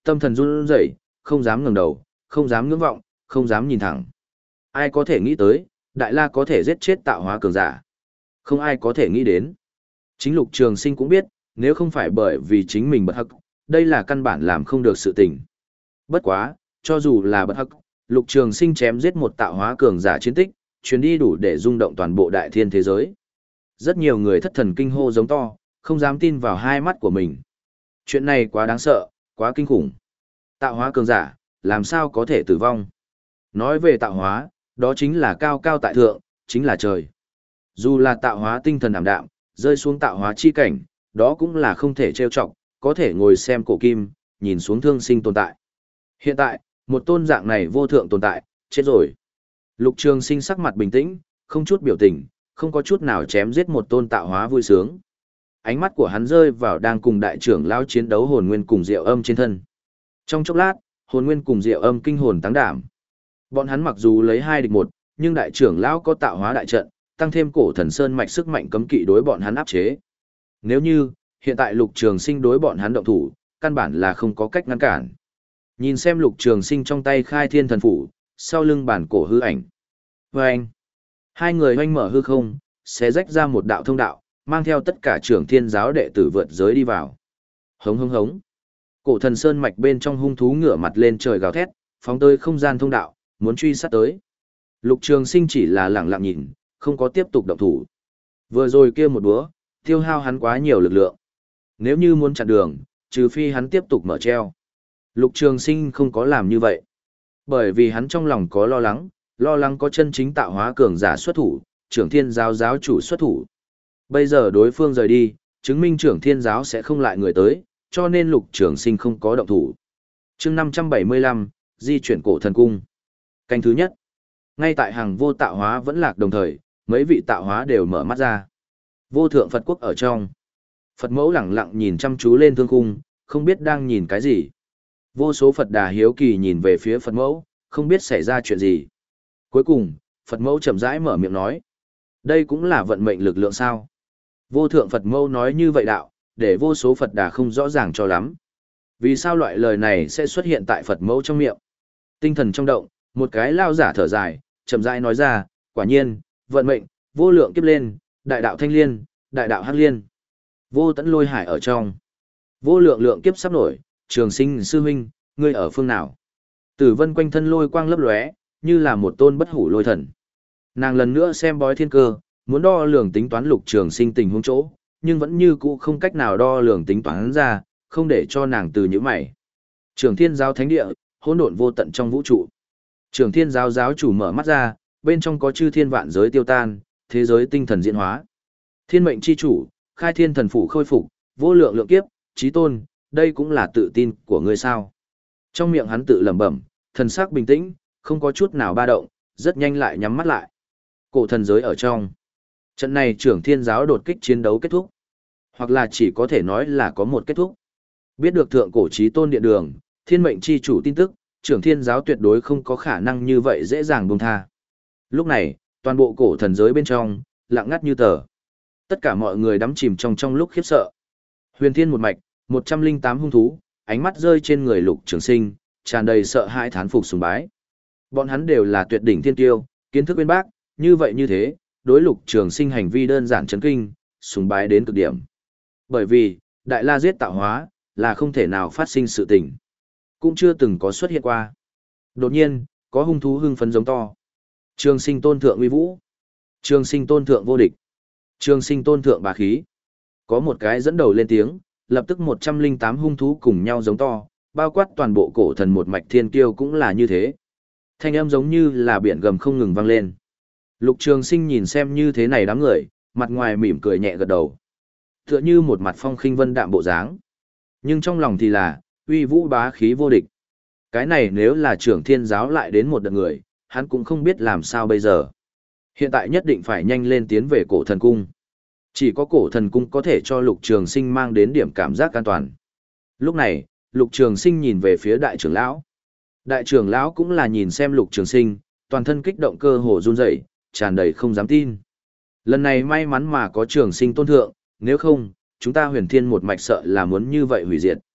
tâm thần run rẩy, không dám ngẩng đầu, không dám ngưỡng vọng, không dám nhìn thẳng. Ai có thể nghĩ tới, Đại La có thể giết chết tạo hóa cường giả? Không ai có thể nghĩ đến. Chính Lục Trường Sinh cũng biết, nếu không phải bởi vì chính mình bất hắc, đây là căn bản làm không được sự tình. Bất quá, cho dù là bất hắc, Lục Trường Sinh chém giết một tạo hóa cường giả chiến tích, chuyến đi đủ để rung động toàn bộ đại thiên thế giới. Rất nhiều người thất thần kinh hô giống to, không dám tin vào hai mắt của mình. Chuyện này quá đáng sợ, quá kinh khủng. Tạo hóa cường giả, làm sao có thể tử vong? Nói về tạo hóa, đó chính là cao cao tại thượng, chính là trời. Dù là tạo hóa tinh thần ảm đạm, rơi xuống tạo hóa chi cảnh, đó cũng là không thể trêu chọc, có thể ngồi xem cổ kim, nhìn xuống thương sinh tồn tại. Hiện tại, một tôn dạng này vô thượng tồn tại, chết rồi. Lục Trường Sinh sắc mặt bình tĩnh, không chút biểu tình, không có chút nào chém giết một tôn tạo hóa vui sướng. Ánh mắt của hắn rơi vào đang cùng đại trưởng lão chiến đấu hồn nguyên cùng Diệu Âm trên thân. Trong chốc lát, hồn nguyên cùng Diệu Âm kinh hồn táng đảm. Bọn hắn mặc dù lấy hai địch một, nhưng đại trưởng lão có tạo hóa đại trận, tăng thêm cổ thần sơn mạch sức mạnh cấm kỵ đối bọn hắn áp chế. Nếu như, hiện tại Lục Trường Sinh đối bọn hắn động thủ, căn bản là không có cách ngăn cản. Nhìn xem Lục Trường Sinh trong tay khai thiên thần phủ, sau lưng bản cổ hư ảnh. Vâng! Hai người hoanh mở hư không, sẽ rách ra một đạo thông đạo, mang theo tất cả trưởng thiên giáo đệ tử vượt giới đi vào. Hống hống hống! Cổ thần sơn mạch bên trong hung thú ngửa mặt lên trời gào thét, phóng tới không gian thông đạo, muốn truy sát tới. Lục Trường Sinh chỉ là lặng lặng nhìn, không có tiếp tục động thủ. Vừa rồi kia một búa, tiêu hao hắn quá nhiều lực lượng. Nếu như muốn chặn đường, trừ phi hắn tiếp tục mở treo. Lục Trường Sinh không có làm như vậy. Bởi vì hắn trong lòng có lo lắng, lo lắng có chân chính tạo hóa cường giả xuất thủ, trưởng thiên giáo giáo chủ xuất thủ. Bây giờ đối phương rời đi, chứng minh trưởng thiên giáo sẽ không lại người tới, cho nên Lục Trường Sinh không có động thủ. Chương năm trăm bảy mươi lăm, di chuyển cổ thần cung. Canh thứ nhất. Ngay tại hàng vô tạo hóa vẫn lạc đồng thời, mấy vị tạo hóa đều mở mắt ra. Vô thượng Phật quốc ở trong. Phật mẫu lẳng lặng nhìn chăm chú lên thương khung, không biết đang nhìn cái gì. Vô số Phật đà hiếu kỳ nhìn về phía Phật mẫu, không biết xảy ra chuyện gì. Cuối cùng, Phật mẫu chậm rãi mở miệng nói. Đây cũng là vận mệnh lực lượng sao. Vô thượng Phật mẫu nói như vậy đạo, để vô số Phật đà không rõ ràng cho lắm. Vì sao loại lời này sẽ xuất hiện tại Phật mẫu trong miệng? Tinh thần trong động, một cái lao giả thở dài, chậm rãi nói ra, quả nhiên, vận mệnh, vô lượng kiếp lên, đại đạo thanh liên, đại đạo hắc liên. Vô tận lôi hải ở trong. Vô lượng lượng kiếp sắp nổi, Trường Sinh sư huynh, ngươi ở phương nào? Tử Vân quanh thân lôi quang lấp lóe, như là một tôn bất hủ lôi thần. Nàng lần nữa xem bói thiên cơ, muốn đo lường tính toán Lục Trường Sinh tình huống chỗ, nhưng vẫn như cũ không cách nào đo lường tính toán ra, không để cho nàng từ những mày. Trường Thiên giáo thánh địa, hỗn độn vô tận trong vũ trụ. Trường Thiên giáo giáo chủ mở mắt ra, bên trong có chư thiên vạn giới tiêu tan, thế giới tinh thần diễn hóa. Thiên mệnh chi chủ, khai thiên thần phủ khôi phục, vô lượng lượng kiếp, chí tôn, đây cũng là tự tin của ngươi sao? Trong miệng hắn tự lẩm bẩm, thần sắc bình tĩnh, không có chút nào ba động, rất nhanh lại nhắm mắt lại. Cổ thần giới ở trong. Trận này trưởng thiên giáo đột kích chiến đấu kết thúc. Hoặc là chỉ có thể nói là có một kết thúc. Biết được thượng cổ chí tôn điện đường, thiên mệnh chi chủ tin tức, trưởng thiên giáo tuyệt đối không có khả năng như vậy dễ dàng buông tha. Lúc này, toàn bộ cổ thần giới bên trong, lặng ngắt như tờ. Tất cả mọi người đắm chìm trong trong lúc khiếp sợ. Huyền thiên một mạch, một trăm linh tám hung thú, ánh mắt rơi trên người Lục Trường Sinh, tràn đầy sợ hãi thán phục sùng bái. Bọn hắn đều là tuyệt đỉnh thiên tiêu, kiến thức uyên bác, như vậy như thế, đối Lục Trường Sinh hành vi đơn giản chấn kinh, sùng bái đến cực điểm. Bởi vì, Đại La giết tạo hóa, là không thể nào phát sinh sự tình. Cũng chưa từng có xuất hiện qua. Đột nhiên, có hung thú hưng phấn giống to. Trường Sinh tôn thượng uy vũ. Trường Sinh tôn thượng vô địch. Trường Sinh tôn thượng bá khí. Có một cái dẫn đầu lên tiếng, lập tức một trăm linh tám hung thú cùng nhau giống to, bao quát toàn bộ cổ thần một mạch thiên kiêu cũng là như thế. Thanh âm giống như là biển gầm không ngừng vang lên. Lục Trường Sinh nhìn xem như thế này đám người, mặt ngoài mỉm cười nhẹ gật đầu. Tựa như một mặt phong khinh vân đạm bộ dáng. Nhưng trong lòng thì là, uy vũ bá khí vô địch. Cái này nếu là trưởng thiên giáo lại đến một đợt người, hắn cũng không biết làm sao bây giờ. Hiện tại nhất định phải nhanh lên tiến về cổ thần cung. Chỉ có cổ thần cung có thể cho Lục Trường Sinh mang đến điểm cảm giác an toàn. Lúc này, Lục Trường Sinh nhìn về phía đại trưởng lão. Đại trưởng lão cũng là nhìn xem Lục Trường Sinh, toàn thân kích động cơ hồ run rẩy, tràn đầy không dám tin. Lần này may mắn mà có Trường Sinh tôn thượng, nếu không, chúng ta Huyền Thiên một mạch sợ là muốn như vậy hủy diệt.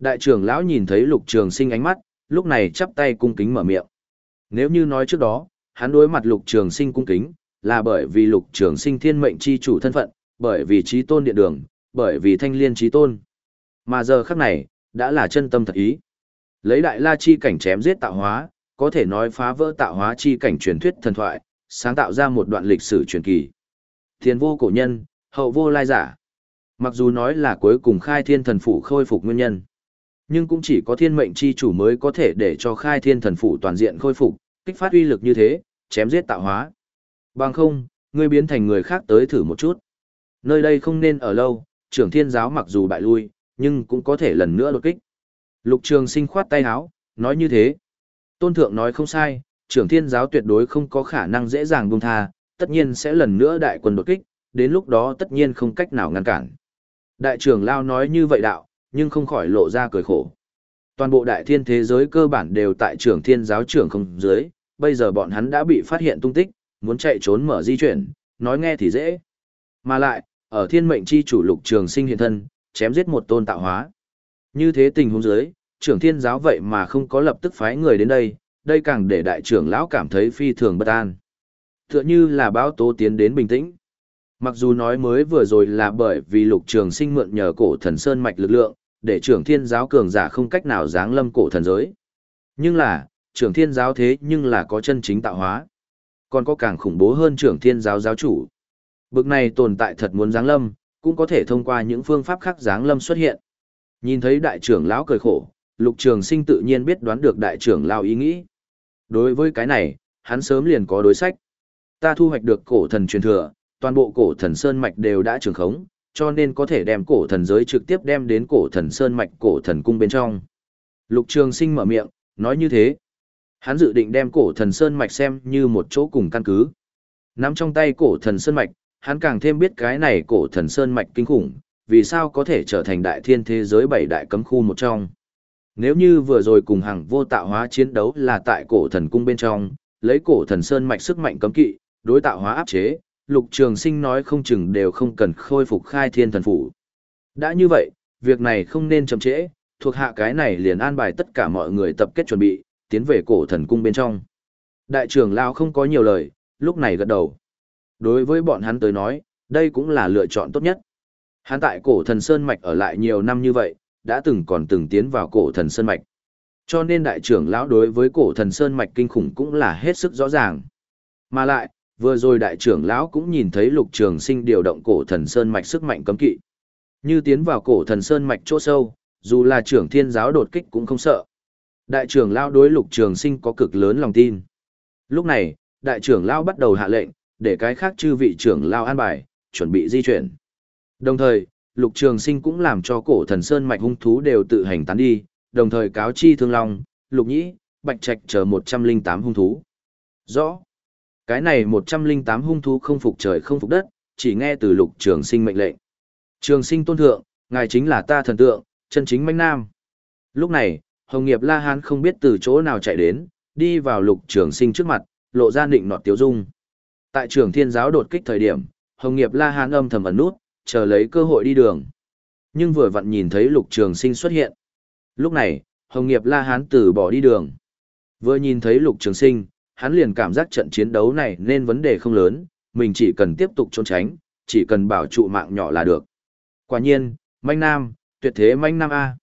Đại trưởng lão nhìn thấy Lục Trường Sinh ánh mắt, lúc này chắp tay cung kính mở miệng. Nếu như nói trước đó, hắn đối mặt Lục Trường Sinh cung kính, là bởi vì Lục Trường Sinh thiên mệnh chi chủ thân phận, bởi vì chí tôn điện đường, bởi vì thanh liên chí tôn. Mà giờ khắc này, đã là chân tâm thật ý. Lấy đại la chi cảnh chém giết tạo hóa, có thể nói phá vỡ tạo hóa chi cảnh truyền thuyết thần thoại, sáng tạo ra một đoạn lịch sử truyền kỳ. Tiền vô cổ nhân, hậu vô lai giả. Mặc dù nói là cuối cùng khai thiên thần phủ khôi phục nguyên nhân, nhưng cũng chỉ có thiên mệnh chi chủ mới có thể để cho khai thiên thần phủ toàn diện khôi phục, kích phát uy lực như thế, chém giết tạo hóa. Bằng không, ngươi biến thành người khác tới thử một chút. Nơi đây không nên ở lâu, trưởng thiên giáo mặc dù bại lui, nhưng cũng có thể lần nữa đột kích. Lục Trường Sinh khoát tay áo, nói như thế. Tôn thượng nói không sai, trưởng thiên giáo tuyệt đối không có khả năng dễ dàng buông tha, tất nhiên sẽ lần nữa đại quân đột kích, đến lúc đó tất nhiên không cách nào ngăn cản. Đại trưởng lao nói như vậy đạo, nhưng không khỏi lộ ra cười khổ. Toàn bộ đại thiên thế giới cơ bản đều tại trưởng thiên giáo trưởng không dưới, bây giờ bọn hắn đã bị phát hiện tung tích, muốn chạy trốn mở di chuyển, nói nghe thì dễ. Mà lại, ở thiên mệnh chi chủ Lục Trường Sinh hiện thân, chém giết một tôn tạo hóa. Như thế tình huống dưới, trưởng thiên giáo vậy mà không có lập tức phái người đến đây, đây càng để đại trưởng lão cảm thấy phi thường bất an. Tựa như là báo tố tiến đến bình tĩnh. Mặc dù nói mới vừa rồi là bởi vì Lục Trường Sinh mượn nhờ cổ thần sơn mạch lực lượng, để trưởng thiên giáo cường giả không cách nào giáng lâm cổ thần giới. Nhưng là, trưởng thiên giáo thế nhưng là có chân chính tạo hóa. Còn có càng khủng bố hơn trưởng thiên giáo giáo chủ. Bực này tồn tại thật muốn giáng lâm, cũng có thể thông qua những phương pháp khác giáng lâm xuất hiện. Nhìn thấy đại trưởng lão cười khổ, Lục Trường Sinh tự nhiên biết đoán được đại trưởng lão ý nghĩ. Đối với cái này, hắn sớm liền có đối sách. Ta thu hoạch được cổ thần truyền thừa, toàn bộ cổ thần sơn mạch đều đã trường khống, cho nên có thể đem cổ thần giới trực tiếp đem đến cổ thần sơn mạch cổ thần cung bên trong. Lục Trường Sinh mở miệng, nói như thế. Hắn dự định đem cổ thần sơn mạch xem như một chỗ cùng căn cứ. Nắm trong tay cổ thần sơn mạch, hắn càng thêm biết cái này cổ thần sơn mạch kinh khủng, vì sao có thể trở thành đại thiên thế giới bảy đại cấm khu một trong. Nếu như vừa rồi cùng hàng vô tạo hóa chiến đấu là tại cổ thần cung bên trong, lấy cổ thần sơn mạch sức mạnh cấm kỵ, đối tạo hóa áp chế, Lục Trường Sinh nói không chừng đều không cần khôi phục khai thiên thần phủ. Đã như vậy, việc này không nên chậm trễ, thuộc hạ cái này liền an bài tất cả mọi người tập kết chuẩn bị, tiến về cổ thần cung bên trong. Đại trưởng lão không có nhiều lời, lúc này gật đầu. Đối với bọn hắn tới nói, đây cũng là lựa chọn tốt nhất. Hắn tại cổ thần sơn mạch ở lại nhiều năm như vậy, đã từng còn từng tiến vào cổ thần sơn mạch. Cho nên đại trưởng lão đối với cổ thần sơn mạch kinh khủng cũng là hết sức rõ ràng. Mà lại, vừa rồi đại trưởng lão cũng nhìn thấy Lục Trường Sinh điều động cổ thần sơn mạch sức mạnh cấm kỵ. Như tiến vào cổ thần sơn mạch chỗ sâu, dù là trưởng thiên giáo đột kích cũng không sợ. Đại trưởng lão đối Lục Trường Sinh có cực lớn lòng tin. Lúc này, đại trưởng lão bắt đầu hạ lệnh, để cái khác chư vị trưởng lão an bài, chuẩn bị di chuyển. Đồng thời, Lục Trường Sinh cũng làm cho cổ thần sơn mạch hung thú đều tự hành tán đi, đồng thời cáo chi Thương Long, Lục Nhĩ, Bạch Trạch chờ một trăm linh tám hung thú. Rõ. Cái này một trăm linh tám hung thú không phục trời không phục đất, chỉ nghe từ Lục Trường Sinh mệnh lệnh. Trường Sinh tôn thượng, ngài chính là ta thần tượng, chân chính mãnh nam. Lúc này, Hồng Nghiệp La Hán không biết từ chỗ nào chạy đến, đi vào Lục Trường Sinh trước mặt, lộ ra nịnh nọt tiếu dung. Tại Trường Thiên giáo đột kích thời điểm, Hồng Nghiệp La Hán âm thầm ẩn nút, chờ lấy cơ hội đi đường. Nhưng vừa vặn nhìn thấy Lục Trường Sinh xuất hiện. Lúc này, Hồng Nghiệp La Hán từ bỏ đi đường. Vừa nhìn thấy Lục Trường Sinh, hắn liền cảm giác trận chiến đấu này nên vấn đề không lớn, mình chỉ cần tiếp tục trốn tránh, chỉ cần bảo trụ mạng nhỏ là được. Quả nhiên, manh nam, tuyệt thế manh nam A.